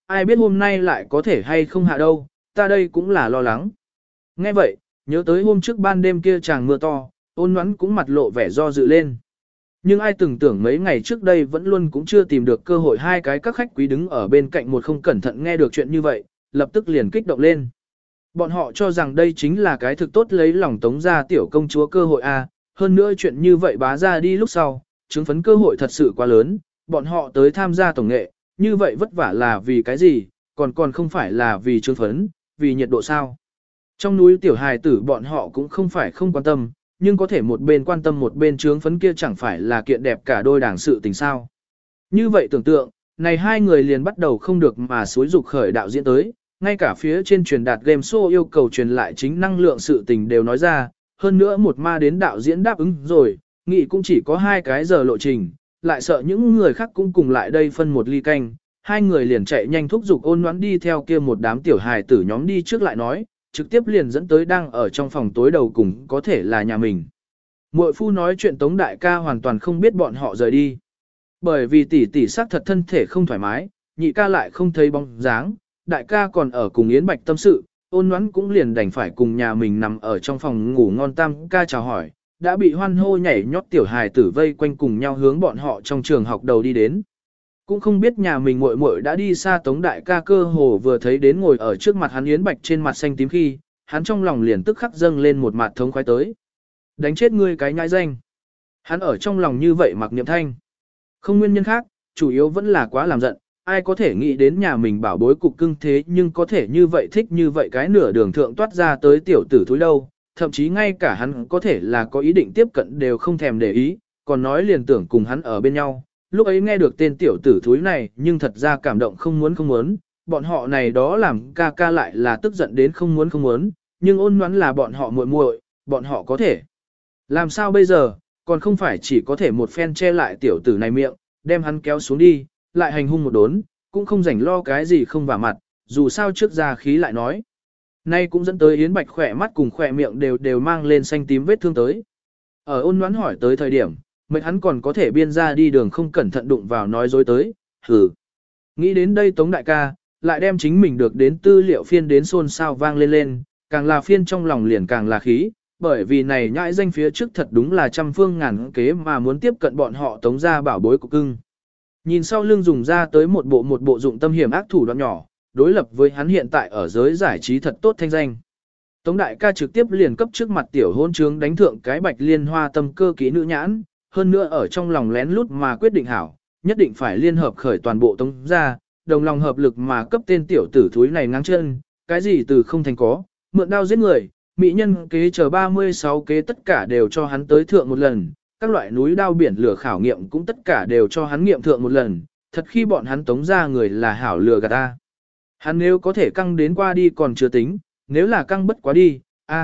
ai biết hôm nay lại có thể hay không hạ đâu, ta đây cũng là lo lắng. Nghe vậy, nhớ tới hôm trước ban đêm kia chàng mưa to, Ôn Ngoãn cũng mặt lộ vẻ do dự lên. Nhưng ai từng tưởng mấy ngày trước đây vẫn luôn cũng chưa tìm được cơ hội hai cái các khách quý đứng ở bên cạnh một không cẩn thận nghe được chuyện như vậy, lập tức liền kích động lên. Bọn họ cho rằng đây chính là cái thực tốt lấy lòng Tống gia tiểu công chúa cơ hội a, hơn nữa chuyện như vậy bá ra đi lúc sau, chứng phấn cơ hội thật sự quá lớn, bọn họ tới tham gia tổng nghệ, như vậy vất vả là vì cái gì, còn không phải là vì chứng phấn, vì nhiệt độ sao. Trong núi tiểu hài tử bọn họ cũng không phải không quan tâm, nhưng có thể một bên quan tâm một bên trướng phấn kia chẳng phải là kiện đẹp cả đôi đảng sự tình sao. Như vậy tưởng tượng, này hai người liền bắt đầu không được mà xúi dục khởi đạo diễn tới, ngay cả phía trên truyền đạt game show yêu cầu truyền lại chính năng lượng sự tình đều nói ra, hơn nữa một ma đến đạo diễn đáp ứng rồi, nghĩ cũng chỉ có 2 cái giờ lộ trình, lại sợ những người khác cũng cùng lại đây phân một ly canh, hai người liền chạy nhanh thúc giục Ôn Ngoãn đi theo kia một đám tiểu hài tử nhóm đi trước lại nói, trực tiếp liền dẫn tới đang ở trong phòng tối đầu cùng có thể là nhà mình. Muội phu nói chuyện Tống đại ca hoàn toàn không biết bọn họ rời đi. Bởi vì tỷ tỷ xác thật thân thể không thoải mái, nhị ca lại không thấy bóng dáng, đại ca còn ở cùng Yến Bạch tâm sự, Ôn Ngoãn cũng liền đành phải cùng nhà mình nằm ở trong phòng ngủ ngon tam ca chào hỏi, đã bị hoan hô nhảy nhót tiểu hài tử vây quanh cùng nhau hướng bọn họ trong trường học đầu đi đến. Cũng không biết nhà mình muội muội đã đi xa Tống đại ca cơ hồ vừa thấy đến ngồi ở trước mặt hắn Yến Bạch trên mặt xanh tím khi, hắn trong lòng liền tức khắc dâng lên một mặt thống khoái tới. Đánh chết ngươi cái nhãi danh. Hắn ở trong lòng như vậy mặc niệm thanh. Không nguyên nhân khác, chủ yếu vẫn là quá làm giận, ai có thể nghĩ đến nhà mình bảo bối cục cưng thế nhưng có thể như vậy thích như vậy cái nửa đường thượng toát ra tới tiểu tử thúi đâu, thậm chí ngay cả hắn có thể là có ý định tiếp cận đều không thèm để ý, còn nói liền tưởng cùng hắn ở bên nhau. Lúc ấy nghe được tên tiểu tử thúi này nhưng thật ra cảm động không muốn, bọn họ này đó làm ca ca lại là tức giận đến không muốn, nhưng Ôn Ngoãn là bọn họ muội muội, bọn họ có thể. Làm sao bây giờ, còn không phải chỉ có thể một phen che lại tiểu tử này miệng, đem hắn kéo xuống đi, lại hành hung một đốn, cũng không rảnh lo cái gì không vả mặt, dù sao trước ra khí lại nói. Nay cũng dẫn tới Yến Bạch khỏe mắt cùng khỏe miệng đều mang lên xanh tím vết thương tới. Ở Ôn Ngoãn hỏi tới thời điểm, mệnh hắn còn có thể biên ra đi đường không cẩn thận đụng vào nói dối tới, hừ. Nghĩ đến đây Tống đại ca, lại đem chính mình được đến tư liệu phiên đến xôn xao vang lên, càng là phiên trong lòng liền càng là khí, bởi vì này nhãi danh phía trước thật đúng là trăm phương ngàn kế mà muốn tiếp cận bọn họ Tống ra bảo bối của cưng. Nhìn sau lưng dùng ra tới một bộ dụng tâm hiểm ác thủ đoạn nhỏ, đối lập với hắn hiện tại ở giới giải trí thật tốt thanh danh. Tống đại ca trực tiếp liền cấp trước mặt tiểu hôn trướng đánh thượng cái bạch liên hoa tâm cơ kỹ nữ nhãn, hơn nữa ở trong lòng lén lút mà quyết định hảo, nhất định phải liên hợp khởi toàn bộ Tống ra, đồng lòng hợp lực mà cấp tên tiểu tử thúi này ngang chân, cái gì từ không thành có, mượn đao giết người, mỹ nhân kế chờ 36 kế tất cả đều cho hắn tới thượng một lần, các loại núi đao biển lửa khảo nghiệm cũng tất cả đều cho hắn nghiệm thượng một lần, thật khi bọn hắn Tống ra người là hảo lừa gạt ta. Hắn nếu có thể căng đến qua đi còn chưa tính, nếu là căng bất quá đi,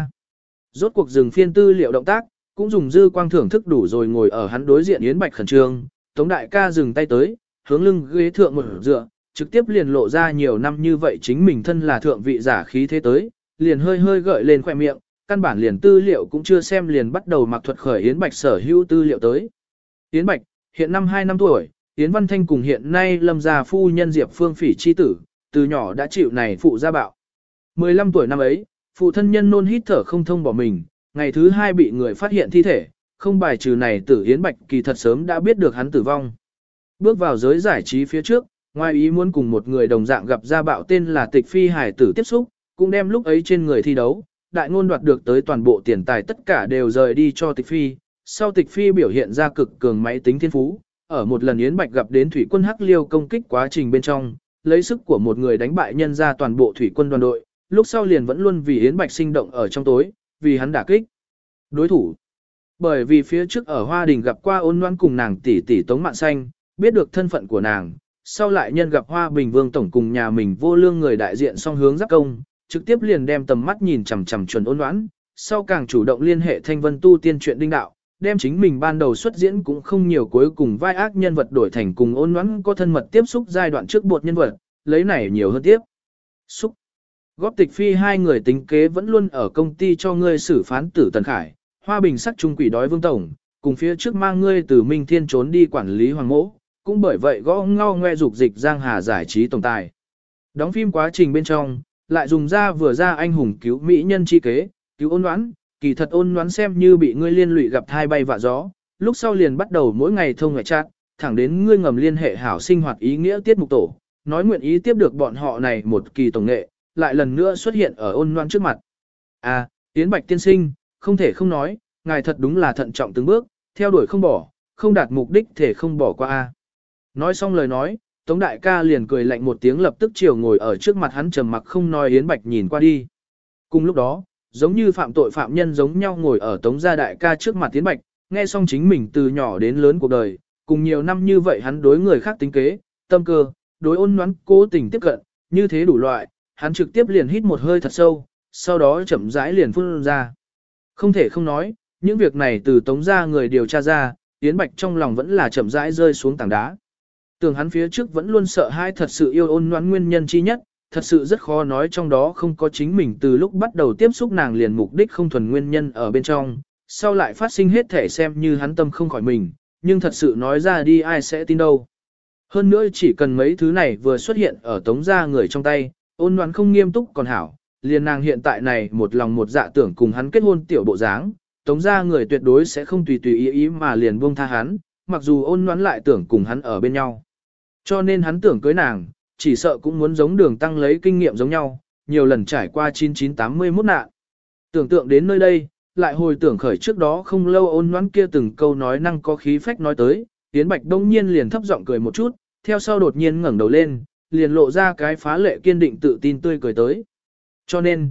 Rốt cuộc dừng phiên tư liệu động tác, cũng dùng dư quang thưởng thức đủ rồi ngồi ở hắn đối diện Yến Bạch khẩn trương, Tống đại ca dừng tay tới, hướng lưng ghế thượng một dựa, trực tiếp liền lộ ra nhiều năm như vậy chính mình thân là thượng vị giả khí thế tới, liền hơi gợi lên khóe miệng, căn bản liền tư liệu cũng chưa xem liền bắt đầu mặc thuật khởi Yến Bạch sở hữu tư liệu tới. Yến Bạch, hiện năm 2 năm tuổi, Yến Văn Thanh cùng hiện nay Lâm gia phu nhân Diệp Phương Phỉ chi tử, từ nhỏ đã chịu này phụ gia bạo. 15 tuổi năm ấy, phụ thân nhân nôn hít thở không thông bỏ mình, ngày thứ 2 bị người phát hiện thi thể, không bài trừ này tử Yến Bạch kỳ thật sớm đã biết được hắn tử vong. Bước vào giới giải trí phía trước, ngoài ý muốn cùng một người đồng dạng gặp gia bạo tên là Tịch Phi hải tử tiếp xúc, cũng đem lúc ấy trên người thi đấu, đại ngôn đoạt được tới toàn bộ tiền tài tất cả đều rời đi cho Tịch Phi. Sau Tịch Phi biểu hiện ra cực cường máy tính thiên phú, ở một lần Yến Bạch gặp đến thủy quân Hắc Liêu công kích quá trình bên trong, lấy sức của một người đánh bại nhân ra toàn bộ thủy quân đoàn đội, lúc sau liền vẫn luôn vì Yến Bạch sinh động ở trong tối, vì hắn đả kích đối thủ. Bởi vì phía trước ở Hoa Đình gặp qua Ôn Ngoãn cùng nàng tỷ tỷ Tống Mạn Xanh, biết được thân phận của nàng, sau lại nhân gặp Hoa Bình Vương tổng cùng nhà mình vô lương người đại diện song hướng giáp công, trực tiếp liền đem tầm mắt nhìn chằm chằm chuẩn Ôn Ngoãn, sau càng chủ động liên hệ Thanh Vân tu tiên truyện đinh đạo, đem chính mình ban đầu xuất diễn cũng không nhiều cuối cùng vai ác nhân vật đổi thành cùng Ôn Ngoãn có thân mật tiếp xúc giai đoạn trước bột nhân vật, lấy này nhiều hơn tiếp xúc. Góp Tịch Phi hai người tính kế vẫn luôn ở công ty cho ngươi xử phán tử Tần Khải, Hoa Bình sắc trung quỷ đói Vương tổng, cùng phía trước mang ngươi từ Minh Thiên trốn đi quản lý Hoàng Mỗ, cũng bởi vậy gõ ngao ngoe dục dịch Giang Hà giải trí tổng tài. Đóng phim quá trình bên trong, lại dùng ra vừa ra anh hùng cứu mỹ nhân chi kế, cứu ôn đoán, kỳ thật ôn đoán xem như bị ngươi liên lụy gặp thai bay vạ gió, lúc sau liền bắt đầu mỗi ngày thông ngoại chat, thẳng đến ngươi ngầm liên hệ hảo sinh hoạt ý nghĩa tiết mục tổ, nói nguyện ý tiếp được bọn họ này một kỳ tổng nghệ, lại lần nữa xuất hiện ở ôn đoán trước mặt. À, Yến Bạch tiên sinh, không thể không nói, ngài thật đúng là thận trọng từng bước, theo đuổi không bỏ, không đạt mục đích thể không bỏ qua a. Nói xong lời nói, Tống đại ca liền cười lạnh một tiếng lập tức chiều ngồi ở trước mặt hắn trầm mặc không nói Yến Bạch nhìn qua đi. Cùng lúc đó, giống như phạm tội phạm nhân giống nhau ngồi ở Tống gia đại ca trước mặt Yến Bạch, nghe xong chính mình từ nhỏ đến lớn cuộc đời, cùng nhiều năm như vậy hắn đối người khác tính kế, tâm cơ, đối ôn nhoắn cố tình tiếp cận, như thế đủ loại, hắn trực tiếp liền hít một hơi thật sâu, sau đó chậm rãi liền phun ra. Không thể không nói, những việc này từ Tống gia người điều tra ra, Yến Bạch trong lòng vẫn là chậm rãi rơi xuống tảng đá. Tưởng hắn phía trước vẫn luôn sợ hai thật sự yêu ôn nhoắn nguyên nhân chi nhất, thật sự rất khó nói trong đó không có chính mình từ lúc bắt đầu tiếp xúc nàng liền mục đích không thuần nguyên nhân ở bên trong, sau lại phát sinh hết thể xem như hắn tâm không khỏi mình, nhưng thật sự nói ra đi ai sẽ tin đâu. Hơn nữa chỉ cần mấy thứ này vừa xuất hiện ở Tống gia người trong tay, ôn nhoắn không nghiêm túc còn hảo, liền nàng hiện tại này một lòng một dạ tưởng cùng hắn kết hôn tiểu bộ dáng, Tống gia người tuyệt đối sẽ không tùy tùy ý ý mà liền buông tha hắn, mặc dù ôn nhoắn lại tưởng cùng hắn ở bên nhau. Cho nên hắn tưởng cưới nàng, chỉ sợ cũng muốn giống Đường Tăng lấy kinh nghiệm giống nhau, nhiều lần trải qua 9981 nạn. Tưởng tượng đến nơi đây, lại hồi tưởng khởi trước đó không lâu ôn nhoắn kia từng câu nói năng có khí phách nói tới, Yến Bạch đông nhiên liền thấp giọng cười một chút, theo sau đột nhiên ngẩng đầu lên, liền lộ ra cái phá lệ kiên định tự tin tươi cười tới. Cho nên,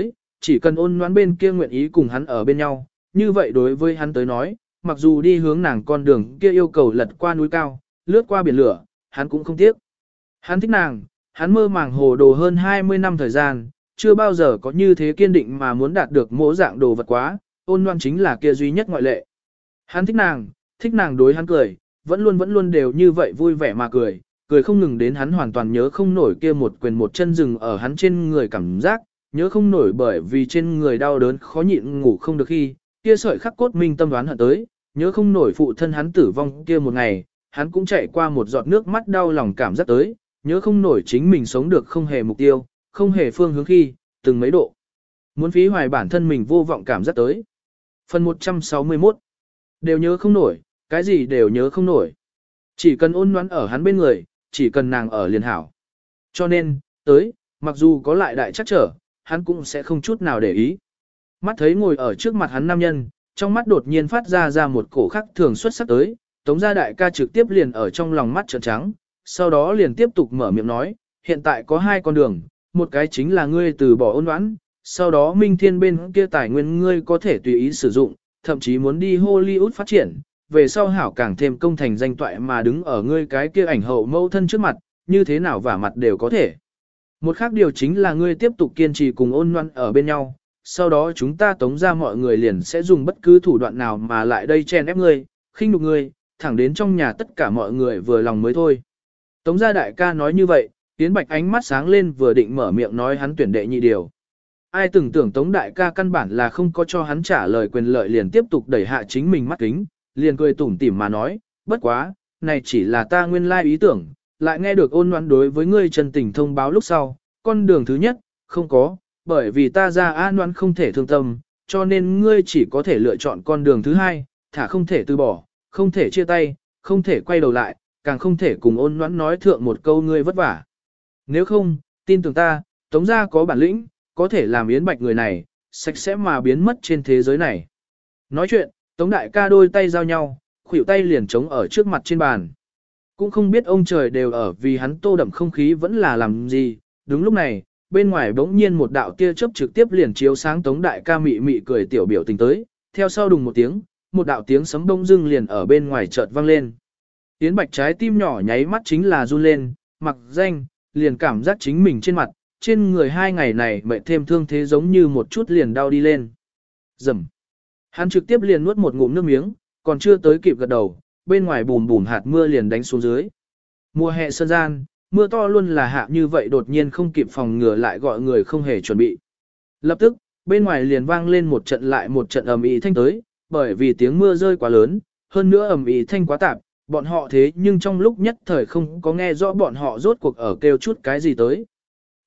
chỉ cần ôn nhoắn bên kia nguyện ý cùng hắn ở bên nhau, như vậy đối với hắn tới nói, mặc dù đi hướng nàng con đường kia yêu cầu lật qua núi cao, lướt qua biển lửa, hắn cũng không tiếc. Hắn thích nàng, hắn mơ màng hồ đồ hơn 20 năm thời gian, chưa bao giờ có như thế kiên định mà muốn đạt được mỗi dạng đồ vật quá, ôn nhoắn chính là kia duy nhất ngoại lệ. Hắn thích nàng đối hắn cười, vẫn luôn đều như vậy vui vẻ mà cười, cười không ngừng đến hắn hoàn toàn nhớ không nổi kia một quyền một chân rừng ở hắn trên người cảm giác, nhớ không nổi bởi vì trên người đau đớn khó nhịn ngủ không được khi, kia sợi khắc cốt minh tâm đoán hận tới, nhớ không nổi phụ thân hắn tử vong kia một ngày, hắn cũng chạy qua một giọt nước mắt đau lòng cảm giác tới, nhớ không nổi chính mình sống được không hề mục tiêu, không hề phương hướng khi, từng mấy độ. Muốn phí hoài bản thân mình vô vọng cảm giác tới. Phần 161 đều nhớ không nổi, cái gì đều nhớ không nổi. Chỉ cần ôn nhoắn ở hắn bên người, chỉ cần nàng ở liền hảo. Cho nên, mặc dù có lại đại chắc trở, hắn cũng sẽ không chút nào để ý. Mắt thấy ngồi ở trước mặt hắn nam nhân, trong mắt đột nhiên phát ra một cổ khắc thường xuất sắc tới, Tống gia đại ca trực tiếp liền ở trong lòng mắt trợn trắng, sau đó liền tiếp tục mở miệng nói, hiện tại có hai con đường, một cái chính là ngươi từ bỏ ôn đoán, sau đó Minh Thiên bên kia tài nguyên ngươi có thể tùy ý sử dụng, thậm chí muốn đi Hollywood phát triển, về sau hảo càng thêm công thành danh toại mà đứng ở ngươi cái kia ảnh hậu mẫu thân trước mặt, như thế nào vả mặt đều có thể. Một khác điều chính là ngươi tiếp tục kiên trì cùng ôn nhoăn ở bên nhau, sau đó chúng ta Tống ra mọi người liền sẽ dùng bất cứ thủ đoạn nào mà lại đây chen ép ngươi, khinh nhục ngươi, thẳng đến trong nhà tất cả mọi người vừa lòng mới thôi. Tống gia đại ca nói như vậy, Yến Bạch ánh mắt sáng lên vừa định mở miệng nói hắn tuyển đệ nhị điều. Ai từng tưởng Tống đại ca căn bản là không có cho hắn trả lời quyền lợi liền tiếp tục đẩy hạ chính mình mắt kính, liền cười tủm tỉm mà nói, bất quá, này chỉ là ta nguyên lai ý tưởng, lại nghe được ôn nhoắn đối với ngươi chân tình thông báo lúc sau, con đường thứ nhất, không có, bởi vì ta ra an nhoắn không thể thương tâm, cho nên ngươi chỉ có thể lựa chọn con đường thứ hai, thả không thể từ bỏ, không thể chia tay, không thể quay đầu lại, càng không thể cùng ôn nhoắn nói thượng một câu ngươi vất vả. Nếu không, tin tưởng ta, Tống gia có bản lĩnh, có thể làm Yến Bạch người này, sạch sẽ mà biến mất trên thế giới này. Nói chuyện, Tống đại ca đôi tay giao nhau, khuỷu tay liền trống ở trước mặt trên bàn. Cũng không biết ông trời đều ở vì hắn tô đậm không khí vẫn là làm gì. Đúng lúc này, bên ngoài bỗng nhiên một đạo tia chớp trực tiếp liền chiếu sáng Tống đại ca mị mị cười tiểu biểu tình tới, theo sau đùng một tiếng, một đạo tiếng sấm bông dưng liền ở bên ngoài chợt vang lên. Yến Bạch trái tim nhỏ nháy mắt chính là run lên, mặc danh, liền cảm giác chính mình trên mặt, trên người hai ngày này mệt thêm thương thế giống như một chút liền đau đi lên. Rầm. Hắn trực tiếp liền nuốt một ngụm nước miếng, còn chưa tới kịp gật đầu, bên ngoài bùn bùn hạt mưa liền đánh xuống dưới. Mùa hè sơn gian, mưa to luôn là hạ như vậy đột nhiên không kịp phòng ngừa lại gọi người không hề chuẩn bị. Lập tức, bên ngoài liền vang lên một trận lại một trận ầm ĩ thanh tới, bởi vì tiếng mưa rơi quá lớn, hơn nữa ầm ĩ thanh quá tạp, bọn họ thế nhưng trong lúc nhất thời không có nghe rõ bọn họ rốt cuộc ở kêu chút cái gì tới.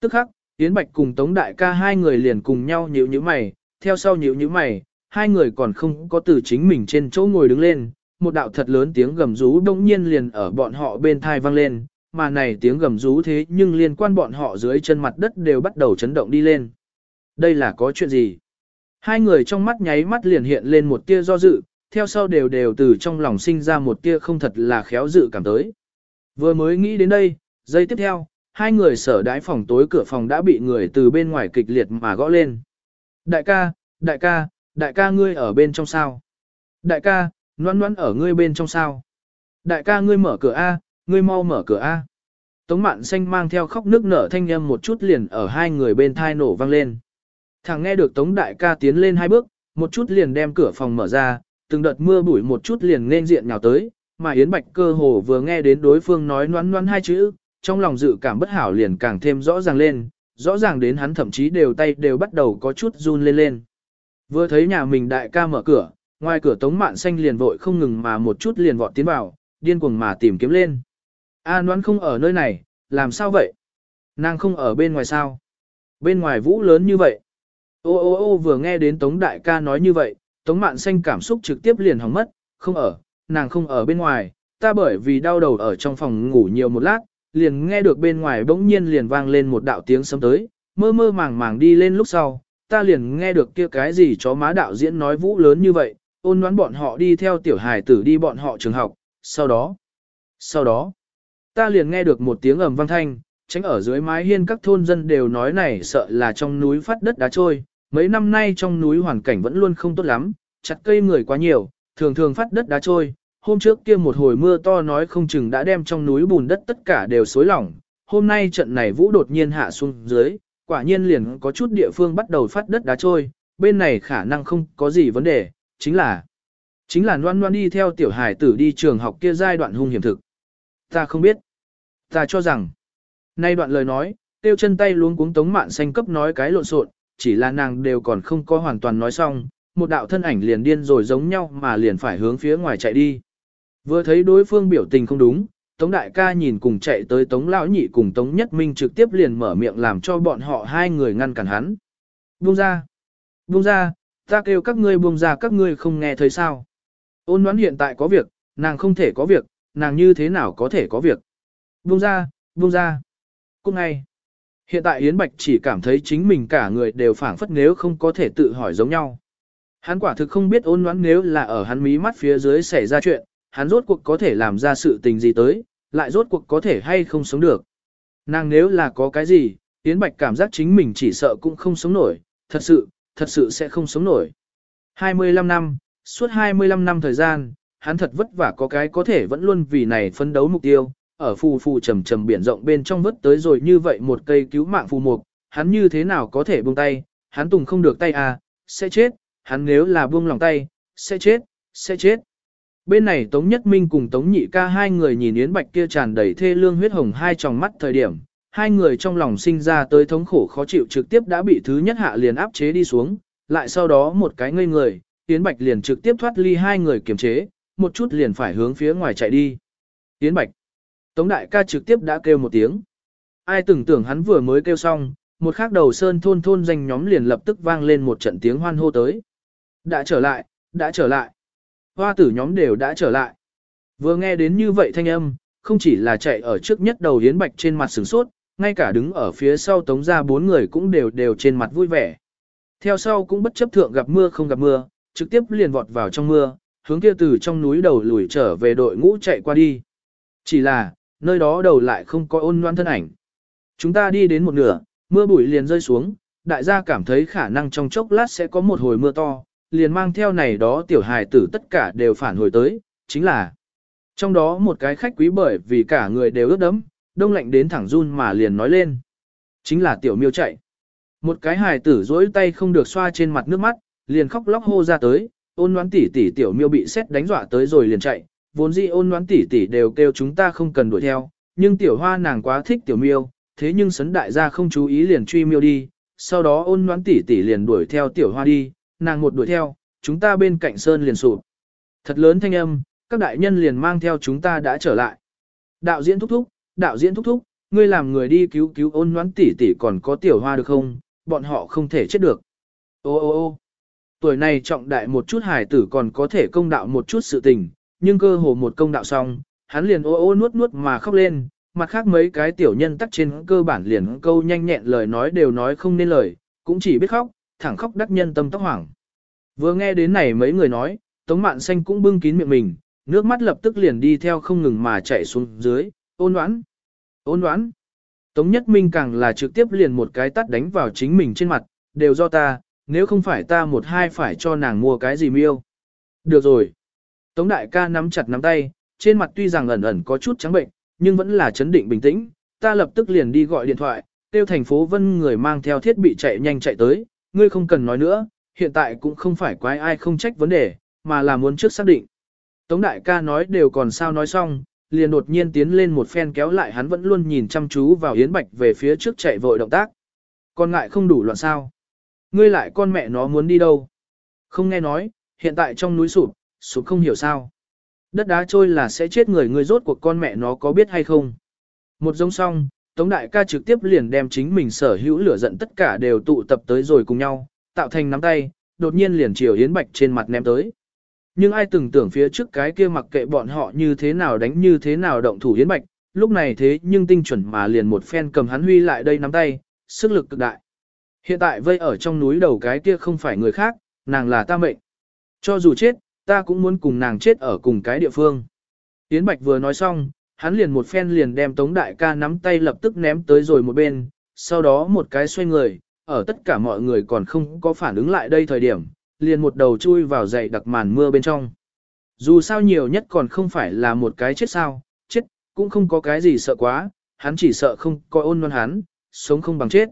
Tức khắc, Yến Bạch cùng Tống Đại ca hai người liền cùng nhau nhíu nhíu mày, theo sau nhíu nhíu mày, hai người còn không có từ chính mình trên chỗ ngồi đứng lên, một đạo thật lớn tiếng gầm rú đông nhiên liền ở bọn họ bên thai vang lên, mà này tiếng gầm rú thế nhưng liên quan bọn họ dưới chân mặt đất đều bắt đầu chấn động đi lên. Đây là có chuyện gì? Hai người trong mắt nháy mắt liền hiện lên một tia do dự, theo sau đều đều từ trong lòng sinh ra một tia không thật là khéo dự cảm tới. Vừa mới nghĩ đến đây, giây tiếp theo, hai người sở đái phòng tối cửa phòng đã bị người từ bên ngoài kịch liệt mà gõ lên. Đại ca, đại ca, đại ca ngươi ở bên trong sao? Đại ca, Loan Loan ở ngươi bên trong sao? Đại ca ngươi mở cửa A, ngươi mau mở cửa A. Tống Mạn Xanh mang theo khóc nước nở thanh âm một chút liền ở hai người bên thai nổ vang lên. Thằng nghe được Tống Đại ca tiến lên hai bước, một chút liền đem cửa phòng mở ra, từng đợt mưa bụi một chút liền nên diện nhào tới, mà Yến Bạch cơ hồ vừa nghe đến đối phương nói Loan Loan hai chữ, trong lòng dự cảm bất hảo liền càng thêm rõ ràng lên, rõ ràng đến hắn thậm chí đều tay đều bắt đầu có chút run lên lên. Vừa thấy nhà mình đại ca mở cửa, ngoài cửa Tống Mạn Xanh liền vội không ngừng mà một chút liền vọt tiến vào, điên cuồng mà tìm kiếm lên. A Loan không ở nơi này, làm sao vậy? Nàng không ở bên ngoài sao? Bên ngoài vũ lớn như vậy. Ô ô ô vừa nghe đến Tống Đại ca nói như vậy, Tống Mạn Xanh cảm xúc trực tiếp liền hỏng mất, không ở, nàng không ở bên ngoài, ta bởi vì đau đầu ở trong phòng ngủ nhiều một lát, liền nghe được bên ngoài bỗng nhiên liền vang lên một đạo tiếng sấm tới, mơ mơ màng màng đi lên lúc sau, ta liền nghe được kia cái gì chó má đạo diễn nói vũ lớn như vậy, ôn đoán bọn họ đi theo tiểu hài tử đi bọn họ trường học, sau đó, ta liền nghe được một tiếng ầm vang thanh, tránh ở dưới mái hiên các thôn dân đều nói này sợ là trong núi phát đất đá trôi, mấy năm nay trong núi hoàn cảnh vẫn luôn không tốt lắm, chặt cây người quá nhiều, thường thường phát đất đá trôi. Hôm trước kia một hồi mưa to nói không chừng đã đem trong núi bùn đất tất cả đều xối lỏng, hôm nay trận này vũ đột nhiên hạ xuống dưới, quả nhiên liền có chút địa phương bắt đầu phát đất đá trôi, bên này khả năng không có gì vấn đề, chính là Loan Loan đi theo tiểu hải tử đi trường học kia giai đoạn hung hiểm thực. Ta không biết, ta cho rằng, nay đoạn lời nói, tiêu chân tay luống cuống Tống Mạn Xanh cấp nói cái lộn xộn, chỉ là nàng đều còn không có hoàn toàn nói xong, một đạo thân ảnh liền điên rồi giống nhau mà liền phải hướng phía ngoài chạy đi. Vừa thấy đối phương biểu tình không đúng, Tống Đại ca nhìn cùng chạy tới Tống Lão Nhị cùng Tống Nhất Minh trực tiếp liền mở miệng làm cho bọn họ hai người ngăn cản hắn. Buông ra, ta kêu các ngươi buông ra các ngươi không nghe thấy sao. Ôn đoán hiện tại có việc, nàng không thể có việc, nàng như thế nào có thể có việc. Buông ra. Cút ngay. Hiện tại Yến Bạch chỉ cảm thấy chính mình cả người đều phảng phất nếu không có thể tự hỏi giống nhau. Hắn quả thực không biết ôn đoán nếu là ở hắn mí mắt phía dưới xảy ra chuyện, hắn rốt cuộc có thể làm ra sự tình gì tới, lại rốt cuộc có thể hay không sống được. Nàng nếu là có cái gì, Yến Bạch cảm giác chính mình chỉ sợ cũng không sống nổi, thật sự sẽ không sống nổi. 25 năm, suốt 25 năm thời gian, hắn thật vất vả có cái có thể vẫn luôn vì này phấn đấu mục tiêu, ở phù phù trầm trầm biển rộng bên trong vớt tới rồi như vậy một cây cứu mạng phù mục, hắn như thế nào có thể buông tay, hắn tùng không được tay à, sẽ chết, hắn nếu là buông lòng tay, sẽ chết. Bên này Tống Nhất Minh cùng Tống Nhị ca hai người nhìn Yến Bạch kia tràn đầy thê lương huyết hồng hai tròng mắt thời điểm, hai người trong lòng sinh ra tới thống khổ khó chịu trực tiếp đã bị thứ nhất hạ liền áp chế đi xuống, lại sau đó một cái ngây người, Yến Bạch liền trực tiếp thoát ly hai người kiềm chế, một chút liền phải hướng phía ngoài chạy đi. Yến Bạch, Tống Đại ca trực tiếp đã kêu một tiếng. Ai từng tưởng hắn vừa mới kêu xong, một khắc đầu sơn thôn danh nhóm liền lập tức vang lên một trận tiếng hoan hô tới. Đã trở lại. Hoa tử nhóm đều đã trở lại. Vừa nghe đến như vậy thanh âm, không chỉ là chạy ở trước nhất đầu Yến Bạch trên mặt sửng sốt, ngay cả đứng ở phía sau Tống ra bốn người cũng đều trên mặt vui vẻ. Theo sau cũng bất chấp thượng gặp mưa không gặp mưa, trực tiếp liền vọt vào trong mưa, hướng kia từ trong núi đầu lùi trở về đội ngũ chạy qua đi. Chỉ là, nơi đó đầu lại không có ôn loan thân ảnh. Chúng ta đi đến một nửa, mưa bụi liền rơi xuống, đại gia cảm thấy khả năng trong chốc lát sẽ có một hồi mưa to, liền mang theo này đó tiểu hài tử tất cả đều phản hồi tới, chính là trong đó một cái khách quý bởi vì cả người đều ướt đẫm, đông lạnh đến thẳng run mà liền nói lên. Chính là tiểu miêu chạy. Một cái hài tử dỗi tay không được xoa trên mặt nước mắt, liền khóc lóc hô ra tới, ôn đoán tỷ tỷ tiểu miêu bị xét đánh dọa tới rồi liền chạy, vốn dĩ ôn đoán tỷ tỷ đều kêu chúng ta không cần đuổi theo, nhưng tiểu hoa nàng quá thích tiểu miêu, thế nhưng sấn đại gia không chú ý liền truy miêu đi, sau đó ôn đoán tỷ tỷ liền đuổi theo tiểu hoa đi, nàng một đuổi theo, chúng ta bên cạnh sơn liền sụp. Thật lớn thanh âm, các đại nhân liền mang theo chúng ta đã trở lại. Đạo diễn thúc thúc, ngươi làm người đi cứu cứu Ôn Noãn tỷ tỷ còn có Tiểu Hoa được không, bọn họ không thể chết được. Ô ô ô tuổi này trọng đại một chút hài tử còn có thể công đạo một chút sự tình, nhưng cơ hồ một công đạo xong, hắn liền ô ô nuốt nuốt mà khóc lên, mặt khác mấy cái tiểu nhân tắc trên cơ bản liền câu nhanh nhẹn lời nói đều nói không nên lời, cũng chỉ biết khóc, thẳng khóc đắc nhân tâm tóc hoảng. Vừa nghe đến này mấy người nói, Tống Mạn Xanh cũng bưng kín miệng mình, nước mắt lập tức liền đi theo không ngừng mà chảy xuống dưới, Ôn Noãn, Ôn Noãn. Tống Nhất Minh càng là trực tiếp liền một cái tát đánh vào chính mình trên mặt, đều do ta, nếu không phải ta một hai phải cho nàng mua cái gì miêu. Được rồi. Tống đại ca nắm chặt nắm tay, trên mặt tuy rằng ẩn ẩn có chút trắng bệnh, nhưng vẫn là chấn định bình tĩnh, ta lập tức liền đi gọi điện thoại, tiêu thành phố Vân người mang theo thiết bị chạy nhanh chạy tới, ngươi không cần nói nữa, hiện tại cũng không phải quái ai không trách vấn đề, mà là muốn trước xác định. Tống đại ca nói đều còn sao nói xong, liền đột nhiên tiến lên một phen kéo lại hắn vẫn luôn nhìn chăm chú vào Yến Bạch về phía trước chạy vội động tác. Con ngại không đủ loạn sao? Ngươi lại con mẹ nó muốn đi đâu? Không nghe nói, hiện tại trong núi sụp, sụp không hiểu sao. Đất đá trôi là sẽ chết người, ngươi rốt cuộc con mẹ nó có biết hay không? Một giống xong, Tống đại ca trực tiếp liền đem chính mình sở hữu lửa giận tất cả đều tụ tập tới rồi cùng nhau, tạo thành nắm tay, đột nhiên liền chiều Yến Bạch trên mặt ném tới. Nhưng ai từng tưởng phía trước cái kia mặc kệ bọn họ như thế nào đánh như thế nào động thủ Yến Bạch, lúc này thế nhưng tinh chuẩn mà liền một phen cầm hắn huy lại đây nắm tay, sức lực cực đại. Hiện tại vây ở trong núi đầu cái kia không phải người khác, nàng là ta mệnh. Cho dù chết, ta cũng muốn cùng nàng chết ở cùng cái địa phương. Yến Bạch vừa nói xong, hắn liền một phen liền đem Tống đại ca nắm tay lập tức ném tới rồi một bên, sau đó một cái xoay người, ở tất cả mọi người còn không có phản ứng lại đây thời điểm, liền một đầu chui vào dậy đặc màn mưa bên trong. Dù sao nhiều nhất còn không phải là một cái chết sao, chết, cũng không có cái gì sợ quá, hắn chỉ sợ không có Ôn Noãn hắn, sống không bằng chết.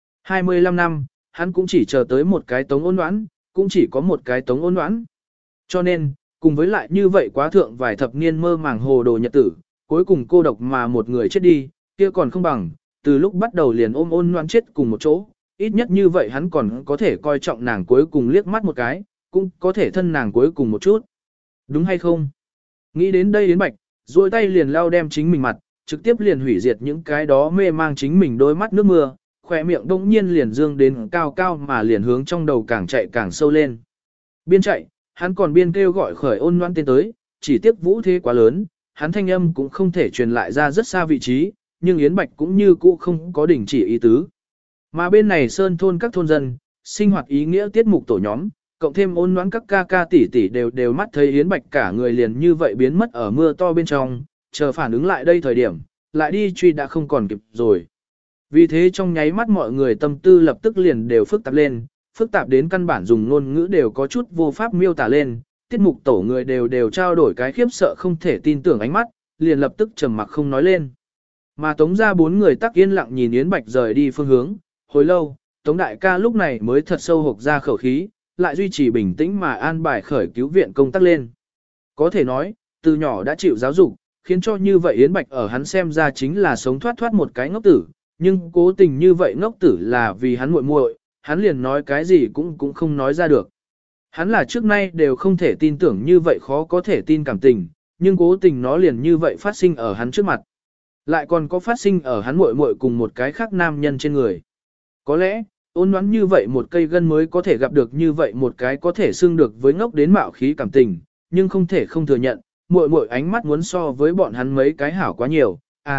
25 năm, hắn cũng chỉ chờ tới một cái Tống Ôn Noãn, cũng chỉ có một cái Tống Ôn Noãn. Cho nên, cùng với lại như vậy quá thượng vài thập niên mơ màng hồ đồ nhật tử, cuối cùng cô độc mà một người chết đi, kia còn không bằng, từ lúc bắt đầu liền ôm Ôn Noãn chết cùng một chỗ, ít nhất như vậy hắn còn có thể coi trọng nàng cuối cùng liếc mắt một cái, cũng có thể thân nàng cuối cùng một chút. Đúng hay không? Nghĩ đến đây Yến Bạch, duỗi tay liền lau đem chính mình mặt, trực tiếp liền hủy diệt những cái đó mê mang chính mình đôi mắt nước mưa, khỏe miệng đông nhiên liền dương đến cao cao mà liền hướng trong đầu càng chạy càng sâu lên. Biên chạy, hắn còn biên kêu gọi khởi Ôn Noãn tên tới, chỉ tiếc vũ thế quá lớn, hắn thanh âm cũng không thể truyền lại ra rất xa vị trí, nhưng Yến Bạch cũng như cũ không có đỉnh chỉ ý tứ. Mà bên này sơn thôn các thôn dân, sinh hoạt ý nghĩa tiết mục tổ nhóm, cộng thêm Ôn Noãn các ca ca tỷ tỷ đều mắt thấy Yến Bạch cả người liền như vậy biến mất ở mưa to bên trong, chờ phản ứng lại đây thời điểm, lại đi truy đã không còn kịp rồi. Vì thế trong nháy mắt mọi người tâm tư lập tức liền đều phức tạp lên, phức tạp đến căn bản dùng ngôn ngữ đều có chút vô pháp miêu tả lên, tiết mục tổ người đều trao đổi cái khiếp sợ không thể tin tưởng ánh mắt, liền lập tức trầm mặc không nói lên. Mà Tống ra bốn người tắc yên lặng nhìn Yến Bạch rời đi phương hướng, hồi lâu, Tống đại ca lúc này mới thật sâu hộc ra khẩu khí, lại duy trì bình tĩnh mà an bài khởi cứu viện công tác lên. Có thể nói, từ nhỏ đã chịu giáo dục, khiến cho như vậy Yến Bạch ở hắn xem ra chính là sống thoát một cái ngốc tử, nhưng cố tình như vậy ngốc tử là vì hắn muội muội, hắn liền nói cái gì cũng không nói ra được. Hắn là trước nay đều không thể tin tưởng như vậy khó có thể tin cảm tình, nhưng cố tình nó liền như vậy phát sinh ở hắn trước mặt. Lại còn có phát sinh ở hắn muội muội cùng một cái khác nam nhân trên người. Có lẽ, Ôn Noãn như vậy một cây gân mới có thể gặp được như vậy một cái có thể xưng được với ngốc đến mạo khí cảm tình, nhưng không thể không thừa nhận, muội muội ánh mắt muốn so với bọn hắn mấy cái hảo quá nhiều.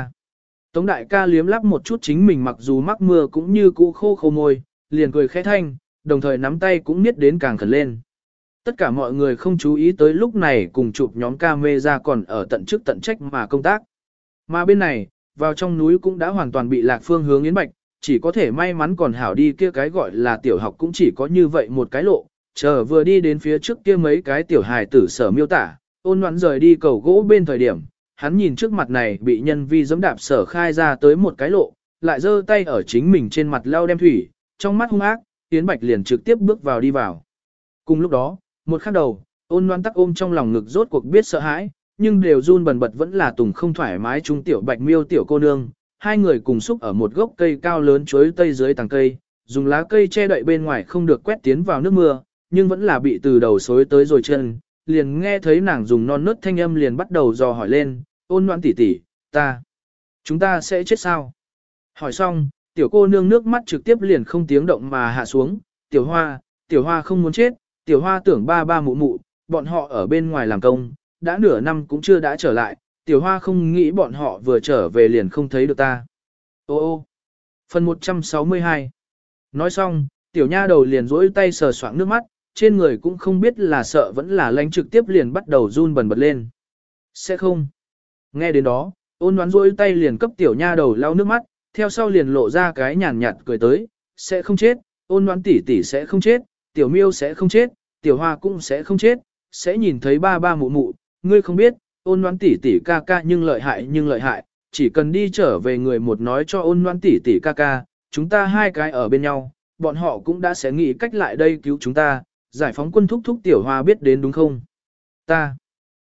Tống đại ca liếm lắp một chút chính mình mặc dù mắc mưa cũng như cũ khô khô môi, liền cười khẽ thanh, đồng thời nắm tay cũng niết đến càng khẩn lên. Tất cả mọi người không chú ý tới lúc này cùng chụp nhóm camera còn ở tận chức tận trách mà công tác. Mà bên này, vào trong núi cũng đã hoàn toàn bị lạc phương hướng Yến Bạch, chỉ có thể may mắn còn hảo đi kia cái gọi là tiểu học cũng chỉ có như vậy một cái lộ, chờ vừa đi đến phía trước kia mấy cái tiểu hài tử sở miêu tả, Ôn Noãn rời đi cầu gỗ bên thời điểm, hắn nhìn trước mặt này bị nhân vi giẫm đạp sở khai ra tới một cái lộ, lại giơ tay ở chính mình trên mặt lau đem thủy, trong mắt hung ác, Yến Bạch liền trực tiếp bước vào đi vào. Cùng lúc đó, một khắc đầu, Ôn Noãn tắc ôm trong lòng ngực rốt cuộc biết sợ hãi, nhưng đều run bần bật vẫn là tùng không thoải mái trung tiểu Bạch Miêu tiểu cô nương, hai người cùng xúc ở một gốc cây cao lớn chuối tây dưới tàng cây, dùng lá cây che đậy bên ngoài không được quét tiến vào nước mưa, nhưng vẫn là bị từ đầu xối tới rồi chân, liền nghe thấy nàng dùng non nớt thanh âm liền bắt đầu dò hỏi lên, Ôn Noãn tỷ tỷ, ta Chúng ta sẽ chết sao? Hỏi xong, tiểu cô nương nước mắt trực tiếp liền không tiếng động mà hạ xuống. Tiểu hoa không muốn chết, tiểu hoa tưởng ba ba mụ mụ, bọn họ ở bên ngoài làm công, đã nửa năm cũng chưa đã trở lại, tiểu hoa không nghĩ bọn họ vừa trở về liền không thấy được ta. Ô ô, phần 162. Nói xong, tiểu nha đầu liền rỗi tay sờ soạng nước mắt, trên người cũng không biết là sợ vẫn là lánh, trực tiếp liền bắt đầu run bần bật lên. Sẽ không. Nghe đến đó, ôn đoán rỗi tay liền cấp tiểu nha đầu lau nước mắt, theo sau liền lộ ra cái nhàn nhạt cười tới, sẽ không chết, ôn đoán tỷ tỷ sẽ không chết, tiểu miêu sẽ không chết, tiểu hoa cũng sẽ không chết, sẽ nhìn thấy ba ba mụ mụ, ngươi không biết, ôn đoán tỷ tỷ ca ca nhưng lợi hại, chỉ cần đi trở về người một nói cho ôn đoán tỷ tỷ ca ca, chúng ta hai cái ở bên nhau, bọn họ cũng đã sẽ nghĩ cách lại đây cứu chúng ta, giải phóng quân thúc thúc tiểu hoa biết đến đúng không? Ta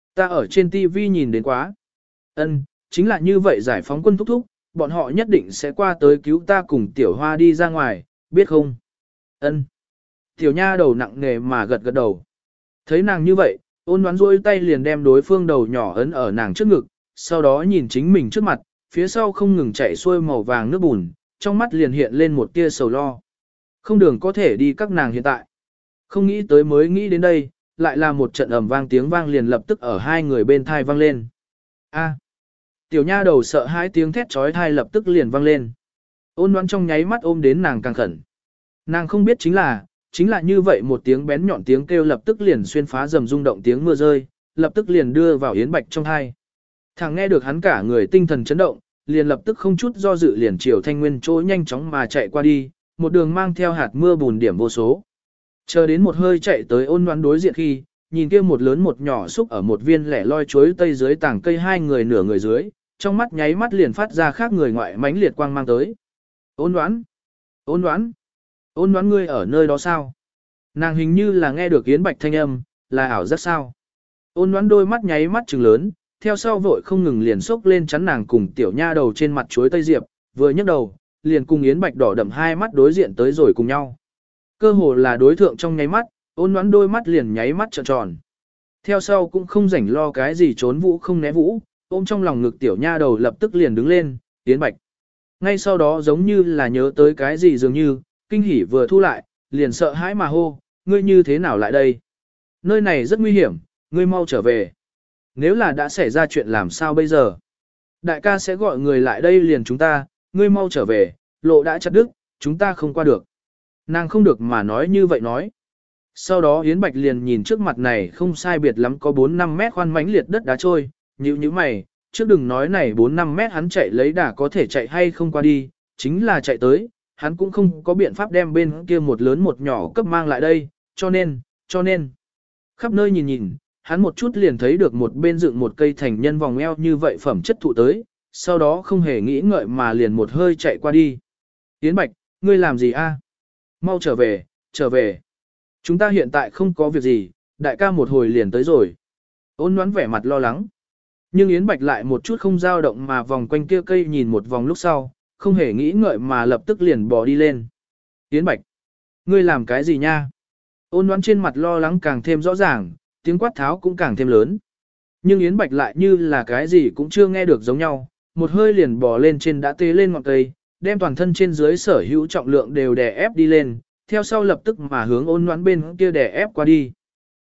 ở trên TV nhìn đến quá. Ân, chính là như vậy giải phóng quân thúc thúc, bọn họ nhất định sẽ qua tới cứu ta cùng tiểu hoa đi ra ngoài, biết không? Ân. Tiểu nha đầu nặng nề mà gật gật đầu. Thấy nàng như vậy, ôn đoán rôi tay liền đem đối phương đầu nhỏ ấn ở nàng trước ngực, sau đó nhìn chính mình trước mặt, phía sau không ngừng chảy xuôi màu vàng nước bùn, trong mắt liền hiện lên một tia sầu lo. Không đường có thể đi các nàng hiện tại. Không nghĩ tới mới nghĩ đến đây, lại là một trận ầm vang tiếng vang liền lập tức ở hai người bên thai vang lên. A. Tiểu nha đầu sợ hãi tiếng thét trói thai lập tức liền vang lên. Ôn đoán trong nháy mắt ôm đến nàng càng khẩn. Nàng không biết chính là như vậy một tiếng bén nhọn tiếng kêu lập tức liền xuyên phá rầm rung động tiếng mưa rơi, lập tức liền đưa vào Yến Bạch trong thai. Thằng nghe được hắn cả người tinh thần chấn động, liền lập tức không chút do dự liền chiều Thanh Nguyên chỗ nhanh chóng mà chạy qua đi, một đường mang theo hạt mưa bùn điểm vô số. Chờ đến một hơi chạy tới ôn đoán đối diện khi, nhìn kia một lớn một nhỏ xúc ở một viên lẻ loi chuối tây dưới tảng cây hai người nửa người dưới, trong mắt nháy mắt liền phát ra khác người ngoại mãnh liệt quang mang tới. Ôn đoán, ôn đoán, ôn đoán ngươi ở nơi đó sao? Nàng hình như là nghe được Yến Bạch thanh âm, là ảo giác sao? Ôn đoán đôi mắt nháy mắt trừng lớn, theo sau vội không ngừng liền xốc lên chắn nàng cùng tiểu nha đầu trên mặt chuối tây diệp, vừa nhấc đầu, liền cùng Yến Bạch đỏ đậm hai mắt đối diện tới rồi cùng nhau. Cơ hồ là đối thượng trong nháy mắt, ôn đoán đôi mắt liền nháy mắt trợn tròn. Theo sau cũng không rảnh lo cái gì trốn vũ không né vũ, ôm trong lòng ngực tiểu nha đầu lập tức liền đứng lên, Yến Bạch. Ngay sau đó giống như là nhớ tới cái gì dường như, kinh hỉ vừa thu lại, liền sợ hãi mà hô, ngươi như thế nào lại đây? Nơi này rất nguy hiểm, ngươi mau trở về. Nếu là đã xảy ra chuyện làm sao bây giờ? Đại ca sẽ gọi người lại đây liền chúng ta, ngươi mau trở về, lộ đã chặt đứt, chúng ta không qua được. Nàng không được mà nói như vậy nói. Sau đó Yến Bạch liền nhìn trước mặt này không sai biệt lắm có 4-5 mét khoan mánh liệt đất đá trôi, như mày, trước đừng nói này 4-5 mét hắn chạy lấy đà có thể chạy hay không qua đi, chính là chạy tới, hắn cũng không có biện pháp đem bên kia một lớn một nhỏ cấp mang lại đây, cho nên, khắp nơi nhìn, hắn một chút liền thấy được một bên dựng một cây thành nhân vòng eo như vậy phẩm chất thụ tới, sau đó không hề nghĩ ngợi mà liền một hơi chạy qua đi. Yến Bạch, ngươi làm gì a? Mau trở về. Chúng ta hiện tại không có việc gì, đại ca một hồi liền tới rồi. Ôn đoán vẻ mặt lo lắng. Nhưng Yến Bạch lại một chút không dao động mà vòng quanh kia cây nhìn một vòng lúc sau, không hề nghĩ ngợi mà lập tức liền bò đi lên. Yến Bạch, ngươi làm cái gì nha? Ôn đoán trên mặt lo lắng càng thêm rõ ràng, tiếng quát tháo cũng càng thêm lớn. Nhưng Yến Bạch lại như là cái gì cũng chưa nghe được giống nhau, một hơi liền bò lên trên đã tê lên ngọn cây, đem toàn thân trên dưới sở hữu trọng lượng đều đè ép đi lên, theo sau lập tức mà hướng ôn đoán bên kia đè ép qua đi.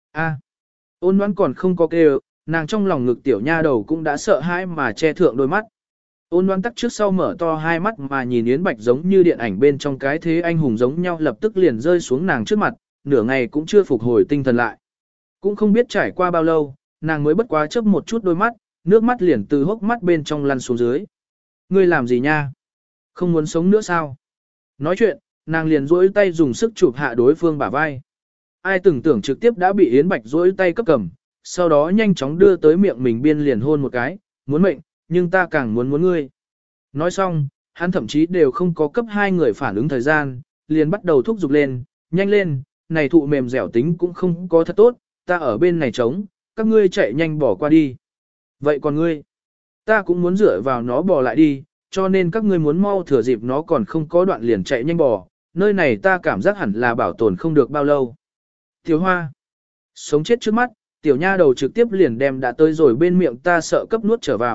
Ôn đoán còn không có kêu, nàng trong lòng ngực tiểu nha đầu cũng đã sợ hãi mà che thượng đôi mắt. Ôn đoán tắc trước sau mở to hai mắt mà nhìn Yến Bạch giống như điện ảnh bên trong cái thế anh hùng giống nhau lập tức liền rơi xuống nàng trước mặt, nửa ngày cũng chưa phục hồi tinh thần lại. Cũng không biết trải qua bao lâu, nàng mới bất quá chớp một chút đôi mắt, nước mắt liền từ hốc mắt bên trong lăn xuống dưới. Ngươi làm gì nha? Không muốn sống nữa sao? Nói chuyện, nàng liền duỗi tay dùng sức chụp hạ đối phương bả vai. Ai từng tưởng trực tiếp đã bị Yến Bạch duỗi tay cấp cầm, sau đó nhanh chóng đưa tới miệng mình biên liền hôn một cái, muốn mệnh, nhưng ta càng muốn ngươi. Nói xong, hắn thậm chí đều không có cấp hai người phản ứng thời gian, liền bắt đầu thúc giục lên, nhanh lên, này thụ mềm dẻo tính cũng không có thật tốt, ta ở bên này trống, các ngươi chạy nhanh bỏ qua đi. Vậy còn ngươi? Ta cũng muốn dựa vào nó bỏ lại đi, cho nên các ngươi muốn mau thừa dịp nó còn không có đoạn liền chạy nhanh bỏ, nơi này ta cảm giác hẳn là bảo tồn không được bao lâu. Tiểu Hoa, sống chết trước mắt, tiểu nha đầu trực tiếp liền đem đã tới rồi bên miệng ta sợ cấp nuốt trở vào,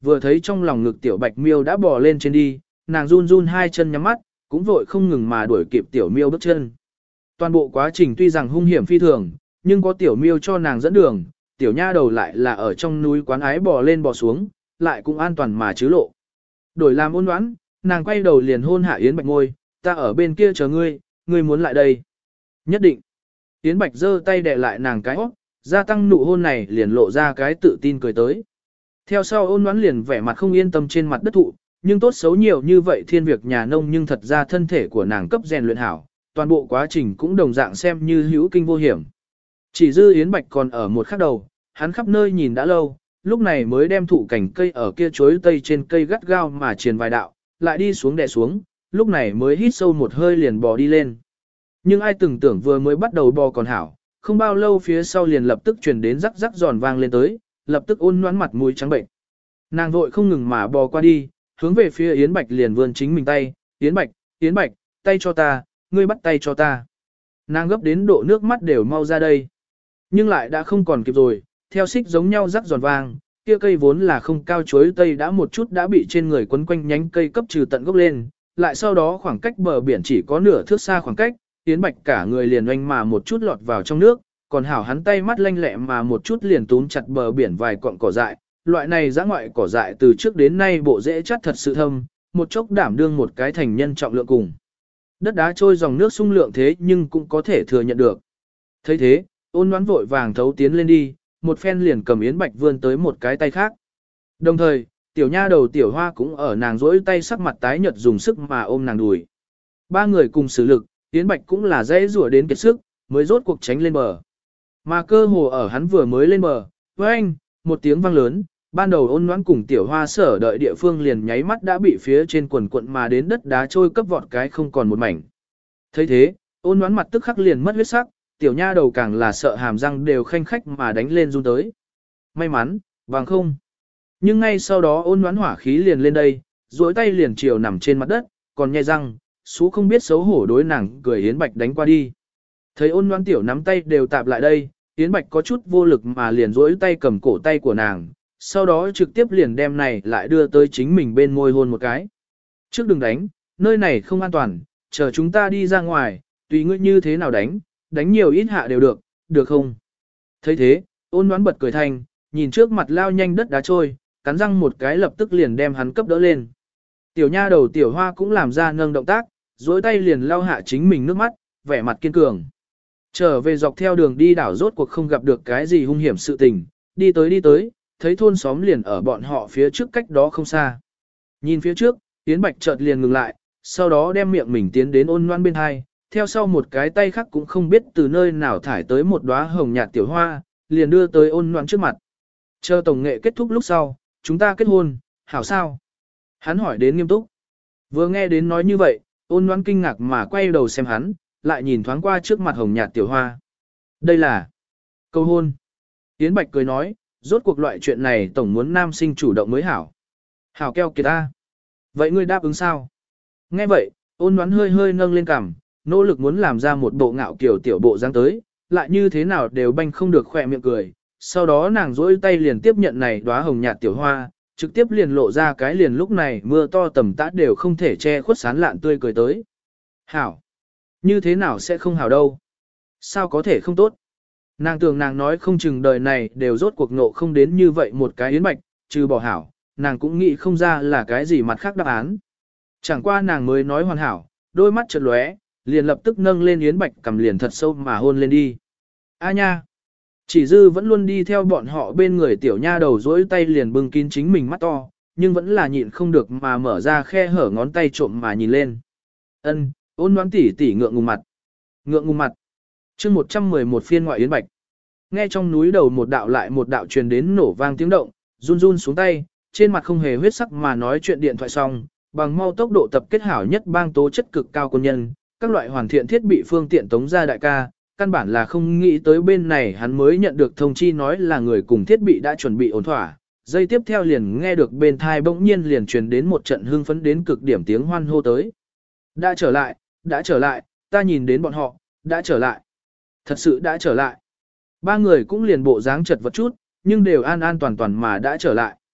vừa thấy trong lòng ngực tiểu bạch miêu đã bò lên trên đi, nàng run run hai chân nhắm mắt, cũng vội không ngừng mà đuổi kịp tiểu miêu bước chân. Toàn bộ quá trình tuy rằng hung hiểm phi thường, nhưng có tiểu miêu cho nàng dẫn đường, tiểu nha đầu lại là ở trong núi quán ái bò lên bò xuống, lại cũng an toàn mà chứ lộ. Đổi làm ôn đoán, nàng quay đầu liền hôn hạ Yến Bạch ngôi, ta ở bên kia chờ ngươi, ngươi muốn lại đây. Nhất định. Yến Bạch giơ tay đè lại nàng cái hót, gia tăng nụ hôn này liền lộ ra cái tự tin cười tới. Theo sau ôn đoán liền vẻ mặt không yên tâm trên mặt đất thụ, nhưng tốt xấu nhiều như vậy thiên việc nhà nông nhưng thật ra thân thể của nàng cấp rèn luyện hảo, toàn bộ quá trình cũng đồng dạng xem như hữu kinh vô hiểm. Chỉ dư Yến Bạch còn ở một khắc đầu, hắn khắp nơi nhìn đã lâu, lúc này mới đem thụ cảnh cây ở kia chuối tây trên cây gắt gao mà triền vài đạo, lại đi xuống đè xuống, lúc này mới hít sâu một hơi liền bò đi lên. Nhưng ai từng tưởng vừa mới bắt đầu bò còn hảo, không bao lâu phía sau liền lập tức truyền đến rắc rắc giòn vang lên tới, lập tức ôn nhoắn mặt mũi trắng bệnh. Nàng vội không ngừng mà bò qua đi, hướng về phía Yến Bạch liền vươn chính mình tay, Yến Bạch, tay cho ta, ngươi bắt tay cho ta. Nàng gấp đến độ nước mắt đều mau ra đây. Nhưng lại đã không còn kịp rồi, theo xích giống nhau rắc giòn vang, kia cây vốn là không cao chuối tây đã một chút đã bị trên người quấn quanh nhánh cây cấp trừ tận gốc lên, lại sau đó khoảng cách bờ biển chỉ có nửa thước xa khoảng cách, Yến Bạch cả người liền oanh mà một chút lọt vào trong nước, còn hảo hắn tay mắt lanh lẹ mà một chút liền túm chặt bờ biển vài cọng cỏ dại, loại này dã ngoại cỏ dại từ trước đến nay bộ rễ chắt thật sự thâm, một chốc đảm đương một cái thành nhân trọng lượng cùng. Đất đá trôi dòng nước sung lượng thế nhưng cũng có thể thừa nhận được. Thấy thế, ôn đoán vội vàng thấu tiến lên đi, một phen liền cầm Yến Bạch vươn tới một cái tay khác. Đồng thời, tiểu nha đầu tiểu hoa cũng ở nàng rỗi tay sắc mặt tái nhợt dùng sức mà ôm nàng đùi. Ba người cùng sử lực, Yến Bạch cũng là dễ rủa đến kiệt sức, mới rốt cuộc tránh lên bờ. Mà cơ hồ ở hắn vừa mới lên bờ, với anh, một tiếng vang lớn, ban đầu ôn noãn cùng tiểu hoa sở đợi địa phương liền nháy mắt đã bị phía trên quần quận mà đến đất đá trôi cấp vọt cái không còn một mảnh. Thấy thế, ôn noãn mặt tức khắc liền mất huyết sắc, tiểu nha đầu càng là sợ hàm răng đều khanh khách mà đánh lên run tới. May mắn, vàng không. Nhưng ngay sau đó ôn noãn hỏa khí liền lên đây, duỗi tay liền chiều nằm trên mặt đất, còn nhai răng, xú không biết xấu hổ đối nàng cười Yến Bạch đánh qua đi. Thấy ôn noãn tiểu nắm tay đều tạp lại đây, Yến Bạch có chút vô lực mà liền duỗi tay cầm cổ tay của nàng, sau đó trực tiếp liền đem này lại đưa tới chính mình bên môi hôn một cái. Trước đừng đánh, nơi này không an toàn, chờ chúng ta đi ra ngoài, tùy ngươi như thế nào đánh, đánh nhiều ít hạ đều được, được không? Thấy thế, ôn đoán bật cười thành, nhìn trước mặt lao nhanh đất đá trôi, cắn răng một cái lập tức liền đem hắn cấp đỡ lên. Tiểu nha đầu tiểu hoa cũng làm ra nâng động tác, dối tay liền lau hạ chính mình nước mắt, vẻ mặt kiên cường. Trở về dọc theo đường đi đảo rốt cuộc không gặp được cái gì hung hiểm sự tình, đi tới, thấy thôn xóm liền ở bọn họ phía trước cách đó không xa. Nhìn phía trước, Yến Bạch chợt liền ngừng lại, sau đó đem miệng mình tiến đến ôn loan bên hai, theo sau một cái tay khác cũng không biết từ nơi nào thải tới một đóa hồng nhạt tiểu hoa, liền đưa tới ôn loan trước mặt. Chờ tổng nghệ kết thúc lúc sau, chúng ta kết hôn, hảo sao? Hắn hỏi đến nghiêm túc. Vừa nghe đến nói như vậy, ôn loan kinh ngạc mà quay đầu xem hắn, lại nhìn thoáng qua trước mặt hồng nhạt tiểu hoa. Đây là cầu hôn. Yến Bạch cười nói, rốt cuộc loại chuyện này tổng muốn nam sinh chủ động mới hảo. Hảo keo kiệt ta. Vậy ngươi đáp ứng sao? Nghe vậy, ôn đoán hơi hơi nâng lên cằm, nỗ lực muốn làm ra một bộ ngạo kiểu tiểu bộ dáng tới, lại như thế nào đều banh không được khỏe miệng cười. Sau đó nàng dỗi tay liền tiếp nhận này đóa hồng nhạt tiểu hoa, trực tiếp liền lộ ra cái liền lúc này mưa to tầm tã đều không thể che khuất sán lạn tươi cười tới. Hảo. Như thế nào sẽ không hảo đâu? Sao có thể không tốt? Nàng tưởng nàng nói không chừng đời này đều rốt cuộc nộ không đến như vậy một cái Yến Bạch, trừ bỏ hảo, nàng cũng nghĩ không ra là cái gì mặt khác đáp án. Chẳng qua nàng mới nói hoàn hảo, đôi mắt chợt lóe, liền lập tức nâng lên Yến Bạch cầm liền thật sâu mà hôn lên đi. A nha! Chỉ dư vẫn luôn đi theo bọn họ bên người tiểu nha đầu dỗi tay liền bưng kín chính mình mắt to, nhưng vẫn là nhịn không được mà mở ra khe hở ngón tay trộm mà nhìn lên. Ân, ôn đoán tỉ tỉ ngượng ngùng mặt. Ngượng ngùng mặt. Chương 111 phiên ngoại Yến Bạch. Nghe trong núi đầu một đạo lại một đạo truyền đến nổ vang tiếng động, run run xuống tay, trên mặt không hề huyết sắc mà nói chuyện điện thoại xong, bằng mau tốc độ tập kết hảo nhất bang tố chất cực cao quân nhân, các loại hoàn thiện thiết bị phương tiện tống ra đại ca, căn bản là không nghĩ tới bên này hắn mới nhận được thông chi nói là người cùng thiết bị đã chuẩn bị ổn thỏa. Giây tiếp theo liền nghe được bên thai bỗng nhiên liền truyền đến một trận hưng phấn đến cực điểm tiếng hoan hô tới. Đã trở lại, ta nhìn đến bọn họ, đã trở lại. Thật sự đã trở lại. Ba người cũng liền bộ dáng chật vật chút, nhưng đều an an toàn toàn mà đã trở lại.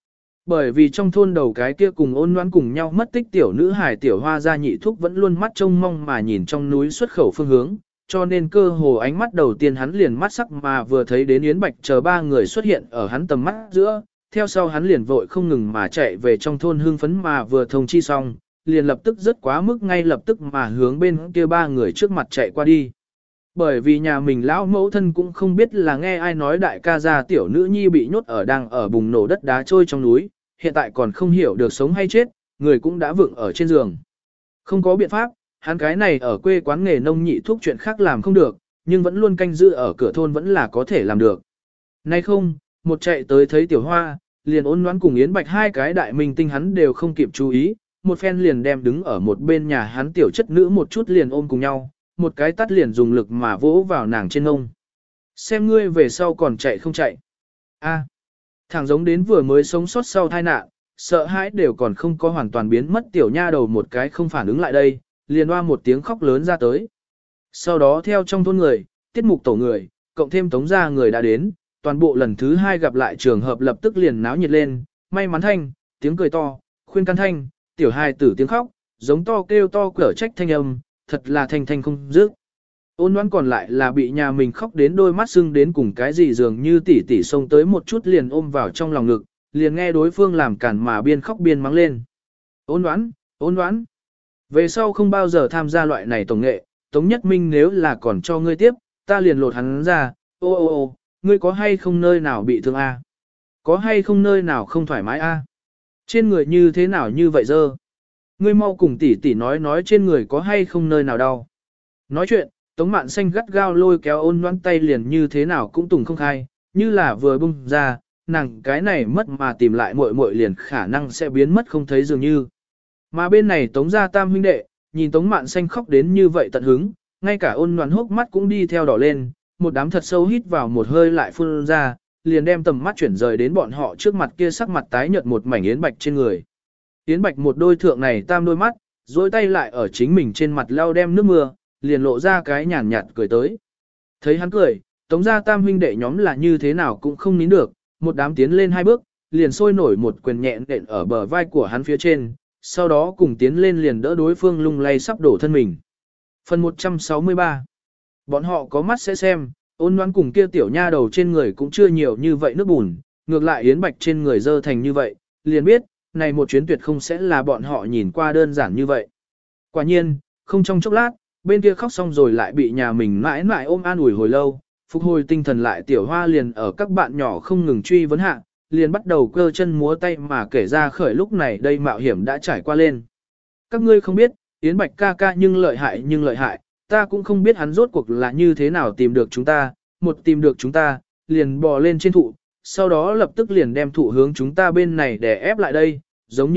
Bởi vì trong thôn đầu cái kia cùng ôn noãn cùng nhau mất tích tiểu nữ hài tiểu hoa gia nhị thúc vẫn luôn mắt trông mong mà nhìn trong núi xuất khẩu phương hướng, cho nên cơ hồ ánh mắt đầu tiên hắn liền mắt sắc mà vừa thấy đến Yến Bạch chờ ba người xuất hiện ở hắn tầm mắt giữa, theo sau hắn liền vội không ngừng mà chạy về trong thôn hưng phấn mà vừa thông chi xong, liền lập tức rất quá mức ngay lập tức mà hướng bên kia ba người trước mặt chạy qua đi. Bởi vì nhà mình lão mẫu thân cũng không biết là nghe ai nói đại ca gia tiểu nữ nhi bị nhốt ở đang ở bùng nổ đất đá trôi trong núi, hiện tại còn không hiểu được sống hay chết, người cũng đã vựng ở trên giường. Không có biện pháp, hắn cái này ở quê quán nghề nông nhị thuốc chuyện khác làm không được, nhưng vẫn luôn canh giữ ở cửa thôn vẫn là có thể làm được. Nay không, một chạy tới thấy tiểu hoa, liền ôn noãn cùng Yến Bạch hai cái đại minh tinh hắn đều không kịp chú ý, một phen liền đem đứng ở một bên nhà hắn tiểu chất nữ một chút liền ôm cùng nhau, một cái tắt liền dùng lực mà vỗ vào nàng trên ngông. Xem ngươi về sau còn chạy không chạy. A, thằng giống đến vừa mới sống sót sau tai nạn, sợ hãi đều còn không có hoàn toàn biến mất tiểu nha đầu một cái không phản ứng lại đây, liền hoa một tiếng khóc lớn ra tới. Sau đó theo trong thôn người, tiết mục tổ người, cộng thêm tống gia người đã đến, toàn bộ lần thứ hai gặp lại trường hợp lập tức liền náo nhiệt lên, may mắn thanh, tiếng cười to, khuyên can thanh, tiểu hài tử tiếng khóc, giống to kêu to cở trách thanh âm, thật là thanh thanh không dứt. Ôn đoán còn lại là bị nhà mình khóc đến đôi mắt sưng đến cùng cái gì dường như tỉ tỉ xông tới một chút liền ôm vào trong lòng ngực, liền nghe đối phương làm cản mà biên khóc biên mắng lên. Ôn đoán. Về sau không bao giờ tham gia loại này tổng nghệ, Tống Nhất Minh nếu là còn cho ngươi tiếp, ta liền lột hắn ra, ô, ngươi có hay không nơi nào bị thương a? Có hay không nơi nào không thoải mái a? Trên người như thế nào như vậy dơ? Ngươi mau cùng tỷ tỷ nói trên người có hay không nơi nào đau. Nói chuyện, Tống Mạn Xanh gắt gao lôi kéo ôn noãn tay liền như thế nào cũng tùng không khai, như là vừa bung ra, nàng cái này mất mà tìm lại muội muội liền khả năng sẽ biến mất không thấy dường như. Mà bên này Tống gia tam huynh đệ, nhìn Tống Mạn Xanh khóc đến như vậy tận hứng, ngay cả ôn noãn hốc mắt cũng đi theo đỏ lên, một đám thật sâu hít vào một hơi lại phun ra, liền đem tầm mắt chuyển rời đến bọn họ trước mặt kia sắc mặt tái nhợt một mảnh Yến Bạch trên người. Yến Bạch một đôi thượng này tam đôi mắt, duỗi tay lại ở chính mình trên mặt lau đem nước mưa, liền lộ ra cái nhàn nhạt cười tới. Thấy hắn cười, Tống gia tam huynh đệ nhóm là như thế nào cũng không nín được, một đám tiến lên hai bước, liền sôi nổi một quyền nhẹ nện ở bờ vai của hắn phía trên, sau đó cùng tiến lên liền đỡ đối phương lung lay sắp đổ thân mình. Phần 163. Bọn họ có mắt sẽ xem, ôn noãn cùng kia tiểu nha đầu trên người cũng chưa nhiều như vậy nước bùn, ngược lại Yến Bạch trên người dơ thành như vậy, liền biết, này một chuyến tuyệt không sẽ là bọn họ nhìn qua đơn giản như vậy. Quả nhiên, không trong chốc lát, bên kia khóc xong rồi lại bị nhà mình mãi mãi ôm an ủi hồi lâu, phục hồi tinh thần lại tiểu hoa liền ở các bạn nhỏ không ngừng truy vấn hạ, liền bắt đầu cơ chân múa tay mà kể ra khởi lúc này đây mạo hiểm đã trải qua lên. Các ngươi không biết, Yến Bạch ca ca nhưng lợi hại, ta cũng không biết hắn rốt cuộc là như thế nào tìm được chúng ta, một tìm được chúng ta, liền bò lên trên thụ, sau đó lập tức liền đem thụ hướng chúng ta bên này để ép lại đây, giống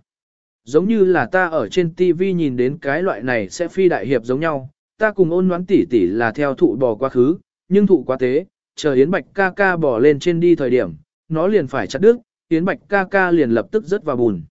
như là ta ở trên TV nhìn đến cái loại này sẽ phi đại hiệp giống nhau, ta cùng ôn noãn tỷ tỷ là theo thụ bò quá khứ, nhưng thụ quá tế, chờ Yến Bạch ca ca bò lên trên đi thời điểm, nó liền phải chặt đứt, Yến Bạch ca ca liền lập tức rớt vào bùn.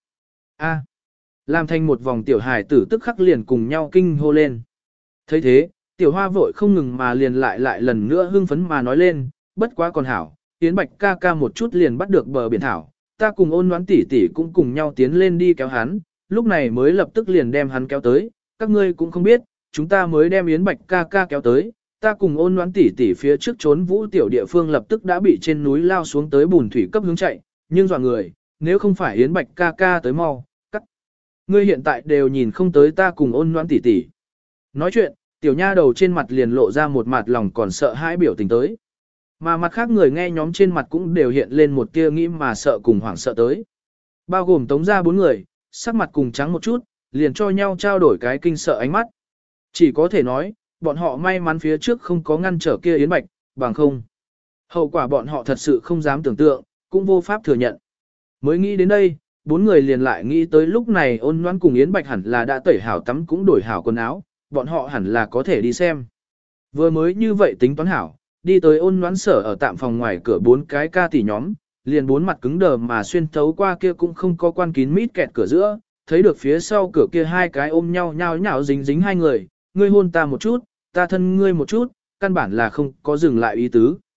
Làm thành một vòng tiểu hài tử tức khắc liền cùng nhau kinh hô lên. Thấy thế, tiểu hoa vội không ngừng mà liền lại lần nữa hưng phấn mà nói lên, bất quá còn hảo, Yến Bạch ca ca một chút liền bắt được bờ biển thảo, ta cùng ôn noãn tỷ tỷ cũng cùng nhau tiến lên đi kéo hắn, lúc này mới lập tức liền đem hắn kéo tới, các ngươi cũng không biết, chúng ta mới đem Yến Bạch ca ca kéo tới, ta cùng ôn noãn tỷ tỷ phía trước trốn vũ tiểu địa phương lập tức đã bị trên núi lao xuống tới bùn thủy cấp hướng chạy, nhưng dọa người, nếu không phải Yến Bạch ca ca tới mau, ngươi hiện tại đều nhìn không tới ta cùng ôn noãn tỷ tỷ. Nói chuyện, tiểu nha đầu trên mặt liền lộ ra một mặt lòng còn sợ hãi biểu tình tới. Mà mặt khác người nghe nhóm trên mặt cũng đều hiện lên một tia nghĩ mà sợ cùng hoảng sợ tới. Bao gồm tống ra 4 người, sắc mặt cùng trắng một chút, liền cho nhau trao đổi cái kinh sợ ánh mắt. Chỉ có thể nói, bọn họ may mắn phía trước không có ngăn trở kia Yến Bạch, bằng không. Hậu quả bọn họ thật sự không dám tưởng tượng, cũng vô pháp thừa nhận. Mới nghĩ đến đây, 4 người liền lại nghĩ tới lúc này ôn noãn cùng Yến Bạch hẳn là đã tẩy hảo tắm cũng đổi hảo quần áo, bọn họ hẳn là có thể đi xem. Vừa mới như vậy tính toán hảo, đi tới ôn noãn sở ở tạm phòng ngoài cửa 4 cái ca tỷ nhóm, liền 4 mặt cứng đờ mà xuyên thấu qua kia cũng không có quan kín mít kẹt cửa giữa, thấy được phía sau cửa kia 2 cái ôm nhau nhao nhao dính 2 người, ngươi hôn ta một chút, ta thân ngươi một chút, căn bản là không có dừng lại ý tứ.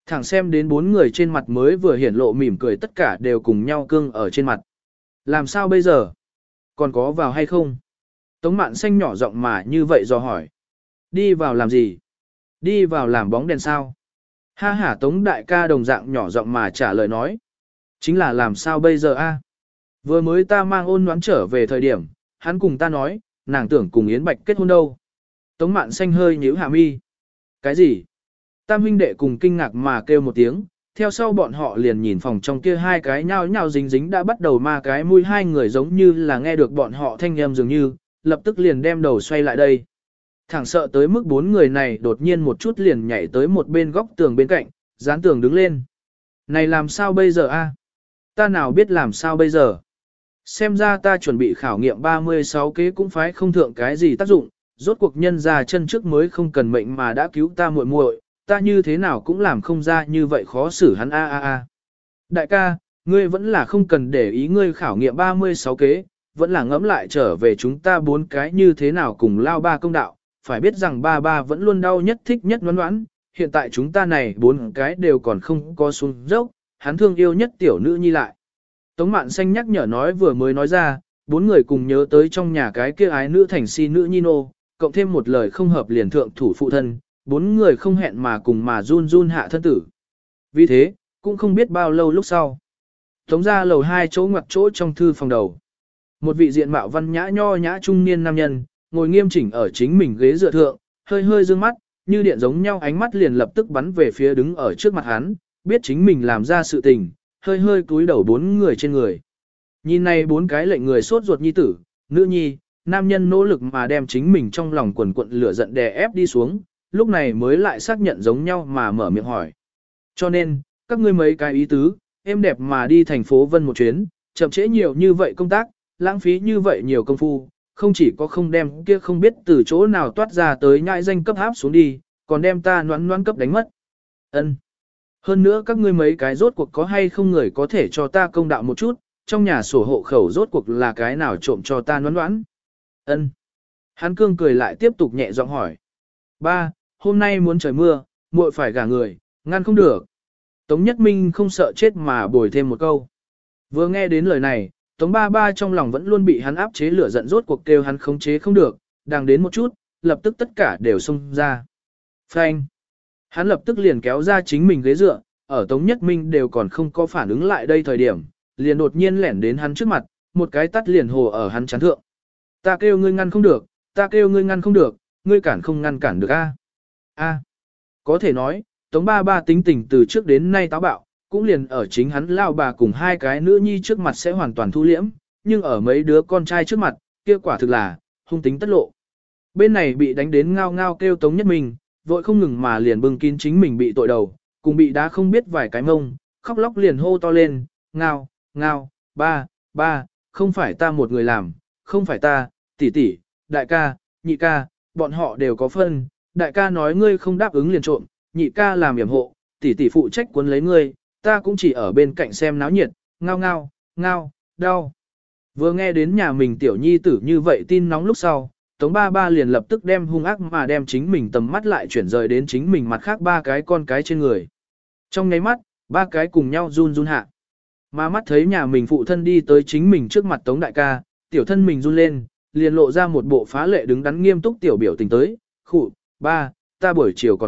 Thẳng xem đến bốn người trên mặt mới vừa hiển lộ mỉm cười tất cả đều cùng nhau cương ở trên mặt. Làm sao bây giờ? Còn có vào hay không? Tống Mạn Xanh nhỏ giọng mà như vậy dò hỏi. Đi vào làm gì? Đi vào làm bóng đèn sao? Ha ha, Tống đại ca đồng dạng nhỏ giọng mà trả lời nói. Chính là làm sao bây giờ a? Vừa mới ta mang Ôn Ngoãn trở về thời điểm, hắn cùng ta nói, nàng tưởng cùng Yến Bạch kết hôn đâu. Tống Mạn Xanh hơi nhíu hạ mi. Cái gì? Tam huynh đệ cùng kinh ngạc mà kêu một tiếng, theo sau bọn họ liền nhìn phòng trong kia hai cái nhao nhao dính dính đã bắt đầu ma cái mũi hai người giống như là nghe được bọn họ thanh âm dường như, lập tức liền đem đầu xoay lại đây. Thẳng sợ tới mức bốn người này đột nhiên một chút liền nhảy tới một bên góc tường bên cạnh, dán tường đứng lên. Này làm sao bây giờ a? Ta nào biết làm sao bây giờ? Xem ra ta chuẩn bị khảo nghiệm 36 kế cũng phải không thượng cái gì tác dụng, rốt cuộc nhân ra chân trước mới không cần mệnh mà đã cứu ta muội muội, ta như thế nào cũng làm không ra như vậy khó xử hắn a. Đại ca, ngươi vẫn là không cần để ý ngươi khảo nghiệm 36 kế, vẫn là ngẫm lại trở về chúng ta bốn cái như thế nào cùng lao ba công đạo, phải biết rằng ba ba vẫn luôn đau nhất thích nhất ngoan ngoãn, hiện tại chúng ta này bốn cái đều còn không có xuống dốc, hắn thương yêu nhất tiểu nữ nhi lại. Tống Mạn Xanh nhắc nhở nói vừa mới nói ra, bốn người cùng nhớ tới trong nhà cái kia ái nữ thành si nữ nhi nô, cộng thêm một lời không hợp liền thượng thủ phụ thân, bốn người không hẹn mà cùng mà run run hạ thân tử. Vì thế, cũng không biết bao lâu lúc sau. Tống ra lầu hai chỗ ngoặc chỗ trong thư phòng đầu. Một vị diện mạo văn nhã nho nhã trung niên nam nhân, ngồi nghiêm chỉnh ở chính mình ghế dựa thượng, hơi hơi dương mắt, như điện giống nhau ánh mắt liền lập tức bắn về phía đứng ở trước mặt hắn, biết chính mình làm ra sự tình, hơi hơi cúi đầu bốn người trên người. Nhìn này bốn cái lệnh người sốt ruột nhi tử, nữ nhi, nam nhân nỗ lực mà đem chính mình trong lòng quần quận lửa giận đè ép đi xuống, lúc này mới lại xác nhận giống nhau mà mở miệng hỏi. Cho nên, các ngươi mấy cái ý tứ, em đẹp mà đi thành phố Vân một chuyến, chậm trễ nhiều như vậy công tác, lãng phí như vậy nhiều công phu, không chỉ có không đem kia không biết từ chỗ nào toát ra tới nhãi danh cấp áp xuống đi, còn đem ta noãn noãn cấp đánh mất. Ân. Hơn nữa các ngươi mấy cái rốt cuộc có hay không người có thể cho ta công đạo một chút, trong nhà sổ hộ khẩu rốt cuộc là cái nào trộm cho ta noãn noãn. Ân. Hắn cương cười lại tiếp tục nhẹ giọng hỏi. Ba, hôm nay muốn trời mưa, muội phải gả người, ngăn không được. Tống Nhất Minh không sợ chết mà bồi thêm một câu. Vừa nghe đến lời này, Tống ba ba trong lòng vẫn luôn bị hắn áp chế lửa giận rốt cuộc kêu hắn khống chế không được, đang đến một chút, lập tức tất cả đều xông ra. Phanh. Hắn lập tức liền kéo ra chính mình ghế dựa, ở Tống Nhất Minh đều còn không có phản ứng lại đây thời điểm, liền đột nhiên lẻn đến hắn trước mặt, một cái tắt liền hồ ở hắn chán thượng. Ta kêu ngươi ngăn không được, ta kêu ngươi ngăn không được, ngươi cản không ngăn cản được a. A. Có thể nói, Tống ba ba tính tình từ trước đến nay táo bạo, cũng liền ở chính hắn lao bà cùng hai cái nữ nhi trước mặt sẽ hoàn toàn thu liễm, nhưng ở mấy đứa con trai trước mặt, kia quả thực là hung tính tất lộ. Bên này bị đánh đến ngao ngao kêu Tống Nhất Minh, vội không ngừng mà liền bưng kín chính mình bị tội đầu, cùng bị đá không biết vài cái mông, khóc lóc liền hô to lên, ngao, ngao, ba, ba, không phải ta một người làm, không phải ta, tỷ tỷ, đại ca, nhị ca, bọn họ đều có phân, đại ca nói ngươi không đáp ứng liền trộm, nhị ca làm yểm hộ, tỷ tỷ phụ trách cuốn lấy ngươi, ta cũng chỉ ở bên cạnh xem náo nhiệt, ngao ngao, ngao, đau. Vừa nghe đến nhà mình tiểu nhi tử như vậy tin nóng lúc sau, Tống ba ba liền lập tức đem hung ác mà đem chính mình tầm mắt lại chuyển rời đến chính mình mặt khác ba cái con cái trên người. Trong nháy mắt, ba cái cùng nhau run run hạ. Mà mắt thấy nhà mình phụ thân đi tới chính mình trước mặt Tống đại ca, tiểu thân mình run lên, liền lộ ra một bộ phá lệ đứng đắn nghiêm túc tiểu biểu tình tới, khụ, ba, ta buổi chiều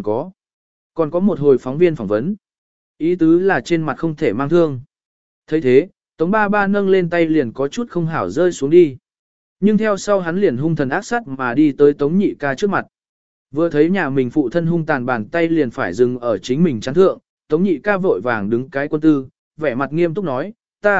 còn có một hồi phóng viên phỏng vấn. Ý tứ là trên mặt không thể mang thương. thấy thế, Tống ba ba nâng lên tay liền có chút không hảo rơi xuống đi. Nhưng theo sau hắn liền hung thần ác sát mà đi tới Tống nhị ca trước mặt. Vừa thấy nhà mình phụ thân hung tàn bàn tay liền phải dừng ở chính mình chán thượng, Tống nhị ca vội vàng đứng cái quân tư, vẻ mặt nghiêm túc nói,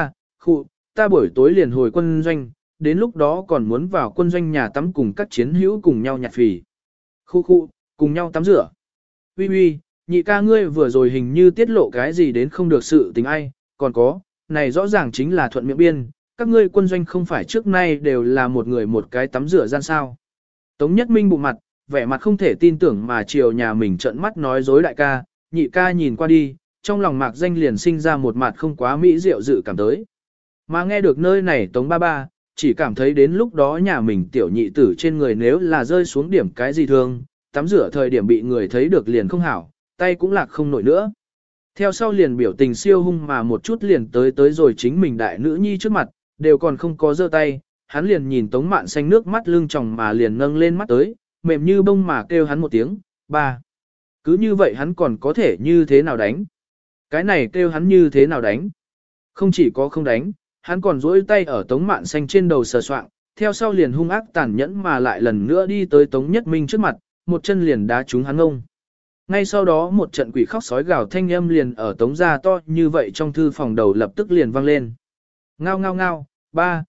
ta buổi tối liền hồi quân doanh, đến lúc đó còn muốn vào quân doanh nhà tắm cùng các chiến hữu cùng nhau nhặt phì. Cùng nhau tắm rửa. Uy, nhị ca ngươi vừa rồi hình như tiết lộ cái gì đến không được sự tình ai, còn có, này rõ ràng chính là thuận miệng biên, các ngươi quân doanh không phải trước nay đều là một người một cái tắm rửa gian sao. Tống Nhất Minh bụng mặt, vẻ mặt không thể tin tưởng mà chiều nhà mình trợn mắt nói dối đại ca, nhị ca nhìn qua đi, trong lòng mạc danh liền sinh ra một mặt không quá mỹ diệu dự cảm tới. Mà nghe được nơi này Tống ba ba, chỉ cảm thấy đến lúc đó nhà mình tiểu nhị tử trên người nếu là rơi xuống điểm cái gì thương, tắm rửa thời điểm bị người thấy được liền không hảo, tay cũng lạc không nổi nữa. Theo sau liền biểu tình siêu hung mà một chút liền tới rồi chính mình đại nữ nhi trước mặt, đều còn không có giơ tay, hắn liền nhìn Tống Mạn Xanh nước mắt lưng tròng mà liền nâng lên mắt tới, mềm như bông mà kêu hắn một tiếng, ba. Cứ như vậy hắn còn có thể như thế nào đánh? Cái này kêu hắn như thế nào đánh? Không chỉ có không đánh, hắn còn duỗi tay ở Tống Mạn Xanh trên đầu sờ soạng, theo sau liền hung ác tàn nhẫn mà lại lần nữa đi tới Tống Nhất Minh trước mặt, một chân liền đá trúng hắn ngông. Ngay sau đó một trận quỷ khóc sói gào thanh âm liền ở Tống gia to như vậy trong thư phòng đầu lập tức liền vang lên. Ngao ngao ngao, ba,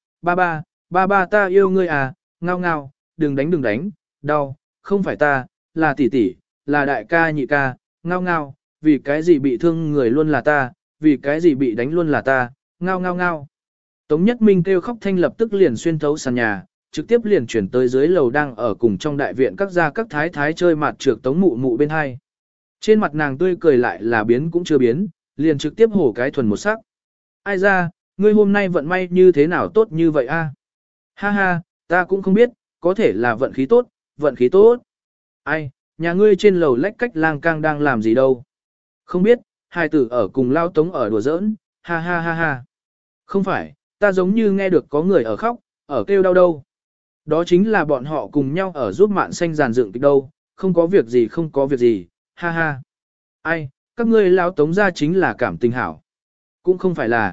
ba ta yêu ngươi à, ngao ngao, đừng đánh, đau, không phải ta, là tỷ tỷ, là đại ca nhị ca, ngao ngao, vì cái gì bị thương người luôn là ta, vì cái gì bị đánh luôn là ta, ngao ngao ngao. Tống Nhất Minh kêu khóc thanh lập tức liền xuyên thấu sàn nhà, trực tiếp liền chuyển tới dưới lầu đang ở cùng trong đại viện các gia các thái thái chơi mặt trược Tống Mụ Mụ bên hai. Trên mặt nàng tươi cười lại là biến cũng chưa biến, liền trực tiếp hổ cái thuần một sắc. Ai ra, ngươi hôm nay vận may như thế nào tốt như vậy a? Ha ha, ta cũng không biết, có thể là vận khí tốt, vận khí tốt. Ai, nhà ngươi trên lầu lách cách lang cang đang làm gì đâu? Không biết, hai tử ở cùng lao Tống ở đùa giỡn, ha ha ha ha. Không phải, ta giống như nghe được có người ở khóc, ở kêu đau đâu. Đó chính là bọn họ cùng nhau ở giúp Mạn Xanh giàn dựng kịch đâu, không có việc gì không có việc gì, ha ha. Ai, các ngươi lao Tống ra chính là cảm tình hảo. Cũng không phải là.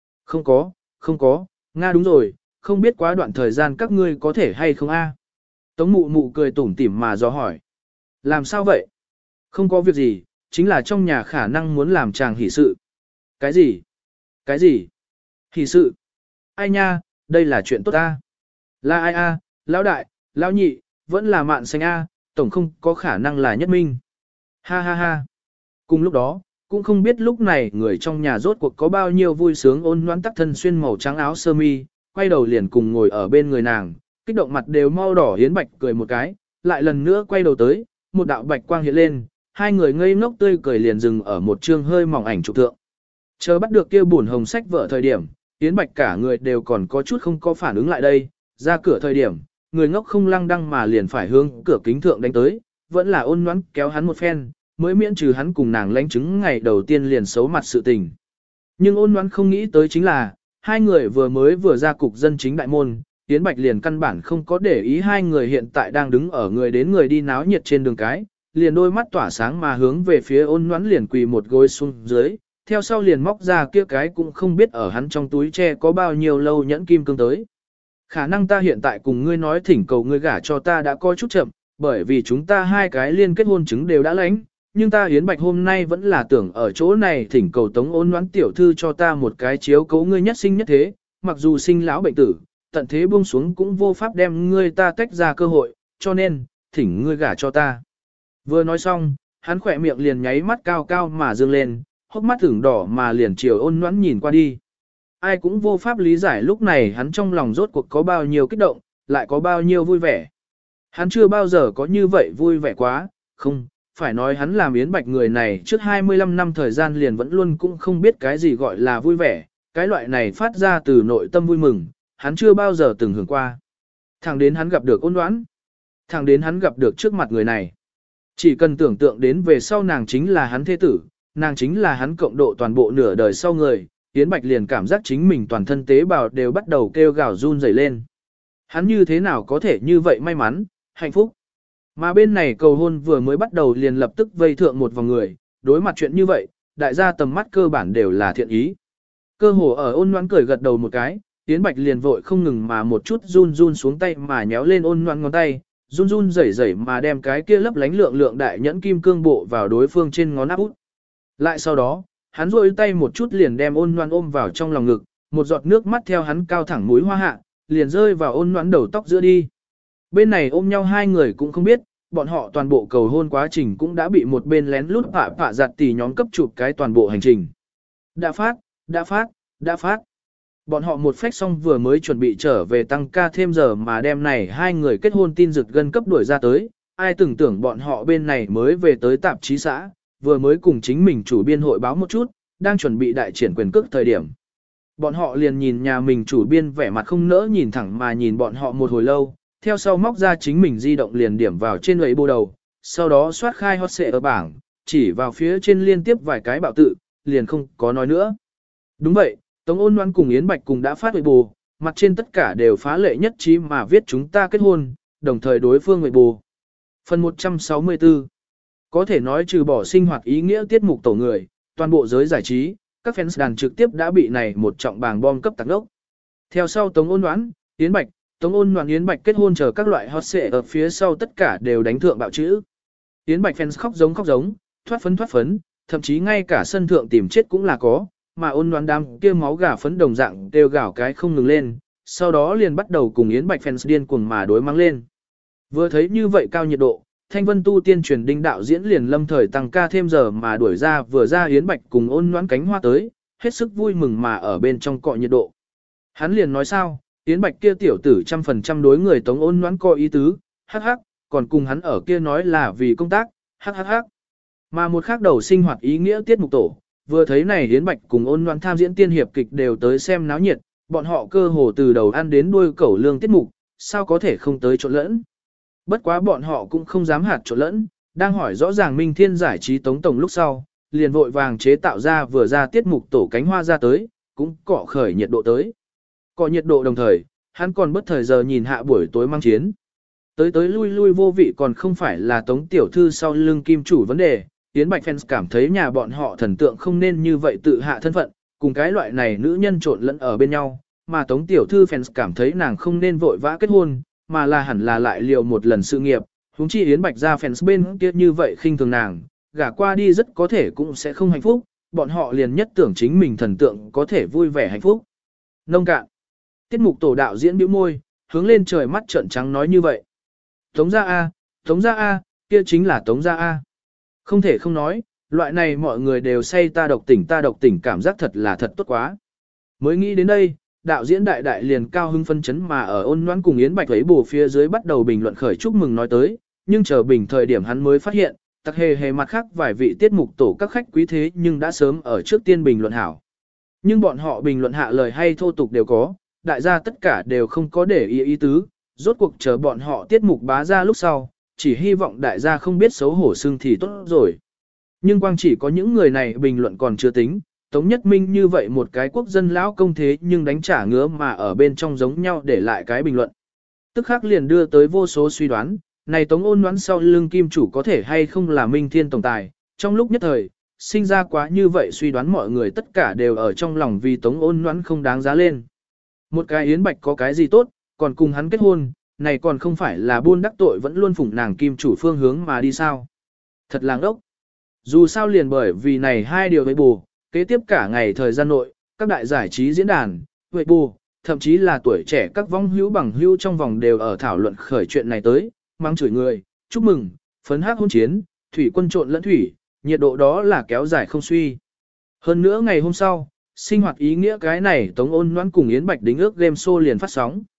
Không có, Nga đúng rồi, không biết quá đoạn thời gian các ngươi có thể hay không a? Tống Mụ Mụ cười tủm tỉm mà dò hỏi. Làm sao vậy? Không có việc gì, chính là trong nhà khả năng muốn làm chàng hỷ sự. Cái gì? Cái gì? Hỷ sự? Ai nha, đây là chuyện tốt ta. Là ai a? Lão đại, lão nhị, vẫn là Mạn Xanh a, tổng không có khả năng là Nhất Minh. Ha ha ha. Cùng lúc đó, cũng không biết lúc này người trong nhà rốt cuộc có bao nhiêu vui sướng ôn nhoãn tắc thân xuyên màu trắng áo sơ mi, quay đầu liền cùng ngồi ở bên người nàng, kích động mặt đều mau đỏ Hiến Bạch cười một cái, lại lần nữa quay đầu tới, một đạo bạch quang hiện lên, hai người ngây ngốc tươi cười liền dừng ở một chương hơi mỏng ảnh chụp thượng. Chờ bắt được kia buồn hồng sách vợ thời điểm, Hiến Bạch cả người đều còn có chút không có phản ứng lại đây, ra cửa thời điểm, người ngốc không lăng đăng mà liền phải hướng cửa kính thượng đánh tới, vẫn là ôn nhoãn kéo hắn một phen, mới miễn trừ hắn cùng nàng lãnh chứng ngày đầu tiên liền xấu mặt sự tình. Nhưng ôn nhoãn không nghĩ tới chính là, hai người vừa ra cục dân chính đại môn, Yến Bạch liền căn bản không có để ý hai người hiện tại đang đứng ở người đến người đi náo nhiệt trên đường cái, liền đôi mắt tỏa sáng mà hướng về phía ôn nhoãn liền quỳ một gối xuống dưới, theo sau liền móc ra kia cái cũng không biết ở hắn trong túi tre có bao nhiêu lâu nhẫn kim cương tới. Khả năng ta hiện tại cùng ngươi nói thỉnh cầu ngươi gả cho ta đã có chút chậm, bởi vì chúng ta hai cái liên kết hôn chứng đều đã lãnh, nhưng ta Yến Bạch hôm nay vẫn là tưởng ở chỗ này thỉnh cầu Tống ôn nhoãn tiểu thư cho ta một cái chiếu cố ngươi nhất sinh nhất thế, mặc dù sinh lão bệnh tử, tận thế buông xuống cũng vô pháp đem ngươi ta tách ra cơ hội, cho nên, thỉnh ngươi gả cho ta. Vừa nói xong, hắn khỏe miệng liền nháy mắt cao cao mà dương lên, hốc mắt ửng đỏ mà liền chiều ôn nhoãn nhìn qua đi. Ai cũng vô pháp lý giải lúc này hắn trong lòng rốt cuộc có bao nhiêu kích động, lại có bao nhiêu vui vẻ. Hắn chưa bao giờ có như vậy vui vẻ quá, không, phải nói hắn làm Yến Bạch người này trước 25 năm thời gian liền vẫn luôn cũng không biết cái gì gọi là vui vẻ, cái loại này phát ra từ nội tâm vui mừng, hắn chưa bao giờ từng hưởng qua. Thẳng đến hắn gặp được ôn đoán, thẳng đến hắn gặp được trước mặt người này. Chỉ cần tưởng tượng đến về sau nàng chính là hắn thế tử, nàng chính là hắn cộng độ toàn bộ nửa đời sau người, Yến Bạch liền cảm giác chính mình toàn thân tế bào đều bắt đầu kêu gào run rẩy lên. Hắn như thế nào có thể như vậy may mắn, hạnh phúc. Mà bên này cầu hôn vừa mới bắt đầu liền lập tức vây thượng một vòng người, đối mặt chuyện như vậy, đại gia tầm mắt cơ bản đều là thiện ý. Cơ hồ ở ôn nhoãn cười gật đầu một cái, Yến Bạch liền vội không ngừng mà một chút run run xuống tay mà nhéo lên ôn nhoãn ngón tay, run run rẩy rẩy mà đem cái kia lấp lánh lượng lượng đại nhẫn kim cương bộ vào đối phương trên ngón áp út. Lại sau đó, hắn rôi tay một chút liền đem ôn nhoãn ôm vào trong lòng ngực, một giọt nước mắt theo hắn cao thẳng mũi hoa hạ, liền rơi vào ôn nhoãn đầu tóc giữa đi. Bên này ôm nhau hai người cũng không biết, bọn họ toàn bộ cầu hôn quá trình cũng đã bị một bên lén lút phạ giặt tỉ nhóm cấp chụp cái toàn bộ hành trình. Đã phát. Bọn họ một phách xong vừa mới chuẩn bị trở về tăng ca thêm giờ mà đêm này hai người kết hôn tin rực gân cấp đuổi ra tới, ai từng tưởng bọn họ bên này mới về tới tạp chí xã, vừa mới cùng chính mình chủ biên hội báo một chút, đang chuẩn bị đại triển quyền cước thời điểm. Bọn họ liền nhìn nhà mình chủ biên vẻ mặt không nỡ nhìn thẳng mà nhìn bọn họ một hồi lâu, theo sau móc ra chính mình di động liền điểm vào trên ấy bô đầu, sau đó xoát khai hot xệ ở bảng, chỉ vào phía trên liên tiếp vài cái bạo tự, liền không có nói nữa. Đúng vậy, Tống Ôn Loan cùng Yến Bạch cùng đã phát Weibo, mặt trên tất cả đều phá lệ nhất trí mà viết chúng ta kết hôn, đồng thời đối phương Weibo. Phần 164 có thể nói trừ bỏ sinh hoạt ý nghĩa tiết mục tổ người, toàn bộ giới giải trí, các fans đàn trực tiếp đã bị này một trọng bàng bom cấp tạc đốc. Theo sau Tống Ôn Loan, Yến Bạch, Tống Ôn Loan Yến Bạch kết hôn chờ các loại hot xệ ở phía sau tất cả đều đánh thượng bạo chữ. Yến Bạch fans khóc giống, thoát phấn, thậm chí ngay cả sân thượng tìm chết cũng là có, mà Ôn Loan đám kia máu gà phấn đồng dạng đều gào cái không ngừng lên, sau đó liền bắt đầu cùng Yến Bạch fans điên cuồng mà đối mắng lên. Vừa thấy như vậy cao nhiệt độ, Thanh Vân Tu tiên truyền đinh đạo diễn liền lâm thời tăng ca thêm giờ mà đuổi ra vừa ra Yến Bạch cùng Ôn Loan cánh hoa tới, hết sức vui mừng mà ở bên trong cọ nhiệt độ. Hắn liền nói sao, Yến Bạch kia tiểu tử 100% đối người Tống Ôn Loan có ý tứ, hắc hắc, còn cùng hắn ở kia nói là vì công tác, hắc hắc hắc. Mà một khác đầu sinh hoạt ý nghĩa tiết mục tổ, vừa thấy này Yến Bạch cùng Ôn Loan tham diễn tiên hiệp kịch đều tới xem náo nhiệt, bọn họ cơ hồ từ đầu ăn đến đuôi cẩu lương tiết mục, sao có thể không tới trộn lẫn. Bất quá bọn họ cũng không dám hạt trộn lẫn, đang hỏi rõ ràng Minh Thiên giải trí Tống Tổng lúc sau, liền vội vàng chế tạo ra vừa ra tiết mục tổ cánh hoa ra tới, cũng cọ khởi nhiệt độ tới. Cọ nhiệt độ đồng thời, hắn còn bất thời giờ nhìn hạ buổi tối mang chiến. Tới lui vô vị còn không phải là Tống Tiểu Thư sau lưng kim chủ vấn đề, Yến Bạch fans cảm thấy nhà bọn họ thần tượng không nên như vậy tự hạ thân phận, cùng cái loại này nữ nhân trộn lẫn ở bên nhau, mà Tống Tiểu Thư fans cảm thấy nàng không nên vội vã kết hôn, mà là hẳn là lại liều một lần sự nghiệp, huống chi Yến Bạch ra fans bên kia như vậy khinh thường nàng, gả qua đi rất có thể cũng sẽ không hạnh phúc, bọn họ liền nhất tưởng chính mình thần tượng có thể vui vẻ hạnh phúc. Nông cạn. Tiết mục tổ đạo diễn bĩu môi, hướng lên trời mắt trợn trắng nói như vậy. Tống gia A, kia chính là Tống gia A. Không thể không nói, loại này mọi người đều say ta độc tỉnh cảm giác thật là thật tốt quá. Mới nghĩ đến đây, đạo diễn đại liền cao hưng phân chấn mà ở Ôn Loan cùng Yến Bạch ấy bù phía dưới bắt đầu bình luận khởi chúc mừng nói tới, nhưng chờ bình thời điểm hắn mới phát hiện, tặc hề mặt khác vài vị tiết mục tổ các khách quý thế nhưng đã sớm ở trước tiên bình luận hảo. Nhưng bọn họ bình luận hạ lời hay thô tục đều có, đại gia tất cả đều không có để ý tứ, rốt cuộc chờ bọn họ tiết mục bá ra lúc sau, chỉ hy vọng đại gia không biết xấu hổ xưng thì tốt rồi. Nhưng quang chỉ có những người này bình luận còn chưa tính, Tống Nhất Minh như vậy một cái quốc dân lão công thế nhưng đánh trả ngứa mà ở bên trong giống nhau để lại cái bình luận. Tức khắc liền đưa tới vô số suy đoán, này Tống Ôn Loan sau lưng kim chủ có thể hay không là Minh Thiên tổng tài, trong lúc nhất thời, sinh ra quá như vậy suy đoán mọi người tất cả đều ở trong lòng vì Tống Ôn Loan không đáng giá lên. Một cái Yến Bạch có cái gì tốt, còn cùng hắn kết hôn, này còn không phải là buôn đắc tội vẫn luôn phụng nàng kim chủ phương hướng mà đi sao. Thật làng ốc. Dù sao liền bởi vì này hai điều với bù, kế tiếp cả ngày thời gian nội, các đại giải trí diễn đàn, huệ bù, thậm chí là tuổi trẻ các vong hữu bằng hữu trong vòng đều ở thảo luận khởi chuyện này tới, mang chửi người, chúc mừng, phấn hát hôn chiến, thủy quân trộn lẫn thủy, nhiệt độ đó là kéo dài không suy. Hơn nữa ngày hôm sau, sinh hoạt ý nghĩa cái này Tống Ôn Loan cùng Yến Bạch đính ước game show liền phát sóng.